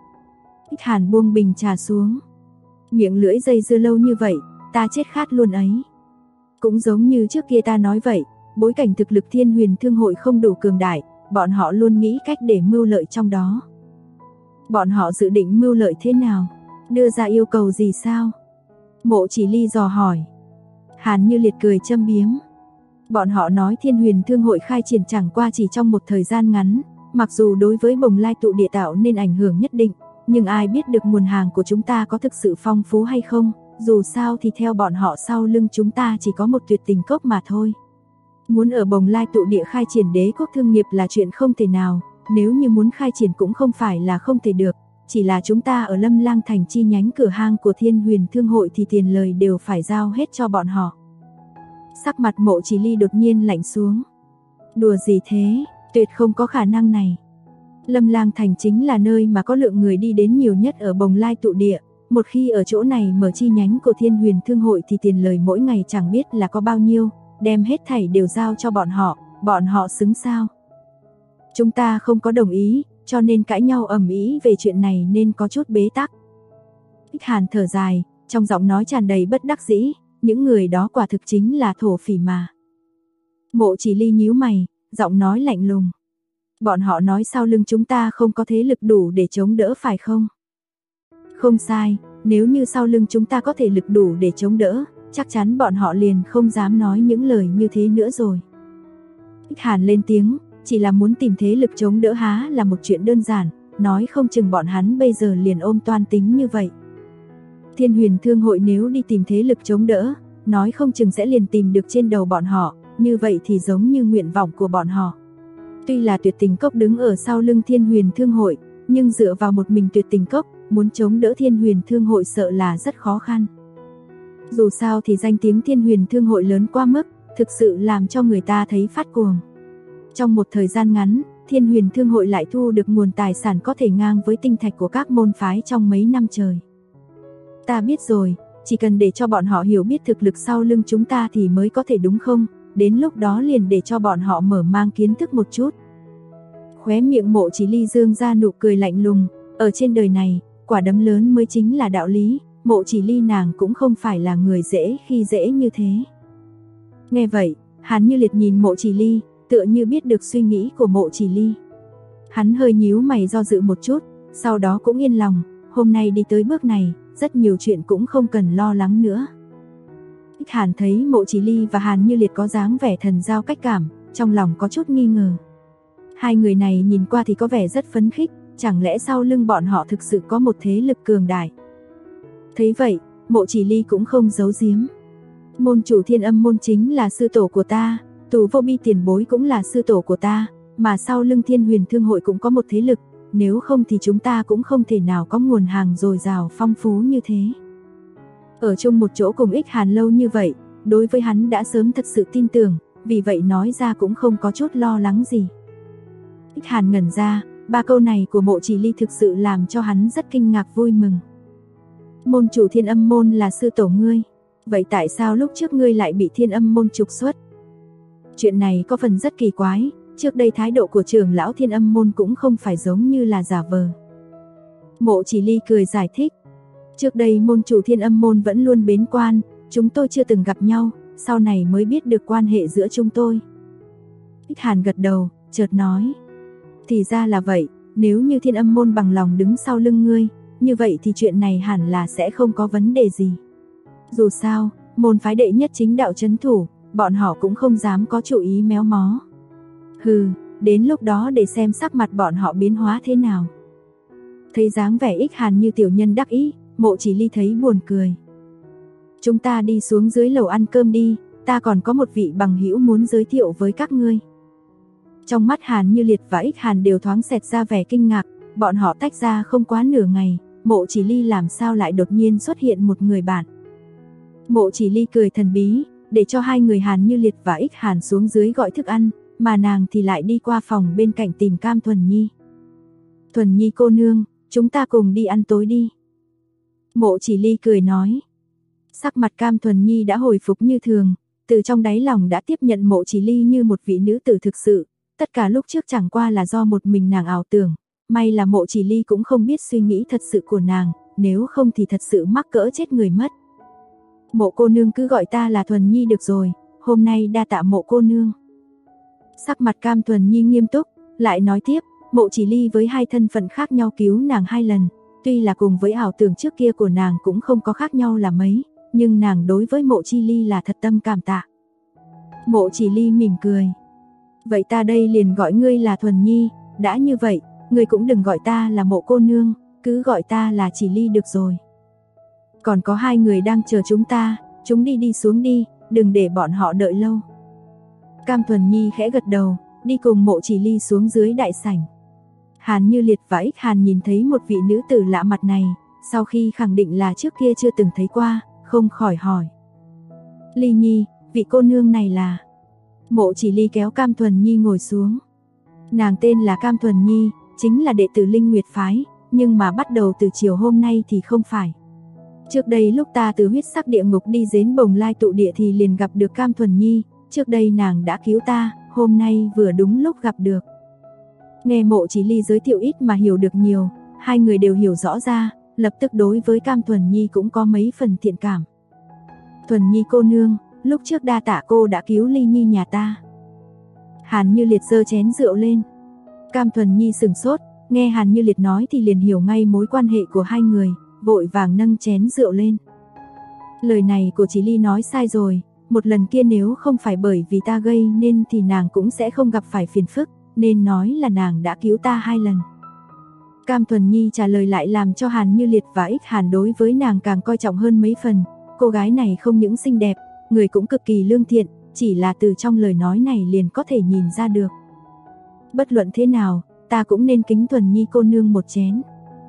Ích Hàn buông bình trà xuống. Miệng lưỡi dây dưa lâu như vậy, ta chết khát luôn ấy. Cũng giống như trước kia ta nói vậy, bối cảnh thực lực Thiên Huyền Thương hội không đủ cường đại, bọn họ luôn nghĩ cách để mưu lợi trong đó. Bọn họ dự định mưu lợi thế nào? Đưa ra yêu cầu gì sao? Mộ Chỉ Ly dò hỏi. Hàn Như Liệt cười châm biếm. Bọn họ nói Thiên Huyền Thương hội khai triển chẳng qua chỉ trong một thời gian ngắn, mặc dù đối với Bồng Lai tụ địa tạo nên ảnh hưởng nhất định, nhưng ai biết được nguồn hàng của chúng ta có thực sự phong phú hay không, dù sao thì theo bọn họ sau lưng chúng ta chỉ có một Tuyệt Tình Cốc mà thôi. Muốn ở Bồng Lai tụ địa khai triển đế quốc thương nghiệp là chuyện không thể nào, nếu như muốn khai triển cũng không phải là không thể được, chỉ là chúng ta ở Lâm Lang thành chi nhánh cửa hàng của Thiên Huyền Thương hội thì tiền lời đều phải giao hết cho bọn họ. Sắc mặt Mộ Chỉ Ly đột nhiên lạnh xuống. Đùa gì thế, tuyệt không có khả năng này. Lâm Lang thành chính là nơi mà có lượng người đi đến nhiều nhất ở Bồng Lai tụ địa, một khi ở chỗ này mở chi nhánh của Thiên Huyền Thương hội thì tiền lời mỗi ngày chẳng biết là có bao nhiêu, đem hết thảy đều giao cho bọn họ xứng sao? Chúng ta không có đồng ý, cho nên cãi nhau ầm ĩ về chuyện này nên có chút bế tắc. Ích Hàn thở dài, trong giọng nói tràn đầy bất đắc dĩ, những người đó quả thực chính là thổ phỉ mà. Mộ Chỉ Ly nhíu mày, giọng nói lạnh lùng. Bọn họ nói sau lưng chúng ta không có thế lực đủ để chống đỡ phải không? Không sai, nếu như sau lưng chúng ta có thể lực đủ để chống đỡ, chắc chắn bọn họ liền không dám nói những lời như thế nữa rồi. Ích Hàn lên tiếng, chỉ là muốn tìm thế lực chống đỡ há là một chuyện đơn giản, nói không chừng bọn hắn bây giờ liền ôm toan tính như vậy. Thiên Huyền Thương hội nếu đi tìm thế lực chống đỡ, nói không chừng sẽ liền tìm được trên đầu bọn họ, như vậy thì giống như nguyện vọng của bọn họ. Tuy là Tuyệt Tình Cốc đứng ở sau lưng Thiên Huyền Thương hội, nhưng dựa vào một mình Tuyệt Tình Cốc, muốn chống đỡ Thiên Huyền Thương hội sợ là rất khó khăn. Dù sao thì danh tiếng Thiên Huyền Thương hội lớn quá mức, thực sự làm cho người ta thấy phát cuồng. Trong một thời gian ngắn, Thiên Huyền Thương hội lại thu được nguồn tài sản có thể ngang với tinh thạch của các môn phái trong mấy năm trời. Ta biết rồi, chỉ cần để cho bọn họ hiểu biết thực lực sau lưng chúng ta thì mới có thể đúng không? Đến lúc đó liền để cho bọn họ mở mang kiến thức một chút. Khóe miệng Mộ Chỉ Ly dương ra nụ cười lạnh lùng, ở trên đời này, quả đấm lớn mới chính là đạo lý, Mộ Chỉ Ly nàng cũng không phải là người dễ khi dễ như thế. Nghe vậy, Hàn Như Liệt nhìn Mộ Chỉ Ly, tựa như biết được suy nghĩ của Mộ Chỉ Ly. Hắn hơi nhíu mày do dự một chút, sau đó cũng yên lòng, hôm nay đi tới bước này, rất nhiều chuyện cũng không cần lo lắng nữa. Ích Hàn thấy Mộ Chỉ Ly và Hàn Như Liệt có dáng vẻ thần giao cách cảm, trong lòng có chút nghi ngờ. Hai người này nhìn qua thì có vẻ rất phấn khích, chẳng lẽ sau lưng bọn họ thực sự có một thế lực cường đại. Thấy vậy, Mộ Chỉ Ly cũng không giấu giếm. Môn chủ Thiên Âm môn chính là sư tổ của ta, Tù Vô Bi tiền bối cũng là sư tổ của ta, mà sau lưng Thiên Huyền Thương hội cũng có một thế lực, nếu không thì chúng ta cũng không thể nào có nguồn hàng dồi dào phong phú như thế. Ở chung một chỗ cùng Ích Hàn lâu như vậy, đối với hắn đã sớm thật sự tin tưởng, vì vậy nói ra cũng không có chút lo lắng gì. Ích Hàn ngẩn ra, ba câu này của Mộ Chỉ Ly thực sự làm cho hắn rất kinh ngạc vui mừng. Môn chủ Thiên Âm môn là sư tổ ngươi, vậy tại sao lúc trước ngươi lại bị Thiên Âm môn trục xuất? Chuyện này có phần rất kỳ quái, trước đây thái độ của trưởng lão Thiên Âm môn cũng không phải giống như là giả vờ. Mộ Chỉ Ly cười giải thích, trước đây môn chủ Thiên Âm môn vẫn luôn bế quan, chúng tôi chưa từng gặp nhau, sau này mới biết được quan hệ giữa chúng tôi. Ích Hàn gật đầu, chợt nói, thì ra là vậy, nếu như Thiên Âm môn bằng lòng đứng sau lưng ngươi, như vậy thì chuyện này hẳn là sẽ không có vấn đề gì. Dù sao, môn phái đệ nhất chính đạo trấn thủ, bọn họ cũng không dám có chủ ý méo mó. Hừ, đến lúc đó để xem sắc mặt bọn họ biến hóa thế nào. Thấy dáng vẻ Ích Hàn như tiểu nhân đắc ý, Mộ Chỉ Ly thấy buồn cười. Chúng ta đi xuống dưới lầu ăn cơm đi, ta còn có một vị bằng hữu muốn giới thiệu với các ngươi. Trong mắt Hàn Như Liệt và Ích Hàn đều thoáng xẹt ra vẻ kinh ngạc, bọn họ tách ra không quá nửa ngày, Mộ Chỉ Ly làm sao lại đột nhiên xuất hiện một người bạn. Mộ Chỉ Ly cười thần bí, để cho hai người Hàn Như Liệt và Ích Hàn xuống dưới gọi thức ăn, mà nàng thì lại đi qua phòng bên cạnh tìm Cam Thuần Nhi. Thuần Nhi cô nương, chúng ta cùng đi ăn tối đi. Mộ Chỉ Ly cười nói. Sắc mặt Cam Thuần Nhi đã hồi phục như thường, từ trong đáy lòng đã tiếp nhận Mộ Chỉ Ly như một vị nữ tử thực sự, tất cả lúc trước chẳng qua là do một mình nàng ảo tưởng, may là Mộ Chỉ Ly cũng không biết suy nghĩ thật sự của nàng, nếu không thì thật sự mắc cỡ chết người mất. Mộ cô nương cứ gọi ta là Thuần Nhi được rồi, hôm nay đa tạ Mộ cô nương. Sắc mặt Cam Thuần Nhi nghiêm túc, lại nói tiếp, Mộ Chỉ Ly với hai thân phận khác nhau cứu nàng 2 lần, tuy là cùng với ảo tưởng trước kia của nàng cũng không có khác nhau là mấy, nhưng nàng đối với Mộ Chỉ Ly là thật tâm cảm tạ. Mộ Chỉ Ly mỉm cười. Vậy ta đây liền gọi ngươi là Thuần Nhi, đã như vậy, ngươi cũng đừng gọi ta là Mộ cô nương, cứ gọi ta là Chỉ Ly được rồi. Còn có 2 người đang chờ chúng ta, chúng đi xuống đi, đừng để bọn họ đợi lâu. Cam Thuần Nhi khẽ gật đầu, đi cùng Mộ Chỉ Ly xuống dưới đại sảnh. Hàn Như Liệt và Ích Hàn nhìn thấy một vị nữ tử lạ mặt này, sau khi khẳng định là trước kia chưa từng thấy qua, không khỏi hỏi. Ly Nhi, vị cô nương này là... Mộ Chỉ Ly kéo Cam Thuần Nhi ngồi xuống. Nàng tên là Cam Thuần Nhi, chính là đệ tử Linh Nguyệt Phái, nhưng mà bắt đầu từ chiều hôm nay thì không phải. Trước đây lúc ta từ huyết sắc địa ngục đi đến Bồng Lai tụ địa thì liền gặp được Cam Thuần Nhi, trước đây nàng đã cứu ta, hôm nay vừa đúng lúc gặp được. Nghe Mộ Chỉ Ly giới thiệu ít mà hiểu được nhiều, 2 người đều hiểu rõ ra, lập tức đối với Cam Thuần Nhi cũng có mấy phần thiện cảm. Thuần Nhi cô nương, lúc trước đa tạ cô đã cứu Ly Nhi nhà ta. Hàn Như Liệt giơ chén rượu lên. Cam Thuần Nhi sừng sốt, nghe Hàn Như Liệt nói thì liền hiểu ngay mối quan hệ của 2 người, vội vàng nâng chén rượu lên. Lời này của Chỉ Ly nói sai rồi, một lần kia nếu không phải bởi vì ta gây nên thì nàng cũng sẽ không gặp phải phiền phức, nên nói là nàng đã cứu ta 2 lần. Cam Thuần Nhi trả lời lại làm cho Hàn Như Liệt và Ích Hàn đối với nàng càng coi trọng hơn mấy phần, cô gái này không những xinh đẹp, người cũng cực kỳ lương thiện, chỉ là từ trong lời nói này liền có thể nhìn ra được. Bất luận thế nào, ta cũng nên kính Thuần Nhi cô nương một chén.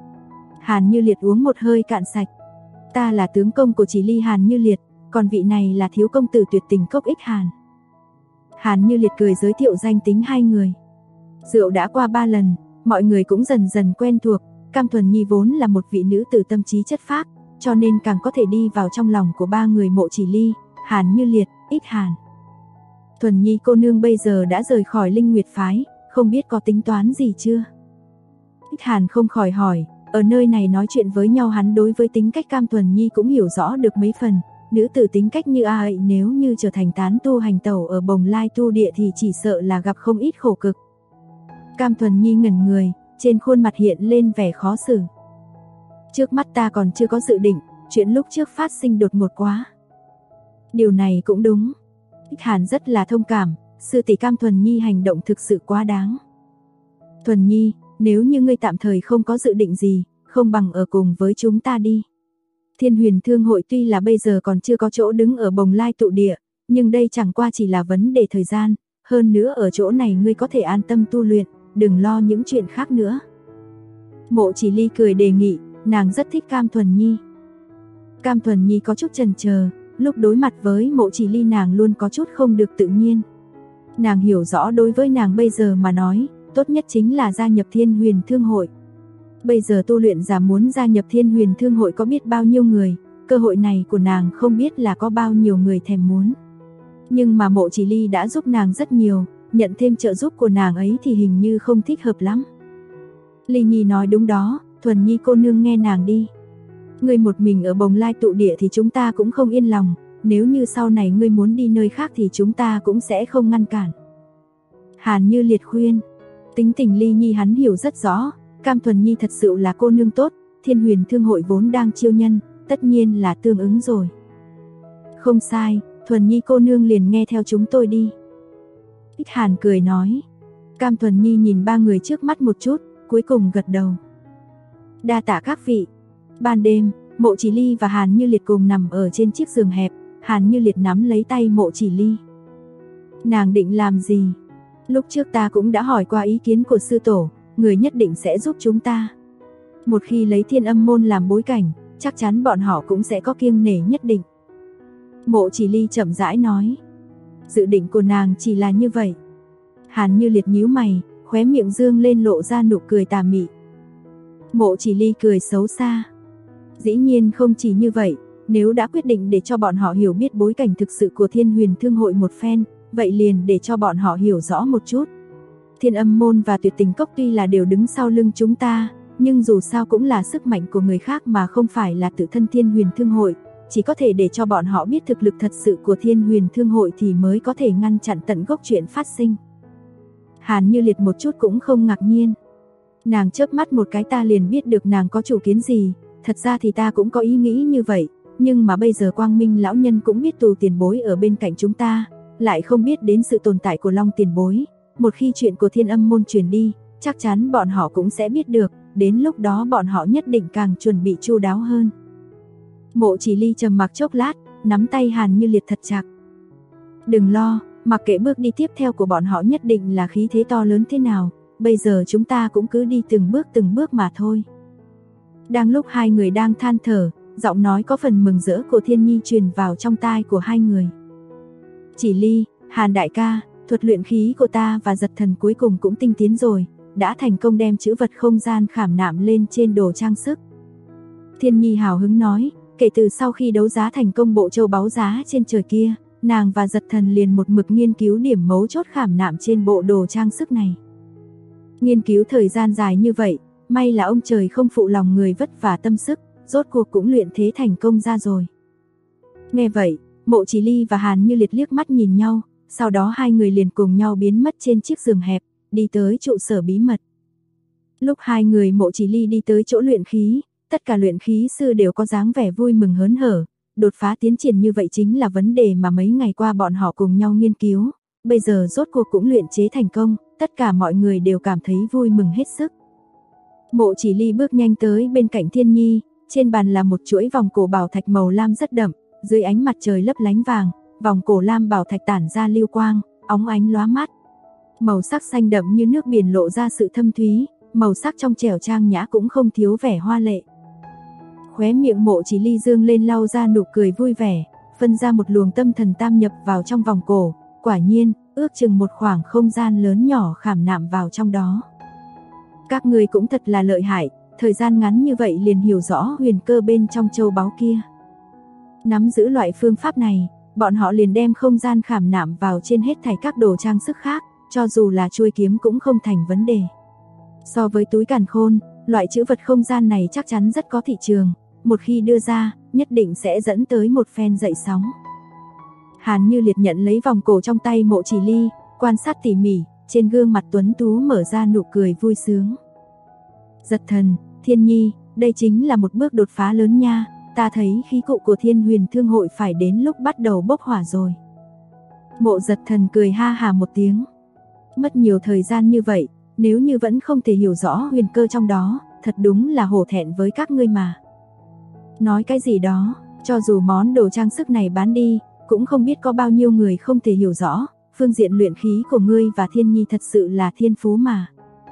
Hàn Như Liệt uống một hơi cạn sạch. Ta là tướng công của Chỉ Ly Hàn Như Liệt, còn vị này là thiếu công tử tuyệt tình Cốc Ích Hàn. Hàn Như Liệt cười giới thiệu danh tính 2 người. Rượu đã qua 3 lần, mọi người cũng dần dần quen thuộc. Cam Thuần Nhi vốn là một vị nữ tử tâm trí chất phác, cho nên càng có thể đi vào trong lòng của 3 người Mộ Chỉ Ly, Hàn Như Liệt, Ích Hàn. Thuần Nhi cô nương bây giờ đã rời khỏi Linh Nguyệt Phái, không biết có tính toán gì chưa? Ích Hàn không khỏi hỏi, ở nơi này nói chuyện với nhau hắn đối với tính cách Cam Thuần Nhi cũng hiểu rõ được mấy phần. Nữ tử tính cách như a ấy nếu như trở thành tán tu hành tẩu ở Bồng Lai tu địa thì chỉ sợ là gặp không ít khổ cực. Cam Thuần Nhi ngẩn người, trên khuôn mặt hiện lên vẻ khó xử. Trước mắt ta còn chưa có dự định, chuyện lúc trước phát sinh đột ngột quá. Điều này cũng đúng. Ích Hàn rất là thông cảm, sư tỷ Cam Thuần Nhi hành động thực sự quá đáng. Thuần Nhi, nếu như ngươi tạm thời không có dự định gì, không bằng ở cùng với chúng ta đi. Thiên Huyền Thương hội tuy là bây giờ còn chưa có chỗ đứng ở Bồng Lai tụ địa, nhưng đây chẳng qua chỉ là vấn đề thời gian, hơn nữa ở chỗ này ngươi có thể an tâm tu luyện, đừng lo những chuyện khác nữa. Mộ Chỉ Ly cười đề nghị, nàng rất thích Cam Thuần Nhi. Cam Thuần Nhi có chút chần chờ, lúc đối mặt với Mộ Chỉ Ly nàng luôn có chút không được tự nhiên. Nàng hiểu rõ đối với nàng bây giờ mà nói, tốt nhất chính là gia nhập Thiên Huyền Thương hội. Bây giờ tu luyện giả muốn gia nhập Thiên Huyền Thương hội có biết bao nhiêu người, cơ hội này của nàng không biết là có bao nhiêu người thèm muốn. Nhưng mà Mộ Chỉ Ly đã giúp nàng rất nhiều, nhận thêm trợ giúp của nàng ấy thì hình như không thích hợp lắm. Ly Nhi nói đúng đó, Thuần Nhi cô nương nghe nàng đi. Ngươi một mình ở Bồng Lai tụ địa thì chúng ta cũng không yên lòng, nếu như sau này ngươi muốn đi nơi khác thì chúng ta cũng sẽ không ngăn cản. Hàn Như Liệt khuyên, tính tình Ly Nhi hắn hiểu rất rõ, Cam Thuần Nhi thật sự là cô nương tốt, Thiên Huyền Thương hội vốn đang chiêu nhân, tất nhiên là tương ứng rồi. Không sai, Thuần Nhi cô nương liền nghe theo chúng tôi đi. Ích Hàn cười nói. Cam Thuần Nhi nhìn 3 người trước mắt một chút, cuối cùng gật đầu. Đa tạ các vị. Ban đêm, Mộ Chỉ Ly và Hàn Như Liệt cùng nằm ở trên chiếc giường hẹp, Hàn Như Liệt nắm lấy tay Mộ Chỉ Ly. Nàng định làm gì? Lúc trước ta cũng đã hỏi qua ý kiến của sư tổ, người nhất định sẽ giúp chúng ta. Một khi lấy Thiên Âm môn làm bối cảnh, chắc chắn bọn họ cũng sẽ có kiêng nể nhất định. Mộ Chỉ Ly chậm rãi nói. Dự định của nàng chỉ là như vậy. Hàn Như Liệt nhíu mày, khóe miệng dương lên lộ ra nụ cười tà mị. Mộ Chỉ Ly cười xấu xa. Dĩ nhiên không chỉ như vậy, nếu đã quyết định để cho bọn họ hiểu biết bối cảnh thực sự của Thiên Huyền Thương hội một phen, vậy liền để cho bọn họ hiểu rõ một chút. Thiên Âm môn và Tuyệt Tình Cốc tuy là đều đứng sau lưng chúng ta, nhưng dù sao cũng là sức mạnh của người khác mà không phải là tự thân Thiên Huyền Thương hội, chỉ có thể để cho bọn họ biết thực lực thật sự của Thiên Huyền Thương hội thì mới có thể ngăn chặn tận gốc chuyện phát sinh. Hàn Như Liệt một chút cũng không ngạc nhiên. Nàng chớp mắt một cái ta liền biết được nàng có chủ kiến gì, thật ra thì ta cũng có ý nghĩ như vậy, nhưng mà bây giờ Quang Minh lão nhân cũng biết Tù tiền bối ở bên cạnh chúng ta, lại không biết đến sự tồn tại của Long tiền bối, một khi chuyện của Thiên Âm môn truyền đi, chắc chắn bọn họ cũng sẽ biết được, đến lúc đó bọn họ nhất định càng chuẩn bị chu đáo hơn. Mộ Chỉ Ly trầm mặc chốc lát, nắm tay Hàn Như Liệt thật chặt. Đừng lo, mặc kệ bước đi tiếp theo của bọn họ nhất định là khí thế to lớn thế nào, bây giờ chúng ta cũng cứ đi từng bước mà thôi. Đang lúc hai người đang than thở, giọng nói có phần mừng rỡ của Thiên Nhi truyền vào trong tai của hai người. Chỉ Ly, Hàn đại ca, thuật luyện khí của ta và Giật Thần cuối cùng cũng tinh tiến rồi, đã thành công đem chữ vật không gian khảm nạm lên trên đồ trang sức. Thiên Nhi hào hứng nói, kể từ sau khi đấu giá thành công bộ châu báu giá trên trời kia, nàng và Giật Thần liền một mực nghiên cứu điểm mấu chốt khảm nạm trên bộ đồ trang sức này. Nghiên cứu thời gian dài như vậy, may là ông trời không phụ lòng người vất vả tâm sức, rốt cuộc cũng luyện thế thành công ra rồi. Nghe vậy, Mộ Chỉ Ly và Hàn Như Liệt liếc mắt nhìn nhau, sau đó hai người liền cùng nhau biến mất trên chiếc giường hẹp, đi tới trụ sở bí mật. Lúc hai người Mộ Chỉ Ly đi tới chỗ luyện khí, tất cả luyện khí sư đều có dáng vẻ vui mừng hớn hở, đột phá tiến triển như vậy chính là vấn đề mà mấy ngày qua bọn họ cùng nhau nghiên cứu, bây giờ rốt cuộc cũng luyện chế thành công, tất cả mọi người đều cảm thấy vui mừng hết sức. Mộ Chỉ Ly bước nhanh tới bên cạnh Thiên Nhi, trên bàn là một chuỗi vòng cổ bảo thạch màu lam rất đậm, dưới ánh mặt trời lấp lánh vàng, vòng cổ lam bảo thạch tản ra lưu quang, óng ánh lóa mắt. Màu sắc xanh đậm như nước biển lộ ra sự thâm thúy, màu sắc trong trẻo trang nhã cũng không thiếu vẻ hoa lệ. Khóe miệng Mộ Chỉ Ly dương lên lau ra nụ cười vui vẻ, phân ra một luồng tâm thần tam nhập vào trong vòng cổ, quả nhiên, ước chừng một khoảng không gian lớn nhỏ khảm nạm vào trong đó. Các ngươi cũng thật là lợi hại, thời gian ngắn như vậy liền hiểu rõ huyền cơ bên trong châu báu kia. Nắm giữ loại phương pháp này, bọn họ liền đem không gian khảm nạm vào trên hết thảy các đồ trang sức khác, cho dù là chuôi kiếm cũng không thành vấn đề. So với túi càn khôn, loại chữ vật không gian này chắc chắn rất có thị trường, một khi đưa ra, nhất định sẽ dẫn tới một phen dậy sóng. Hàn Như Liệt nhận lấy vòng cổ trong tay Mộ Chỉ Ly, quan sát tỉ mỉ, trên gương mặt tuấn tú mở ra nụ cười vui sướng. Giật Thần, Thiên Nhi, đây chính là một bước đột phá lớn nha, ta thấy khí cụ của Thiên Huyền Thương hội phải đến lúc bắt đầu bốc hỏa rồi. Mộ Giật Thần cười ha hà một tiếng. Mất nhiều thời gian như vậy, nếu như vẫn không thể hiểu rõ huyền cơ trong đó, thật đúng là hổ thẹn với các ngươi mà. Nói cái gì đó, cho dù món đồ trang sức này bán đi, cũng không biết có bao nhiêu người không thể hiểu rõ, phương diện luyện khí của ngươi và Thiên Nhi thật sự là thiên phú mà.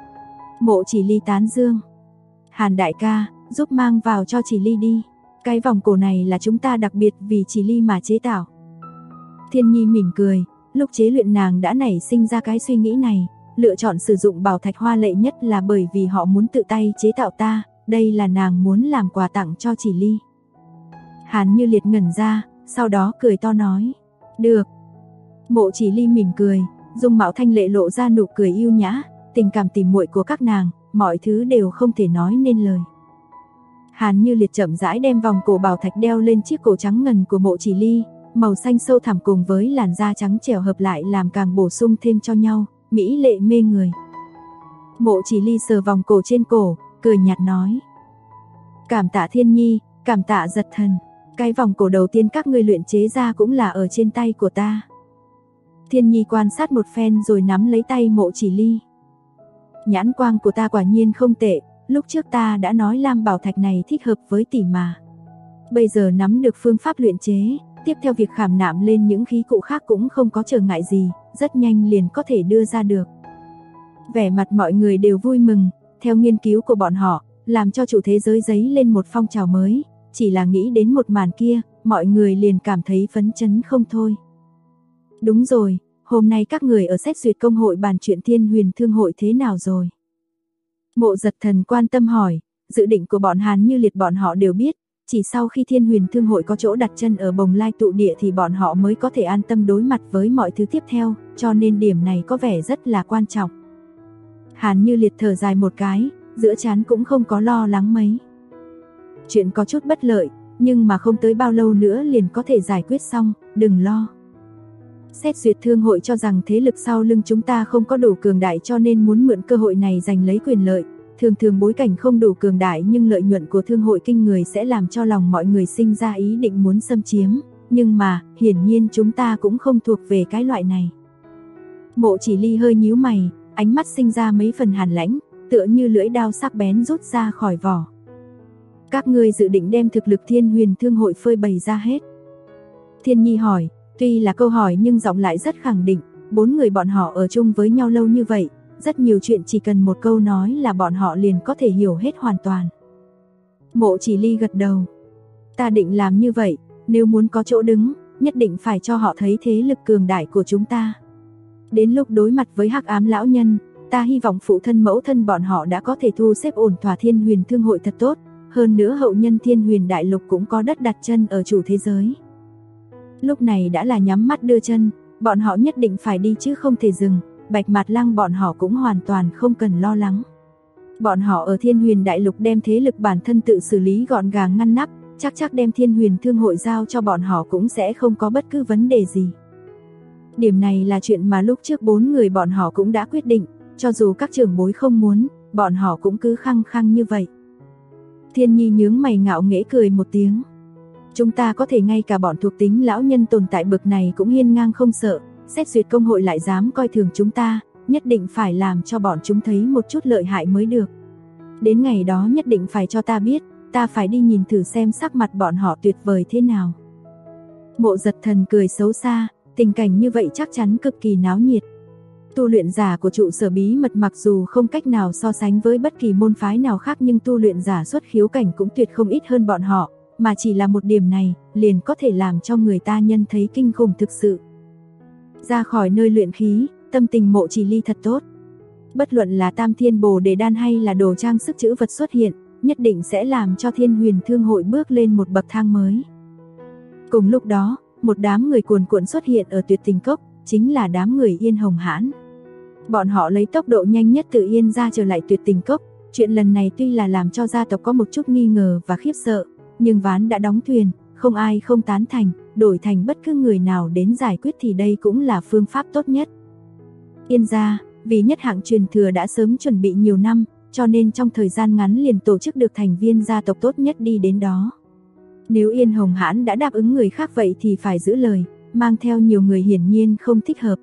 Mộ Chỉ Ly tán dương. Hàn đại ca, giúp mang vào cho Chỉ Ly đi. Cái vòng cổ này là chúng ta đặc biệt vì Chỉ Ly mà chế tạo. Thiên Nhi mỉm cười, lúc chế luyện nàng đã nảy sinh ra cái suy nghĩ này, lựa chọn sử dụng bảo thạch hoa lệ nhất là bởi vì họ muốn tự tay chế tạo ta, đây là nàng muốn làm quà tặng cho Chỉ Ly. Hàn Như Liệt ngẩn ra, sau đó cười to nói, được. Mộ Chỉ Ly mỉm cười, dung mạo thanh lệ lộ ra nụ cười yêu nhã, tình cảm tỉ muội của các nàng, mọi thứ đều không thể nói nên lời. Hàn Như Liệt chậm rãi đem vòng cổ bảo thạch đeo lên chiếc cổ trắng ngần của Mộ Chỉ Ly, màu xanh sâu thẳm cùng với làn da trắng trẻo hợp lại làm càng bổ sung thêm cho nhau, mỹ lệ mê người. Mộ Chỉ Ly sờ vòng cổ trên cổ, cười nhạt nói, cảm tạ Thiên Nhi, cảm tạ Giật Thần, cái vòng cổ đầu tiên các ngươi luyện chế ra cũng là ở trên tay của ta. Thiên Nhi quan sát một phen rồi nắm lấy tay Mộ Chỉ Ly. Nhãn quang của ta quả nhiên không tệ, lúc trước ta đã nói lam bảo thạch này thích hợp với tỷ mà. Bây giờ nắm được phương pháp luyện chế, tiếp theo việc khảm nạm lên những khí cụ khác cũng không có trở ngại gì, rất nhanh liền có thể đưa ra được. Vẻ mặt mọi người đều vui mừng, theo nghiên cứu của bọn họ, làm cho chủ thế giới dấy lên một phong trào mới, chỉ là nghĩ đến một màn kia, mọi người liền cảm thấy phấn chấn không thôi. Đúng rồi, hôm nay các người ở xét duyệt công hội bàn chuyện Thiên Huyền Thương hội thế nào rồi? Mộ Giật Thần quan tâm hỏi, dự định của bọn Hàn Như Liệt bọn họ đều biết, chỉ sau khi Thiên Huyền Thương hội có chỗ đặt chân ở Bồng Lai tụ địa thì bọn họ mới có thể an tâm đối mặt với mọi thứ tiếp theo, cho nên điểm này có vẻ rất là quan trọng. Hàn Như Liệt thở dài một cái, giữa trán cũng không có lo lắng mấy. Chuyện có chút bất lợi, nhưng mà không tới bao lâu nữa liền có thể giải quyết xong, đừng lo. Xét duyệt thương hội cho rằng thế lực sau lưng chúng ta không có đủ cường đại cho nên muốn mượn cơ hội này giành lấy quyền lợi. Thường thường bối cảnh không đủ cường đại nhưng lợi nhuận của thương hội kinh người sẽ làm cho lòng mọi người sinh ra ý định muốn xâm chiếm. Nhưng mà, hiển nhiên chúng ta cũng không thuộc về cái loại này. Mộ Chỉ Ly hơi nhíu mày, ánh mắt sinh ra mấy phần hàn lãnh, tựa như lưỡi dao sắc bén rút ra khỏi vỏ. Các ngươi dự định đem thực lực Thiên Huyền Thương hội phơi bày ra hết? Thiên Nhi hỏi, tuy là câu hỏi nhưng giọng lại rất khẳng định, 4 người bọn họ ở chung với nhau lâu như vậy, rất nhiều chuyện chỉ cần một câu nói là bọn họ liền có thể hiểu hết hoàn toàn. Mộ Chỉ Ly gật đầu. Ta định làm như vậy, nếu muốn có chỗ đứng, nhất định phải cho họ thấy thế lực cường đại của chúng ta. Đến lúc đối mặt với Hắc Ám lão nhân, ta hy vọng phụ thân mẫu thân bọn họ đã có thể thu xếp ổn thỏa Thiên Huyền Thương hội thật tốt, hơn nữa hậu nhân Thiên Huyền Đại Lục cũng có đất đặt chân ở chủ thế giới. Lúc này đã là nhắm mắt đưa chân, bọn họ nhất định phải đi chứ không thể dừng, Bạch Mạt Lăng bọn họ cũng hoàn toàn không cần lo lắng. Bọn họ ở Thiên Huyền Đại Lục đem thế lực bản thân tự xử lý gọn gàng ngăn nắp, chắc đem Thiên Huyền Thương hội giao cho bọn họ cũng sẽ không có bất cứ vấn đề gì. Điểm này là chuyện mà lúc trước 4 người bọn họ cũng đã quyết định, cho dù các trưởng bối không muốn, bọn họ cũng cứ khăng khăng như vậy. Thiên Nhi nhướng mày ngạo nghễ cười một tiếng. Chúng ta có thể ngay cả bọn thuộc tính lão nhân tồn tại bậc này cũng hiên ngang không sợ, xét duyệt công hội lại dám coi thường chúng ta, nhất định phải làm cho bọn chúng thấy một chút lợi hại mới được. Đến ngày đó nhất định phải cho ta biết, ta phải đi nhìn thử xem sắc mặt bọn họ tuyệt vời thế nào. Mộ Giật Thần cười xấu xa, tình cảnh như vậy chắc chắn cực kỳ náo nhiệt. Tu luyện giả của trụ sở bí mật mặc dù không cách nào so sánh với bất kỳ môn phái nào khác nhưng tu luyện giả xuất khiếu cảnh cũng tuyệt không ít hơn bọn họ, mà chỉ là một điểm này, liền có thể làm cho người ta nhân thấy kinh khủng thực sự. Ra khỏi nơi luyện khí, tâm tình Mộ Chỉ Ly thật tốt. Bất luận là Tam Thiên Bồ Đề Đan hay là đồ trang sức trữ vật xuất hiện, nhất định sẽ làm cho Thiên Huyền Thương hội bước lên một bậc thang mới. Cùng lúc đó, một đám người cuồn cuộn xuất hiện ở Tuyệt Tình Cốc, chính là đám người Yên Hồng Hãn. Bọn họ lấy tốc độ nhanh nhất từ Yên gia trở lại Tuyệt Tình Cốc, chuyện lần này tuy là làm cho gia tộc có một chút nghi ngờ và khiếp sợ, nhưng ván đã đóng thuyền, không ai không tán thành, đổi thành bất cứ người nào đến giải quyết thì đây cũng là phương pháp tốt nhất. Yên gia, vì nhất hạng truyền thừa đã sớm chuẩn bị nhiều năm, cho nên trong thời gian ngắn liền tổ chức được thành viên gia tộc tốt nhất đi đến đó. Nếu Yên Hồng Hãn đã đáp ứng người khác vậy thì phải giữ lời, mang theo nhiều người hiển nhiên không thích hợp.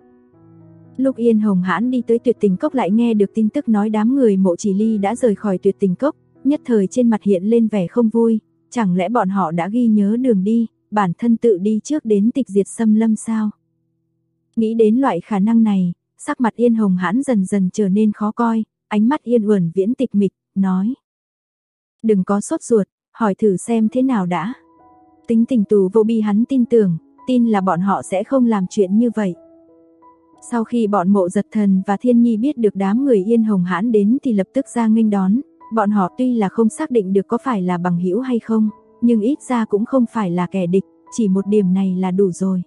Lúc Yên Hồng Hãn đi tới Tuyệt Tình Cốc lại nghe được tin tức nói đám người Mộ Chỉ Ly đã rời khỏi Tuyệt Tình Cốc, nhất thời trên mặt hiện lên vẻ không vui, chẳng lẽ bọn họ đã ghi nhớ đường đi, bản thân tự đi trước đến tịch diệt xâm lâm sao? Nghĩ đến loại khả năng này, sắc mặt Yên Hồng Hãn dần dần trở nên khó coi, ánh mắt Yên Uẩn Viễn tịch mịch, nói: "Đừng có sốt ruột, hỏi thử xem thế nào đã." Tính tình Tù Vô Bi hắn tin là bọn họ sẽ không làm chuyện như vậy. Sau khi bọn Mộ Giật Thần và Thiên Nhi biết được đám người Yên Hồng Hãn đến thì lập tức ra nghênh đón, bọn họ tuy là không xác định được có phải là bằng hữu hay không, nhưng ít ra cũng không phải là kẻ địch, chỉ một điểm này là đủ rồi.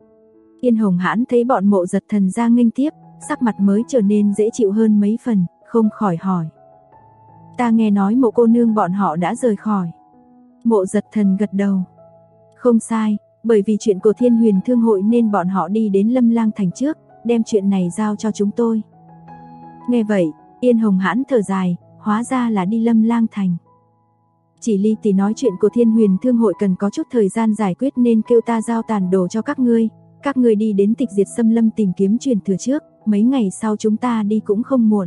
Yên Hồng Hãn thấy bọn Mộ Giật Thần ra nghênh tiếp, sắc mặt mới trở nên dễ chịu hơn mấy phần, không khỏi hỏi: "Ta nghe nói Mộ cô nương bọn họ đã rời khỏi." Mộ Giật Thần gật đầu. "Không sai, bởi vì chuyện của Thiên Huyền Thương hội nên bọn họ đi đến Lâm Lang Thành trước, đem chuyện này giao cho chúng tôi." Nghe vậy, Yên Hồng Hãn thở dài, hóa ra là đi Lâm Lang Thành. "Chỉ Ly tỷ nói chuyện của Thiên Huyền Thương hội cần có chút thời gian giải quyết nên kêu ta giao tàn đồ cho các ngươi đi đến tịch diệt xâm lâm tìm kiếm truyền thừa trước, mấy ngày sau chúng ta đi cũng không muộn."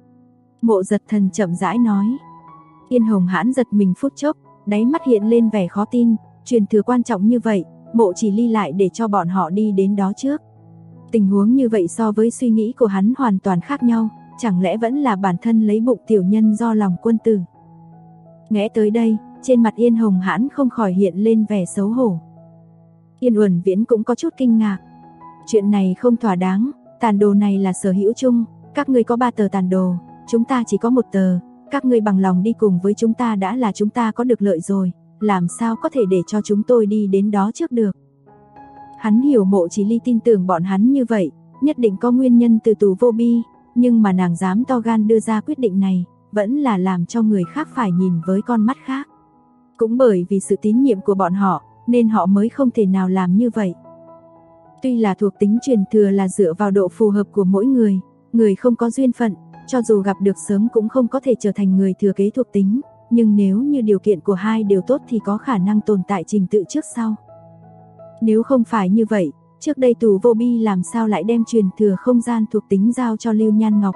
Mộ Giật Thần chậm rãi nói. Yên Hồng Hãn giật mình phút chốc, đáy mắt hiện lên vẻ khó tin, truyền thừa quan trọng như vậy, Mộ Chỉ Ly lại để cho bọn họ đi đến đó trước. Tình huống như vậy so với suy nghĩ của hắn hoàn toàn khác nhau, chẳng lẽ vẫn là bản thân lấy bụng tiểu nhân do lòng quân tử. Nghe tới đây, trên mặt Yên Hồng Hãn không khỏi hiện lên vẻ xấu hổ. Yên Uẩn Viễn cũng có chút kinh ngạc. Chuyện này không thỏa đáng, tàn đồ này là sở hữu chung, các ngươi có 3 tờ tàn đồ, chúng ta chỉ có 1 tờ, các ngươi bằng lòng đi cùng với chúng ta đã là chúng ta có được lợi rồi, làm sao có thể để cho chúng tôi đi đến đó trước được. Hắn hiểu Mộ Chỉ Ly tin tưởng bọn hắn như vậy, nhất định có nguyên nhân từ Tù Vô Bi, nhưng mà nàng dám to gan đưa ra quyết định này, vẫn là làm cho người khác phải nhìn với con mắt khác. Cũng bởi vì sự tín nhiệm của bọn họ, nên họ mới không thể nào làm như vậy. Tuy là thuộc tính truyền thừa là dựa vào độ phù hợp của mỗi người, người không có duyên phận, cho dù gặp được sớm cũng không có thể trở thành người thừa kế thuộc tính, nhưng nếu như điều kiện của hai đều tốt thì có khả năng tồn tại trình tự trước sau. Nếu không phải như vậy, trước đây Tù Vô Bi làm sao lại đem truyền thừa không gian thuộc tính giao cho Lưu Nhan Ngọc.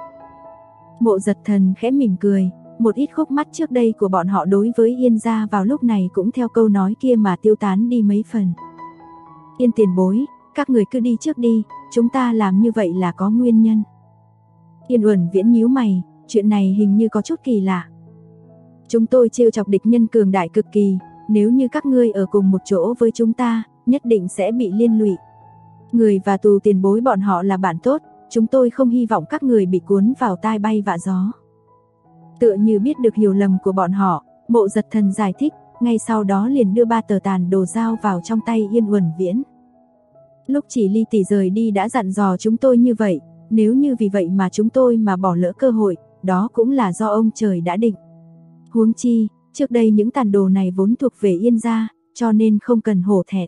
Mộ Giật Thần khẽ mỉm cười, một ít khúc mắc trước đây của bọn họ đối với Yên gia vào lúc này cũng theo câu nói kia mà tiêu tán đi mấy phần. Yên tiền bối, các người cứ đi trước đi, chúng ta làm như vậy là có nguyên nhân. Yên Uẩn Viễn nhíu mày, chuyện này hình như có chút kỳ lạ. Chúng tôi trêu chọc địch nhân cường đại cực kỳ, nếu như các ngươi ở cùng một chỗ với chúng ta, nhất định sẽ bị liên lụy. Người và Tù tiền bối bọn họ là bạn tốt, chúng tôi không hy vọng các người bị cuốn vào tai bay vạ gió. Tựa như biết được hiểu lầm của bọn họ, Mộ Giật Thần giải thích, ngay sau đó liền đưa 3 tờ tàn đồ dao vào trong tay Yên Uẩn Viễn. Lúc Chỉ Ly tỷ rời đi đã dặn dò chúng tôi như vậy, nếu như vì vậy mà chúng tôi mà bỏ lỡ cơ hội, đó cũng là do ông trời đã định. Huống chi, trước đây những tàn đồ này vốn thuộc về Yên gia, cho nên không cần hổ thẹn.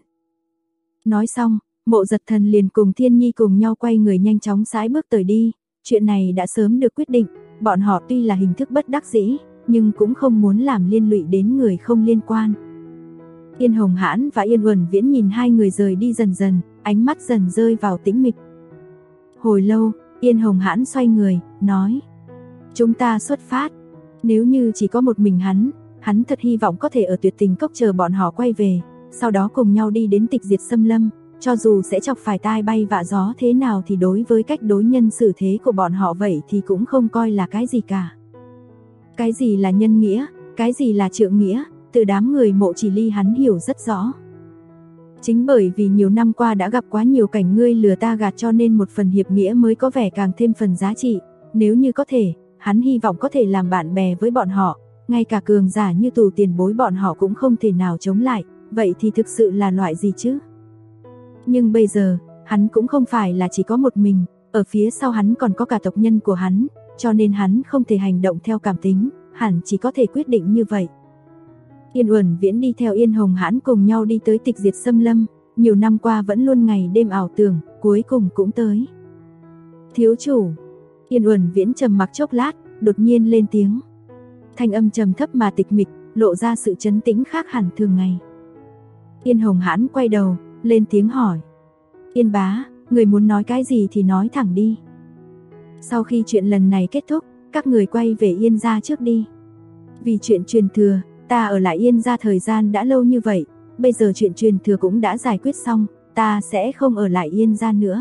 Nói xong, Mộ Giật Thần liền cùng Thiên Nhi cùng nhau quay người nhanh chóng sải bước tới đi, chuyện này đã sớm được quyết định, bọn họ tuy là hình thức bất đắc dĩ, nhưng cũng không muốn làm liên lụy đến người không liên quan. Yên Hồng Hãn và Yên Uẩn Viễn nhìn hai người rời đi dần dần, ánh mắt dần rơi vào tĩnh mịch. Hồi lâu, Yên Hồng Hãn xoay người, nói: chúng ta xuất phát. Nếu như chỉ có một mình hắn thật hy vọng có thể ở Tuyệt Tình Cốc chờ bọn họ quay về, sau đó cùng nhau đi đến Tịch Diệt Xâm Lâm, cho dù sẽ chọc phải tai bay vạ gió thế nào thì đối với cách đối nhân xử thế của bọn họ vậy thì cũng không coi là cái gì cả. Cái gì là nhân nghĩa, cái gì là trượng nghĩa, từ đám người Mộ Chỉ Ly hắn hiểu rất rõ. Chính bởi vì nhiều năm qua đã gặp quá nhiều cảnh ngươi lừa ta gạt cho nên một phần hiệp nghĩa mới có vẻ càng thêm phần giá trị, nếu như có thể, hắn hy vọng có thể làm bạn bè với bọn họ, ngay cả cường giả như Tù tiền bối bọn họ cũng không thể nào chống lại, vậy thì thực sự là loại gì chứ? Nhưng bây giờ, hắn cũng không phải là chỉ có một mình, ở phía sau hắn còn có cả tộc nhân của hắn, cho nên hắn không thể hành động theo cảm tính, hẳn chỉ có thể quyết định như vậy. Yên Uẩn Viễn đi theo Yên Hồng Hãn cùng nhau đi tới Tịch Diệt Xâm Lâm, nhiều năm qua vẫn luôn ngày đêm ảo tưởng, cuối cùng cũng tới. Thiếu chủ. Yên Uẩn Viễn trầm mặc chốc lát, đột nhiên lên tiếng. Thanh âm trầm thấp mà tịch mịch, lộ ra sự trấn tĩnh khác hẳn thường ngày. Yên Hồng Hãn quay đầu, lên tiếng hỏi. Yên bá, người muốn nói cái gì thì nói thẳng đi. Sau khi chuyện lần này kết thúc, các người quay về Yên gia trước đi. Vì chuyện truyền thừa, ta ở lại Yên gia thời gian đã lâu như vậy, bây giờ chuyện truyền thừa cũng đã giải quyết xong, ta sẽ không ở lại Yên gia nữa.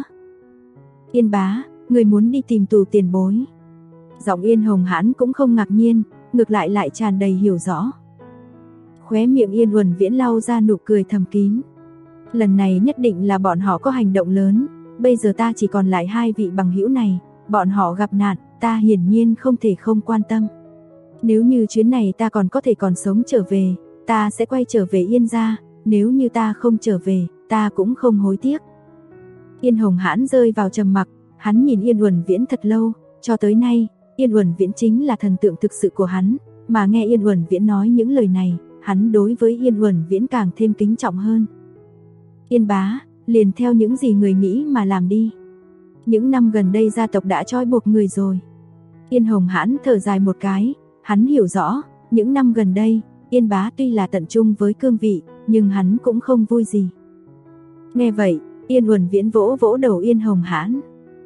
Yên bá, người muốn đi tìm Tù tiền bối. Giọng Yên Hồng Hãn cũng không ngạc nhiên, ngược lại lại tràn đầy hiểu rõ. Khóe miệng Yên Uẩn Viễn lau ra nụ cười thầm kín. Lần này nhất định là bọn họ có hành động lớn, bây giờ ta chỉ còn lại 2 vị bằng hữu này, bọn họ gặp nạn, ta hiển nhiên không thể không quan tâm. Nếu như chuyến này ta còn sống trở về, ta sẽ quay trở về Yên gia, nếu như ta không trở về, ta cũng không hối tiếc. Yên Hồng Hãn rơi vào trầm mặc, hắn nhìn Yên Uẩn Viễn thật lâu, cho tới nay, Yên Uẩn Viễn chính là thần tượng thực sự của hắn, mà nghe Yên Uẩn Viễn nói những lời này, hắn đối với Yên Uẩn Viễn càng thêm kính trọng hơn. Yên bá, liền theo những gì người nghĩ mà làm đi. Những năm gần đây gia tộc đã trói buộc người rồi. Yên Hồng Hãn thở dài một cái, hắn hiểu rõ, những năm gần đây, Yên bá tuy là tận trung với cương vị, nhưng hắn cũng không vui gì. Nghe vậy, Yên Uẩn Viễn vỗ vỗ đầu Yên Hồng Hãn.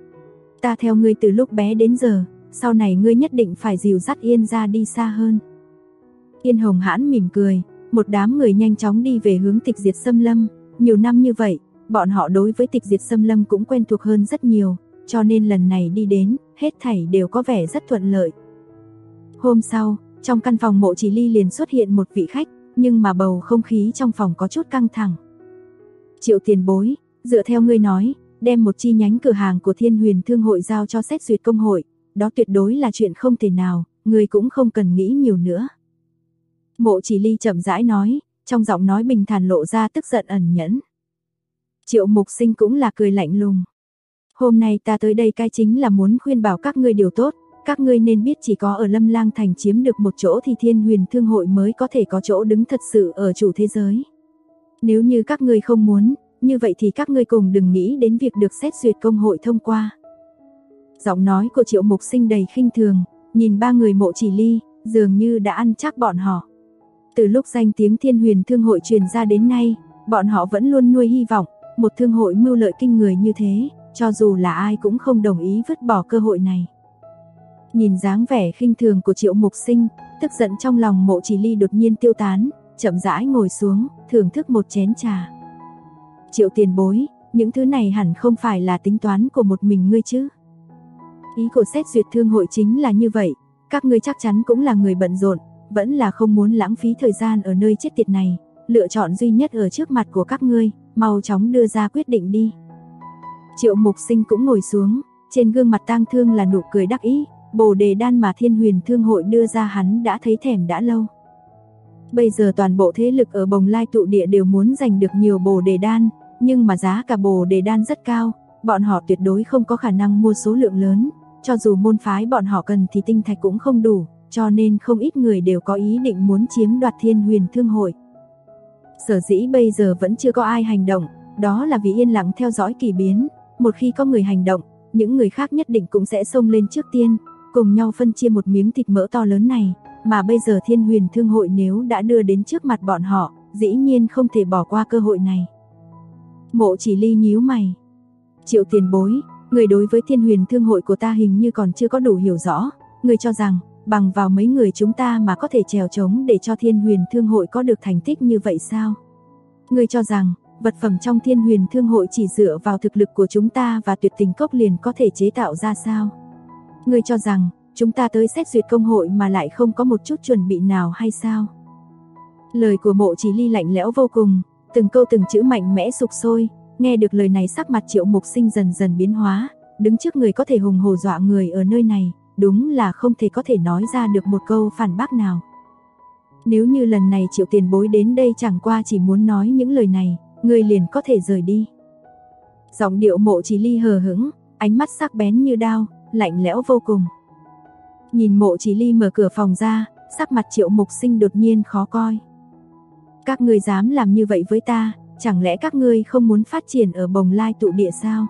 Ta theo ngươi từ lúc bé đến giờ, sau này ngươi nhất định phải dìu dắt Yên gia đi xa hơn. Yên Hồng Hãn mỉm cười, một đám người nhanh chóng đi về hướng Tịch Diệt Xâm Lâm, nhiều năm như vậy, bọn họ đối với Tịch Diệt Xâm Lâm cũng quen thuộc hơn rất nhiều, cho nên lần này đi đến, hết thảy đều có vẻ rất thuận lợi. Hôm sau, trong căn phòng Mộ Chỉ Ly liền xuất hiện một vị khách, nhưng mà bầu không khí trong phòng có chút căng thẳng. Triệu tiền bối, dựa theo ngươi nói, đem một chi nhánh cửa hàng của Thiên Huyền Thương hội giao cho xét duyệt công hội, đó tuyệt đối là chuyện không thể nào, ngươi cũng không cần nghĩ nhiều nữa. Mộ Chỉ Ly chậm rãi nói, trong giọng nói bình thản lộ ra tức giận ẩn nhẫn. Triệu Mục Sinh cũng là cười lạnh lùng. Hôm nay ta tới đây cái chính là muốn khuyên bảo các ngươi điều tốt, các ngươi nên biết chỉ có ở Lâm Lang Thành chiếm được một chỗ thì Thiên Huyền Thương hội mới có thể có chỗ đứng thật sự ở chủ thế giới. Nếu như các ngươi không muốn, như vậy thì các ngươi cùng đừng nghĩ đến việc được xét duyệt công hội thông qua. Giọng nói của Triệu Mục Sinh đầy khinh thường, nhìn ba người Mộ Chỉ Ly, dường như đã ăn chắc bọn họ. Từ lúc danh tiếng Thiên Huyền Thương hội truyền ra đến nay, bọn họ vẫn luôn nuôi hy vọng, một thương hội mưu lợi kinh người như thế, cho dù là ai cũng không đồng ý vứt bỏ cơ hội này. Nhìn dáng vẻ khinh thường của Triệu Mục Sinh, tức giận trong lòng Mộ Chỉ Ly đột nhiên tiêu tán, chậm rãi ngồi xuống, thưởng thức một chén trà. Triệu tiền bối, những thứ này hẳn không phải là tính toán của một mình ngươi chứ? Ý của xét duyệt thương hội chính là như vậy, các ngươi chắc chắn cũng là người bận rộn, vẫn là không muốn lãng phí thời gian ở nơi chết tiệt này, lựa chọn duy nhất ở trước mặt của các ngươi, mau chóng đưa ra quyết định đi. Triệu Mục Sinh cũng ngồi xuống, trên gương mặt tang thương là nụ cười đắc ý, Bồ Đề đan mà Thiên Huyền Thương hội đưa ra hắn đã thấy thèm đã lâu. Bây giờ toàn bộ thế lực ở Bồng Lai tụ địa đều muốn giành được nhiều Bồ Đề đan, nhưng mà giá cả Bồ Đề đan rất cao, bọn họ tuyệt đối không có khả năng mua số lượng lớn, cho dù môn phái bọn họ cần thì tinh thạch cũng không đủ, cho nên không ít người đều có ý định muốn chiếm đoạt Thiên Huyền Thương hội. Sở dĩ bây giờ vẫn chưa có ai hành động, đó là vì yên lặng theo dõi kỳ biến, một khi có người hành động, những người khác nhất định cũng sẽ xông lên trước tiên, cùng nhau phân chia một miếng thịt mỡ to lớn này, mà bây giờ Thiên Huyền Thương hội nếu đã đưa đến trước mặt bọn họ, dĩ nhiên không thể bỏ qua cơ hội này. Mộ Chỉ Ly nhíu mày. Triệu tiền bối, người đối với Thiên Huyền Thương hội của ta hình như còn chưa có đủ hiểu rõ, người cho rằng bằng vào mấy người chúng ta mà có thể chèo chống để cho Thiên Huyền Thương hội có được thành tích như vậy sao? Người cho rằng vật phẩm trong Thiên Huyền Thương hội chỉ dựa vào thực lực của chúng ta và Tuyệt Tình Cốc liền có thể chế tạo ra sao? Người cho rằng chúng ta tới xét duyệt công hội mà lại không có một chút chuẩn bị nào hay sao? Lời của Mộ Chỉ Ly lạnh lẽo vô cùng, từng câu từng chữ mạnh mẽ sục sôi, nghe được lời này sắc mặt Triệu Mục Sinh dần dần biến hóa, đứng trước người có thể hùng hổ dọa người ở nơi này, đúng là không thể có thể nói ra được một câu phản bác nào. Nếu như lần này Triệu tiền bối đến đây chẳng qua chỉ muốn nói những lời này, người liền có thể rời đi. Giọng điệu Mộ Chỉ Ly hờ hững, ánh mắt sắc bén như đao, lạnh lẽo vô cùng. Nhìn Mộ Chỉ Ly mở cửa phòng ra, sắc mặt Triệu Mục Sinh đột nhiên khó coi. Các ngươi dám làm như vậy với ta, chẳng lẽ các ngươi không muốn phát triển ở Bồng Lai tụ địa sao?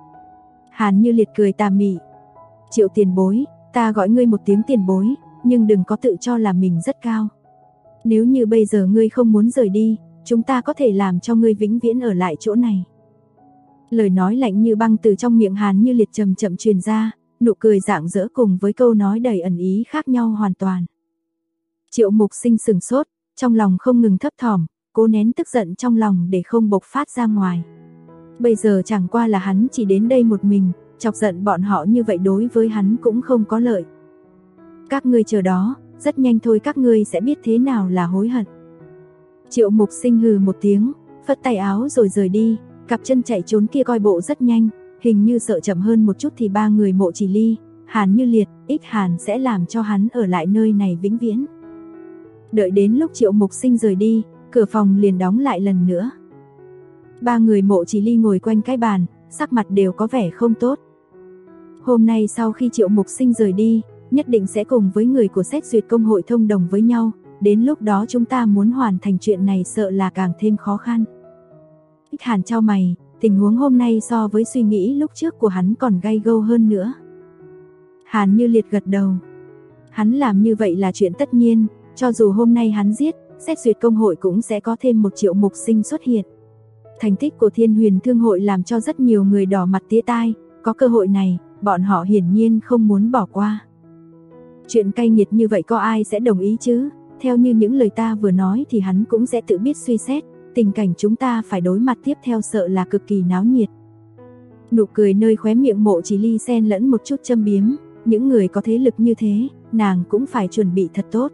Hàn Như Liệt cười tà mị. Triệu tiền bối, ta gọi ngươi một tiếng tiền bối, nhưng đừng có tự cho là mình rất cao. Nếu như bây giờ ngươi không muốn rời đi, chúng ta có thể làm cho ngươi vĩnh viễn ở lại chỗ này. Lời nói lạnh như băng từ trong miệng Hàn Như Liệt chậm chậm truyền ra, nụ cười rạng rỡ cùng với câu nói đầy ẩn ý khác nhau hoàn toàn. Triệu Mục Sinh sừng sốt, trong lòng không ngừng thấp thỏm, cố nén tức giận trong lòng để không bộc phát ra ngoài. Bây giờ chẳng qua là hắn chỉ đến đây một mình, chọc giận bọn họ như vậy đối với hắn cũng không có lợi. Các ngươi chờ đó, rất nhanh thôi các ngươi sẽ biết thế nào là hối hận. Triệu Mục Sinh hừ một tiếng, phất tay áo rồi rời đi, cặp chân chạy trốn kia coi bộ rất nhanh, hình như sợ chậm hơn một chút thì ba người Mộ Chỉ Ly, Hàn Như Liệt, Ích Hàn sẽ làm cho hắn ở lại nơi này vĩnh viễn. Đợi đến lúc Triệu Mục Sinh rời đi, cửa phòng liền đóng lại lần nữa. Ba người Mộ Chỉ Ly ngồi quanh cái bàn, sắc mặt đều có vẻ không tốt. Hôm nay sau khi Triệu Mục Sinh rời đi, nhất định sẽ cùng với người của xét duyệt công hội thông đồng với nhau, đến lúc đó chúng ta muốn hoàn thành chuyện này sợ là càng thêm khó khăn. Ích Hàn chau mày, tình huống hôm nay so với suy nghĩ lúc trước của hắn còn gay gâu hơn nữa. Hàn Như Liệt gật đầu. Hắn làm như vậy là chuyện tất nhiên, cho dù hôm nay hắn giết, xét duyệt công hội cũng sẽ có thêm một Triệu Mục Sinh xuất hiện. Thành tích của Thiên Huyền Thương hội làm cho rất nhiều người đỏ mặt tía tai, có cơ hội này, bọn họ hiển nhiên không muốn bỏ qua. Chuyện cay nghiệt như vậy có ai sẽ đồng ý chứ? Theo như những lời ta vừa nói thì hắn cũng sẽ tự biết suy xét, tình cảnh chúng ta phải đối mặt tiếp theo sợ là cực kỳ náo nhiệt. Nụ cười nơi khóe miệng Mộ Chỉ Ly xen lẫn một chút châm biếm, những người có thế lực như thế, nàng cũng phải chuẩn bị thật tốt.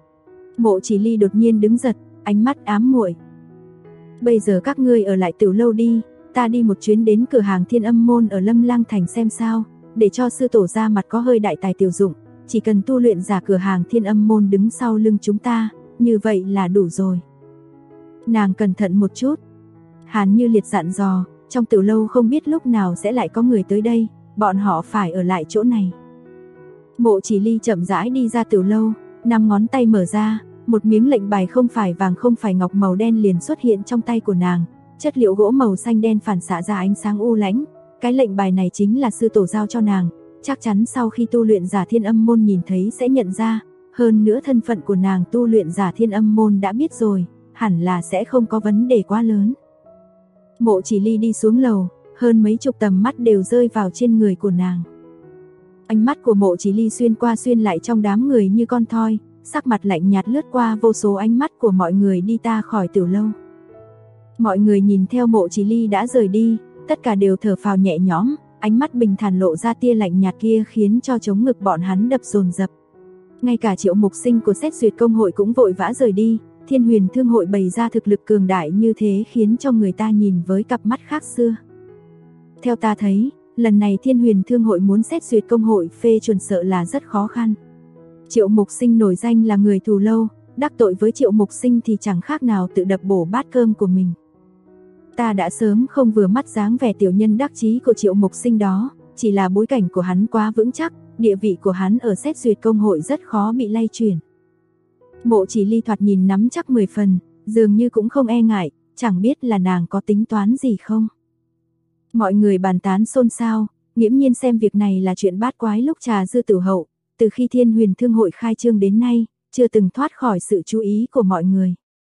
Mộ Chỉ Ly đột nhiên đứng giật, ánh mắt ám muội. Bây giờ các ngươi ở lại tiểu lâu đi, ta đi một chuyến đến cửa hàng Thiên Âm Môn ở Lâm Lang Thành xem sao, để cho sư tổ ra mặt có hơi đại tài tiểu dụng, chỉ cần tu luyện giả cửa hàng Thiên Âm Môn đứng sau lưng chúng ta, như vậy là đủ rồi. Nàng cẩn thận một chút. Hàn Như Liệt dặn dò, trong tiểu lâu không biết lúc nào sẽ lại có người tới đây, bọn họ phải ở lại chỗ này. Mộ Chỉ Ly chậm rãi đi ra tiểu lâu, 5 ngón tay mở ra, một miếng lệnh bài không phải vàng không phải ngọc màu đen liền xuất hiện trong tay của nàng, chất liệu gỗ màu xanh đen phản xạ ra ánh sáng u lãnh. Cái lệnh bài này chính là sư tổ giao cho nàng, chắc chắn sau khi tu luyện giả Thiên Âm môn nhìn thấy sẽ nhận ra, hơn nữa thân phận của nàng tu luyện giả Thiên Âm môn đã biết rồi, hẳn là sẽ không có vấn đề quá lớn. Mộ Chỉ Ly đi xuống lầu, hơn mấy chục tầm mắt đều rơi vào trên người của nàng. Ánh mắt của Mộ Chỉ Ly xuyên qua xuyên lại trong đám người như con thoi, sắc mặt lạnh nhạt lướt qua vô số ánh mắt của mọi người đi ta khỏi tiểu lâu. Mọi người nhìn theo Mộ Chỉ Ly đã rời đi, tất cả đều thở phào nhẹ nhõm, ánh mắt bình thản lộ ra tia lạnh nhạt kia khiến cho trống ngực bọn hắn đập dồn dập. Ngay cả Triệu Mục Sinh của xét duyệt công hội cũng vội vã rời đi, Thiên Huyền Thương hội bày ra thực lực cường đại như thế khiến cho người ta nhìn với cặp mắt khác xưa. Theo ta thấy, lần này Thiên Huyền Thương hội muốn xét duyệt công hội phê chuẩn sợ là rất khó khăn. Triệu Mục Sinh nổi danh là người thù lâu, đắc tội với Triệu Mục Sinh thì chẳng khác nào tự đập bổ bát cơm của mình. Ta đã sớm không vừa mắt dáng vẻ tiểu nhân đắc chí của Triệu Mục Sinh đó, chỉ là bối cảnh của hắn quá vững chắc, địa vị của hắn ở xét duyệt công hội rất khó bị lay chuyển. Mộ Chỉ Ly thoạt nhìn nắm chắc 10 phần, dường như cũng không e ngại, chẳng biết là nàng có tính toán gì không. Mọi người bàn tán xôn xao, nghiễm nhiên xem việc này là chuyện bát quái lúc trà dư tử hậu, từ khi Thiên Huyền Thương hội khai trương đến nay, chưa từng thoát khỏi sự chú ý của mọi người.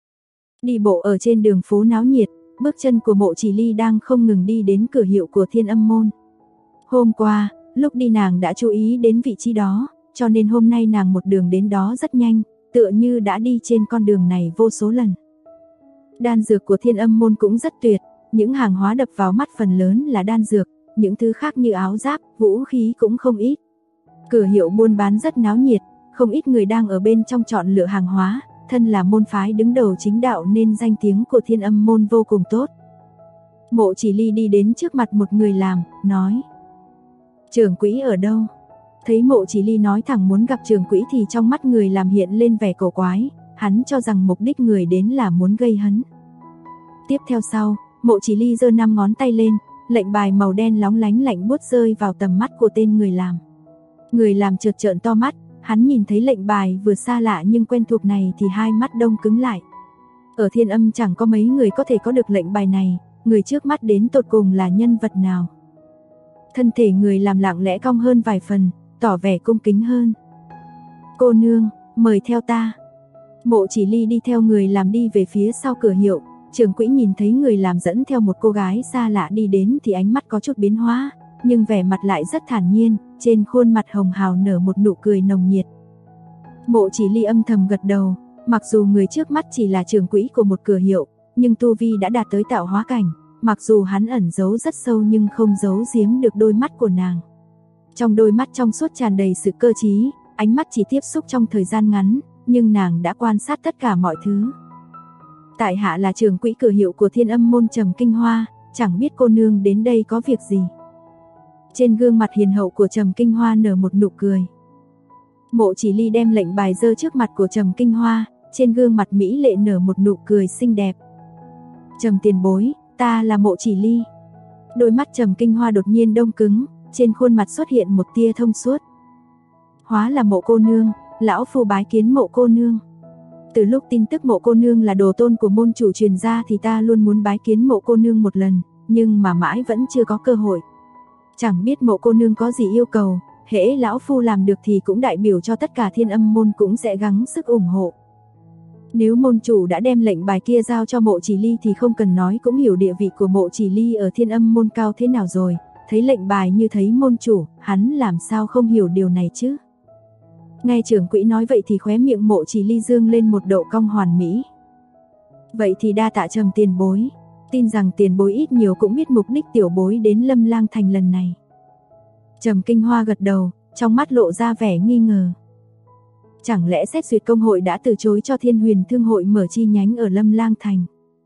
Đi bộ ở trên đường phố náo nhiệt, bước chân của Mộ Chỉ Ly đang không ngừng đi đến cửa hiệu của Thiên Âm môn. Hôm qua, lúc đi nàng đã chú ý đến vị trí đó, cho nên hôm nay nàng một đường đến đó rất nhanh, tựa như đã đi trên con đường này vô số lần. Đan dược của Thiên Âm môn cũng rất tuyệt, những hàng hóa đập vào mắt phần lớn là đan dược, những thứ khác như áo giáp, vũ khí cũng không ít. Cửa hiệu buôn bán rất náo nhiệt, không ít người đang ở bên trong chọn lựa hàng hóa, thân là môn phái đứng đầu chính đạo nên danh tiếng của Thiên Âm môn vô cùng tốt. Mộ Chỉ Ly đi đến trước mặt một người làm, nói: "Trưởng quỹ ở đâu?" Thấy Mộ Chỉ Ly nói thẳng muốn gặp trưởng quỹ thì trong mắt người làm hiện lên vẻ cổ quái, hắn cho rằng mục đích người đến là muốn gây hấn. Tiếp theo sau, Mộ Chỉ Ly giơ 5 ngón tay lên, lệnh bài màu đen lóng lánh lạnh buốt rơi vào tầm mắt của tên người làm. Người làm chợt trợn to mắt, hắn nhìn thấy lệnh bài vừa xa lạ nhưng quen thuộc này thì hai mắt đông cứng lại. Ở Thiên Âm chẳng có mấy người có thể có được lệnh bài này, người trước mắt đến tột cùng là nhân vật nào? Thân thể người làm lặng lẽ cong hơn vài phần, tỏ vẻ cung kính hơn. "Cô nương, mời theo ta." Mộ Chỉ Ly đi theo người làm đi về phía sau cửa hiệu, trưởng quỹ nhìn thấy người làm dẫn theo một cô gái xa lạ đi đến thì ánh mắt có chút biến hóa, nhưng vẻ mặt lại rất thản nhiên, trên khuôn mặt hồng hào nở một nụ cười nồng nhiệt. Mộ Chỉ Ly âm thầm gật đầu, mặc dù người trước mắt chỉ là trưởng quỹ của một cửa hiệu, nhưng tu vi đã đạt tới tạo hóa cảnh, mặc dù hắn ẩn giấu rất sâu nhưng không giấu giếm được đôi mắt của nàng. Trong đôi mắt trong suốt tràn đầy sự cơ trí, ánh mắt chỉ tiếp xúc trong thời gian ngắn, nhưng nàng đã quan sát tất cả mọi thứ. "Tại hạ là trưởng quỹ cửa hiệu của Thiên Âm môn Trầm Kinh Hoa, chẳng biết cô nương đến đây có việc gì?" Trên gương mặt hiền hậu của Trầm Kinh Hoa nở một nụ cười. Mộ Chỉ Ly đem lệnh bài giơ trước mặt của Trầm Kinh Hoa, trên gương mặt mỹ lệ nở một nụ cười xinh đẹp. "Trầm tiền bối, ta là Mộ Chỉ Ly." Đôi mắt Trầm Kinh Hoa đột nhiên đông cứng, trên khuôn mặt xuất hiện một tia thông suốt. "Hóa là Mộ cô nương, lão phu bái kiến Mộ cô nương. Từ lúc tin tức Mộ cô nương là đồ tôn của môn chủ truyền ra thì ta luôn muốn bái kiến Mộ cô nương một lần, nhưng mà mãi vẫn chưa có cơ hội. Chẳng biết Mộ cô nương có gì yêu cầu, hễ lão phu làm được thì cũng đại biểu cho tất cả Thiên Âm môn cũng sẽ gắng sức ủng hộ." Nếu môn chủ đã đem lệnh bài kia giao cho Mộ Chỉ Ly thì không cần nói cũng hiểu địa vị của Mộ Chỉ Ly ở Thiên Âm môn cao thế nào rồi, thấy lệnh bài như thấy môn chủ, hắn làm sao không hiểu điều này chứ. Nghe trưởng quỹ nói vậy thì khóe miệng Mộ Chỉ Ly dương lên một độ cong hoàn mỹ. "Vậy thì đa tạ Trầm tiền bối, tin rằng tiền bối ít nhiều cũng biết mục đích tiểu bối đến Lâm Lang thành lần này." Trầm Kinh Hoa gật đầu, trong mắt lộ ra vẻ nghi ngờ. Chẳng lẽ xét duyệt công hội đã từ chối cho Thiên Huyền Thương hội mở chi nhánh ở Lâm Lang thành?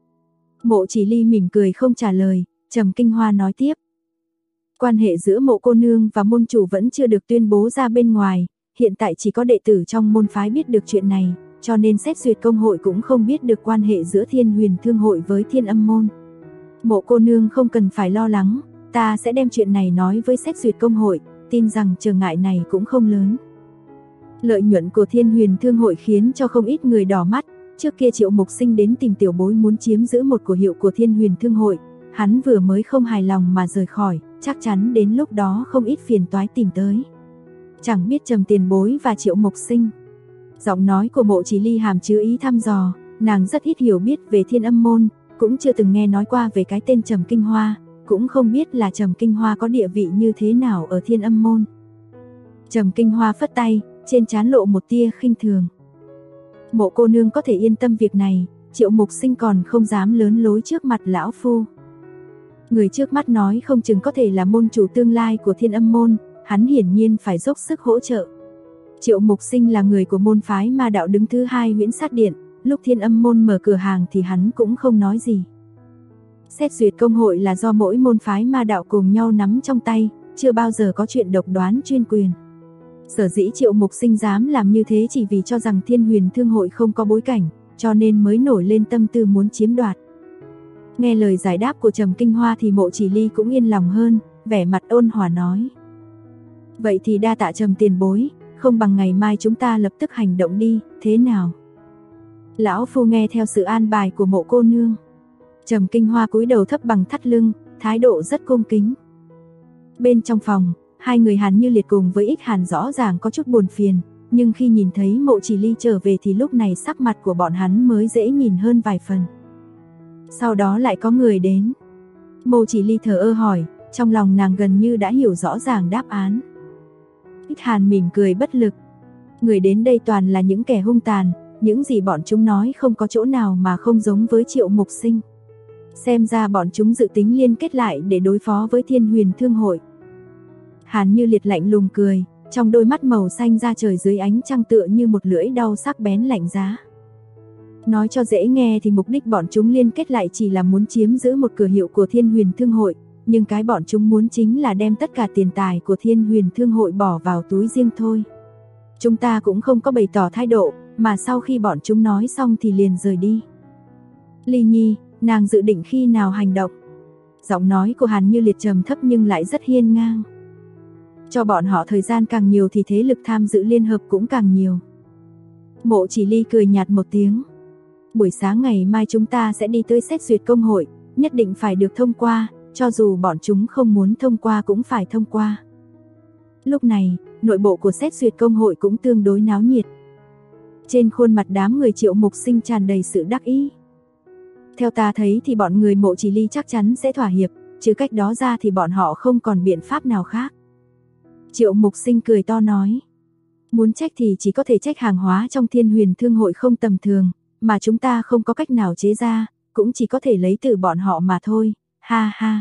Mộ Chỉ Ly mỉm cười không trả lời, Trầm Kinh Hoa nói tiếp: "Quan hệ giữa Mộ cô nương và môn chủ vẫn chưa được tuyên bố ra bên ngoài, hiện tại chỉ có đệ tử trong môn phái biết được chuyện này, cho nên xét duyệt công hội cũng không biết được quan hệ giữa Thiên Huyền Thương hội với Thiên Âm môn. Mộ cô nương không cần phải lo lắng, ta sẽ đem chuyện này nói với xét duyệt công hội, tin rằng trở ngại này cũng không lớn." Lợi nhuận của Thiên Huyền Thương hội khiến cho không ít người đỏ mắt, trước kia Triệu Mục Sinh đến tìm tiểu bối muốn chiếm giữ một của hiệu của Thiên Huyền Thương hội, hắn vừa mới không hài lòng mà rời khỏi, chắc chắn đến lúc đó không ít phiền toái tìm tới. Chẳng biết Trầm tiền bối và Triệu Mục Sinh. Giọng nói của Mộ Chỉ Ly hàm chứa ý thăm dò, nàng rất ít hiểu biết về Thiên Âm môn, cũng chưa từng nghe nói qua về cái tên Trầm Kinh Hoa, cũng không biết là Trầm Kinh Hoa có địa vị như thế nào ở Thiên Âm môn. Trầm Kinh Hoa phất tay, trên trán lộ một tia khinh thường. Mộ cô nương có thể yên tâm việc này, Triệu Mục Sinh còn không dám lớn lối trước mặt lão phu. Người trước mắt nói không chừng có thể là môn chủ tương lai của Thiên Âm môn, hắn hiển nhiên phải dốc sức hỗ trợ. Triệu Mục Sinh là người của môn phái ma đạo đứng thứ hai Huyễn Sát Điện, lúc Thiên Âm môn mở cửa hàng thì hắn cũng không nói gì. Xét duyệt công hội là do mỗi môn phái ma đạo cùng nhau nắm trong tay, chưa bao giờ có chuyện độc đoán chuyên quyền. Sở dĩ Triệu Mục Sinh dám làm như thế chỉ vì cho rằng Thiên Huyền Thương hội không có bối cảnh, cho nên mới nổi lên tâm tư muốn chiếm đoạt. Nghe lời giải đáp của Trầm Kinh Hoa thì Mộ Chỉ Ly cũng yên lòng hơn, vẻ mặt ôn hòa nói. Vậy thì đa tạ Trầm tiền bối, không bằng ngày mai chúng ta lập tức hành động đi, thế nào? Lão phu nghe theo sự an bài của Mộ cô nương. Trầm Kinh Hoa cúi đầu thấp bằng thắt lưng, thái độ rất cung kính. Bên trong phòng, hai người Hàn Như Liệt cùng với Ích Hàn rõ ràng có chút buồn phiền, nhưng khi nhìn thấy Mộ Chỉ Ly trở về thì lúc này sắc mặt của bọn hắn mới dễ nhìn hơn vài phần. Sau đó lại có người đến. Mộ Chỉ Ly thờ ơ hỏi, trong lòng nàng gần như đã hiểu rõ ràng đáp án. Ích Hàn mỉm cười bất lực. Người đến đây toàn là những kẻ hung tàn, những gì bọn chúng nói không có chỗ nào mà không giống với Triệu Mục Sinh. Xem ra bọn chúng dự tính liên kết lại để đối phó với Thiên Huyền Thương hội. Hàn Như Liệt lạnh lùng cười, trong đôi mắt màu xanh da trời dưới ánh trăng tựa như một lưỡi đao sắc bén lạnh giá. Nói cho dễ nghe thì mục đích bọn chúng liên kết lại chỉ là muốn chiếm giữ một cửa hiệu của Thiên Huyền Thương hội, nhưng cái bọn chúng muốn chính là đem tất cả tiền tài của Thiên Huyền Thương hội bỏ vào túi riêng thôi. Chúng ta cũng không có bày tỏ thái độ, mà sau khi bọn chúng nói xong thì liền rời đi. Ly Nhi, nàng dự định khi nào hành động? Giọng nói của Hàn Như Liệt trầm thấp nhưng lại rất hiên ngang. Cho bọn họ thời gian càng nhiều thì thế lực tham dự liên hợp cũng càng nhiều. Mộ Chỉ Ly cười nhạt một tiếng. Buổi sáng ngày mai chúng ta sẽ đi tới xét duyệt công hội, nhất định phải được thông qua, cho dù bọn chúng không muốn thông qua cũng phải thông qua. Lúc này, nội bộ của xét duyệt công hội cũng tương đối náo nhiệt. Trên khuôn mặt đám người Triệu Mục Sinh tràn đầy sự đắc ý. Theo ta thấy thì bọn người Mộ Chỉ Ly chắc chắn sẽ thỏa hiệp, chứ cách đó ra thì bọn họ không còn biện pháp nào khác. Triệu Mục Sinh cười to nói. Muốn trách thì chỉ có thể trách hàng hóa trong Thiên Huyền Thương hội không tầm thường, mà chúng ta không có cách nào chế ra, cũng chỉ có thể lấy từ bọn họ mà thôi, ha ha.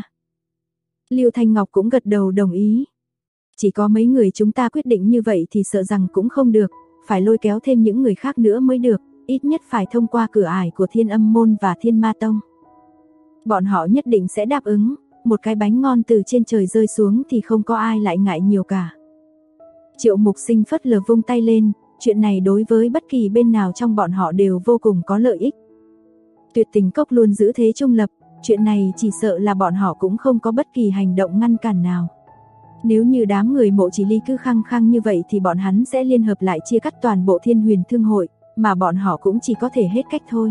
Lưu Thanh Ngọc cũng gật đầu đồng ý. Chỉ có mấy người chúng ta quyết định như vậy thì sợ rằng cũng không được, phải lôi kéo thêm những người khác nữa mới được, ít nhất phải thông qua cửa ải của Thiên Âm môn và Thiên Ma tông. Bọn họ nhất định sẽ đáp ứng, một cái bánh ngon từ trên trời rơi xuống thì không có ai lại ngại nhiều cả. Triệu Mục Sinh phất lờ vung tay lên, chuyện này đối với bất kỳ bên nào trong bọn họ đều vô cùng có lợi ích. Tuyệt Tình Cốc luôn giữ thế trung lập, chuyện này chỉ sợ là bọn họ cũng không có bất kỳ hành động ngăn cản nào. Nếu như đám người Mộ Chỉ Ly cứ khăng khăng như vậy thì bọn hắn sẽ liên hợp lại chia cắt toàn bộ Thiên Huyền Thương hội, mà bọn họ cũng chỉ có thể hết cách thôi.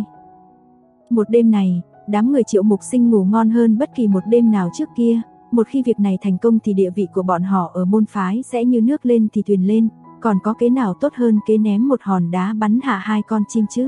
Một đêm này, đám người Triệu Mục Sinh ngủ ngon hơn bất kỳ một đêm nào trước kia, một khi việc này thành công thì địa vị của bọn họ ở môn phái sẽ như nước lên thì thuyền lên, còn có kế nào tốt hơn kế ném một hòn đá bắn hạ hai con chim chứ.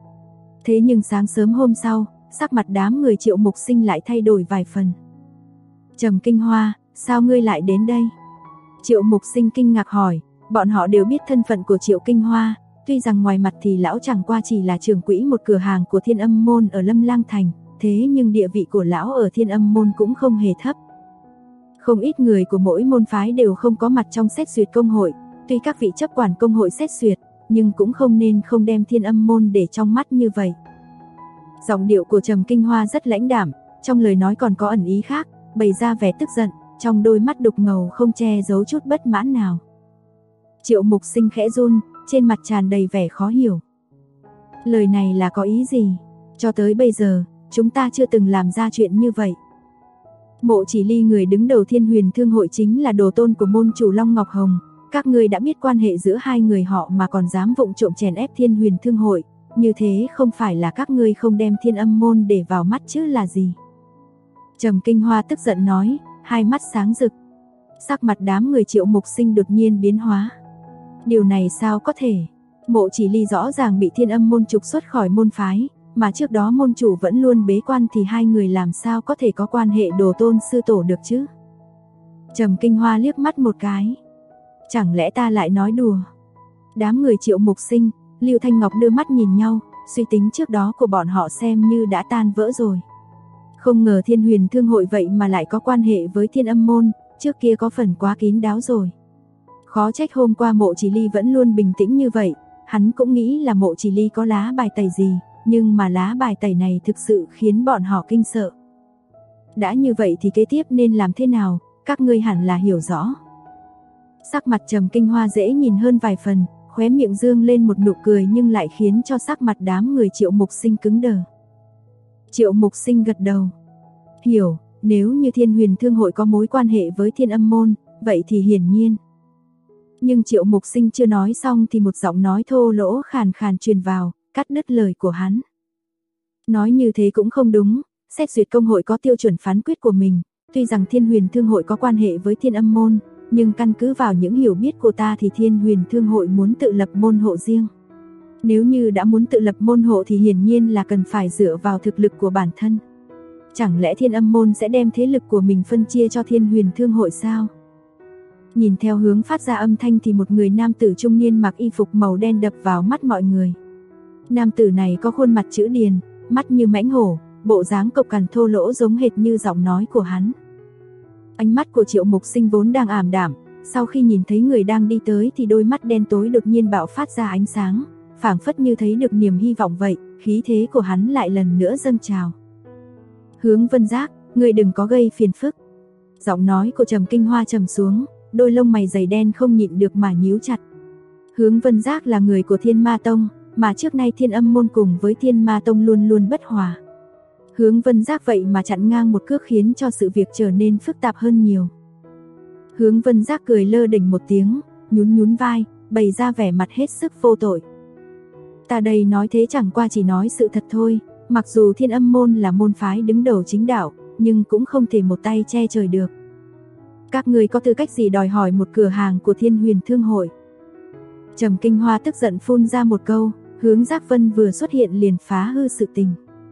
Thế nhưng sáng sớm hôm sau, sắc mặt đám người Triệu Mục Sinh lại thay đổi vài phần. Trầm Kinh Hoa, sao ngươi lại đến đây? Triệu Mục Sinh kinh ngạc hỏi, bọn họ đều biết thân phận của Triệu Kinh Hoa, tuy rằng ngoài mặt thì lão chẳng qua chỉ là trưởng quỹ một cửa hàng của Thiên Âm môn ở Lâm Lang Thành, thế nhưng địa vị của lão ở Thiên Âm môn cũng không hề thấp. Không ít người của mỗi môn phái đều không có mặt trong xét duyệt công hội, tuy các vị chấp quản công hội xét duyệt, nhưng cũng không nên không đem Thiên Âm môn để trong mắt như vậy. Giọng điệu của Trầm Kinh Hoa rất lãnh đạm, trong lời nói còn có ẩn ý khác, bày ra vẻ tức giận, trong đôi mắt đục ngầu không che giấu chút bất mãn nào. Triệu Mục Sinh khẽ run, trên mặt tràn đầy vẻ khó hiểu. Lời này là có ý gì? Cho tới bây giờ, chúng ta chưa từng làm ra chuyện như vậy. Mộ Chỉ Ly người đứng đầu Thiên Huyền Thương hội chính là đồ tôn của môn chủ Long Ngọc Hồng. Các ngươi đã biết quan hệ giữa hai người họ mà còn dám vụng trộm chèn ép Thiên Huyền Thương hội, như thế không phải là các ngươi không đem Thiên Âm môn để vào mắt chứ là gì? Trầm Kinh Hoa tức giận nói, hai mắt sáng rực. Sắc mặt đám người Triệu Mục Sinh đột nhiên biến hóa. Điều này sao có thể? Mộ Chỉ Ly rõ ràng bị Thiên Âm môn trục xuất khỏi môn phái, mà trước đó môn chủ vẫn luôn bế quan thì hai người làm sao có thể có quan hệ đồ tôn sư tổ được chứ? Trầm Kinh Hoa liếc mắt một cái. Chẳng lẽ ta lại nói đùa? Đám người Triệu Mục Sinh, Lưu Thanh Ngọc đưa mắt nhìn nhau, suy tính trước đó của bọn họ xem như đã tan vỡ rồi. Không ngờ Thiên Huyền Thương hội vậy mà lại có quan hệ với Thiên Âm môn, trước kia có phần quá kín đáo rồi. Khó trách hôm qua Mộ Chỉ Ly vẫn luôn bình tĩnh như vậy, hắn cũng nghĩ là Mộ Chỉ Ly có lá bài tẩy gì, nhưng mà lá bài tẩy này thực sự khiến bọn họ kinh sợ. Đã như vậy thì kế tiếp nên làm thế nào, các ngươi hẳn là hiểu rõ. Sắc mặt Trầm Kinh Hoa dễ nhìn hơn vài phần, khóe miệng dương lên một nụ cười nhưng lại khiến cho sắc mặt đám người Triệu Mục Sinh cứng đờ. Triệu Mục Sinh gật đầu. Hiểu, nếu như Thiên Huyền Thương hội có mối quan hệ với Thiên Âm môn, vậy thì hiển nhiên. Nhưng Triệu Mục Sinh chưa nói xong thì một giọng nói thô lỗ khàn khàn truyền vào, cắt đứt lời của hắn. Nói như thế cũng không đúng, xét duyệt công hội có tiêu chuẩn phán quyết của mình, tuy rằng Thiên Huyền Thương hội có quan hệ với Thiên Âm môn, nhưng căn cứ vào những hiểu biết của ta thì Thiên Huyền Thương hội muốn tự lập môn hộ riêng. Nếu như đã muốn tự lập môn hộ thì hiển nhiên là cần phải dựa vào thực lực của bản thân. Chẳng lẽ Thiên Âm môn sẽ đem thế lực của mình phân chia cho Thiên Huyền Thương hội sao? Nhìn theo hướng phát ra âm thanh thì một người nam tử trung niên mặc y phục màu đen đập vào mắt mọi người. Nam tử này có khuôn mặt chữ điền, mắt như mãnh hổ, bộ dáng cộc cằn thô lỗ giống hệt như giọng nói của hắn. Ánh mắt của Triệu Mục Sinh vốn đang ảm đạm, sau khi nhìn thấy người đang đi tới thì đôi mắt đen tối đột nhiên bạo phát ra ánh sáng, phảng phất như thấy được niềm hy vọng vậy, khí thế của hắn lại lần nữa dâng trào. Hướng Vân Giác, ngươi đừng có gây phiền phức. Giọng nói của Trầm Kinh Hoa trầm xuống, đôi lông mày dày đen không nhịn được mà nhíu chặt. Hướng Vân Giác là người của Thiên Ma Tông, mà trước nay Thiên Âm môn cùng với Thiên Ma Tông luôn luôn bất hòa. Hướng Vân Giác vậy mà chặn ngang một cước khiến cho sự việc trở nên phức tạp hơn nhiều. Hướng Vân Giác cười lơ đỉnh một tiếng, nhún nhún vai, bày ra vẻ mặt hết sức vô tội. Ta đây nói thế chẳng qua chỉ nói sự thật thôi, mặc dù Thiên Âm môn là môn phái đứng đầu chính đạo, nhưng cũng không thể một tay che trời được. Các người có tư cách gì đòi hỏi một cửa hàng của Thiên Huyền Thương hội? Trầm Kinh Hoa tức giận phun ra một câu, Hướng Giác Vân vừa xuất hiện liền phá hư sự tình.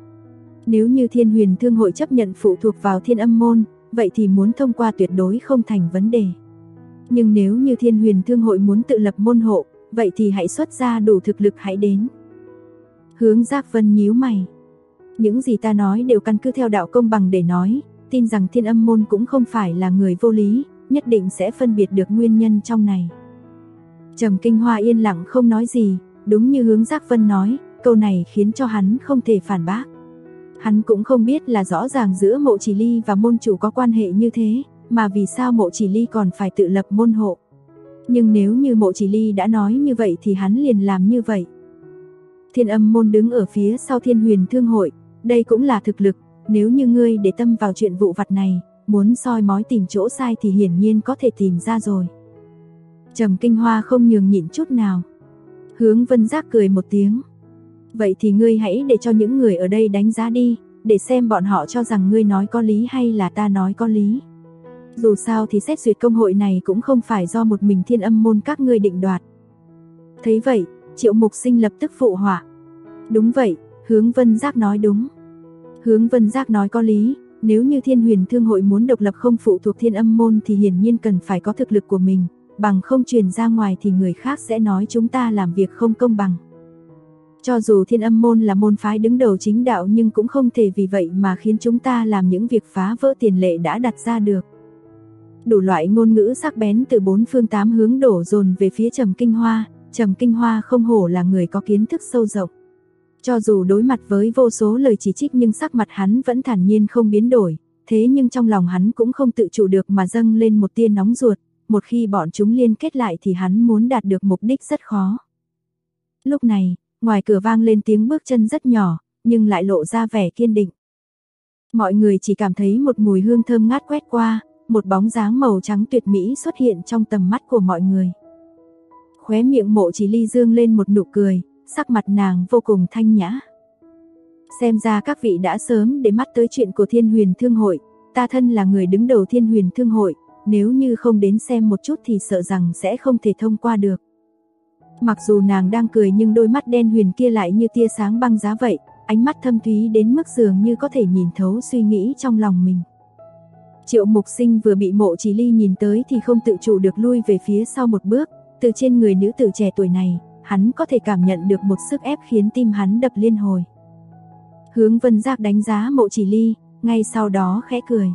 Nếu như Thiên Huyền Thương hội chấp nhận phụ thuộc vào Thiên Âm môn, vậy thì muốn thông qua tuyệt đối không thành vấn đề. Nhưng nếu như Thiên Huyền Thương hội muốn tự lập môn hộ, vậy thì hãy xuất ra đủ thực lực hãy đến. Hướng Giác Vân nhíu mày. Những gì ta nói đều căn cứ theo đạo công bằng để nói, tin rằng Thiên Âm môn cũng không phải là người vô lý, nhất định sẽ phân biệt được nguyên nhân trong này. Trầm Kinh Hoa yên lặng không nói gì, đúng như Hướng Giác Vân nói, câu này khiến cho hắn không thể phản bác. Hắn cũng không biết là rõ ràng giữa Mộ Chỉ Ly và môn chủ có quan hệ như thế, mà vì sao Mộ Chỉ Ly còn phải tự lập môn hộ. Nhưng nếu như Mộ Chỉ Ly đã nói như vậy thì hắn liền làm như vậy. Thiên Âm môn đứng ở phía sau Thiên Huyền Thương hội, đây cũng là thực lực, nếu như ngươi để tâm vào chuyện vụ vặt này, muốn soi mói tìm chỗ sai thì hiển nhiên có thể tìm ra rồi. Trầm Kinh Hoa không nhường nhịn chút nào. Hướng Vân Giác cười một tiếng. Vậy thì ngươi hãy để cho những người ở đây đánh giá đi, để xem bọn họ cho rằng ngươi nói có lý hay là ta nói có lý. Dù sao thì xét duyệt công hội này cũng không phải do một mình Thiên Âm môn các ngươi định đoạt. Thấy vậy, Triệu Mục Sinh lập tức phụ họa. Đúng vậy, Hướng Vân Giác nói đúng. Hướng Vân Giác nói có lý, nếu như Thiên Huyền Thương hội muốn độc lập không phụ thuộc Thiên Âm môn thì hiển nhiên cần phải có thực lực của mình, bằng không truyền ra ngoài thì người khác sẽ nói chúng ta làm việc không công bằng. Cho dù Thiên Âm môn là môn phái đứng đầu chính đạo nhưng cũng không thể vì vậy mà khiến chúng ta làm những việc phá vỡ tiền lệ đã đặt ra được. Đủ loại ngôn ngữ sắc bén từ bốn phương tám hướng đổ dồn về phía Trầm Kinh Hoa. Trầm Kinh Hoa không hổ là người có kiến thức sâu rộng. Cho dù đối mặt với vô số lời chỉ trích nhưng sắc mặt hắn vẫn thản nhiên không biến đổi, thế nhưng trong lòng hắn cũng không tự chủ được mà dâng lên một tia nóng ruột, một khi bọn chúng liên kết lại thì hắn muốn đạt được mục đích rất khó. Lúc này, ngoài cửa vang lên tiếng bước chân rất nhỏ, nhưng lại lộ ra vẻ kiên định. Mọi người chỉ cảm thấy một mùi hương thơm ngát quét qua, một bóng dáng màu trắng tuyệt mỹ xuất hiện trong tầm mắt của mọi người. Khóe miệng Mộ Chỉ Ly dương lên một nụ cười, sắc mặt nàng vô cùng thanh nhã. Xem ra các vị đã sớm để mắt tới chuyện của Thiên Huyền Thương hội, ta thân là người đứng đầu Thiên Huyền Thương hội, nếu như không đến xem một chút thì sợ rằng sẽ không thể thông qua được. Mặc dù nàng đang cười nhưng đôi mắt đen huyền kia lại như tia sáng băng giá vậy, ánh mắt thâm thúy đến mức dường như có thể nhìn thấu suy nghĩ trong lòng mình. Triệu Mục Sinh vừa bị Mộ Chỉ Ly nhìn tới thì không tự chủ được lui về phía sau một bước, từ trên người nữ tử trẻ tuổi này, hắn có thể cảm nhận được một sức ép khiến tim hắn đập liên hồi. Hướng Vân Giác đánh giá Mộ Chỉ Ly, ngay sau đó khẽ cười.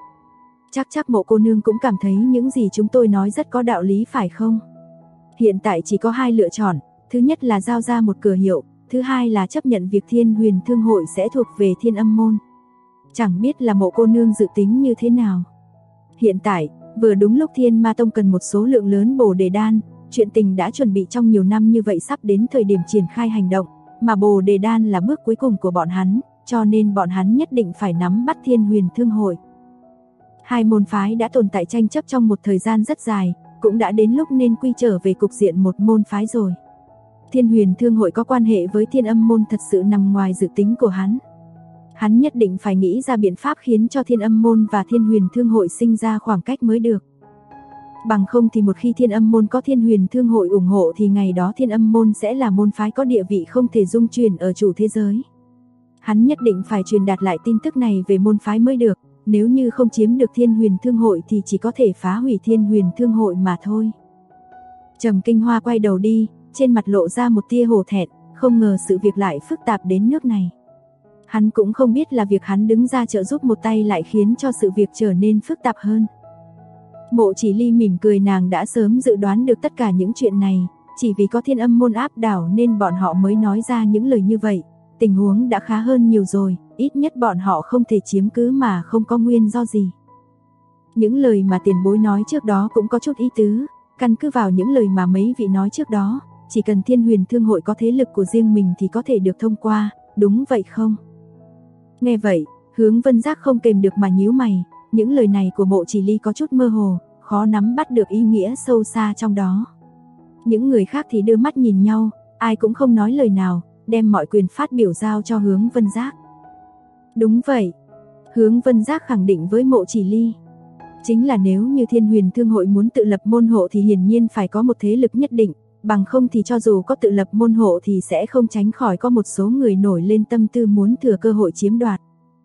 Chắc Mộ cô nương cũng cảm thấy những gì chúng tôi nói rất có đạo lý phải không? Hiện tại chỉ có hai lựa chọn, thứ nhất là giao ra một cửa hiệu, thứ hai là chấp nhận việc Thiên Huyền Thương hội sẽ thuộc về Thiên Âm môn. Chẳng biết là Mộ cô nương dự tính như thế nào. Hiện tại, vừa đúng lúc Thiên Ma Tông cần một số lượng lớn Bồ Đề Đan, chuyện tình đã chuẩn bị trong nhiều năm như vậy sắp đến thời điểm triển khai hành động, mà Bồ Đề Đan là bước cuối cùng của bọn hắn, cho nên bọn hắn nhất định phải nắm bắt Thiên Huyền Thương hội. Hai môn phái đã tồn tại tranh chấp trong một thời gian rất dài, cũng đã đến lúc nên quy trở về cục diện một môn phái rồi. Thiên Huyền Thương hội có quan hệ với Thiên Âm môn thật sự nằm ngoài dự tính của hắn. Hắn nhất định phải nghĩ ra biện pháp khiến cho Thiên Âm môn và Thiên Huyền Thương hội sinh ra khoảng cách mới được. Bằng không thì một khi Thiên Âm môn có Thiên Huyền Thương hội ủng hộ thì ngày đó Thiên Âm môn sẽ là môn phái có địa vị không thể dung chuyển ở chủ thế giới. Hắn nhất định phải truyền đạt lại tin tức này về môn phái mới được, nếu như không chiếm được Thiên Huyền Thương hội thì chỉ có thể phá hủy Thiên Huyền Thương hội mà thôi. Trầm Kinh Hoa quay đầu đi, trên mặt lộ ra một tia hổ thẹn, không ngờ sự việc lại phức tạp đến nước này. Hắn cũng không biết là việc hắn đứng ra trợ giúp một tay lại khiến cho sự việc trở nên phức tạp hơn. Mộ Chỉ Ly mỉm cười, nàng đã sớm dự đoán được tất cả những chuyện này, chỉ vì có Thiên Âm môn áp đảo nên bọn họ mới nói ra những lời như vậy. Tình huống đã khá hơn nhiều rồi, ít nhất bọn họ không thể chiếm cứ mà không có nguyên do gì. Những lời mà tiền bối nói trước đó cũng có chút ý tứ, căn cứ vào những lời mà mấy vị nói trước đó, chỉ cần Thiên Huyền Thương hội có thế lực của riêng mình thì có thể được thông qua, đúng vậy không? Nghe vậy, Hướng Vân Giác không kềm được mà nhíu mày, những lời này của Mộ Chỉ Ly có chút mơ hồ, khó nắm bắt được ý nghĩa sâu xa trong đó. Những người khác thì đưa mắt nhìn nhau, ai cũng không nói lời nào, đem mọi quyền phát biểu giao cho Hướng Vân Giác. Đúng vậy, Hướng Vân Giác khẳng định với Mộ Chỉ Ly. Chính là nếu như Thiên Huyền Thương hội muốn tự lập môn hộ thì hiển nhiên phải có một thế lực nhất định, bằng không thì cho dù có tự lập môn hộ thì sẽ không tránh khỏi có một số người nổi lên tâm tư muốn thừa cơ hội chiếm đoạt.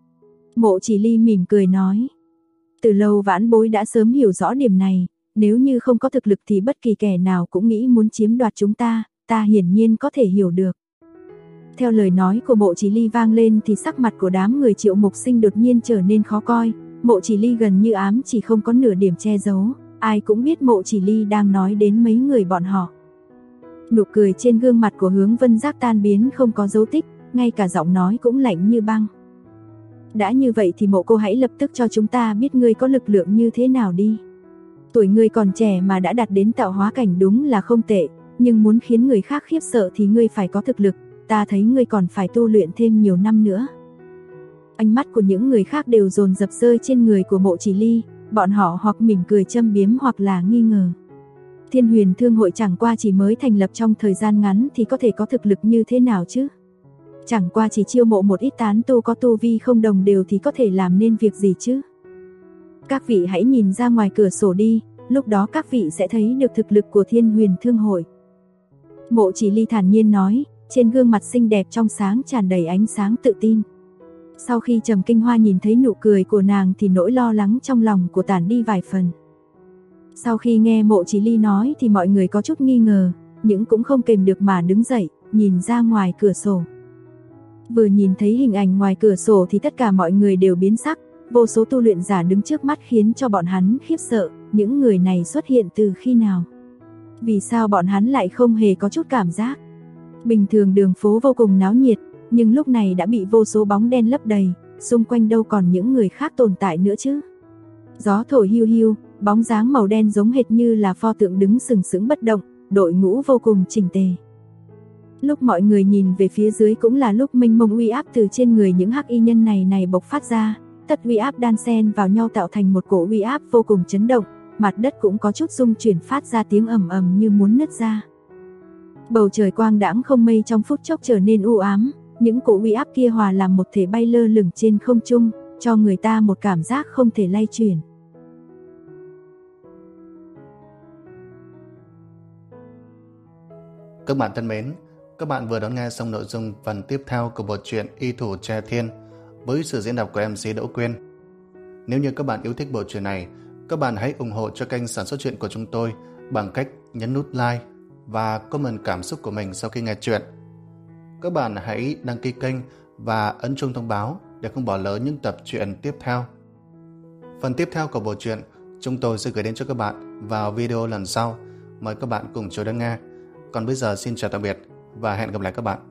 Mộ Chỉ Ly mỉm cười nói, từ lâu vãn bối đã sớm hiểu rõ điểm này, nếu như không có thực lực thì bất kỳ kẻ nào cũng nghĩ muốn chiếm đoạt chúng ta, ta hiển nhiên có thể hiểu được. Theo lời nói của Mộ Chỉ Ly vang lên thì sắc mặt của đám người Triệu Mục Sinh đột nhiên trở nên khó coi, Mộ Chỉ Ly gần như ám chỉ không có nửa điểm che giấu, ai cũng biết Mộ Chỉ Ly đang nói đến mấy người bọn họ. Nụ cười trên gương mặt của Hướng Vân Giác tan biến không có dấu tích, ngay cả giọng nói cũng lạnh như băng. Đã như vậy thì Mộ cô hãy lập tức cho chúng ta biết ngươi có lực lượng như thế nào đi. Tuổi ngươi còn trẻ mà đã đạt đến tạo hóa cảnh đúng là không tệ, nhưng muốn khiến người khác khiếp sợ thì ngươi phải có thực lực, ta thấy ngươi còn phải tu luyện thêm nhiều năm nữa. Ánh mắt của những người khác đều dồn dập rơi trên người của Mộ Chỉ Ly, bọn họ hoặc mỉm cười châm biếm hoặc là nghi ngờ. Thiên Huyền Thương hội chẳng qua chỉ mới thành lập trong thời gian ngắn thì có thể có thực lực như thế nào chứ? Chẳng qua chỉ chiêu mộ một ít tán tu có tu vi không đồng đều thì có thể làm nên việc gì chứ? Các vị hãy nhìn ra ngoài cửa sổ đi, lúc đó các vị sẽ thấy được thực lực của Thiên Huyền Thương hội. Mộ Chỉ Ly thản nhiên nói, trên gương mặt xinh đẹp trong sáng tràn đầy ánh sáng tự tin. Sau khi Trầm Kinh Hoa nhìn thấy nụ cười của nàng thì nỗi lo lắng trong lòng của tản đi vài phần. Sau khi nghe Mộ Chỉ Ly nói thì mọi người có chút nghi ngờ, nhưng cũng không kềm được mà đứng dậy, nhìn ra ngoài cửa sổ. Vừa nhìn thấy hình ảnh ngoài cửa sổ thì tất cả mọi người đều biến sắc, vô số tu luyện giả đứng trước mắt khiến cho bọn hắn khiếp sợ, những người này xuất hiện từ khi nào? Vì sao bọn hắn lại không hề có chút cảm giác? Bình thường đường phố vô cùng náo nhiệt, nhưng lúc này đã bị vô số bóng đen lấp đầy, xung quanh đâu còn những người khác tồn tại nữa chứ? Gió thổi hiu hiu, bóng dáng màu đen giống hệt như là pho tượng đứng sừng sững bất động, đội ngũ vô cùng chỉnh tề. Lúc mọi người nhìn về phía dưới cũng là lúc mênh mông uy áp từ trên người những hắc y nhân này bộc phát ra, tất uy áp đan xen vào nhau tạo thành một cổ uy áp vô cùng chấn động, mặt đất cũng có chút rung chuyển phát ra tiếng ầm ầm như muốn nứt ra. Bầu trời quang đãng không mây trong phút chốc trở nên u ám, những cỗ uy áp kia hòa làm một thể bay lơ lửng trên không trung, cho người ta một cảm giác không thể lay chuyển. Các bạn thân mến, các bạn vừa đón nghe xong nội dung phần tiếp theo của bộ truyện Y Thủ Tre Thiên với sự diễn đọc của MC Đỗ Quyên. Nếu như các bạn yêu thích bộ truyện này, các bạn hãy ủng hộ cho kênh sản xuất truyện của chúng tôi bằng cách nhấn nút like và comment cảm xúc của mình sau khi nghe truyện. Các bạn hãy đăng ký kênh và ấn chuông thông báo để không bỏ lỡ những tập truyện tiếp theo. Phần tiếp theo của bộ truyện chúng tôi sẽ gửi đến cho các bạn vào video lần sau. Mời các bạn cùng chờ đón nghe. Còn bây giờ xin chào tạm biệt và hẹn gặp lại các bạn.